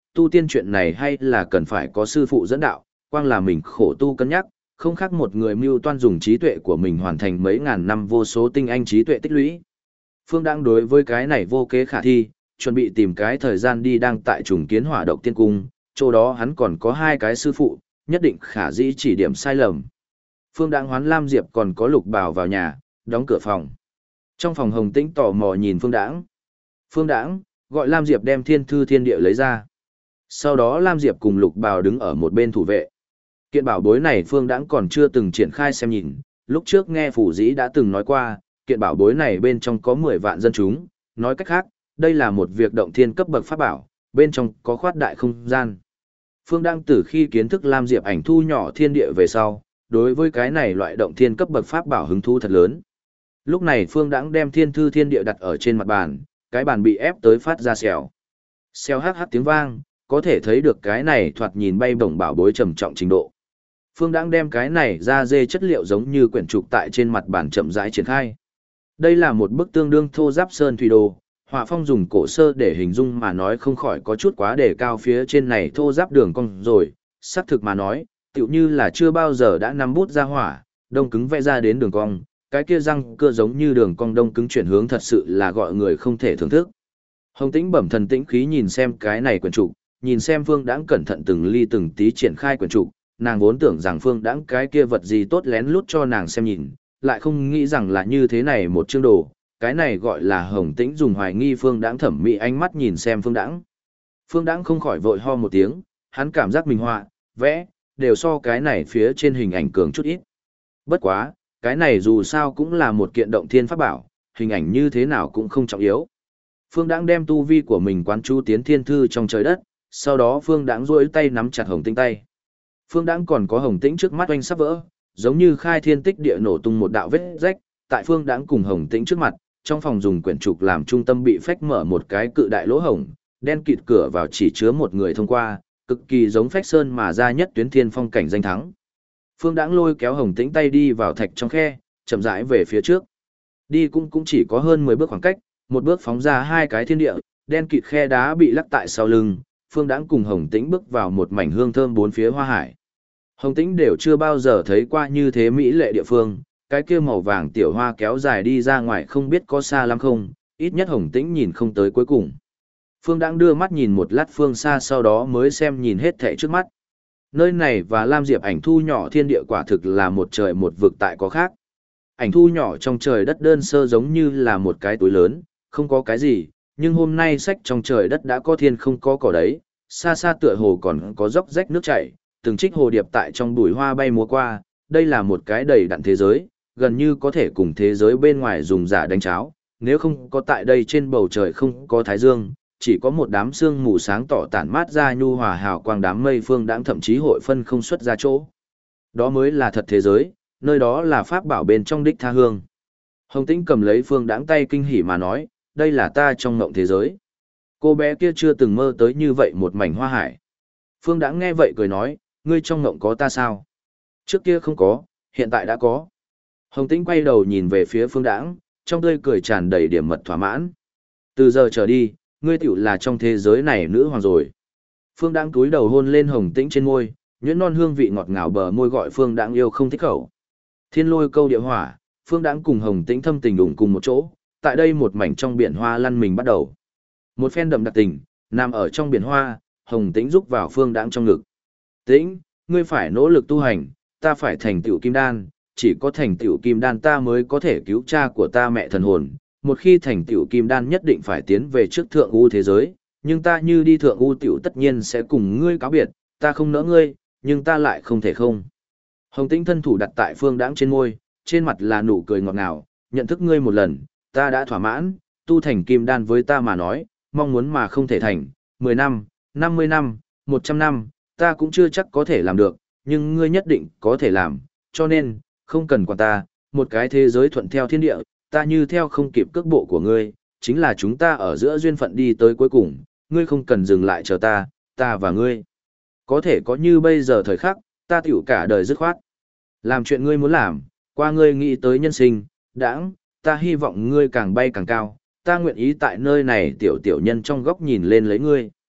Speaker 1: tu tiên chuyện này hay là cần phải có sư phụ dẫn đạo, quang là mình khổ tu cân nhắc, không khác một người mưu toan dùng trí tuệ của mình hoàn thành mấy ngàn năm vô số tinh anh trí tuệ tích lũy. Phương đang đối với cái này vô kế khả thi, chuẩn bị tìm cái thời gian đi đang tại trùng kiến Hỏa Độc Tiên Cung, chỗ đó hắn còn có hai cái sư phụ, nhất định khả dĩ chỉ điểm sai lầm. Phương đang hoán Lam Diệp còn có Lục Bảo vào nhà, đóng cửa phòng. Trong phòng Hồng Tĩnh tò mò nhìn Phương Đãng. Phương Đãng gọi Lam Diệp đem Thiên Thư Thiên Địa lấy ra. Sau đó Lam Diệp cùng Lục Bảo đứng ở một bên thủ vệ. Kiện bảo bối này Phương Đãng còn chưa từng triển khai xem nhìn, lúc trước nghe Phủ Dĩ đã từng nói qua, kiện bảo bối này bên trong có 10 vạn dân chúng, nói cách khác, đây là một việc động thiên cấp bậc pháp bảo, bên trong có khoát đại không gian. Phương Đãng từ khi kiến thức Lam Diệp ảnh thu nhỏ thiên địa về sau, đối với cái này loại động thiên cấp bậc pháp bảo hứng thú thật lớn. Lúc này Phương Đãng đem Thiên Thư Thiên Địa đặt ở trên mặt bàn, cái bàn bị ép tới phát ra xèo. Xèo hát hát tiếng vang, có thể thấy được cái này thoạt nhìn bay bổng bảo bối trầm trọng trình độ. Phương Đãng đem cái này ra dê chất liệu giống như quyển trục tại trên mặt bàn chậm rãi triển khai. Đây là một bức tương đương thô giáp sơn thủy đồ, họa phong dùng cổ sơ để hình dung mà nói không khỏi có chút quá đề cao phía trên này thô giáp đường cong rồi, xác thực mà nói, tựu như là chưa bao giờ đã nắm bút ra hỏa, đông cứng vẽ ra đến đường cong, cái kia răng cưa giống như đường cong đông cứng chuyển hướng thật sự là gọi người không thể thưởng thức. Hồng Tĩnh bẩm thần tĩnh khí nhìn xem cái này quyển trục, nhìn xem Phương Đãng cẩn thận từng ly từng tí triển khai quyển trục, nàng vốn tưởng rằng Phương Đãng cái kia vật gì tốt lén lút cho nàng xem nhìn, lại không nghĩ rằng là như thế này một chương đồ, cái này gọi là Hồng Tĩnh dùng hoài nghi Phương Đãng thẩm mỹ ánh mắt nhìn xem Phương Đãng. Phương Đãng không khỏi vội ho một tiếng, hắn cảm giác mình họa, vẽ, đều so cái này phía trên hình ảnh cường chút ít. Bất quá, cái này dù sao cũng là một kiện động thiên pháp bảo, hình ảnh như thế nào cũng không trọng yếu. Phương Đãng đem tu vi của mình quán chú tiến thiên thư trong trời đất, sau đó Phương Đãng duỗi tay nắm chặt Hồng Tĩnh tay. Phương Đãng còn có Hồng Tĩnh trước mắt oanh sắp vỡ, giống như khai thiên tích địa nổ tung một đạo vết rách, tại Phương Đãng cùng Hồng Tĩnh trước mặt, trong phòng dùng quyển trục làm trung tâm bị phách mở một cái cự đại lỗ hổng, đen kịt cửa vào chỉ chứa một người thông qua, cực kỳ giống phách sơn mà ra nhất tuyến thiên phong cảnh danh thắng. Phương Đãng lôi kéo Hồng Tĩnh tay đi vào thạch trong khe, chậm rãi về phía trước. Đi cũng chỉ có hơn 10 bước khoảng cách, một bước phóng ra hai cái thiên địa, đen kịt khe đá bị lắc tại sau lưng, Phương Đãng cùng Hồng Tĩnh bước vào một mảnh hương thơm bốn phía hoa hải. Hồng Tĩnh đều chưa bao giờ thấy qua như thế mỹ lệ địa phương, cái kia màu vàng tiểu hoa kéo dài đi ra ngoài không biết có xa lắm không, ít nhất Hồng Tĩnh nhìn không tới cuối cùng. Phương Đãng đưa mắt nhìn một lát phương xa sau đó mới xem nhìn hết thảy trước mắt. Nơi này và Lam Diệp ảnh thu nhỏ thiên địa quả thực là một trời một vực tại có khác. Ảnh thu nhỏ trong trời đất đơn sơ giống như là một cái túi lớn, không có cái gì, nhưng hôm nay sách trong trời đất đã có thiên không có cỏ đấy, xa xa tựa hồ còn có dốc rách nước chảy, từng trích hồ điệp tại trong bụi hoa bay múa qua, đây là một cái đầy đặn thế giới, gần như có thể cùng thế giới bên ngoài dùng giả đánh cháo, nếu không có tại đây trên bầu trời không có thái dương, chỉ có một đám sương mù sáng tỏ tản mát ra nhu hòa hào quang đám mây Phương Đãng thậm chí hội phân không xuất ra chỗ. Đó mới là thật thế giới, nơi đó là pháp bảo bên trong đích tha hương. Hồng Tĩnh cầm lấy Phương Đãng tay kinh hỉ mà nói, đây là ta trong ngộng thế giới. Cô bé kia chưa từng mơ tới như vậy một mảnh hoa hải. Phương Đãng nghe vậy cười nói, ngươi trong ngộng có ta sao? Trước kia không có, hiện tại đã có. Hồng Tĩnh quay đầu nhìn về phía Phương Đãng, trong tươi cười tràn đầy điểm mật thỏa mãn. Từ giờ trở đi, ngươi tiểu là trong thế giới này nữ hoàng rồi. Phương Đãng cúi đầu hôn lên Hồng Tĩnh trên môi, nhuyễn non hương vị ngọt ngào bờ môi gọi Phương Đãng yêu không thích khẩu. Thiên lôi câu địa hỏa, Phương Đãng cùng Hồng Tĩnh thâm tình đụng cùng một chỗ, tại đây một mảnh trong biển hoa lăn mình bắt đầu. Một phen đậm đặc tình, nằm ở trong biển hoa, Hồng Tĩnh rúc vào Phương Đãng trong ngực. Tĩnh, ngươi phải nỗ lực tu hành, ta phải thành tựu kim đan, chỉ có thành tựu kim đan ta mới có thể cứu cha của ta mẹ thần hồn. Một khi thành tựu kim đan nhất định phải tiến về trước thượng u thế giới, nhưng ta như đi thượng u tiểu tất nhiên sẽ cùng ngươi cáo biệt, ta không nỡ ngươi, nhưng ta lại không thể không. Hồng Tĩnh thân thủ đặt tại Phương Đãng trên môi, trên mặt là nụ cười ngọt ngào, nhận thức ngươi một lần, ta đã thỏa mãn, tu thành kim đan với ta mà nói, mong muốn mà không thể thành, 10 năm, 50 năm, 100 năm, ta cũng chưa chắc có thể làm được, nhưng ngươi nhất định có thể làm, cho nên, không cần quản ta, một cái thế giới thuận theo thiên địa, ta như theo không kịp cước bộ của ngươi, chính là chúng ta ở giữa duyên phận đi tới cuối cùng, ngươi không cần dừng lại chờ ta, ta và ngươi. Có thể có như bây giờ thời khắc, ta tiểu cả đời dứt khoát. Làm chuyện ngươi muốn làm, qua ngươi nghĩ tới nhân sinh, Đãng, ta hy vọng ngươi càng bay càng cao, ta nguyện ý tại nơi này tiểu tiểu nhân trong góc nhìn lên lấy ngươi.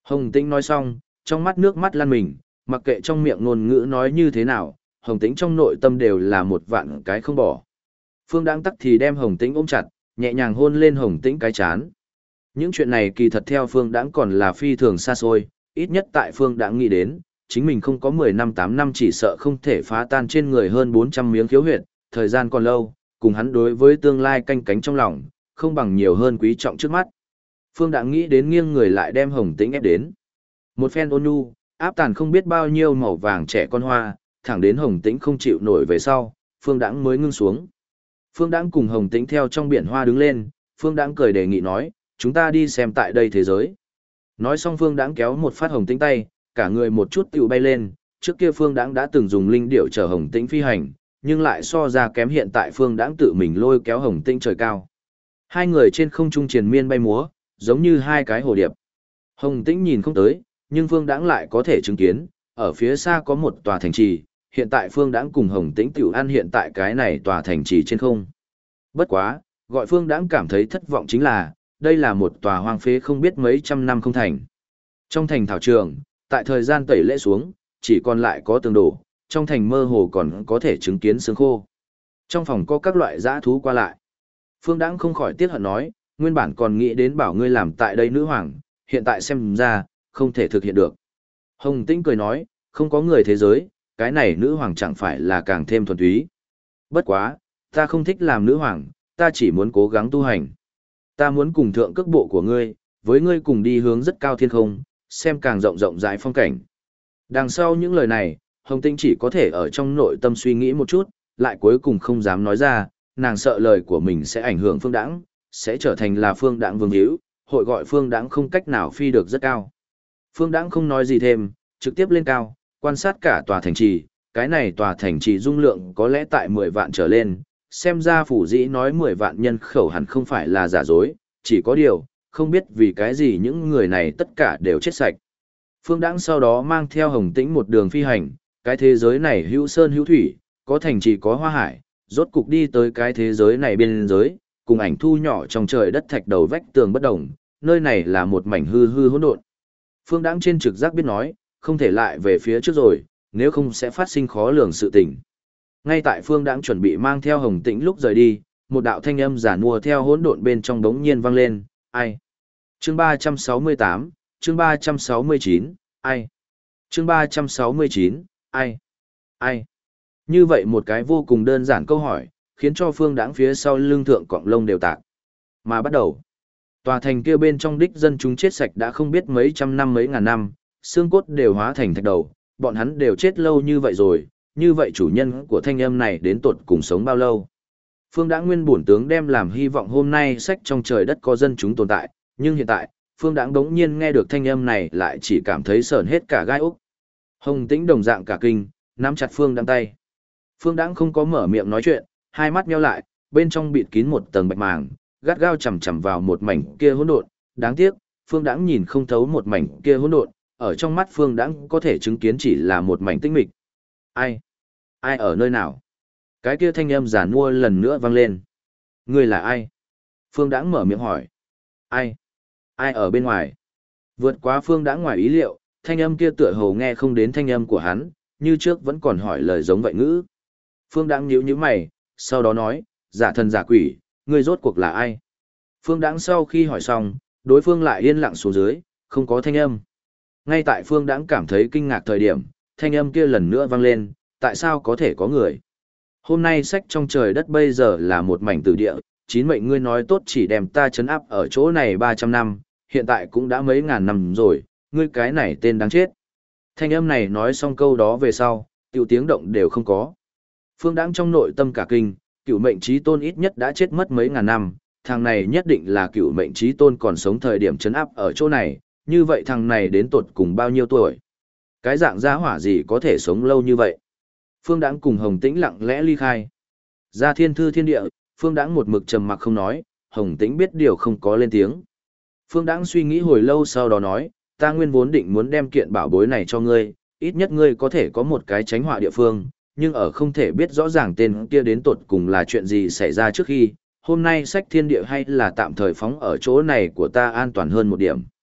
Speaker 1: Hồng Tĩnh nói xong, trong mắt nước mắt lăn mình, mặc kệ trong miệng ngôn ngữ nói như thế nào, Hồng Tĩnh trong nội tâm đều là một vạn cái không bỏ. Phương Đãng tắc thì đem Hồng Tĩnh ôm chặt, nhẹ nhàng hôn lên Hồng Tĩnh cái chán. Những chuyện này kỳ thật theo Phương Đãng còn là phi thường xa xôi, ít nhất tại Phương Đãng nghĩ đến, chính mình không có 10 năm 8 năm chỉ sợ không thể phá tan trên người hơn 400 miếng khiếu huyệt, thời gian còn lâu, cùng hắn đối với tương lai canh cánh trong lòng, không bằng nhiều hơn quý trọng trước mắt. Phương Đãng nghĩ đến nghiêng người lại đem Hồng Tĩnh ép đến. Một phen ôn nhu, áp tàn không biết bao nhiêu màu vàng trẻ con hoa, thẳng đến Hồng Tĩnh không chịu nổi về sau, Phương Đãng mới ngưng xuống. Phương Đãng cùng Hồng Tĩnh theo trong biển hoa đứng lên, Phương Đãng cười đề nghị nói, chúng ta đi xem tại đây thế giới. Nói xong Phương Đãng kéo một phát Hồng Tĩnh tay, cả người một chút tựu bay lên, trước kia Phương Đãng đã từng dùng linh điệu chở Hồng Tĩnh phi hành, nhưng lại so ra kém hiện tại Phương Đãng tự mình lôi kéo Hồng Tĩnh trời cao. Hai người trên không trung triền miên bay múa, giống như hai cái hồ điệp. Hồng Tĩnh nhìn không tới, nhưng Phương Đãng lại có thể chứng kiến, ở phía xa có một tòa thành trì, hiện tại Phương Đãng cùng Hồng Tĩnh tiểu ăn hiện tại cái này tòa thành trì trên không. Bất quá, gọi Phương Đãng cảm thấy thất vọng chính là, đây là một tòa hoang phế không biết mấy trăm năm không thành. Trong thành thảo trường, tại thời gian tẩy lễ xuống, chỉ còn lại có tường đổ, trong thành mơ hồ còn có thể chứng kiến xương khô. Trong phòng có các loại dã thú qua lại. Phương Đãng không khỏi tiếc hận nói, nguyên bản còn nghĩ đến bảo ngươi làm tại đây nữ hoàng, hiện tại xem ra, không thể thực hiện được. Hồng Tĩnh cười nói, không có người thế giới, cái này nữ hoàng chẳng phải là càng thêm thuần túy. Bất quá, ta không thích làm nữ hoàng, ta chỉ muốn cố gắng tu hành. Ta muốn cùng thượng cước bộ của ngươi, với ngươi cùng đi hướng rất cao thiên không, xem càng rộng rộng rãi phong cảnh. Đằng sau những lời này, Hồng Tĩnh chỉ có thể ở trong nội tâm suy nghĩ một chút, lại cuối cùng không dám nói ra, nàng sợ lời của mình sẽ ảnh hưởng Phương Đãng, sẽ trở thành là Phương Đãng vương hữu, hội gọi Phương Đãng không cách nào phi được rất cao. Phương Đãng không nói gì thêm, trực tiếp lên cao, quan sát cả tòa thành trì, cái này tòa thành trì dung lượng có lẽ tại 10 vạn trở lên, xem ra phủ dĩ nói 10 vạn nhân khẩu hẳn không phải là giả dối, chỉ có điều, không biết vì cái gì những người này tất cả đều chết sạch. Phương Đãng sau đó mang theo Hồng Tĩnh một đường phi hành, cái thế giới này hữu sơn hữu thủy, có thành trì có hoa hải, rốt cục đi tới cái thế giới này biên giới, cùng ảnh thu nhỏ trong trời đất thạch đầu vách tường bất đồng, nơi này là một mảnh hư hư hỗn độn. Phương Đãng trên trực giác biết nói, không thể lại về phía trước rồi, nếu không sẽ phát sinh khó lường sự tình. Ngay tại Phương Đãng chuẩn bị mang theo Hồng Tĩnh lúc rời đi, một đạo thanh âm giản mua theo hỗn độn bên trong đống nhiên vang lên, ai? Chương 368, chương 369, ai? Chương 369, ai? Ai? Như vậy một cái vô cùng đơn giản câu hỏi, khiến cho Phương Đãng phía sau lưng thượng cọng lông đều tạc. Mà bắt đầu, tòa thành kia bên trong đích dân chúng chết sạch đã không biết mấy trăm năm mấy ngàn năm, xương cốt đều hóa thành thạch đầu, bọn hắn đều chết lâu như vậy rồi, như vậy chủ nhân của thanh âm này đến tột cùng sống bao lâu? Phương Đãng nguyên bổn tướng đem làm hy vọng hôm nay sách trong trời đất có dân chúng tồn tại, nhưng hiện tại, Phương Đãng đống nhiên nghe được thanh âm này lại chỉ cảm thấy sởn hết cả gai ốc. Hồng Tĩnh đồng dạng cả kinh, nắm chặt Phương Đãng tay. Phương Đãng không có mở miệng nói chuyện, hai mắt nheo lại, bên trong bịt kín một tầng bạch màng, gắt gao chằm chằm vào một mảnh kia hỗn độn, đáng tiếc, Phương Đãng nhìn không thấu một mảnh kia hỗn độn, ở trong mắt Phương Đãng có thể chứng kiến chỉ là một mảnh tĩnh mịch. Ai? Ai ở nơi nào? Cái kia thanh âm giản mua lần nữa vang lên. Ngươi là ai? Phương Đãng mở miệng hỏi. Ai? Ai ở bên ngoài? Vượt quá Phương Đãng ngoài ý liệu, thanh âm kia tựa hồ nghe không đến thanh âm của hắn, như trước vẫn còn hỏi lời giống vậy ngữ. Phương Đãng nhíu nhíu mày, sau đó nói, giả thần giả quỷ, ngươi rốt cuộc là ai? Phương Đãng sau khi hỏi xong, đối phương lại yên lặng xuống dưới, không có thanh âm. Ngay tại Phương Đãng cảm thấy kinh ngạc thời điểm, thanh âm kia lần nữa vang lên, tại sao có thể có người? Hôm nay sách trong trời đất bây giờ là một mảnh tử địa, chín mệnh ngươi nói tốt chỉ đem ta trấn áp ở chỗ này 300 năm, hiện tại cũng đã mấy ngàn năm rồi, ngươi cái này tên đáng chết. Thanh âm này nói xong câu đó về sau, tiểu tiếng động đều không có. Phương Đãng trong nội tâm cả kinh, cựu mệnh chí tôn ít nhất đã chết mất mấy ngàn năm, thằng này nhất định là cựu mệnh chí tôn còn sống thời điểm trấn áp ở chỗ này, như vậy thằng này đến tột cùng bao nhiêu tuổi? Cái dạng gia hỏa gì có thể sống lâu như vậy? Phương Đãng cùng Hồng Tĩnh lặng lẽ ly khai. Ra thiên thư thiên địa, Phương Đãng một mực trầm mặc không nói, Hồng Tĩnh biết điều không có lên tiếng. Phương Đãng suy nghĩ hồi lâu sau đó nói, ta nguyên vốn định muốn đem kiện bảo bối này cho ngươi, ít nhất ngươi có thể có một cái tránh họa địa phương, nhưng ở không thể biết rõ ràng tên kia đến tột cùng là chuyện gì xảy ra trước khi, hôm nay sách thiên địa hay là tạm thời phóng ở chỗ này của ta an toàn hơn một điểm.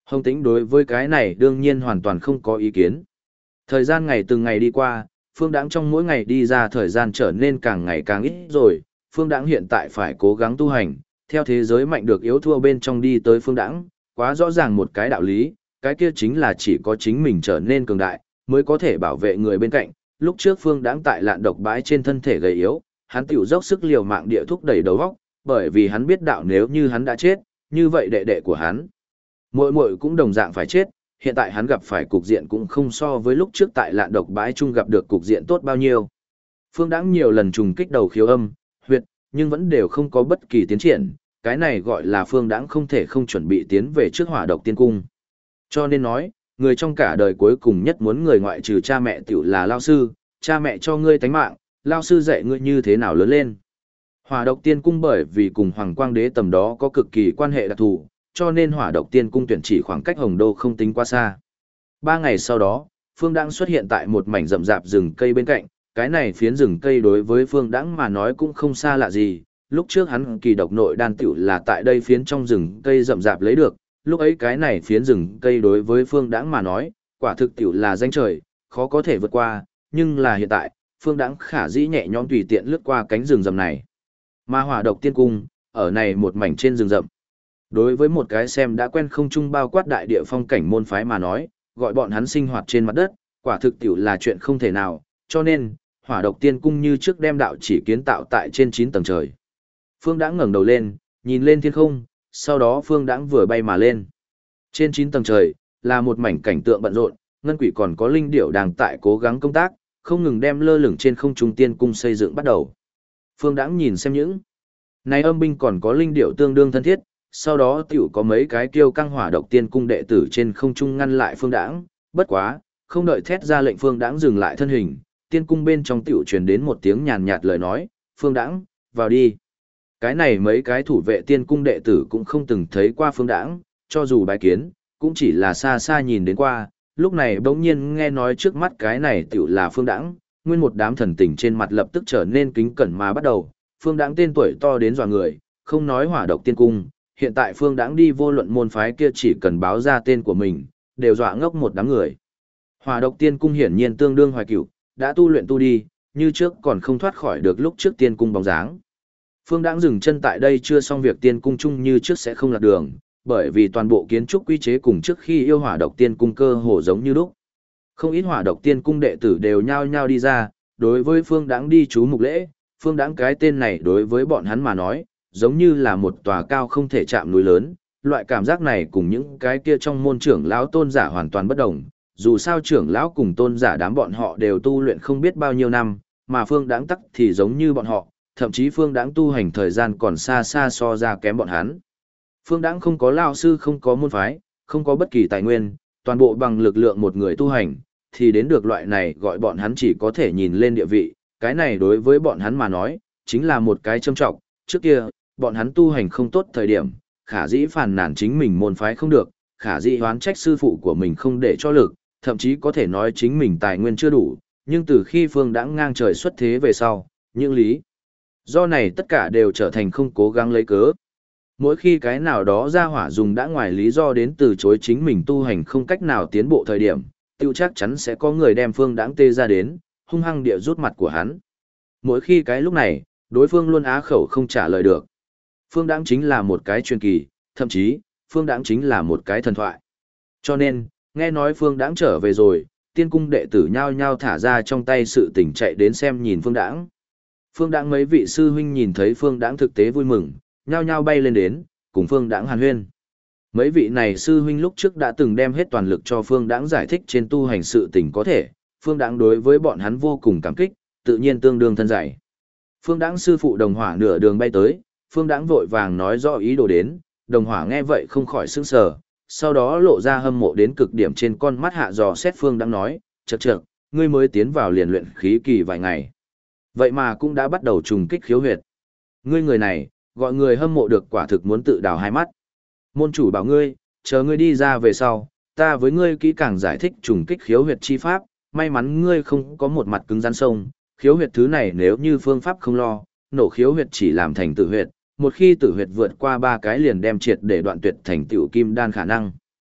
Speaker 1: Hồng Tĩnh đối với cái này đương nhiên hoàn toàn không có ý kiến. Thời gian ngày từng ngày đi qua, Phương Đãng trong mỗi ngày đi ra thời gian trở nên càng ngày càng ít rồi, Phương Đãng hiện tại phải cố gắng tu hành, theo thế giới mạnh được yếu thua bên trong đi tới Phương Đãng, quá rõ ràng một cái đạo lý, cái kia chính là chỉ có chính mình trở nên cường đại, mới có thể bảo vệ người bên cạnh. Lúc trước Phương Đãng tại lạn độc bãi trên thân thể gầy yếu, hắn tiểu dốc sức liều mạng địa thúc đẩy đầu óc, bởi vì hắn biết đạo nếu như hắn đã chết, như vậy đệ đệ của hắn, muội muội cũng đồng dạng phải chết, hiện tại hắn gặp phải cục diện cũng không so với lúc trước tại lạn độc bãi chung gặp được cục diện tốt bao nhiêu. Phương Đãng nhiều lần trùng kích đầu khiếu âm, huyệt, nhưng vẫn đều không có bất kỳ tiến triển, cái này gọi là Phương Đãng không thể không chuẩn bị tiến về trước Hỏa Độc Tiên Cung. Cho nên nói, người trong cả đời cuối cùng nhất muốn người ngoại trừ cha mẹ tiểu là lao sư, cha mẹ cho ngươi tánh mạng, lao sư dạy ngươi như thế nào lớn lên. Hỏa Độc Tiên Cung bởi vì cùng Hoàng Quang Đế tầm đó có cực kỳ quan hệ đặc thù, cho nên Hỏa Độc Tiên Cung tuyển chỉ khoảng cách Hồng Đô không tính quá xa. 3 ngày sau đó, Phương Đãng xuất hiện tại một mảnh rậm rạp rừng cây bên cạnh, cái này phiến rừng cây đối với Phương Đãng mà nói cũng không xa lạ gì, lúc trước hắn kỳ độc nội đan tiểu là tại đây phiến trong rừng cây rậm rạp lấy được, lúc ấy cái này phiến rừng cây đối với Phương Đãng mà nói, quả thực tiểu là danh trời, khó có thể vượt qua, nhưng là hiện tại, Phương Đãng khả dĩ nhẹ nhõm tùy tiện lướt qua cánh rừng rậm này. Mà Hỏa Độc Tiên Cung, ở này một mảnh trên rừng rậm. Đối với một cái xem đã quen không trung bao quát đại địa phong cảnh môn phái mà nói, gọi bọn hắn sinh hoạt trên mặt đất, quả thực tiểu là chuyện không thể nào, cho nên, Hỏa Độc Tiên Cung như trước đem đạo chỉ kiến tạo tại trên 9 tầng trời. Phương Đãng ngẩng đầu lên, nhìn lên thiên không, sau đó Phương Đãng vừa bay mà lên. Trên 9 tầng trời, là một mảnh cảnh tượng bận rộn, ngân quỷ còn có linh điểu đang tại cố gắng công tác, không ngừng đem lơ lửng trên không trung tiên cung xây dựng bắt đầu. Phương Đãng nhìn xem những này âm binh còn có linh điểu tương đương thân thiết, sau đó tiểu có mấy cái kiêu căng Hỏa Độc Tiên Cung đệ tử trên không trung ngăn lại Phương Đãng, bất quá, không đợi thét ra lệnh Phương Đãng dừng lại thân hình, tiên cung bên trong tiểu truyền đến một tiếng nhàn nhạt lời nói, "Phương Đãng, vào đi." Cái này mấy cái thủ vệ tiên cung đệ tử cũng không từng thấy qua Phương Đãng, cho dù bái kiến, cũng chỉ là xa xa nhìn đến qua, lúc này bỗng nhiên nghe nói trước mắt cái này tiểu là Phương Đãng, nguyên một đám thần tình trên mặt lập tức trở nên kính cẩn mà bắt đầu, Phương Đãng tên tuổi to đến dọa người, không nói Hỏa Độc Tiên Cung, hiện tại Phương Đãng đi vô luận môn phái kia chỉ cần báo ra tên của mình, đều dọa ngốc một đám người. Hỏa Độc Tiên Cung hiển nhiên tương đương hoài cửu, đã tu luyện tu đi, như trước còn không thoát khỏi được lúc trước tiên cung bóng dáng. Phương Đãng dừng chân tại đây chưa xong việc tiên cung chung như trước sẽ không lạc đường, bởi vì toàn bộ kiến trúc quy chế cùng trước khi yêu Hỏa Độc Tiên Cung cơ hồ giống như lúc. Không ít Hỏa Độc Tiên Cung đệ tử đều nhao nhao đi ra, đối với Phương Đãng đi chú mục lễ, Phương Đãng cái tên này đối với bọn hắn mà nói, giống như là một tòa cao không thể chạm núi lớn, loại cảm giác này cùng những cái kia trong môn trưởng lão tôn giả hoàn toàn bất đồng, dù sao trưởng lão cùng tôn giả đám bọn họ đều tu luyện không biết bao nhiêu năm, mà Phương Đãng tắc thì giống như bọn họ, thậm chí Phương Đãng tu hành thời gian còn xa xa so ra kém bọn hắn. Phương Đãng không có lão sư, không có môn phái, không có bất kỳ tài nguyên, toàn bộ bằng lực lượng một người tu hành, thì đến được loại này gọi bọn hắn chỉ có thể nhìn lên địa vị, cái này đối với bọn hắn mà nói, chính là một cái châm trọng, trước kia, bọn hắn tu hành không tốt thời điểm, khả dĩ phàn nàn chính mình môn phái không được, khả dĩ hoán trách sư phụ của mình không để cho lực, thậm chí có thể nói chính mình tài nguyên chưa đủ, nhưng từ khi Phương Đãng ngang trời xuất thế về sau, những lý do này tất cả đều trở thành không cố gắng lấy cớ. Mỗi khi cái nào đó ra hỏa dùng đã ngoài lý do đến từ chối chính mình tu hành không cách nào tiến bộ thời điểm, tiêu chắc chắn sẽ có người đem Phương Đãng tê ra đến, hung hăng địa rút mặt của hắn. Mỗi khi cái lúc này, đối phương luôn á khẩu không trả lời được. Phương Đãng chính là một cái truyền kỳ, thậm chí, Phương Đãng chính là một cái thần thoại. Cho nên, nghe nói Phương Đãng trở về rồi, tiên cung đệ tử nhao nhao thả ra trong tay sự tình chạy đến xem nhìn Phương Đãng. Phương Đãng mấy vị sư huynh nhìn thấy Phương Đãng thực tế vui mừng, nhao nhao bay lên đến, cùng Phương Đãng hàn huyên. Mấy vị này sư huynh lúc trước đã từng đem hết toàn lực cho Phương Đãng giải thích trên tu hành sự tình có thể, Phương Đãng đối với bọn hắn vô cùng cảm kích, tự nhiên tương đương thân giải. Phương Đãng sư phụ Đồng Hỏa nửa đường bay tới, Phương Đãng vội vàng nói rõ ý đồ đến, Đồng Hỏa nghe vậy không khỏi sửng sờ, sau đó lộ ra hâm mộ đến cực điểm trên con mắt hạ dò xét Phương Đãng nói, chậc chậc, ngươi mới tiến vào liền luyện khí kỳ vài ngày. Vậy mà cũng đã bắt đầu trùng kích khiếu huyệt. Ngươi người này, gọi người hâm mộ được quả thực muốn tự đào hai mắt. Môn chủ bảo ngươi, chờ ngươi đi ra về sau, ta với ngươi kỹ càng giải thích trùng kích khiếu huyệt chi pháp, may mắn ngươi không có một mặt cứng rắn sông, khiếu huyệt thứ này nếu như phương pháp không lo, nổ khiếu huyệt chỉ làm thành tử huyệt, một khi tử huyệt vượt qua 3 cái liền đem triệt để đoạn tuyệt thành tiểu kim đan khả năng.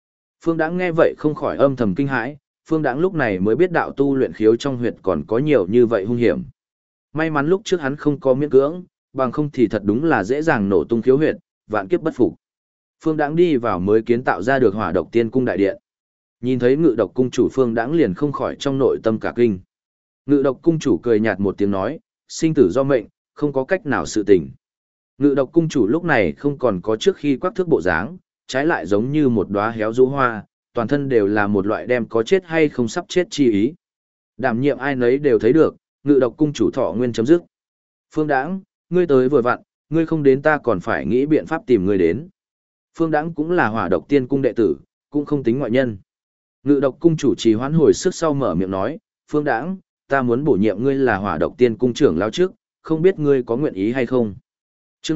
Speaker 1: Phương Đãng nghe vậy không khỏi âm thầm kinh hãi, Phương Đãng lúc này mới biết đạo tu luyện khiếu trong huyệt còn có nhiều như vậy hung hiểm. May mắn lúc trước hắn không có miễn cưỡng, bằng không thì thật đúng là dễ dàng nổ tung khiếu huyệt, vạn kiếp bất phục. Phương Đãng đi vào mới kiến tạo ra được Hỏa Độc Tiên Cung đại điện. Nhìn thấy Ngự Độc cung chủ Phương Đãng liền không khỏi trong nội tâm cả kinh. Ngự Độc cung chủ cười nhạt một tiếng nói, sinh tử do mệnh, không có cách nào sự tình. Ngự Độc cung chủ lúc này không còn có trước khi quắc thước bộ dáng, trái lại giống như một đóa héo rũ hoa, toàn thân đều là một loại đem có chết hay không sắp chết chi ý. Đảm nhiệm ai nấy đều thấy được, Ngự Độc cung chủ thọ nguyên chấm dứt. Phương Đãng, ngươi tới vừa vặn, ngươi không đến ta còn phải nghĩ biện pháp tìm ngươi đến. Phương Đãng cũng là Hỏa Độc Tiên cung đệ tử, cũng không tính ngoại nhân. Ngự Độc cung chủ trì hoãn hồi sức sau mở miệng nói, Phương Đãng, ta muốn bổ nhiệm ngươi là Hỏa Độc Tiên cung trưởng lão trước, không biết ngươi có nguyện ý hay không. Chương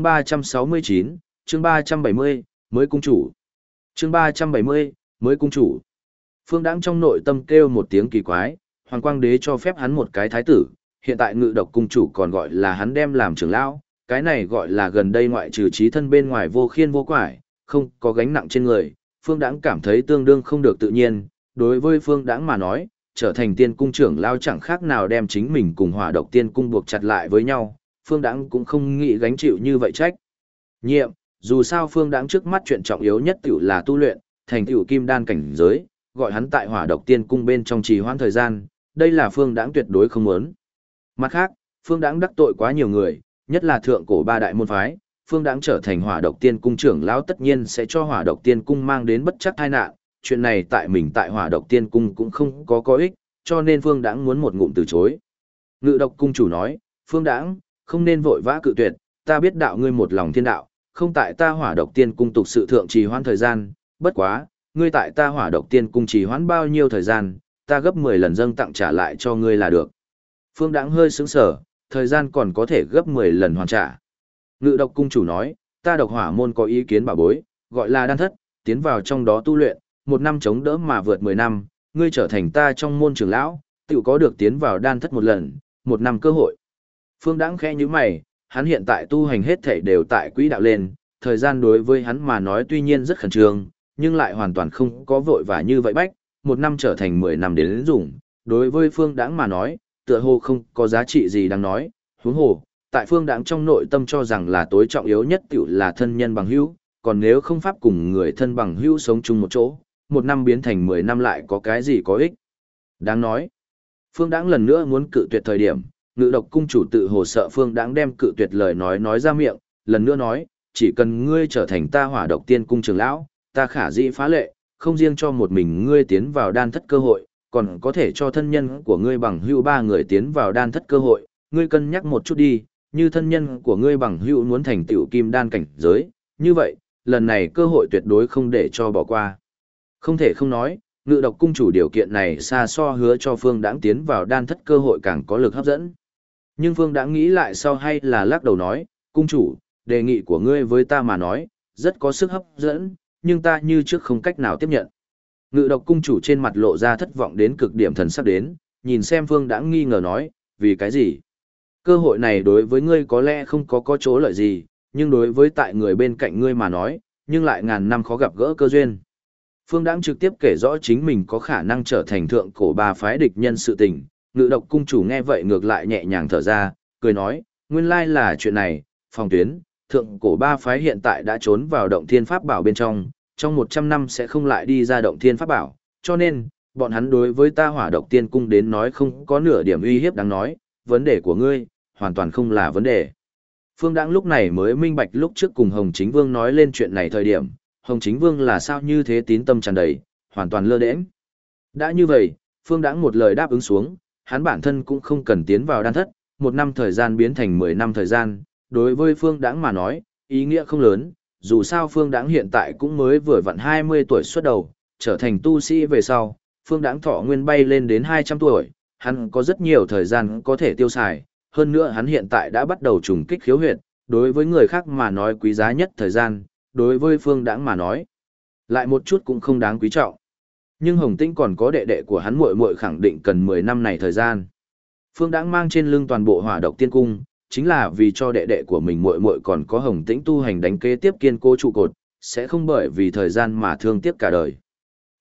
Speaker 1: 369, chương 370, mới cung chủ. Chương 370, mới cung chủ. Phương Đãng trong nội tâm kêu một tiếng kỳ quái, Hoàng Quang Đế cho phép hắn một cái thái tử, hiện tại Ngự Độc cung chủ còn gọi là hắn đem làm trưởng lão, cái này gọi là gần đây ngoại trừ trí thân bên ngoài vô khiên vô quải, không có gánh nặng trên người. Phương Đãng cảm thấy tương đương không được tự nhiên, đối với Phương Đãng mà nói, trở thành tiên cung trưởng lão chẳng khác nào đem chính mình cùng Hỏa Độc Tiên cung buộc chặt lại với nhau, Phương Đãng cũng không nghĩ gánh chịu như vậy trách nhiệm, dù sao Phương Đãng trước mắt chuyện trọng yếu nhất tiểu là tu luyện, thành tựu kim đan cảnh giới, gọi hắn tại Hỏa Độc Tiên cung bên trong trì hoãn thời gian, đây là Phương Đãng tuyệt đối không muốn. Mặt khác, Phương Đãng đắc tội quá nhiều người, nhất là thượng cổ ba đại môn phái, Phương Đãng trở thành Hỏa Độc Tiên cung trưởng lão tất nhiên sẽ cho Hỏa Độc Tiên cung mang đến bất trắc tai nạn, chuyện này tại mình tại Hỏa Độc Tiên cung cũng không có ích, cho nên Phương Đãng muốn một ngụm từ chối. Ngự Độc cung chủ nói, Phương Đãng, không nên vội vã cự tuyệt, ta biết đạo ngươi một lòng thiên đạo, không tại ta Hỏa Độc Tiên cung tục sự thượng trì hoãn thời gian, bất quá, ngươi tại ta Hỏa Độc Tiên cung trì hoãn bao nhiêu thời gian, ta gấp 10 lần dâng tặng trả lại cho ngươi là được. Phương Đãng hơi sững sờ, thời gian còn có thể gấp 10 lần hoàn trả. Ngự Độc cung chủ nói, ta Độc Hỏa môn có ý kiến bảo bối, gọi là đan thất, tiến vào trong đó tu luyện, 1 năm chống đỡ mà vượt 10 năm, ngươi trở thành ta trong môn trưởng lão, tự có được tiến vào đan thất một lần, 1 năm cơ hội. Phương Đãng khẽ nhíu mày, hắn hiện tại tu hành hết thảy đều tại quỹ đạo lên, thời gian đối với hắn mà nói tuy nhiên rất khẩn trương, nhưng lại hoàn toàn không có vội vã như vậy bách, 1 năm trở thành 10 năm đến dùng, đối với Phương Đãng mà nói, tựa hồ không có giá trị gì đáng nói, huống hồ, tại Phương Đãng trong nội tâm cho rằng là tối trọng yếu nhất tiểu là thân nhân bằng hữu, còn nếu không pháp cùng người thân bằng hữu sống chung một chỗ, 1 năm biến thành 10 năm lại có cái gì có ích. Đáng nói, Phương Đãng lần nữa muốn cự tuyệt thời điểm, Ngự Độc cung chủ tự hồ sợ Phương Đãng đem cự tuyệt lời nói ra miệng, lần nữa nói, chỉ cần ngươi trở thành ta Hỏa Độc Tiên cung trưởng lão, ta khả dĩ phá lệ, không riêng cho một mình ngươi tiến vào đan thất cơ hội, còn có thể cho thân nhân của ngươi bằng hữu 3 người tiến vào đan thất cơ hội, ngươi cân nhắc một chút đi, như thân nhân của ngươi bằng hữu muốn thành tựu kim đan cảnh giới, như vậy, lần này cơ hội tuyệt đối không để cho bỏ qua. Không thể không nói, Ngự Độc cung chủ điều kiện này xa so hứa cho Phương Đãng tiến vào đan thất cơ hội càng có lực hấp dẫn. Nhưng Phương Đãng nghĩ lại sau hay là lắc đầu nói, cung chủ, đề nghị của ngươi với ta mà nói, rất có sức hấp dẫn, nhưng ta như trước không cách nào tiếp nhận. Ngự Độc cung chủ trên mặt lộ ra thất vọng đến cực điểm thần sắc đến, nhìn xem Phương Đãng nghi ngờ nói, vì cái gì? Cơ hội này đối với ngươi có lẽ không có chỗ lợi gì, nhưng đối với tại người bên cạnh ngươi mà nói, nhưng lại ngàn năm khó gặp gỡ cơ duyên. Phương Đãng trực tiếp kể rõ chính mình có khả năng trở thành thượng cổ ba phái địch nhân sự tình, Ngự Độc cung chủ nghe vậy ngược lại nhẹ nhàng thở ra, cười nói, nguyên lai là chuyện này, Phong Tuyến, thượng cổ ba phái hiện tại đã trốn vào động thiên pháp bảo bên trong 100 năm sẽ không lại đi ra động thiên pháp bảo, cho nên, bọn hắn đối với ta Hỏa Độc Tiên cung đến nói không có nửa điểm uy hiếp đáng nói, vấn đề của ngươi, hoàn toàn không là vấn đề. Phương Đãng lúc này mới minh bạch lúc trước cùng Hồng Chính Vương nói lên chuyện này thời điểm, Hồng Chính Vương là sao như thế tín tâm tràn đầy, hoàn toàn lơ đễnh. Đã như vậy, Phương Đãng một lời đáp ứng xuống, hắn bản thân cũng không cần tiến vào đan thất, 1 năm thời gian biến thành 10 năm thời gian, đối với Phương Đãng mà nói, ý nghĩa không lớn, dù sao Phương Đãng hiện tại cũng mới vừa vặn 20 tuổi xuất đầu, trở thành tu sĩ về sau, Phương Đãng thọ nguyên bay lên đến 200 tuổi, hắn có rất nhiều thời gian có thể tiêu xài, hơn nữa hắn hiện tại đã bắt đầu trùng kích khiếu huyệt, đối với người khác mà nói quý giá nhất thời gian, đối với Phương Đãng mà nói, lại một chút cũng không đáng quý trọng. Nhưng Hồng Tĩnh còn có đệ đệ của hắn muội muội khẳng định cần 10 năm này thời gian. Phương Đãng mang trên lưng toàn bộ Hỏa Độc Tiên cung, chính là vì cho đệ đệ của mình muội muội còn có Hồng Tĩnh tu hành đánh kế tiếp kiên cố trụ cột, sẽ không bởi vì thời gian mà thương tiếc cả đời.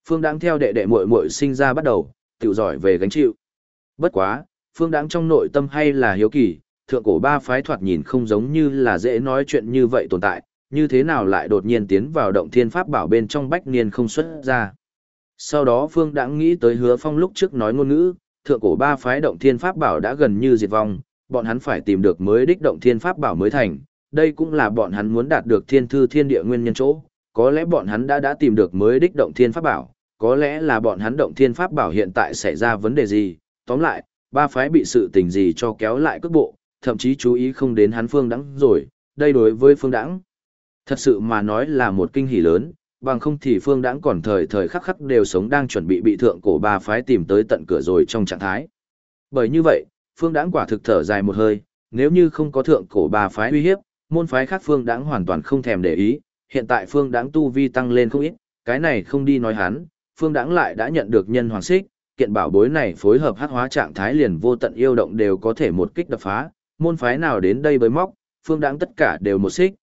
Speaker 1: Phương Đãng theo đệ đệ muội muội sinh ra bắt đầu, tự giỏi về gánh chịu. Bất quá, Phương Đãng trong nội tâm hay là hiếu kỳ, thượng cổ ba phái thoạt nhìn không giống như là dễ nói chuyện như vậy tồn tại, như thế nào lại đột nhiên tiến vào động thiên pháp bảo bên trong bách niên không xuất ra. Sau đó Phương Đãng nghĩ tới Hứa Phong lúc trước nói ngôn ngữ, thượng cổ ba phái động thiên pháp bảo đã gần như diệt vong, bọn hắn phải tìm được mới đích động thiên pháp bảo mới thành, đây cũng là bọn hắn muốn đạt được thiên thư thiên địa nguyên nhân chỗ, có lẽ bọn hắn đã tìm được mới đích động thiên pháp bảo, có lẽ là bọn hắn động thiên pháp bảo hiện tại xảy ra vấn đề gì, tóm lại, ba phái bị sự tình gì cho kéo lại cước bộ, thậm chí chú ý không đến hắn Phương Đãng rồi, đây đối với Phương Đãng thật sự mà nói là một kinh hỉ lớn, bằng không thì Phương Đãng còn thời thời khắc khắc đều sống đang chuẩn bị thượng cổ ba phái tìm tới tận cửa rồi trong trạng thái. Bởi như vậy, Phương Đãng quả thực thở dài một hơi, nếu như không có thượng cổ ba phái uy hiếp, môn phái khác Phương Đãng hoàn toàn không thèm để ý, hiện tại Phương Đãng tu vi tăng lên không ít, cái này không đi nói hắn, Phương Đãng lại đã nhận được nhân hoàng xích, kiện bảo bối này phối hợp hắc hóa trạng thái liền vô tận yêu động đều có thể một kích đập phá, môn phái nào đến đây bới móc, Phương Đãng tất cả đều một xích,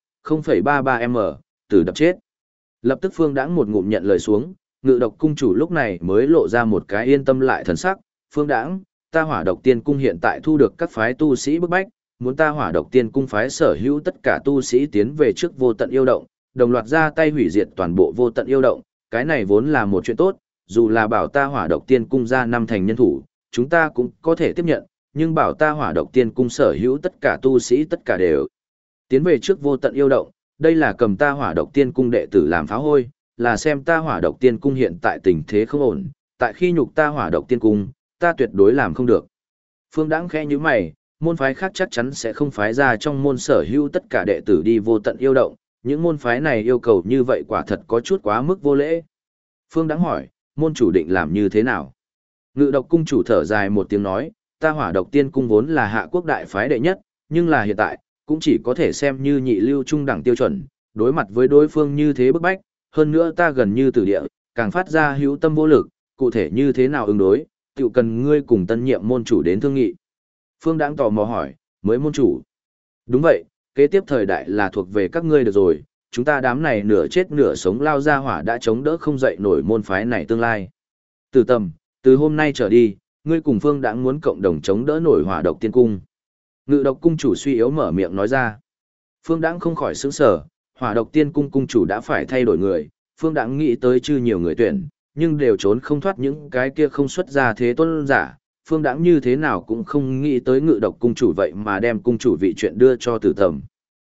Speaker 1: 0,33m, từ đập chết. Lập tức Phương Đãng một ngụm nhận lời xuống, Ngự Độc cung chủ lúc này mới lộ ra một cái yên tâm lại thần sắc, Phương Đãng, ta Hỏa Độc Tiên cung hiện tại thu được các phái tu sĩ bức bách, muốn ta Hỏa Độc Tiên cung phái sở hữu tất cả tu sĩ tiến về trước vô tận yêu động, đồng loạt ra tay hủy diệt toàn bộ vô tận yêu động, cái này vốn là một chuyện tốt, dù là bảo ta Hỏa Độc Tiên cung ra năm thành nhân thủ, chúng ta cũng có thể tiếp nhận, nhưng bảo ta Hỏa Độc Tiên cung sở hữu tất cả tu sĩ tất cả đều tiến về trước vô tận yêu động, đây là cầm ta Hỏa Độc Tiên cung đệ tử làm phá hôi, là xem ta Hỏa Độc Tiên cung hiện tại tình thế không ổn, tại khi nhục ta Hỏa Độc Tiên cung, ta tuyệt đối làm không được. Phương Đãng khẽ nhíu mày, môn phái khác chắc chắn sẽ không phái ra trong môn sở hữu tất cả đệ tử đi vô tận yêu động, những môn phái này yêu cầu như vậy quả thật có chút quá mức vô lễ. Phương Đãng hỏi, môn chủ định làm như thế nào? Ngự Độc cung chủ thở dài một tiếng nói, ta Hỏa Độc Tiên cung vốn là hạ quốc đại phái đệ nhất, nhưng là hiện tại, cũng chỉ có thể xem như nhị lưu trung đẳng tiêu chuẩn, đối mặt với đối phương như thế bức bách, hơn nữa ta gần như tử địa, càng phát ra hữu tâm vô lực, cụ thể như thế nào ứng đối, tự cần ngươi cùng tân nhiệm môn chủ đến thương nghị. Phương Đãng tò mò hỏi, mới môn chủ? Đúng vậy, kế tiếp thời đại là thuộc về các ngươi được rồi, chúng ta đám này nửa chết nửa sống lao ra hỏa đã chống đỡ không dậy nổi môn phái này tương lai. Từ tầm, từ hôm nay trở đi, ngươi cùng Phương Đãng muốn cộng đồng chống đỡ nổi Hỏa Độc Tiên cung. Ngự Độc cung chủ suy yếu mở miệng nói ra. Phương Đãng không khỏi sững sờ, Hỏa Độc Tiên cung cung chủ đã phải thay đổi người, Phương Đãng nghĩ tới chư nhiều người tuyển, nhưng đều trốn không thoát những cái kia không xuất ra thế tôn giả. Phương Đãng như thế nào cũng không nghĩ tới Ngự Độc cung chủ vậy mà đem cung chủ vị chuyện đưa cho Tử Tầm.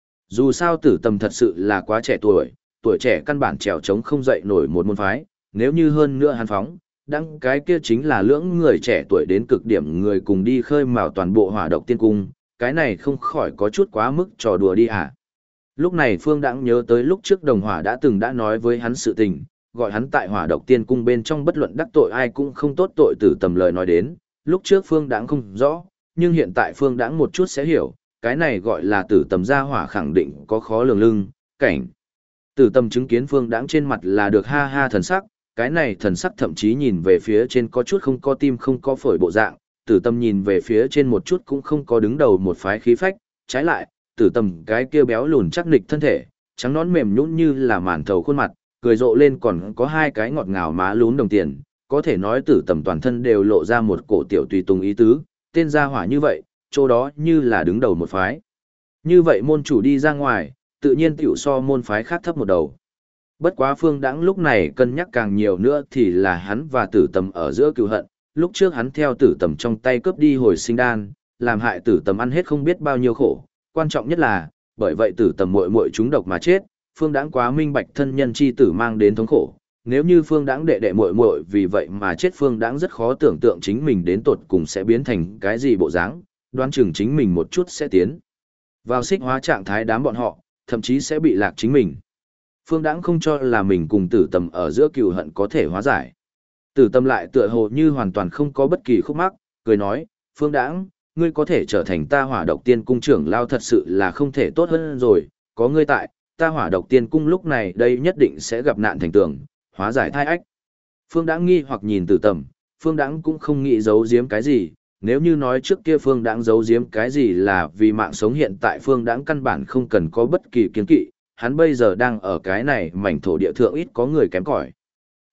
Speaker 1: Dù sao Tử Tầm thật sự là quá trẻ tuổi, tuổi trẻ căn bản trèo trống không dậy nổi một môn phái, nếu như hơn nữa hắn phóng, đăng cái kia chính là lưỡng người trẻ tuổi đến cực điểm người cùng đi khơi mào toàn bộ Hỏa Độc Tiên cung, cái này không khỏi có chút quá mức trò đùa đi hả? Lúc này Phương Đãng nhớ tới lúc trước Đồng Hỏa đã nói với hắn sự tình, gọi hắn tại Hỏa Độc Tiên cung bên trong bất luận đắc tội ai cũng không tốt tội Tử Tầm lời nói đến, lúc trước Phương Đãng không rõ, nhưng hiện tại Phương Đãng một chút sẽ hiểu, cái này gọi là Tử Tầm gia hỏa khẳng định có khó lường lưng, cảnh. Tử Tầm chứng kiến Phương Đãng trên mặt là được ha ha thần sắc, cái này thần sắc thậm chí nhìn về phía trên có chút không có tim không có phổi bộ dạng, Tử Tầm nhìn về phía trên một chút cũng không có đứng đầu một phái khí phách, trái lại, Tử Tầm cái kia béo lùn chắc nịch thân thể, trắng nõn mềm nhũn như là màn thầu khuôn mặt, cười rộ lên còn có hai cái ngọt ngào má lún đồng tiền, có thể nói Tử Tầm toàn thân đều lộ ra một cổ tiểu tùy tùng ý tứ, tên gia hỏa như vậy, chỗ đó như là đứng đầu một phái. Như vậy môn chủ đi ra ngoài, tự nhiên tiểu so môn phái khác thấp một đầu. Bất quá Phương Đãng lúc này cân nhắc càng nhiều nữa thì là hắn và Tử Tầm ở giữa cừu hận, lúc trước hắn theo Tử Tầm trong tay cướp đi hồi sinh đan, làm hại Tử Tầm ăn hết không biết bao nhiêu khổ, quan trọng nhất là, bởi vậy Tử Tầm muội muội trúng độc mà chết, Phương Đãng quá minh bạch thân nhân chi tử mang đến thống khổ, nếu như Phương Đãng đệ đệ muội muội vì vậy mà chết, Phương Đãng rất khó tưởng tượng chính mình đến tột cùng sẽ biến thành cái gì bộ dáng, đoán chừng chính mình một chút sẽ tiến vào xích hóa trạng thái đám bọn họ, thậm chí sẽ bị lạc chính mình. Phương Đãng không cho là mình cùng Tử Tầm ở giữa cừu hận có thể hóa giải. Tử Tầm lại tựa hồ như hoàn toàn không có bất kỳ khúc mắc, cười nói, Phương Đãng, ngươi có thể trở thành ta Hỏa Độc Tiên cung trưởng lao thật sự là không thể tốt hơn rồi, có ngươi tại, ta Hỏa Độc Tiên cung lúc này đây nhất định sẽ gặp nạn thành tường, hóa giải thai ách. Phương Đãng nghi hoặc nhìn Tử Tầm, Phương Đãng cũng không nghĩ giấu giếm cái gì, nếu như nói trước kia Phương Đãng giấu giếm cái gì là vì mạng sống, hiện tại Phương Đãng căn bản không cần có bất kỳ kiêng kỵ, hắn bây giờ đang ở cái này mảnh thổ địa thượng ít có người kém cỏi.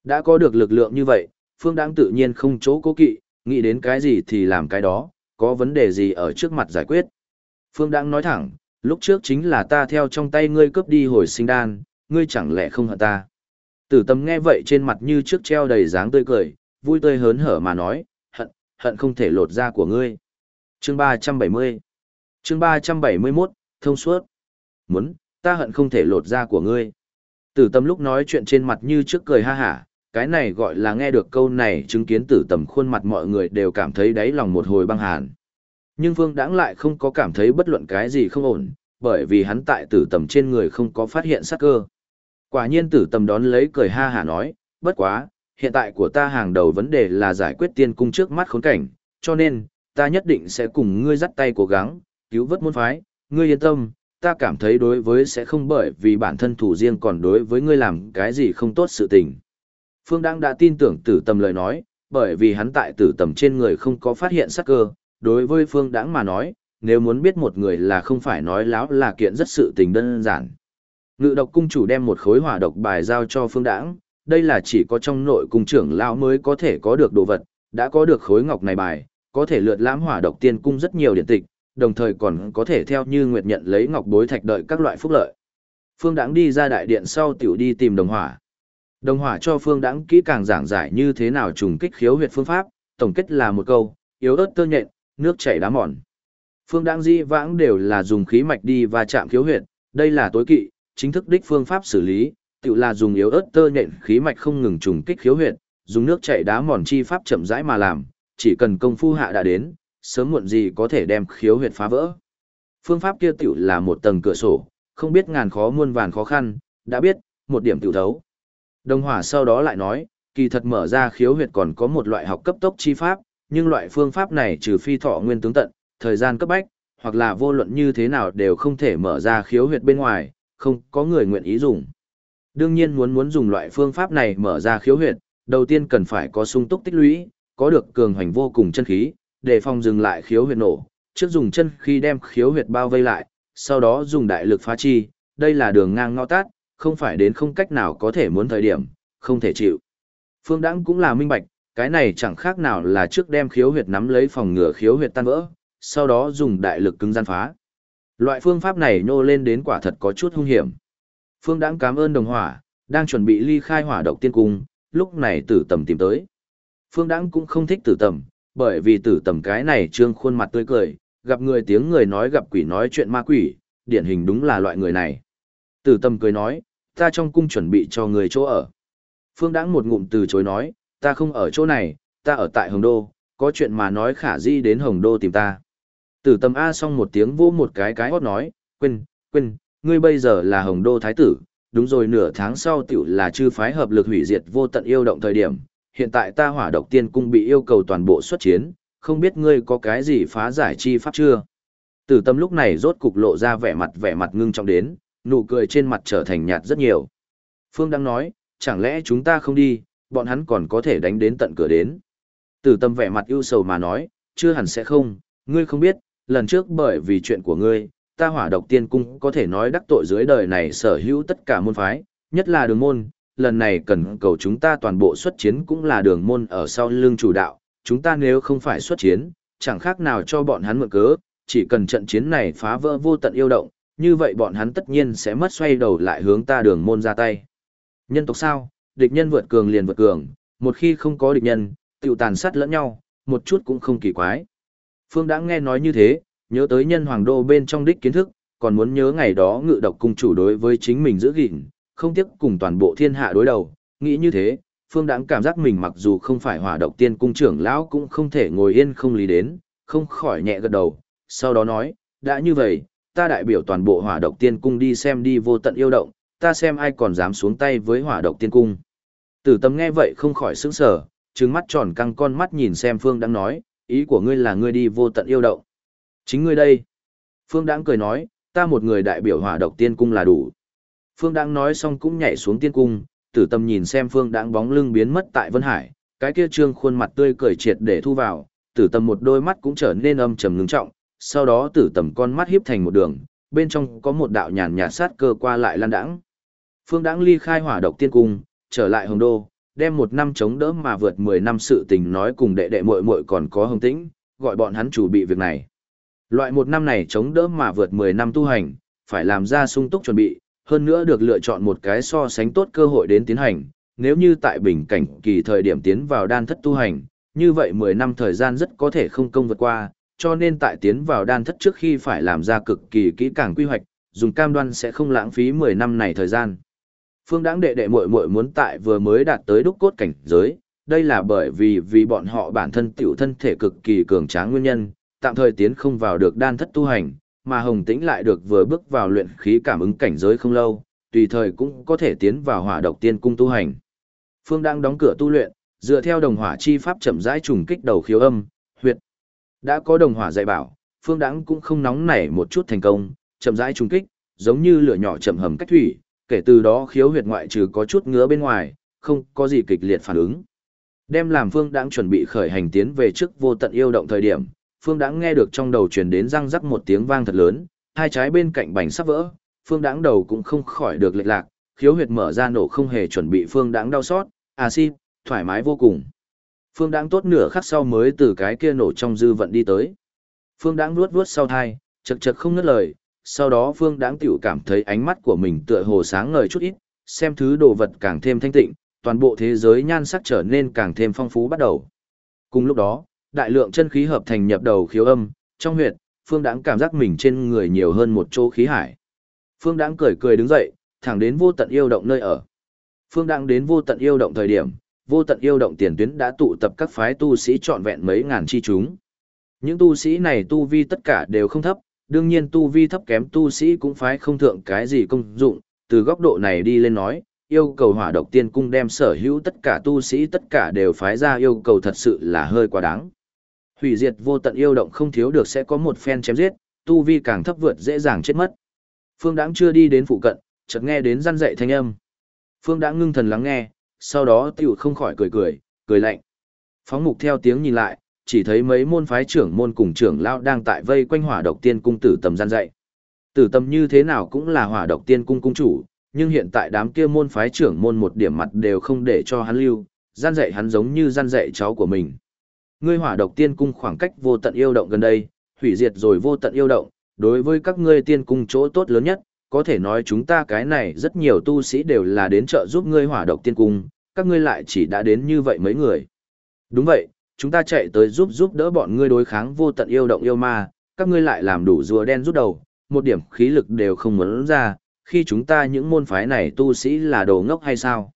Speaker 1: Đã có được lực lượng như vậy, Phương Đãng tự nhiên không chỗ cố kỵ, nghĩ đến cái gì thì làm cái đó, có vấn đề gì ở trước mặt giải quyết. Phương Đãng nói thẳng, lúc trước chính là ta theo trong tay ngươi cướp đi hồi sinh đan, ngươi chẳng lẽ không hận ta. Tử Tâm nghe vậy trên mặt như trước treo đầy dáng tươi cười, vui tươi hớn hở mà nói, hận không thể lột da của ngươi. Chương 370. Chương 371, thông suốt. Ta hận không thể lột da của ngươi. Tử Tâm lúc nói chuyện trên mặt như trước cười ha hả, cái này gọi là nghe được câu này chứng kiến Tử Tâm khuôn mặt mọi người đều cảm thấy đáy lòng một hồi băng hàn. Nhưng Phương Đãng lại không có cảm thấy bất luận cái gì không ổn, bởi vì hắn tại Tử Tâm trên người không có phát hiện sát cơ. Quả nhiên Tử Tâm đón lấy cười ha hả nói, bất quá, hiện tại của ta hàng đầu vấn đề là giải quyết tiên cung trước mắt khốn cảnh, cho nên, ta nhất định sẽ cùng ngươi dắt tay cố gắng, cứu vớt môn phái, ngươi yên tâm, ta cảm thấy đối với sẽ không bởi vì bản thân thủ riêng còn đối với ngươi làm cái gì không tốt sự tình. Phương Đãng đã tin tưởng Tử Tâm lời nói, bởi vì hắn tại Tử Tâm trên người không có phát hiện sát cơ, đối với Phương Đãng mà nói, nếu muốn biết một người là không phải nói láo là kiện rất sự tình đơn giản. Ngự độc cung chủ đem một khối hỏa độc bài giao cho Phương Đãng, đây là chỉ có trong nội cung trưởng lão mới có thể có được đồ vật, đã có được khối ngọc này bài, có thể lượt lãm hỏa độc tiên cung rất nhiều điện tịch, đồng thời còn có thể theo Như Nguyệt nhận lấy ngọc bối thạch đợi các loại phúc lợi. Phương Đãng đi ra đại điện sau tiểu đi tìm Đồng Hỏa. Đồng Hỏa cho Phương Đãng kỹ càng giảng giải như thế nào trùng kích khiếu huyệt phương pháp, tổng kết là một câu, yếu ớt tơ nhện, nước chảy đá mòn. Phương Đãng di vãng đều là dùng khí mạch đi và chạm khiếu huyệt, đây là tối kỵ, chính thức đích phương pháp xử lý, tự là dùng yếu ớt tơ nhện khí mạch không ngừng trùng kích khiếu huyệt, dùng nước chảy đá mòn chi pháp chậm rãi mà làm, chỉ cần công phu hạ đã đến, sớm muộn gì có thể đem khiếu huyệt phá vỡ. Phương pháp kia tiểu là một tầng cửa sổ, không biết ngàn khó muôn vàn khó khăn, đã biết, một điểm tiểu thấu. Đồng Hỏa sau đó lại nói, kỳ thật mở ra khiếu huyệt còn có một loại học cấp tốc chi pháp, nhưng loại phương pháp này trừ phi thọ nguyên tướng tận, thời gian cấp bách, hoặc là vô luận như thế nào đều không thể mở ra khiếu huyệt bên ngoài, không có người nguyện ý dùng. Đương nhiên muốn dùng loại phương pháp này mở ra khiếu huyệt, đầu tiên cần phải có sung túc tích lũy, có được cường hoành vô cùng chân khí, để phòng dừng lại khiếu huyệt nổ, trước dùng chân khí đem khiếu huyệt bao vây lại, sau đó dùng đại lực phá chi, đây là đường ngang ngõ tát, không phải đến không cách nào có thể muốn thời điểm, không thể chịu. Phương Đãng cũng là minh bạch, cái này chẳng khác nào là trước đem khiếu huyệt nắm lấy phòng ngừa khiếu huyệt tan vỡ, sau đó dùng đại lực cứng gian phá. Loại phương pháp này nhô lên đến quả thật có chút hung hiểm. Phương Đãng cảm ơn Đồng Hỏa, đang chuẩn bị ly khai hỏa độc tiên cung, lúc này Tử Tầm tìm tới. Phương Đãng cũng không thích Tử Tầm, bởi vì Tử Tầm cái này trương khuôn mặt tươi cười, gặp người tiếng người nói gặp quỷ nói chuyện ma quỷ, điển hình đúng là loại người này. Tử Tầm cười nói, ta trong cung chuẩn bị cho người chỗ ở. Phương Đãng một ngụm từ chối nói, ta không ở chỗ này, ta ở tại Hồng Đô, có chuyện mà nói khả di đến Hồng Đô tìm ta. Tử Tầm A xong một tiếng vô một cái hót nói, quên, ngươi bây giờ là Hồng Đô Thái tử, đúng rồi nửa tháng sau tiểu là chư phái hợp lực hủy diệt vô tận yêu động thời điểm, hiện tại ta hỏa độc tiên cung bị yêu cầu toàn bộ xuất chiến, không biết ngươi có cái gì phá giải chi pháp chưa? Tử Tầm lúc này rốt cục lộ ra vẻ mặt ngưng trọng đến, nụ cười trên mặt trở thành nhạt rất nhiều. Phương đang nói, chẳng lẽ chúng ta không đi, bọn hắn còn có thể đánh đến tận cửa đến. Tử Tầm vẻ mặt ưu sầu mà nói, chưa hẳn sẽ không, ngươi không biết, lần trước bởi vì chuyện của ngươi, ta hỏa độc tiên cung có thể nói đắc tội dưới đời này sở hữu tất cả môn phái, nhất là đường môn, lần này cần cầu chúng ta toàn bộ xuất chiến cũng là đường môn ở sau lưng chủ đạo, chúng ta nếu không phải xuất chiến, chẳng khác nào cho bọn hắn mượn cớ, chỉ cần trận chiến này phá vỡ vô tận yêu động, như vậy bọn hắn tất nhiên sẽ mất xoay đầu lại hướng ta đường môn ra tay. Nhân tộc sao, địch nhân vượt cường liền vượt cường, một khi không có địch nhân, tiểu tàn sát lẫn nhau, một chút cũng không kỳ quái. Phương đã nghe nói như thế, nhớ tới nhân hoàng đô bên trong đích kiến thức, còn muốn nhớ ngày đó ngự độc cung chủ đối với chính mình giữ gìn, không tiếc cùng toàn bộ thiên hạ đối đầu, nghĩ như thế, Phương Đãng cảm giác mình mặc dù không phải hỏa độc tiên cung trưởng lão cũng không thể ngồi yên không lý đến, không khỏi nhẹ gật đầu, sau đó nói, đã như vậy, ta đại biểu toàn bộ hỏa độc tiên cung đi xem đi vô tận yêu động, ta xem ai còn dám xuống tay với hỏa độc tiên cung. Tử Tầm nghe vậy không khỏi sững sờ, trừng mắt tròn căng con mắt nhìn xem Phương Đãng nói, ý của ngươi là ngươi đi vô tận yêu động. Chính ngươi đây. Phương Đãng cười nói, ta một người đại biểu hỏa độc tiên cung là đủ. Phương Đãng nói xong cũng nhảy xuống tiên cung, Tử Tầm nhìn xem Phương Đãng bóng lưng biến mất tại Vân Hải, cái kia trương khuôn mặt tươi cười triệt để thu vào, Tử Tầm một đôi mắt cũng trở nên âm trầm ngưng trọng, sau đó Tử Tầm con mắt híp thành một đường, bên trong có một đạo nhàn nhạt sát cơ qua lại lan đãng. Phương Đãng ly khai hỏa độc tiên cung, trở lại Hồng Đô, đem một năm chống đỡ mà vượt 10 năm sự tình nói cùng đệ đệ muội muội còn có Hồng Tĩnh, gọi bọn hắn chủ bị việc này. Loại một năm này chống đỡ mà vượt 10 năm tu hành, phải làm ra sung túc chuẩn bị, hơn nữa được lựa chọn một cái so sánh tốt cơ hội đến tiến hành, nếu như tại bình cảnh kỳ thời điểm tiến vào đan thất tu hành, như vậy 10 năm thời gian rất có thể không công vượt qua, cho nên tại tiến vào đan thất trước khi phải làm ra cực kỳ kỹ càng quy hoạch, dùng cam đoan sẽ không lãng phí 10 năm này thời gian. Phương Đãng đệ đệ muội muội muốn tại vừa mới đạt tới đúc cốt cảnh giới, đây là bởi vì bọn họ bản thân tiểu thân thể cực kỳ cường tráng nguyên nhân, tạm thời tiến không vào được đan thất tu hành, mà Hồng Tĩnh lại được vừa bước vào luyện khí cảm ứng cảnh giới không lâu, tùy thời cũng có thể tiến vào Hỏa Độc Tiên cung tu hành. Phương Đãng đóng cửa tu luyện, dựa theo đồng hỏa chi pháp chậm rãi trùng kích đầu khiếu âm, huyệt. Đã có đồng hỏa dạy bảo, Phương Đãng cũng không nóng nảy một chút thành công, chậm rãi trùng kích, giống như lửa nhỏ chậm hầm cách thủy, kể từ đó khiếu huyệt ngoại trừ có chút ngứa bên ngoài, không có gì kịch liệt phản ứng. Đem làm Phương Đãng chuẩn bị khởi hành tiến về trước Vô Tận Yêu động thời điểm, Phương Đãng nghe được trong đầu truyền đến răng rắc một tiếng vang thật lớn, hai trái bên cạnh bành sắp vỡ, Phương Đãng đầu cũng không khỏi được lệch lạc, khiếu huyệt mở ra nổ không hề chuẩn bị Phương Đãng đau xót, axit, thoải mái vô cùng. Phương Đãng tốt nửa khắc sau mới từ cái kia nổ trong dư vận đi tới. Phương Đãng nuốt nuốt sau thai, chật chật không ngớt lời, sau đó Phương Đãng tiểu cảm thấy ánh mắt của mình tựa hồ sáng ngời chút ít, xem thứ đồ vật càng thêm thanh tịnh, toàn bộ thế giới nhan sắc trở nên càng thêm phong phú bắt đầu. Cùng lúc đó, đại lượng chân khí hợp thành nhập đầu khiếu âm, trong huyệt, Phương Đãng cảm giác mình trên người nhiều hơn một chỗ khí hải. Phương Đãng cười cười đứng dậy, thẳng đến Vô Tận Yêu động nơi ở. Phương Đãng đến Vô Tận Yêu động thời điểm, Vô Tận Yêu động tiền tuyến đã tụ tập các phái tu sĩ trọn vẹn mấy ngàn chi chúng. Những tu sĩ này tu vi tất cả đều không thấp, đương nhiên tu vi thấp kém tu sĩ cũng phái không thượng cái gì công dụng, từ góc độ này đi lên nói, yêu cầu Hỏa Độc Tiên cung đem sở hữu tất cả tu sĩ tất cả đều phái ra yêu cầu thật sự là hơi quá đáng. Hủy diệt Vô Tận Yêu động không thiếu được sẽ có một phen chém giết, tu vi càng thấp vượt dễ dàng chết mất. Phương Đãng chưa đi đến phụ cận, chợt nghe đến răn dạy thanh âm. Phương Đãng ngưng thần lắng nghe, sau đó tiểu không khỏi cười lạnh. Phóng mục theo tiếng nhìn lại, chỉ thấy mấy môn phái trưởng môn cùng trưởng lão đang tại vây quanh Hỏa Độc Tiên cung Tử Tầm răn dạy. Tử Tầm như thế nào cũng là Hỏa Độc Tiên cung cung chủ, nhưng hiện tại đám kia môn phái trưởng môn một điểm mặt đều không để cho hắn lưu, răn dạy hắn giống như răn dạy cháu của mình. Ngươi Hỏa Độc Tiên cung khoảng cách Vô Tận Yêu động gần đây, hủy diệt rồi Vô Tận Yêu động, đối với các ngươi tiên cung chỗ tốt lớn nhất, có thể nói chúng ta cái này rất nhiều tu sĩ đều là đến trợ giúp ngươi Hỏa Độc Tiên cung, các ngươi lại chỉ đã đến như vậy mấy người. Đúng vậy, chúng ta chạy tới giúp đỡ bọn ngươi đối kháng Vô Tận Yêu động yêu ma, các ngươi lại làm đủ rùa đen rút đầu, một điểm khí lực đều không muốn ra, khi chúng ta những môn phái này tu sĩ là đồ ngốc hay sao?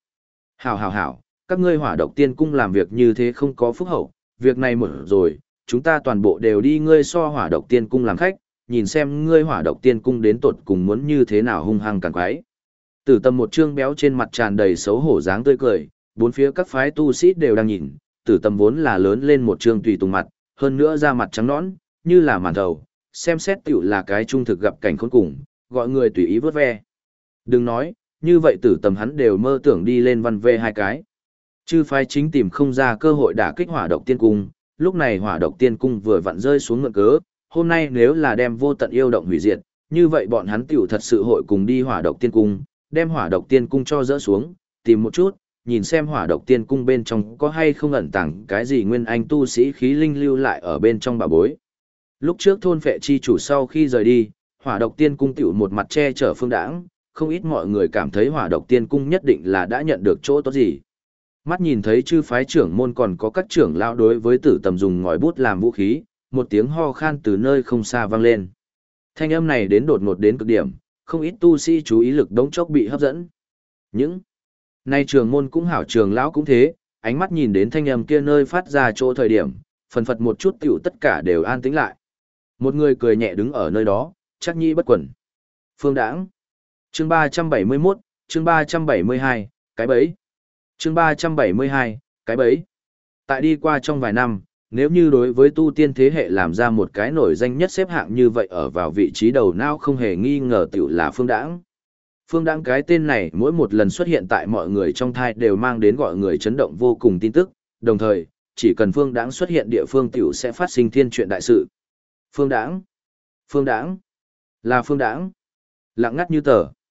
Speaker 1: Hảo, các ngươi Hỏa Độc Tiên cung làm việc như thế không có phúc hậu, việc này một rồi, chúng ta toàn bộ đều đi ngươi so Hỏa Độc Tiên cung làm khách, nhìn xem ngươi Hỏa Độc Tiên cung đến tột cùng muốn như thế nào hung hăng càng quái. Tử Tầm một trương béo trên mặt tràn đầy xấu hổ dáng tươi cười, bốn phía các phái tu sĩ đều đang nhìn, Tử Tầm vốn là lớn lên một trương tùy tùng mặt, hơn nữa da mặt trắng nõn, như là màn thầu, xem xét tiểu là cái trung thực gặp cảnh khốn cùng, gọi người tùy ý vớt ve. Đừng nói, như vậy Tử Tầm hắn đều mơ tưởng đi lên văn ve hai cái. Chư phái chính tìm không ra cơ hội đả kích Hỏa Độc Tiên cung, lúc này Hỏa Độc Tiên cung vừa vặn rơi xuống ngựa cớ, hôm nay nếu là đem Vô Tận Yêu động hủy diệt, như vậy bọn hắn tiểu thật sự hội cùng đi Hỏa Độc Tiên cung, đem Hỏa Độc Tiên cung cho dỡ xuống, tìm một chút, nhìn xem Hỏa Độc Tiên cung bên trong có hay không ẩn tàng cái gì nguyên anh tu sĩ khí linh lưu lại ở bên trong bà bối. Lúc trước thôn phệ chi chủ sau khi rời đi, Hỏa Độc Tiên cung tiểu một mặt che chở Phương Đãng, không ít mọi người cảm thấy Hỏa Độc Tiên cung nhất định là đã nhận được chỗ tốt gì. Mắt nhìn thấy chư phái trưởng môn còn có các trưởng lão đối với Tử Tầm dùng ngòi bút làm vũ khí, một tiếng ho khan từ nơi không xa vang lên. Thanh âm này đến đột ngột đến cực điểm, không ít tu sĩ chú ý lực đống chốc bị hấp dẫn. Những nay trưởng môn cũng hảo, trưởng lão cũng thế, ánh mắt nhìn đến thanh âm kia nơi phát ra chỗ thời điểm, phần phật một chút tiểu tất cả đều an tĩnh lại. Một người cười nhẹ đứng ở nơi đó, chắc nhi bất quẩn. Phương Đãng. Chương 371, chương 372, cái bẫy. Chương 372, cái bẫy. Tại đi qua trong vài năm, nếu như đối với tu tiên thế hệ làm ra một cái nổi danh nhất xếp hạng như vậy ở vào vị trí đầu não không hề nghi ngờ tiểu là Phương Đãng. Phương Đãng cái tên này mỗi một lần xuất hiện tại mọi người trong thai đều mang đến gọi người chấn động vô cùng tin tức, đồng thời, chỉ cần Phương Đãng xuất hiện địa phương tiểu sẽ phát sinh thiên chuyện đại sự. Phương Đãng, là Phương Đãng. Lặng ngắt như tờ.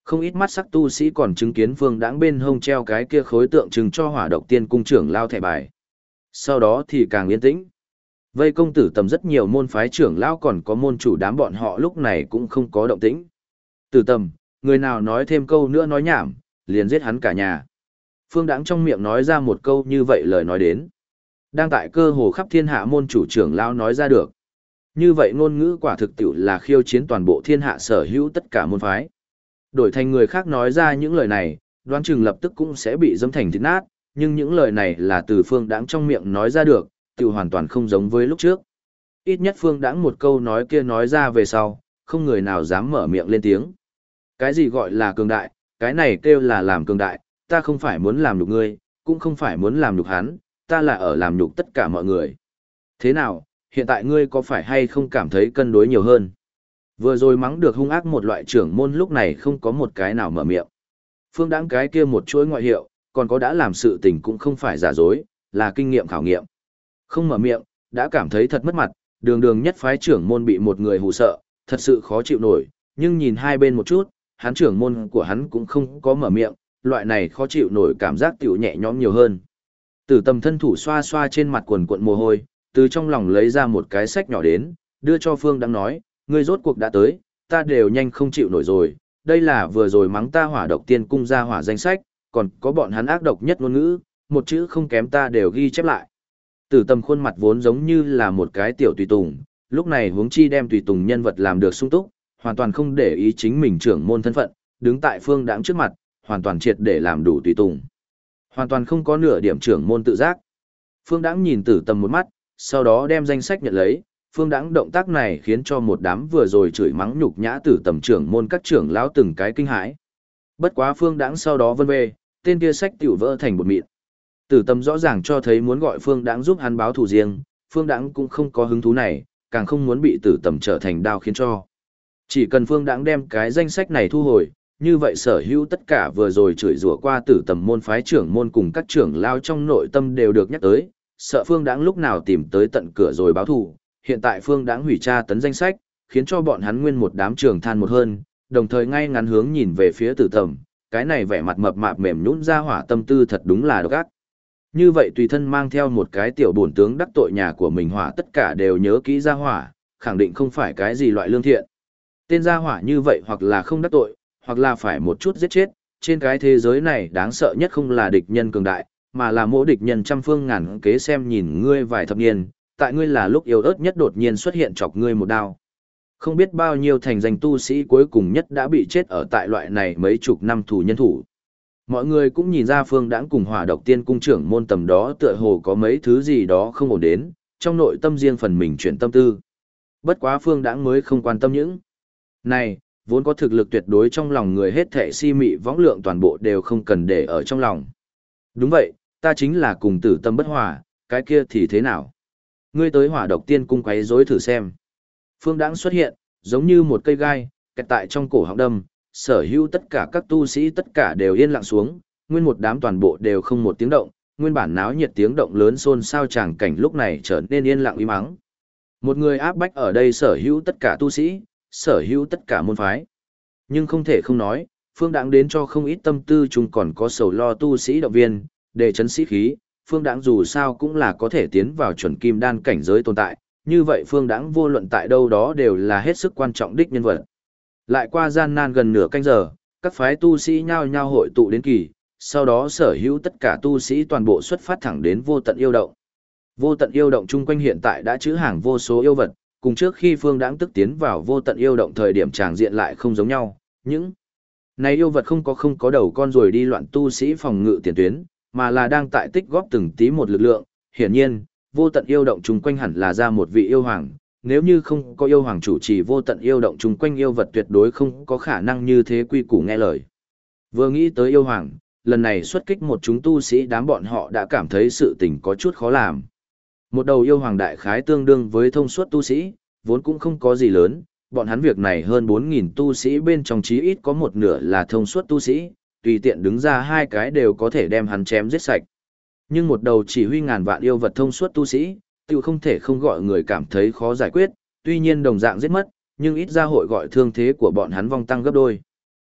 Speaker 1: Không ít mắt sắc tu sĩ còn chứng kiến Phương Đãng bên hông treo cái kia khối tượng trưng cho Hỏa Độc Tiên cung trưởng lao thẻ bài. Sau đó thì càng yên tĩnh. Vây công Tử Tầm rất nhiều môn phái trưởng lão còn có môn chủ đám bọn họ lúc này cũng không có động tĩnh. Tử Tầm, người nào nói thêm câu nữa nói nhảm, liền giết hắn cả nhà. Phương Đãng trong miệng nói ra một câu như vậy lời nói đến. Đang tại cơ hồ khắp thiên hạ môn chủ trưởng lão nói ra được. Như vậy ngôn ngữ quả thực tiệu là khiêu chiến toàn bộ thiên hạ sở hữu tất cả môn phái. Đổi thành người khác nói ra những lời này, đoán chừng lập tức cũng sẽ bị dẫm thành thịt nát, nhưng những lời này là từ Phương Đãng trong miệng nói ra được, tiệu hoàn toàn không giống với lúc trước. Ít nhất Phương Đãng một câu nói kia nói ra về sau, không người nào dám mở miệng lên tiếng. Cái gì gọi là cường đại, cái này kêu là làm cường đại, ta không phải muốn làm nhục ngươi, cũng không phải muốn làm nhục hắn, ta là ở làm nhục tất cả mọi người. Thế nào, hiện tại ngươi có phải hay không cảm thấy cân đối nhiều hơn? Vừa rồi mắng được hung ác một loại trưởng môn lúc này không có một cái nào mở miệng. Phương Đãng cái kia một chuỗi ngoại hiệu, còn có đã làm sự tình cũng không phải giả dối, là kinh nghiệm khảo nghiệm. Không mở miệng, đã cảm thấy thật mất mặt, đường đường nhất phái trưởng môn bị một người hù sợ, thật sự khó chịu nổi, nhưng nhìn hai bên một chút, hắn trưởng môn của hắn cũng không có mở miệng, loại này khó chịu nổi cảm giác tiểu nhẹ nhõm nhiều hơn. Tử Tầm thân thủ xoa xoa trên mặt quần cuộn mồ hôi, từ trong lòng lấy ra một cái sách nhỏ đến, đưa cho Phương Đãng nói, ngươi rốt cuộc đã tới, ta đều nhanh không chịu nổi rồi, đây là vừa rồi mắng ta Hỏa Độc Tiên cung ra hỏa danh sách, còn có bọn hắn ác độc nhất ngôn ngữ, một chữ không kém ta đều ghi chép lại. Tử Tầm khuôn mặt vốn giống như là một cái tiểu tùy tùng, lúc này huống chi đem tùy tùng nhân vật làm được sung túc, hoàn toàn không để ý chính mình trưởng môn thân phận, đứng tại Phương Đãng trước mặt, hoàn toàn triệt để làm đủ tùy tùng. Hoàn toàn không có nửa điểm trưởng môn tự giác. Phương Đãng nhìn Tử Tầm một mắt, sau đó đem danh sách nhận lấy. Phương Đãng động tác này khiến cho một đám vừa rồi chửi mắng nhục nhã Tử Tầm trưởng môn các trưởng lão từng cái kinh hãi. Bất quá Phương Đãng sau đó vân về, tên kia sách tiểu vỡ thành bột mịn. Tử Tầm rõ ràng cho thấy muốn gọi Phương Đãng giúp hắn báo thù riêng, Phương Đãng cũng không có hứng thú này, càng không muốn bị Tử Tầm trở thành đao khiến cho. Chỉ cần Phương Đãng đem cái danh sách này thu hồi, như vậy sở hữu tất cả vừa rồi chửi rủa qua Tử Tầm môn phái trưởng môn cùng các trưởng lao trong nội tâm đều được nhắc tới, sợ Phương Đãng lúc nào tìm tới tận cửa rồi báo thù. Hiện tại Phương Đãng hủy tra tấn danh sách, khiến cho bọn hắn nguyên một đám trường than một hơn, đồng thời ngay ngắn hướng nhìn về phía Tử Tầm, cái này vẻ mặt mập mạp mềm nhũn ra hỏa tâm tư thật đúng là độc ác. Như vậy tùy thân mang theo một cái tiểu bổn tướng đắc tội nhà của mình hỏa tất cả đều nhớ kỹ ra hỏa, khẳng định không phải cái gì loại lương thiện. Tên gia hỏa như vậy hoặc là không đắc tội, hoặc là phải một chút giết chết, trên cái thế giới này đáng sợ nhất không là địch nhân cường đại, mà là mỗi địch nhân trăm phương ngàn kế xem nhìn ngươi vài thập niên, tại ngươi là lúc yếu ớt nhất đột nhiên xuất hiện chọc ngươi một đao. Không biết bao nhiêu thành danh tu sĩ cuối cùng nhất đã bị chết ở tại loại này mấy chục năm thủ nhân thủ. Mọi người cũng nhìn ra Phương Đãng cùng Hỏa Độc Tiên cung trưởng môn tầm đó tựa hồ có mấy thứ gì đó không ổn đến, trong nội tâm riêng phần mình chuyển tâm tư. Bất quá Phương Đãng mới không quan tâm những này, vốn có thực lực tuyệt đối trong lòng người hết thệ si mị võng lượng toàn bộ đều không cần để ở trong lòng. Đúng vậy, ta chính là cùng Tử Tâm bất hòa, cái kia thì thế nào? Ngươi tới Hỏa Độc Tiên cung quấy rối thử xem. Phương Đãng xuất hiện, giống như một cây gai, kẹt tại trong cổ họng đâm, sở hữu tất cả các tu sĩ tất cả đều yên lặng xuống, nguyên một đám toàn bộ đều không một tiếng động, nguyên bản náo nhiệt tiếng động lớn xôn xao tràng cảnh lúc này trở nên yên lặng im ắng. Một người áp bách ở đây sở hữu tất cả tu sĩ, sở hữu tất cả môn phái. Nhưng không thể không nói, Phương Đãng đến cho không ít tâm tư chung còn có sầu lo tu sĩ động viên, để chấn sĩ khí, Phương Đãng dù sao cũng là có thể tiến vào chuẩn kim đan cảnh giới tồn tại, như vậy Phương Đãng vô luận tại đâu đó đều là hết sức quan trọng đích nhân vật. Lại qua gian nan gần nửa canh giờ, các phái tu sĩ nhao nhao hội tụ đến kỳ, sau đó sở hữu tất cả tu sĩ toàn bộ xuất phát thẳng đến vô tận yêu động. Vô tận yêu động chung quanh hiện tại đã trữ hàng vô số yêu vật, cùng trước khi Phương Đãng tức tiến vào vô tận yêu động thời điểm tràng diện lại không giống nhau, những này yêu vật không có đầu con rồi đi loạn tu sĩ phòng ngự tiền tuyến, mà là đang tại tích góp từng tí một lực lượng, hiển nhiên, vô tận yêu động chung quanh hẳn là ra một vị yêu hoàng, nếu như không có yêu hoàng chủ trì vô tận yêu động chung quanh yêu vật tuyệt đối không có khả năng như thế quy củ nghe lời. Vừa nghĩ tới yêu hoàng, lần này xuất kích một chúng tu sĩ đám bọn họ đã cảm thấy sự tình có chút khó làm. Một đầu yêu hoàng đại khái tương đương với thông suốt tu sĩ, vốn cũng không có gì lớn, bọn hắn việc này hơn 4.000 tu sĩ bên trong chí ít có một nửa là thông suốt tu sĩ, tùy tiện đứng ra hai cái đều có thể đem hắn chém giết sạch. Nhưng một đầu chỉ huy ngàn vạn yêu vật thông suốt tu sĩ, tự không thể không gọi người cảm thấy khó giải quyết, tuy nhiên đồng dạng giết mất, nhưng ít ra hội gọi thương thế của bọn hắn vong tăng gấp đôi.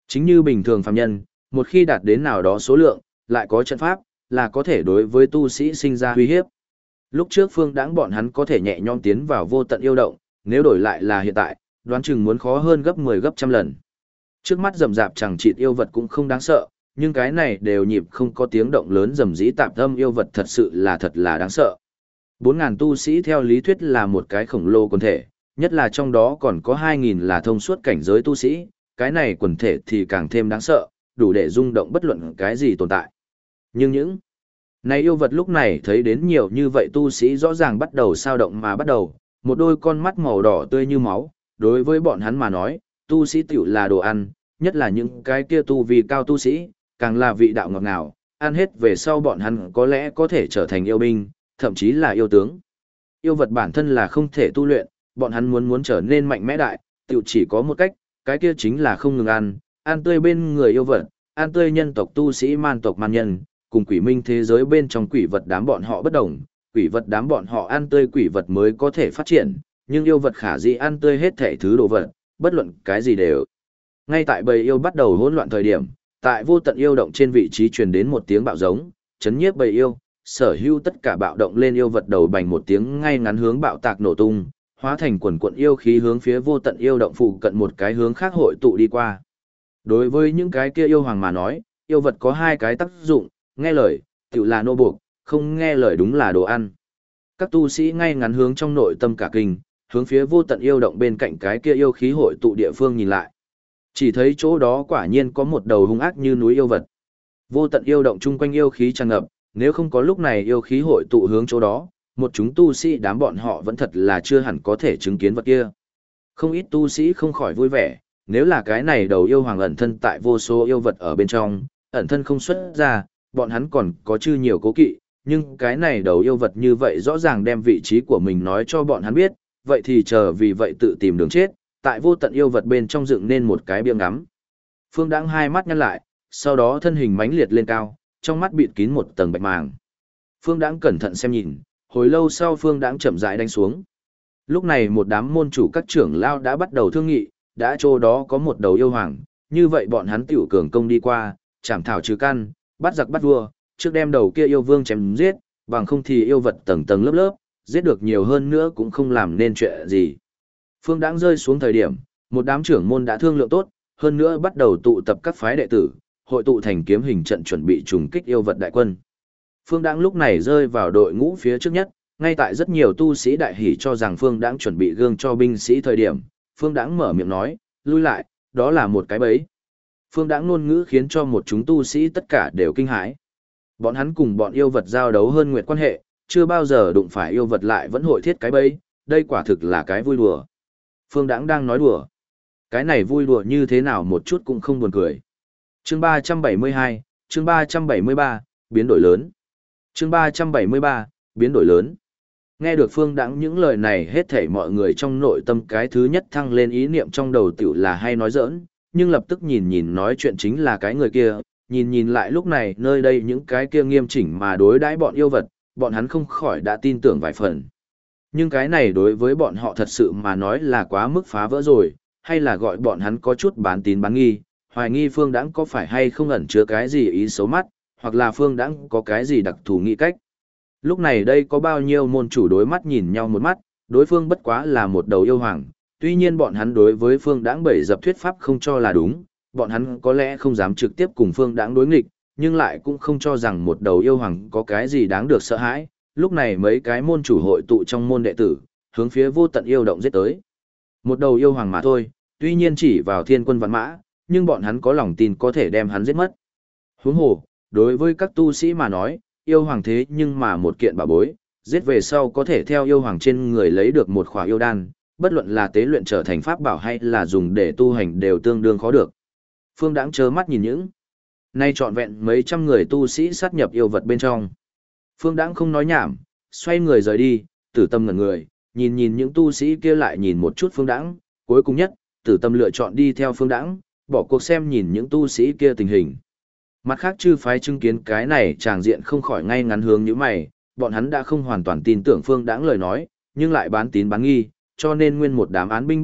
Speaker 1: Chính như bình thường phàm nhân, một khi đạt đến nào đó số lượng, lại có trận pháp, là có thể đối với tu sĩ sinh ra uy hiếp. Lúc trước Phương Đãng bọn hắn có thể nhẹ nhõm tiến vào vô tận yêu động, nếu đổi lại là hiện tại, đoán chừng muốn khó hơn gấp 10 gấp trăm lần. Trước mắt rầm rạp chẳng chịt yêu vật cũng không đáng sợ, nhưng cái này đều nhịp không có tiếng động lớn rầm rĩ tạp âm yêu vật thật sự là thật là đáng sợ. 4.000 tu sĩ theo lý thuyết là một cái khổng lồ quần thể, nhất là trong đó còn có 2.000 là thông suốt cảnh giới tu sĩ, cái này quần thể thì càng thêm đáng sợ, đủ để rung động bất luận cái gì tồn tại. Nhưng những này yêu vật lúc này thấy đến nhiều như vậy tu sĩ rõ ràng bắt đầu sao động mà bắt đầu, một đôi con mắt màu đỏ tươi như máu, đối với bọn hắn mà nói, tu sĩ tiểu là đồ ăn, nhất là những cái kia tu vì cao tu sĩ, càng là vị đạo ngọt ngào, ăn hết về sau bọn hắn có lẽ có thể trở thành yêu binh, thậm chí là yêu tướng. Yêu vật bản thân là không thể tu luyện, bọn hắn muốn trở nên mạnh mẽ đại, tiểu chỉ có một cách, cái kia chính là không ngừng ăn tươi bên người yêu vật, ăn tươi nhân tộc tu sĩ man tộc man nhân, cùng quỷ minh thế giới bên trong quỷ vật đám bọn họ bất đồng, quỷ vật đám bọn họ ăn tươi quỷ vật mới có thể phát triển, nhưng yêu vật khả dĩ ăn tươi hết thể thứ đồ vật, bất luận cái gì đều. Ngay tại bầy yêu bắt đầu hỗn loạn thời điểm, tại vô tận yêu động trên vị trí truyền đến một tiếng bạo giống, chấn nhiếp bầy yêu, sở hữu tất cả bạo động lên yêu vật đầu bành một tiếng ngay ngắn hướng bạo tạc nổ tung, hóa thành quần quận yêu khí hướng phía vô tận yêu động phụ cận một cái hướng khác hội tụ đi qua. Đối với những cái kia yêu hoàng mà nói, yêu vật có hai cái tác dụng, nghe lời, tự là nô buộc, không nghe lời đúng là đồ ăn. Các tu sĩ ngay ngắn hướng trong nội tâm cả kinh, hướng phía vô tận yêu động bên cạnh cái kia yêu khí hội tụ địa phương nhìn lại. Chỉ thấy chỗ đó quả nhiên có một đầu hung ác như núi yêu vật. Vô tận yêu động chung quanh yêu khí tràn ngập, nếu không có lúc này yêu khí hội tụ hướng chỗ đó, một chúng tu sĩ đám bọn họ vẫn thật là chưa hẳn có thể chứng kiến vật kia. Không ít tu sĩ không khỏi vui vẻ, nếu là cái này đầu yêu hoàng ẩn thân tại vô số yêu vật ở bên trong, ẩn thân không xuất ra, bọn hắn còn có chư nhiều cố kỵ, nhưng cái này đầu yêu vật như vậy rõ ràng đem vị trí của mình nói cho bọn hắn biết, vậy thì chờ vì vậy tự tìm đường chết, tại vô tận yêu vật bên trong dựng nên một cái biếng ngắm. Phương Đãng hai mắt nhăn lại, sau đó thân hình mãnh liệt lên cao, trong mắt bịt kín một tầng bạch màng. Phương Đãng cẩn thận xem nhìn, hồi lâu sau Phương Đãng chậm rãi đánh xuống. Lúc này một đám môn chủ các trưởng lao đã bắt đầu thương nghị, đã chỗ đó có một đầu yêu hoàng, như vậy bọn hắn tiểu cường công đi qua, chảm thảo trừ căn, bắt giặc bắt vua, trước đem đầu kia yêu vương chém giết, bằng không thì yêu vật tầng tầng lớp lớp, giết được nhiều hơn nữa cũng không làm nên chuyện gì. Phương Đãng rơi xuống thời điểm, một đám trưởng môn đã thương lượng tốt, hơn nữa bắt đầu tụ tập các phái đệ tử, hội tụ thành kiếm hình trận chuẩn bị trùng kích yêu vật đại quân. Phương Đãng lúc này rơi vào đội ngũ phía trước nhất, ngay tại rất nhiều tu sĩ đại hỉ cho rằng Phương Đãng chuẩn bị gương cho binh sĩ thời điểm, Phương Đãng mở miệng nói, lui lại, đó là một cái bẫy. Phương Đãng ngôn ngữ khiến cho một chúng tu sĩ tất cả đều kinh hãi. Bọn hắn cùng bọn yêu vật giao đấu hơn nguyệt quan hệ, chưa bao giờ đụng phải yêu vật lại vẫn hội thiết cái bẫy, đây quả thực là cái vui đùa. Phương Đãng đang nói đùa. Cái này vui đùa như thế nào một chút cũng không buồn cười. Chương 372, chương 373, biến đổi lớn. Chương 373, biến đổi lớn. Nghe được Phương Đãng những lời này hết thảy mọi người trong nội tâm cái thứ nhất thăng lên ý niệm trong đầu tiểu là hay nói giỡn, nhưng lập tức nhìn nói chuyện chính là cái người kia, nhìn lại lúc này nơi đây những cái kia nghiêm chỉnh mà đối đãi bọn yêu vật, bọn hắn không khỏi đã tin tưởng vài phần. Nhưng cái này đối với bọn họ thật sự mà nói là quá mức phá vỡ rồi, hay là gọi bọn hắn có chút bán tín bán nghi, hoài nghi Phương Đãng có phải hay không ẩn chứa cái gì ý xấu mắt, hoặc là Phương Đãng có cái gì đặc thù nghĩ cách. Lúc này đây có bao nhiêu môn chủ đối mắt nhìn nhau một mắt, đối phương bất quá là một đầu yêu hoàng, tuy nhiên bọn hắn đối với Phương Đãng bày dập thuyết pháp không cho là đúng, bọn hắn có lẽ không dám trực tiếp cùng Phương Đãng đối nghịch, nhưng lại cũng không cho rằng một đầu yêu hoàng có cái gì đáng được sợ hãi. Lúc này mấy cái môn chủ hội tụ trong môn đệ tử, hướng phía vô tận yêu động giết tới. Một đầu yêu hoàng mà thôi, tuy nhiên chỉ vào thiên quân vạn mã, nhưng bọn hắn có lòng tin có thể đem hắn giết mất. Huống hồ, đối với các tu sĩ mà nói, yêu hoàng thế nhưng mà một kiện bảo bối, giết về sau có thể theo yêu hoàng trên người lấy được một khỏa yêu đan, bất luận là tế luyện trở thành pháp bảo hay là dùng để tu hành đều tương đương khó được. Phương Đãng trơ mắt nhìn những nay trọn vẹn mấy trăm người tu sĩ sát nhập yêu vật bên trong. Phương Đãng không nói nhảm, xoay người rời đi, Tử Tâm ngẩn người, nhìn những tu sĩ kia lại nhìn một chút Phương Đãng, cuối cùng nhất, Tử Tâm lựa chọn đi theo Phương Đãng, bỏ cuộc xem nhìn những tu sĩ kia tình hình. Mặt khác chư phái chứng kiến cái này tràng diện không khỏi ngay ngắn hướng như mày, bọn hắn đã không hoàn toàn tin tưởng Phương Đãng lời nói, nhưng lại bán tín bán nghi, cho nên nguyên một đám án binh bất động,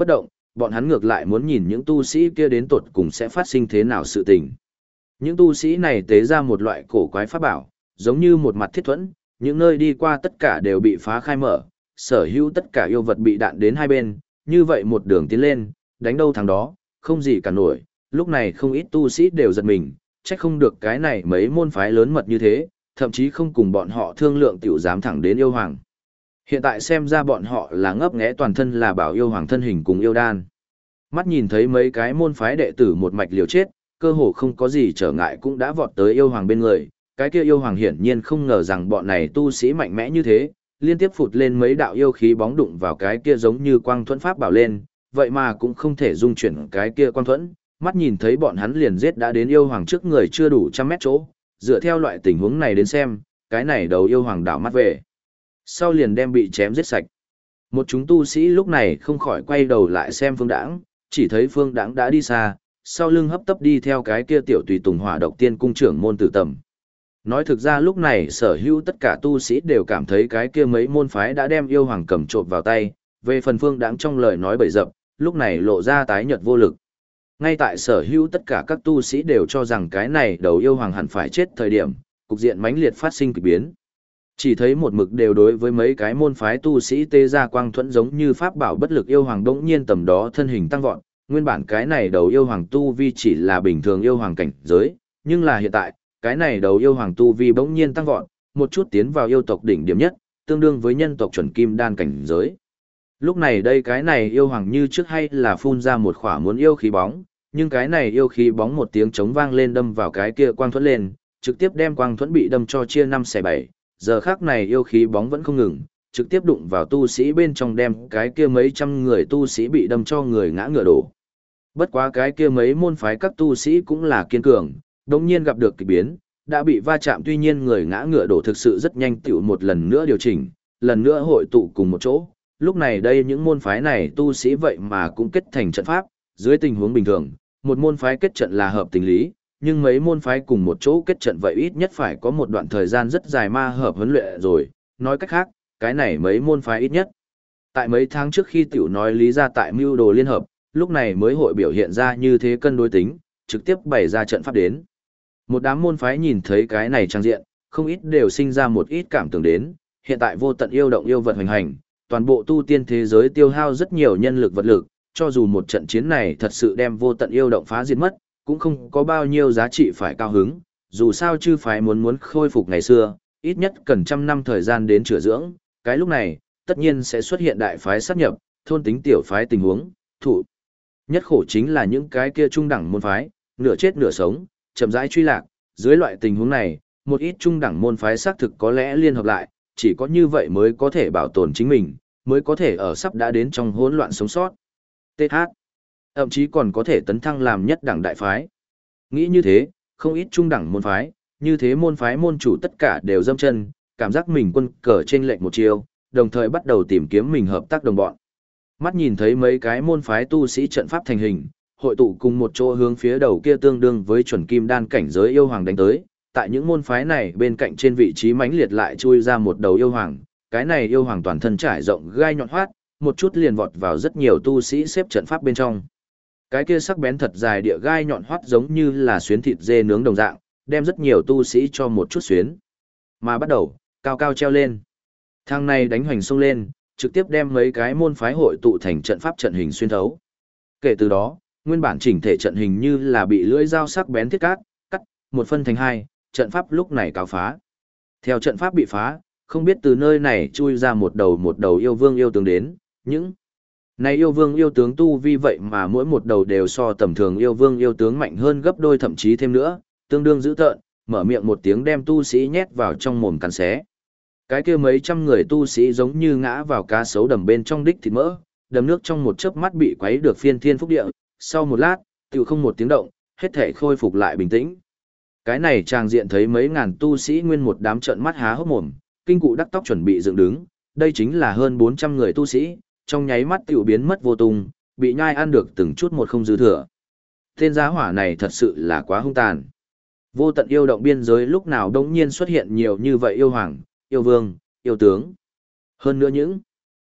Speaker 1: bọn hắn ngược lại muốn nhìn những tu sĩ kia đến tột cùng sẽ phát sinh thế nào sự tình. Những tu sĩ này tế ra một loại cổ quái pháp bảo, giống như một mặt thiết thuẫn, những nơi đi qua tất cả đều bị phá khai mở, sở hữu tất cả yêu vật bị đạn đến hai bên, như vậy một đường tiến lên, đánh đâu thắng đó, không gì cả nổi. Lúc này không ít tu sĩ đều giật mình, trách không được cái này mấy môn phái lớn mật như thế, thậm chí không cùng bọn họ thương lượng tiểu dám thẳng đến yêu hoàng. Hiện tại xem ra bọn họ là ngấp nghé toàn thân là bảo yêu hoàng thân hình cùng yêu đan. Mắt nhìn thấy mấy cái môn phái đệ tử một mạch liều chết, cơ hồ không có gì trở ngại cũng đã vọt tới yêu hoàng bên người. Cái kia yêu hoàng hiển nhiên không ngờ rằng bọn này tu sĩ mạnh mẽ như thế, liên tiếp phụt lên mấy đạo yêu khí bóng đụng vào cái kia giống như quang thuẫn pháp bảo lên, vậy mà cũng không thể dung chuyển cái kia quang thuẫn. Mắt nhìn thấy bọn hắn liền giết đã đến yêu hoàng trước người chưa đủ trăm mét chỗ, dựa theo loại tình huống này đến xem, cái này đầu yêu hoàng đảo mắt về. Sau liền đem bị chém giết sạch. Một chúng tu sĩ lúc này không khỏi quay đầu lại xem Phương Đãng, chỉ thấy Phương Đãng đã đi xa, sau lưng hấp tấp đi theo cái kia tiểu tùy tùng hỏa độc tiên cung trưởng môn tử tầm. Nói thực ra lúc này sở hữu tất cả tu sĩ đều cảm thấy cái kia mấy môn phái đã đem yêu hoàng cầm trộm vào tay, về phần Phương Đãng trong lời nói bậy dập, lúc này lộ ra tái nhợt vô lực. Ngay tại sở hữu tất cả các tu sĩ đều cho rằng cái này đầu yêu hoàng hẳn phải chết thời điểm, cục diện mãnh liệt phát sinh kỳ biến. Chỉ thấy một mực đều đối với mấy cái môn phái tu sĩ tê ra quang thuẫn giống như pháp bảo bất lực yêu hoàng đống nhiên tầm đó thân hình tăng vọt, nguyên bản cái này đầu yêu hoàng tu vi chỉ là bình thường yêu hoàng cảnh giới, nhưng là hiện tại, cái này đầu yêu hoàng tu vi bỗng nhiên tăng vọt, một chút tiến vào yêu tộc đỉnh điểm nhất, tương đương với nhân tộc chuẩn kim đan cảnh giới. Lúc này đây cái này yêu hoàng như trước hay là phun ra một khỏa muốn yêu khí bóng, nhưng cái này yêu khí bóng một tiếng trống vang lên đâm vào cái kia quang thuẫn lên, trực tiếp đem quang thuẫn bị đâm cho chia 5 xẻ 7. Giờ khắc này yêu khí bóng vẫn không ngừng, trực tiếp đụng vào tu sĩ bên trong đem cái kia mấy trăm người tu sĩ bị đâm cho người ngã ngựa đổ. Bất quá cái kia mấy môn phái các tu sĩ cũng là kiên cường, đồng nhiên gặp được kỳ biến, đã bị va chạm tuy nhiên người ngã ngựa đổ thực sự rất nhanh tiểu một lần nữa điều chỉnh, lần nữa hội tụ cùng một chỗ. Lúc này đây những môn phái này tu sĩ vậy mà cũng kết thành trận pháp, dưới tình huống bình thường, một môn phái kết trận là hợp tình lý, nhưng mấy môn phái cùng một chỗ kết trận vậy ít nhất phải có một đoạn thời gian rất dài ma hợp huấn luyện rồi, nói cách khác, cái này mấy môn phái ít nhất. Tại mấy tháng trước khi tiểu nói lý ra tại mưu đồ liên hợp, lúc này mới hội biểu hiện ra như thế cân đối tính, trực tiếp bày ra trận pháp đến. Một đám môn phái nhìn thấy cái này trang diện, không ít đều sinh ra một ít cảm tưởng đến, hiện tại vô tận yêu động yêu vật hoành hành, toàn bộ tu tiên thế giới tiêu hao rất nhiều nhân lực vật lực, cho dù một trận chiến này thật sự đem vô tận yêu động phá diệt mất, cũng không có bao nhiêu giá trị phải cao hứng, dù sao chư phái muốn khôi phục ngày xưa, ít nhất cần trăm năm thời gian đến chữa dưỡng, cái lúc này, tất nhiên sẽ xuất hiện đại phái sát nhập, thôn tính tiểu phái tình huống, thủ. Nhất khổ chính là những cái kia trung đẳng môn phái, nửa chết nửa sống, chậm rãi truy lạc, dưới loại tình huống này, một ít trung đẳng môn phái xác thực có lẽ liên hợp lại, chỉ có như vậy mới có thể bảo tồn chính mình, mới có thể ở sắp đã đến trong hỗn loạn sống sót. TH. Thậm chí còn có thể tấn thăng làm nhất đẳng đại phái. Nghĩ như thế, không ít trung đẳng môn phái, như thế môn phái môn chủ tất cả đều dâm chân, cảm giác mình quân cờ trên lệnh một chiều, đồng thời bắt đầu tìm kiếm mình hợp tác đồng bọn. Mắt nhìn thấy mấy cái môn phái tu sĩ trận pháp thành hình, hội tụ cùng một chỗ hướng phía đầu kia tương đương với chuẩn kim đan cảnh giới yêu hoàng đánh tới. Tại những môn phái này bên cạnh trên vị trí mãnh liệt lại chui ra một đầu yêu hoàng, cái này yêu hoàng toàn thân trải rộng gai nhọn hoắt, một chút liền vọt vào rất nhiều tu sĩ xếp trận pháp bên trong. Cái kia sắc bén thật dài địa gai nhọn hoắt giống như là xuyến thịt dê nướng đồng dạng, đem rất nhiều tu sĩ cho một chút xuyến. Mà bắt đầu, cao cao treo lên. Thang này đánh hoành sông lên, trực tiếp đem mấy cái môn phái hội tụ thành trận pháp trận hình xuyên thấu. Kể từ đó, nguyên bản chỉnh thể trận hình như là bị lưỡi dao sắc bén thiết cắt, một phân thành hai, trận pháp lúc này cáo phá. Theo trận pháp bị phá, không biết từ nơi này chui ra một đầu yêu vương yêu tướng đến, những này yêu vương yêu tướng tu vi vậy mà mỗi một đầu đều so tầm thường yêu vương yêu tướng mạnh hơn gấp đôi thậm chí thêm nữa, tương đương dữ tợn, mở miệng một tiếng đem tu sĩ nhét vào trong mồm cắn xé. Cái kia mấy trăm người tu sĩ giống như ngã vào cá sấu đầm bên trong đích thịt mỡ, đầm nước trong một chớp mắt bị quấy được phiên thiên phúc địa, sau một lát, tiểu không một tiếng động, hết thể khôi phục lại bình tĩnh. Cái này tràng diện thấy mấy ngàn tu sĩ nguyên một đám trợn mắt há hốc mồm, kinh cụ đắc tóc chuẩn bị dựng đứng, đây chính là hơn 400 người tu sĩ, trong nháy mắt tiểu biến mất vô tung, bị nhai ăn được từng chút một không dư thừa. Tên giá hỏa này thật sự là quá hung tàn. Vô tận yêu động biên giới lúc nào đống nhiên xuất hiện nhiều như vậy yêu hoàng, yêu vương, yêu tướng. Hơn nữa những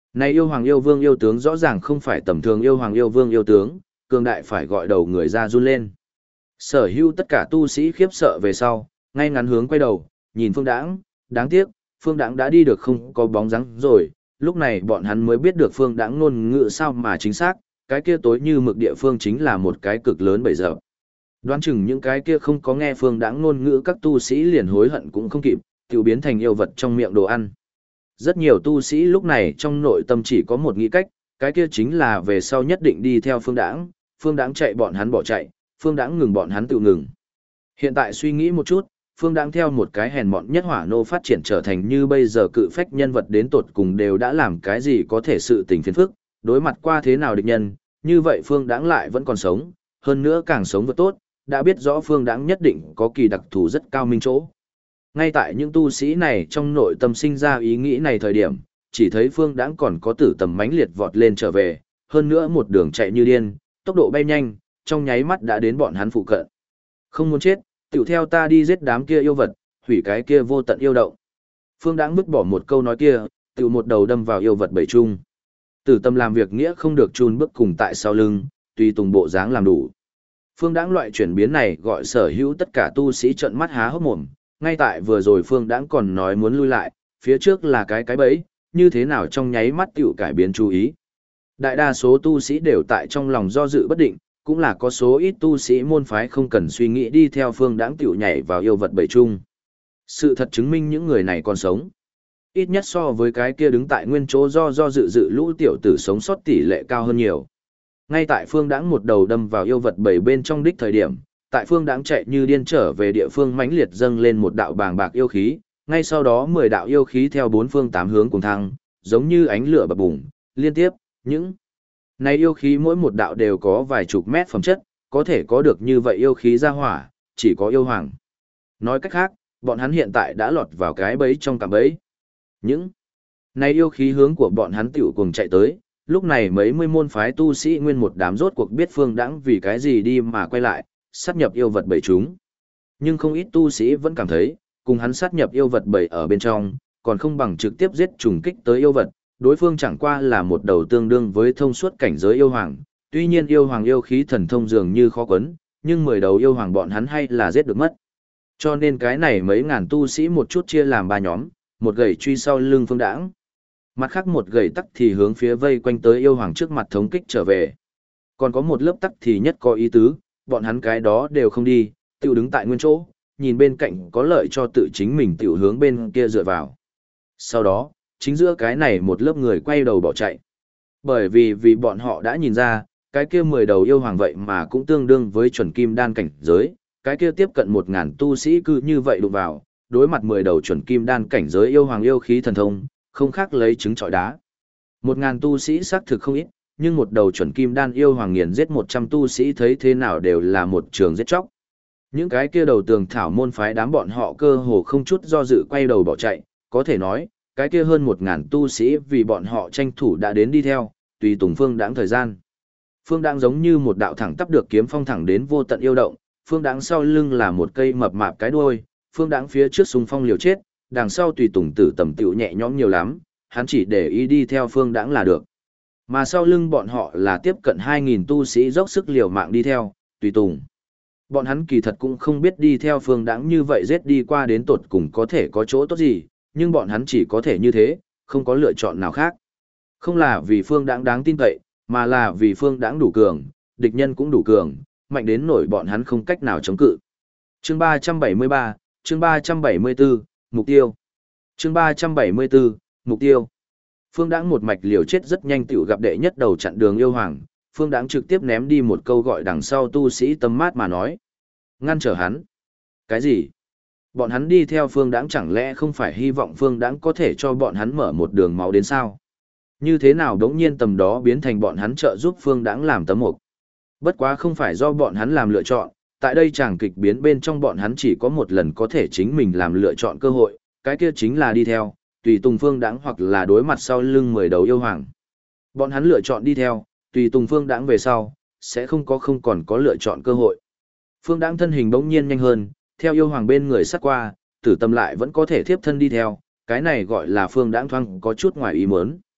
Speaker 1: Này yêu hoàng yêu vương yêu tướng rõ ràng không phải tầm thường yêu hoàng yêu vương yêu tướng, cường đại phải gọi đầu người ra run lên. Sở hữu tất cả tu sĩ khiếp sợ về sau, ngay ngắn hướng quay đầu, nhìn Phương Đãng, đáng tiếc, Phương Đãng đã đi được không có bóng dáng rồi, lúc này bọn hắn mới biết được Phương Đãng ngôn ngữ sao mà chính xác, cái kia tối như mực địa phương chính là một cái cực lớn bầy dập. Đoán chừng những cái kia không có nghe Phương Đãng ngôn ngữ các tu sĩ liền hối hận cũng không kịp, tiểu biến thành yêu vật trong miệng đồ ăn. Rất nhiều tu sĩ lúc này trong nội tâm chỉ có một nghĩ cách, cái kia chính là về sau nhất định đi theo Phương Đãng chạy bọn hắn bỏ chạy, Phương Đãng ngừng bọn hắn tự ngừng. Hiện tại suy nghĩ một chút, Phương Đãng theo một cái hèn mọn nhất hỏa nô phát triển trở thành như bây giờ cự phách nhân vật đến tột cùng đều đã làm cái gì có thể sự tình phiền phức, đối mặt qua thế nào địch nhân, như vậy Phương Đãng lại vẫn còn sống, hơn nữa càng sống vật tốt, đã biết rõ Phương Đãng nhất định có kỳ đặc thù rất cao minh chỗ. Ngay tại những tu sĩ này trong nội tâm sinh ra ý nghĩ này thời điểm, chỉ thấy Phương Đãng còn có tử tầm mãnh liệt vọt lên trở về, hơn nữa một đường chạy như điên, tốc độ bay nhanh, trong nháy mắt đã đến bọn hắn phụ cận. Không muốn chết, tiểu theo ta đi giết đám kia yêu vật, hủy cái kia vô tận yêu động. Phương Đãng vứt bỏ một câu nói kia, tiểu một đầu đâm vào yêu vật bầy chung. Tử tâm làm việc nghĩa không được chun bước cùng tại sau lưng, tùy tùng bộ dáng làm đủ. Phương Đãng loại chuyển biến này gọi sở hữu tất cả tu sĩ trợn mắt há hốc mồm, ngay tại vừa rồi Phương Đãng còn nói muốn lui lại, phía trước là cái bẫy, như thế nào trong nháy mắt tiểu cải biến chú ý. Đại đa số tu sĩ đều tại trong lòng do dự bất định, cũng là có số ít tu sĩ môn phái không cần suy nghĩ đi theo Phương Đãng tiểu nhảy vào yêu vật bầy chung. Sự thật chứng minh những người này còn sống. Ít nhất so với cái kia đứng tại nguyên chỗ do dự lũ tiểu tử sống sót tỷ lệ cao hơn nhiều. Ngay tại Phương Đãng một đầu đâm vào yêu vật bầy bên trong đích thời điểm, tại Phương Đãng chạy như điên trở về địa phương mãnh liệt dâng lên một đạo bàng bạc yêu khí, ngay sau đó 10 đạo yêu khí theo bốn phương tám hướng cùng thăng, giống như ánh lửa bập bùng, liên tiếp, những này yêu khí mỗi một đạo đều có vài chục mét phẩm chất, có thể có được như vậy yêu khí ra hỏa, chỉ có yêu hoàng. Nói cách khác, bọn hắn hiện tại đã lọt vào cái bẫy trong cạm bẫy. Những này yêu khí hướng của bọn hắn tiểu cùng chạy tới, lúc này mấy mươi môn phái tu sĩ nguyên một đám rốt cuộc biết Phương Đãng vì cái gì đi mà quay lại, sát nhập yêu vật bầy chúng. Nhưng không ít tu sĩ vẫn cảm thấy, cùng hắn sát nhập yêu vật bầy ở bên trong, còn không bằng trực tiếp giết trùng kích tới yêu vật, đối phương chẳng qua là một đầu tương đương với thông suốt cảnh giới yêu hoàng, tuy nhiên yêu hoàng yêu khí thần thông dường như khó quấn, nhưng 10 đầu yêu hoàng bọn hắn hay là giết được mất. Cho nên cái này mấy ngàn tu sĩ một chút chia làm 3 nhóm, một gầy truy sau lưng Phương Đãng, mặt khác một gầy tắc thì hướng phía vây quanh tới yêu hoàng trước mặt thống kích trở về. Còn có một lớp tắc thì nhất có ý tứ, bọn hắn cái đó đều không đi, tiểu đứng tại nguyên chỗ, nhìn bên cạnh có lợi cho tự chính mình tiểu hướng bên kia dựa vào. Sau đó, chính giữa cái này một lớp người quay đầu bỏ chạy. Bởi vì bọn họ đã nhìn ra, cái kia 10 đầu yêu hoàng vậy mà cũng tương đương với chuẩn kim đan cảnh giới, cái kia tiếp cận 1000 tu sĩ cứ như vậy đụng vào, đối mặt 10 đầu chuẩn kim đan cảnh giới yêu hoàng yêu khí thần thông, không khác lấy trứng trọi đá. 1000 tu sĩ xác thực không ít, nhưng một đầu chuẩn kim đan yêu hoàng nghiền giết 100 tu sĩ thấy thế nào đều là một trường giết chóc. Những cái kia đầu tường thảo môn phái đám bọn họ cơ hồ không chút do dự quay đầu bỏ chạy, có thể nói, cái kia hơn 1000 tu sĩ vì bọn họ tranh thủ đã đến đi theo, tùy tùng Phương Đãng thời gian. Phương Đãng giống như một đạo thẳng tắp được kiếm phong thẳng đến vô tận yêu động, Phương Đãng sau lưng là một cây mập mạp cái đuôi, Phương Đãng phía trước xung phong liều chết, đằng sau tùy tùng tử tầm tiểu nhẹ nhõm nhiều lắm, hắn chỉ để ý đi theo Phương Đãng là được. Mà sau lưng bọn họ là tiếp cận 2000 tu sĩ dốc sức liều mạng đi theo, tùy tùng. Bọn hắn kỳ thật cũng không biết đi theo Phương Đãng như vậy giết đi qua đến tột cùng có thể có chỗ tốt gì, nhưng bọn hắn chỉ có thể như thế, không có lựa chọn nào khác. Không là vì Phương Đãng đáng tin cậy, mà là vì Phương Đãng đủ cường, địch nhân cũng đủ cường, mạnh đến nổi bọn hắn không cách nào chống cự. Chương 373, chương 374, mục tiêu. Chương 374, mục tiêu. Phương Đãng một mạch liều chết rất nhanh tiểu gặp đệ nhất đầu chặn đường yêu hoàng, Phương Đãng trực tiếp ném đi một câu gọi đằng sau tu sĩ tâm mát mà nói. Ngăn trở hắn. Cái gì? Bọn hắn đi theo Phương Đãng chẳng lẽ không phải hy vọng Phương Đãng có thể cho bọn hắn mở một đường máu đến sao? Như thế nào đống nhiên tầm đó biến thành bọn hắn trợ giúp Phương Đãng làm tấm mục. Bất quá không phải do bọn hắn làm lựa chọn, tại đây chàng kịch biến bên trong bọn hắn chỉ có một lần có thể chính mình làm lựa chọn cơ hội, cái kia chính là đi theo, tùy tùng Phương Đãng hoặc là đối mặt sau lưng 10 đầu yêu hoàng. Bọn hắn lựa chọn đi theo, tùy tùng Phương Đãng về sau, sẽ không còn có lựa chọn cơ hội. Phương Đãng thân hình bỗng nhiên nhanh hơn, theo yêu hoàng bên người sát qua, tử tâm lại vẫn có thể thiếp thân đi theo, cái này gọi là Phương Đãng thoáng có chút ngoài ý muốn.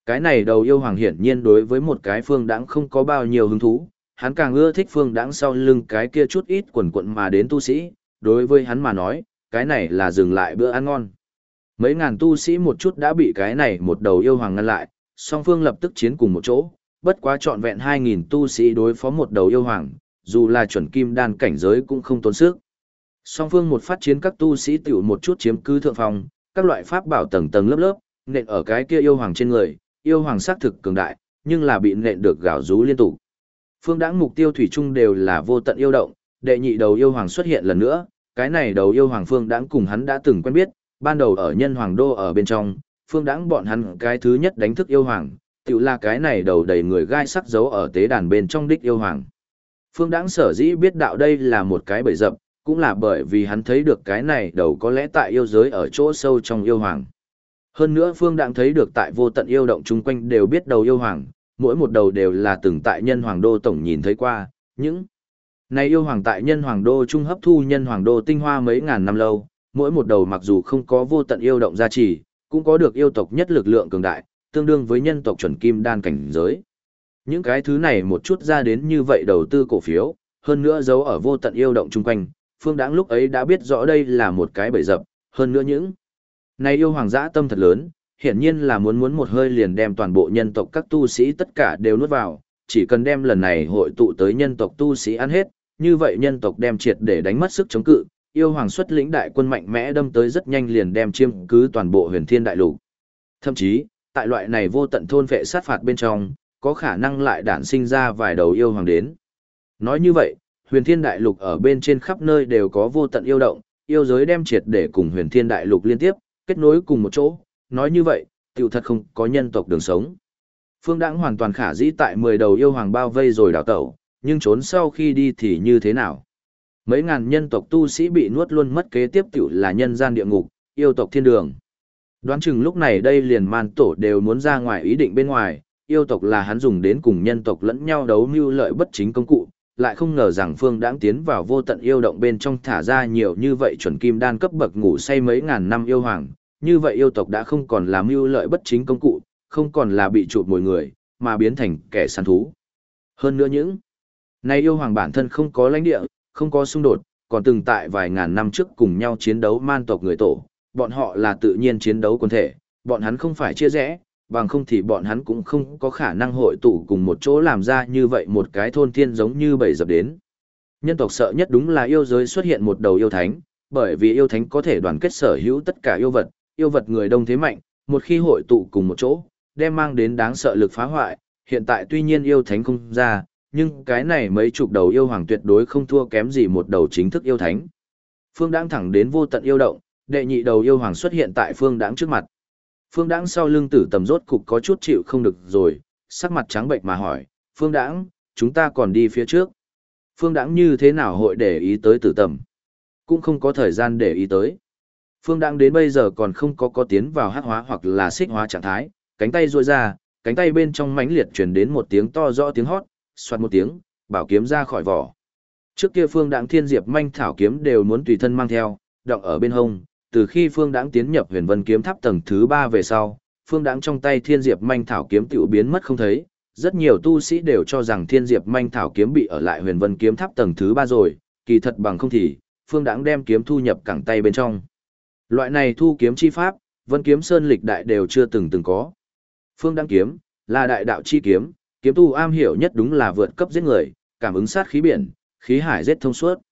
Speaker 1: Cái này đầu yêu hoàng hiển nhiên đối với một cái Phương Đãng không có bao nhiêu hứng thú, hắn càng ưa thích Phương Đãng sau lưng cái kia chút ít quần quận mà đến tu sĩ, đối với hắn mà nói, cái này là dừng lại bữa ăn ngon. Mấy ngàn tu sĩ một chút đã bị cái này một đầu yêu hoàng ngăn lại, song phương lập tức chiến cùng một chỗ, bất quá trọn vẹn 2.000 tu sĩ đối phó một đầu yêu hoàng, dù là chuẩn kim đan cảnh giới cũng không tốn sức. Song phương một phát chiến các tu sĩ tiểu một chút chiếm cứ thượng phòng, các loại pháp bảo tầng tầng lớp lớp, nện ở cái kia yêu hoàng trên người, yêu hoàng xác thực cường đại, nhưng là bị nện được gào rú liên tục. Phương Đãng mục tiêu thủy chung đều là vô tận yêu động, đệ nhị đầu yêu hoàng xuất hiện lần nữa, cái này đầu yêu hoàng Phương Đãng cùng hắn đã từng quen biết, ban đầu ở Nhân Hoàng Đô ở bên trong, Phương Đãng bọn hắn cái thứ nhất đánh thức yêu hoàng, tự là cái này đầu đầy người gai sắc giấu ở tế đàn bên trong đích yêu hoàng. Phương Đãng sở dĩ biết đạo đây là một cái bẫy dập, cũng là bởi vì hắn thấy được cái này đầu có lẽ tại yêu giới ở chỗ sâu trong yêu hoàng. Hơn nữa Phương Đãng thấy được tại vô tận yêu động chung quanh đều biết đầu yêu hoàng, mỗi một đầu đều là từng tại Nhân Hoàng Đô tổng nhìn thấy qua, những này yêu hoàng tại Nhân Hoàng Đô trung hấp thu Nhân Hoàng Đô tinh hoa mấy ngàn năm lâu, mỗi một đầu mặc dù không có vô tận yêu động gia trì, cũng có được yêu tộc nhất lực lượng cường đại, tương đương với nhân tộc chuẩn kim đan cảnh giới. Những cái thứ này một chút ra đến như vậy đầu tư cổ phiếu, hơn nữa giấu ở vô tận yêu động chung quanh, Phương Đãng lúc ấy đã biết rõ đây là một cái bẫy dập, hơn nữa những này yêu hoàng dã tâm thật lớn, hiển nhiên là muốn một hơi liền đem toàn bộ nhân tộc các tu sĩ tất cả đều nuốt vào, chỉ cần đem lần này hội tụ tới nhân tộc tu sĩ ăn hết, như vậy nhân tộc đem triệt để đánh mất sức chống cự, yêu hoàng xuất lĩnh đại quân mạnh mẽ đâm tới rất nhanh liền đem chiếm cứ toàn bộ huyền thiên đại lục. Thậm chí, tại loại này vô tận thôn vệ sát phạt bên trong, có khả năng lại đản sinh ra vài đầu yêu hoàng đến. Nói như vậy, huyền thiên đại lục ở bên trên khắp nơi đều có vô tận yêu động, yêu giới đem triệt để cùng huyền thiên đại lục liên tiếp, kết nối cùng một chỗ, nói như vậy, tiểu thật không có nhân tộc đường sống. Phương Đãng hoàn toàn khả dĩ tại 10 đầu yêu hoàng bao vây rồi đào tẩu, nhưng trốn sau khi đi thì như thế nào? Mấy ngàn nhân tộc tu sĩ bị nuốt luôn mất, kế tiếp tiểu là nhân gian địa ngục, yêu tộc thiên đường. Đoán chừng lúc này đây liền man tổ đều muốn ra ngoài ý định bên ngoài, yêu tộc là hắn dùng đến cùng nhân tộc lẫn nhau đấu mưu lợi bất chính công cụ, lại không ngờ rằng Phương Đãng tiến vào vô tận yêu động bên trong thả ra nhiều như vậy chuẩn kim đan cấp bậc ngủ say mấy ngàn năm yêu hoàng, như vậy yêu tộc đã không còn là mưu lợi bất chính công cụ, không còn là bị chụp mồi người, mà biến thành kẻ săn thú. Hơn nữa những này yêu hoàng bản thân không có lãnh địa, không có xung đột, còn từng tại vài ngàn năm trước cùng nhau chiến đấu man tộc người tổ, bọn họ là tự nhiên chiến đấu quần thể, bọn hắn không phải chia rẽ, bằng không thì bọn hắn cũng không có khả năng hội tụ cùng một chỗ làm ra như vậy một cái thôn thiên giống như bầy dập đến. Nhân tộc sợ nhất đúng là yêu giới xuất hiện một đầu yêu thánh, bởi vì yêu thánh có thể đoàn kết sở hữu tất cả yêu vật người đông thế mạnh, một khi hội tụ cùng một chỗ, đem mang đến đáng sợ lực phá hoại, hiện tại tuy nhiên yêu thánh không ra, nhưng cái này mấy chục đầu yêu hoàng tuyệt đối không thua kém gì một đầu chính thức yêu thánh. Phương Đãng thẳng đến vô tận yêu động, đệ nhị đầu yêu hoàng xuất hiện tại Phương Đãng trước mặt. Phương Đãng sau lưng Tử Tầm rốt cục có chút chịu không được rồi, sắc mặt trắng bệnh mà hỏi, Phương Đãng, chúng ta còn đi phía trước. Phương Đãng như thế nào hội để ý tới Tử Tầm? Cũng không có thời gian để ý tới. Phương Đãng đến bây giờ còn không có tiến vào hắc hóa hoặc là xích hóa trạng thái, cánh tay duỗi ra, cánh tay bên trong mãnh liệt truyền đến một tiếng to rõ tiếng hót, xoạt một tiếng, bảo kiếm ra khỏi vỏ. Trước kia Phương Đãng thiên diệp manh thảo kiếm đều muốn tùy thân mang theo, đọng ở bên hông, từ khi Phương Đãng tiến nhập Huyền Vân kiếm tháp tầng thứ 3 về sau, Phương Đãng trong tay thiên diệp manh thảo kiếm tiểu biến mất không thấy, rất nhiều tu sĩ đều cho rằng thiên diệp manh thảo kiếm bị ở lại Huyền Vân kiếm tháp tầng thứ 3 rồi, kỳ thật bằng không thì, Phương Đãng đem kiếm thu nhập cẳng tay bên trong. Loại này thu kiếm chi pháp, Vân Kiếm Sơn lịch đại đều chưa từng có. Phương Đãng kiếm là đại đạo chi kiếm, kiếm tu am hiểu nhất đúng là vượt cấp giết người, cảm ứng sát khí biển, khí hải giết thông suốt.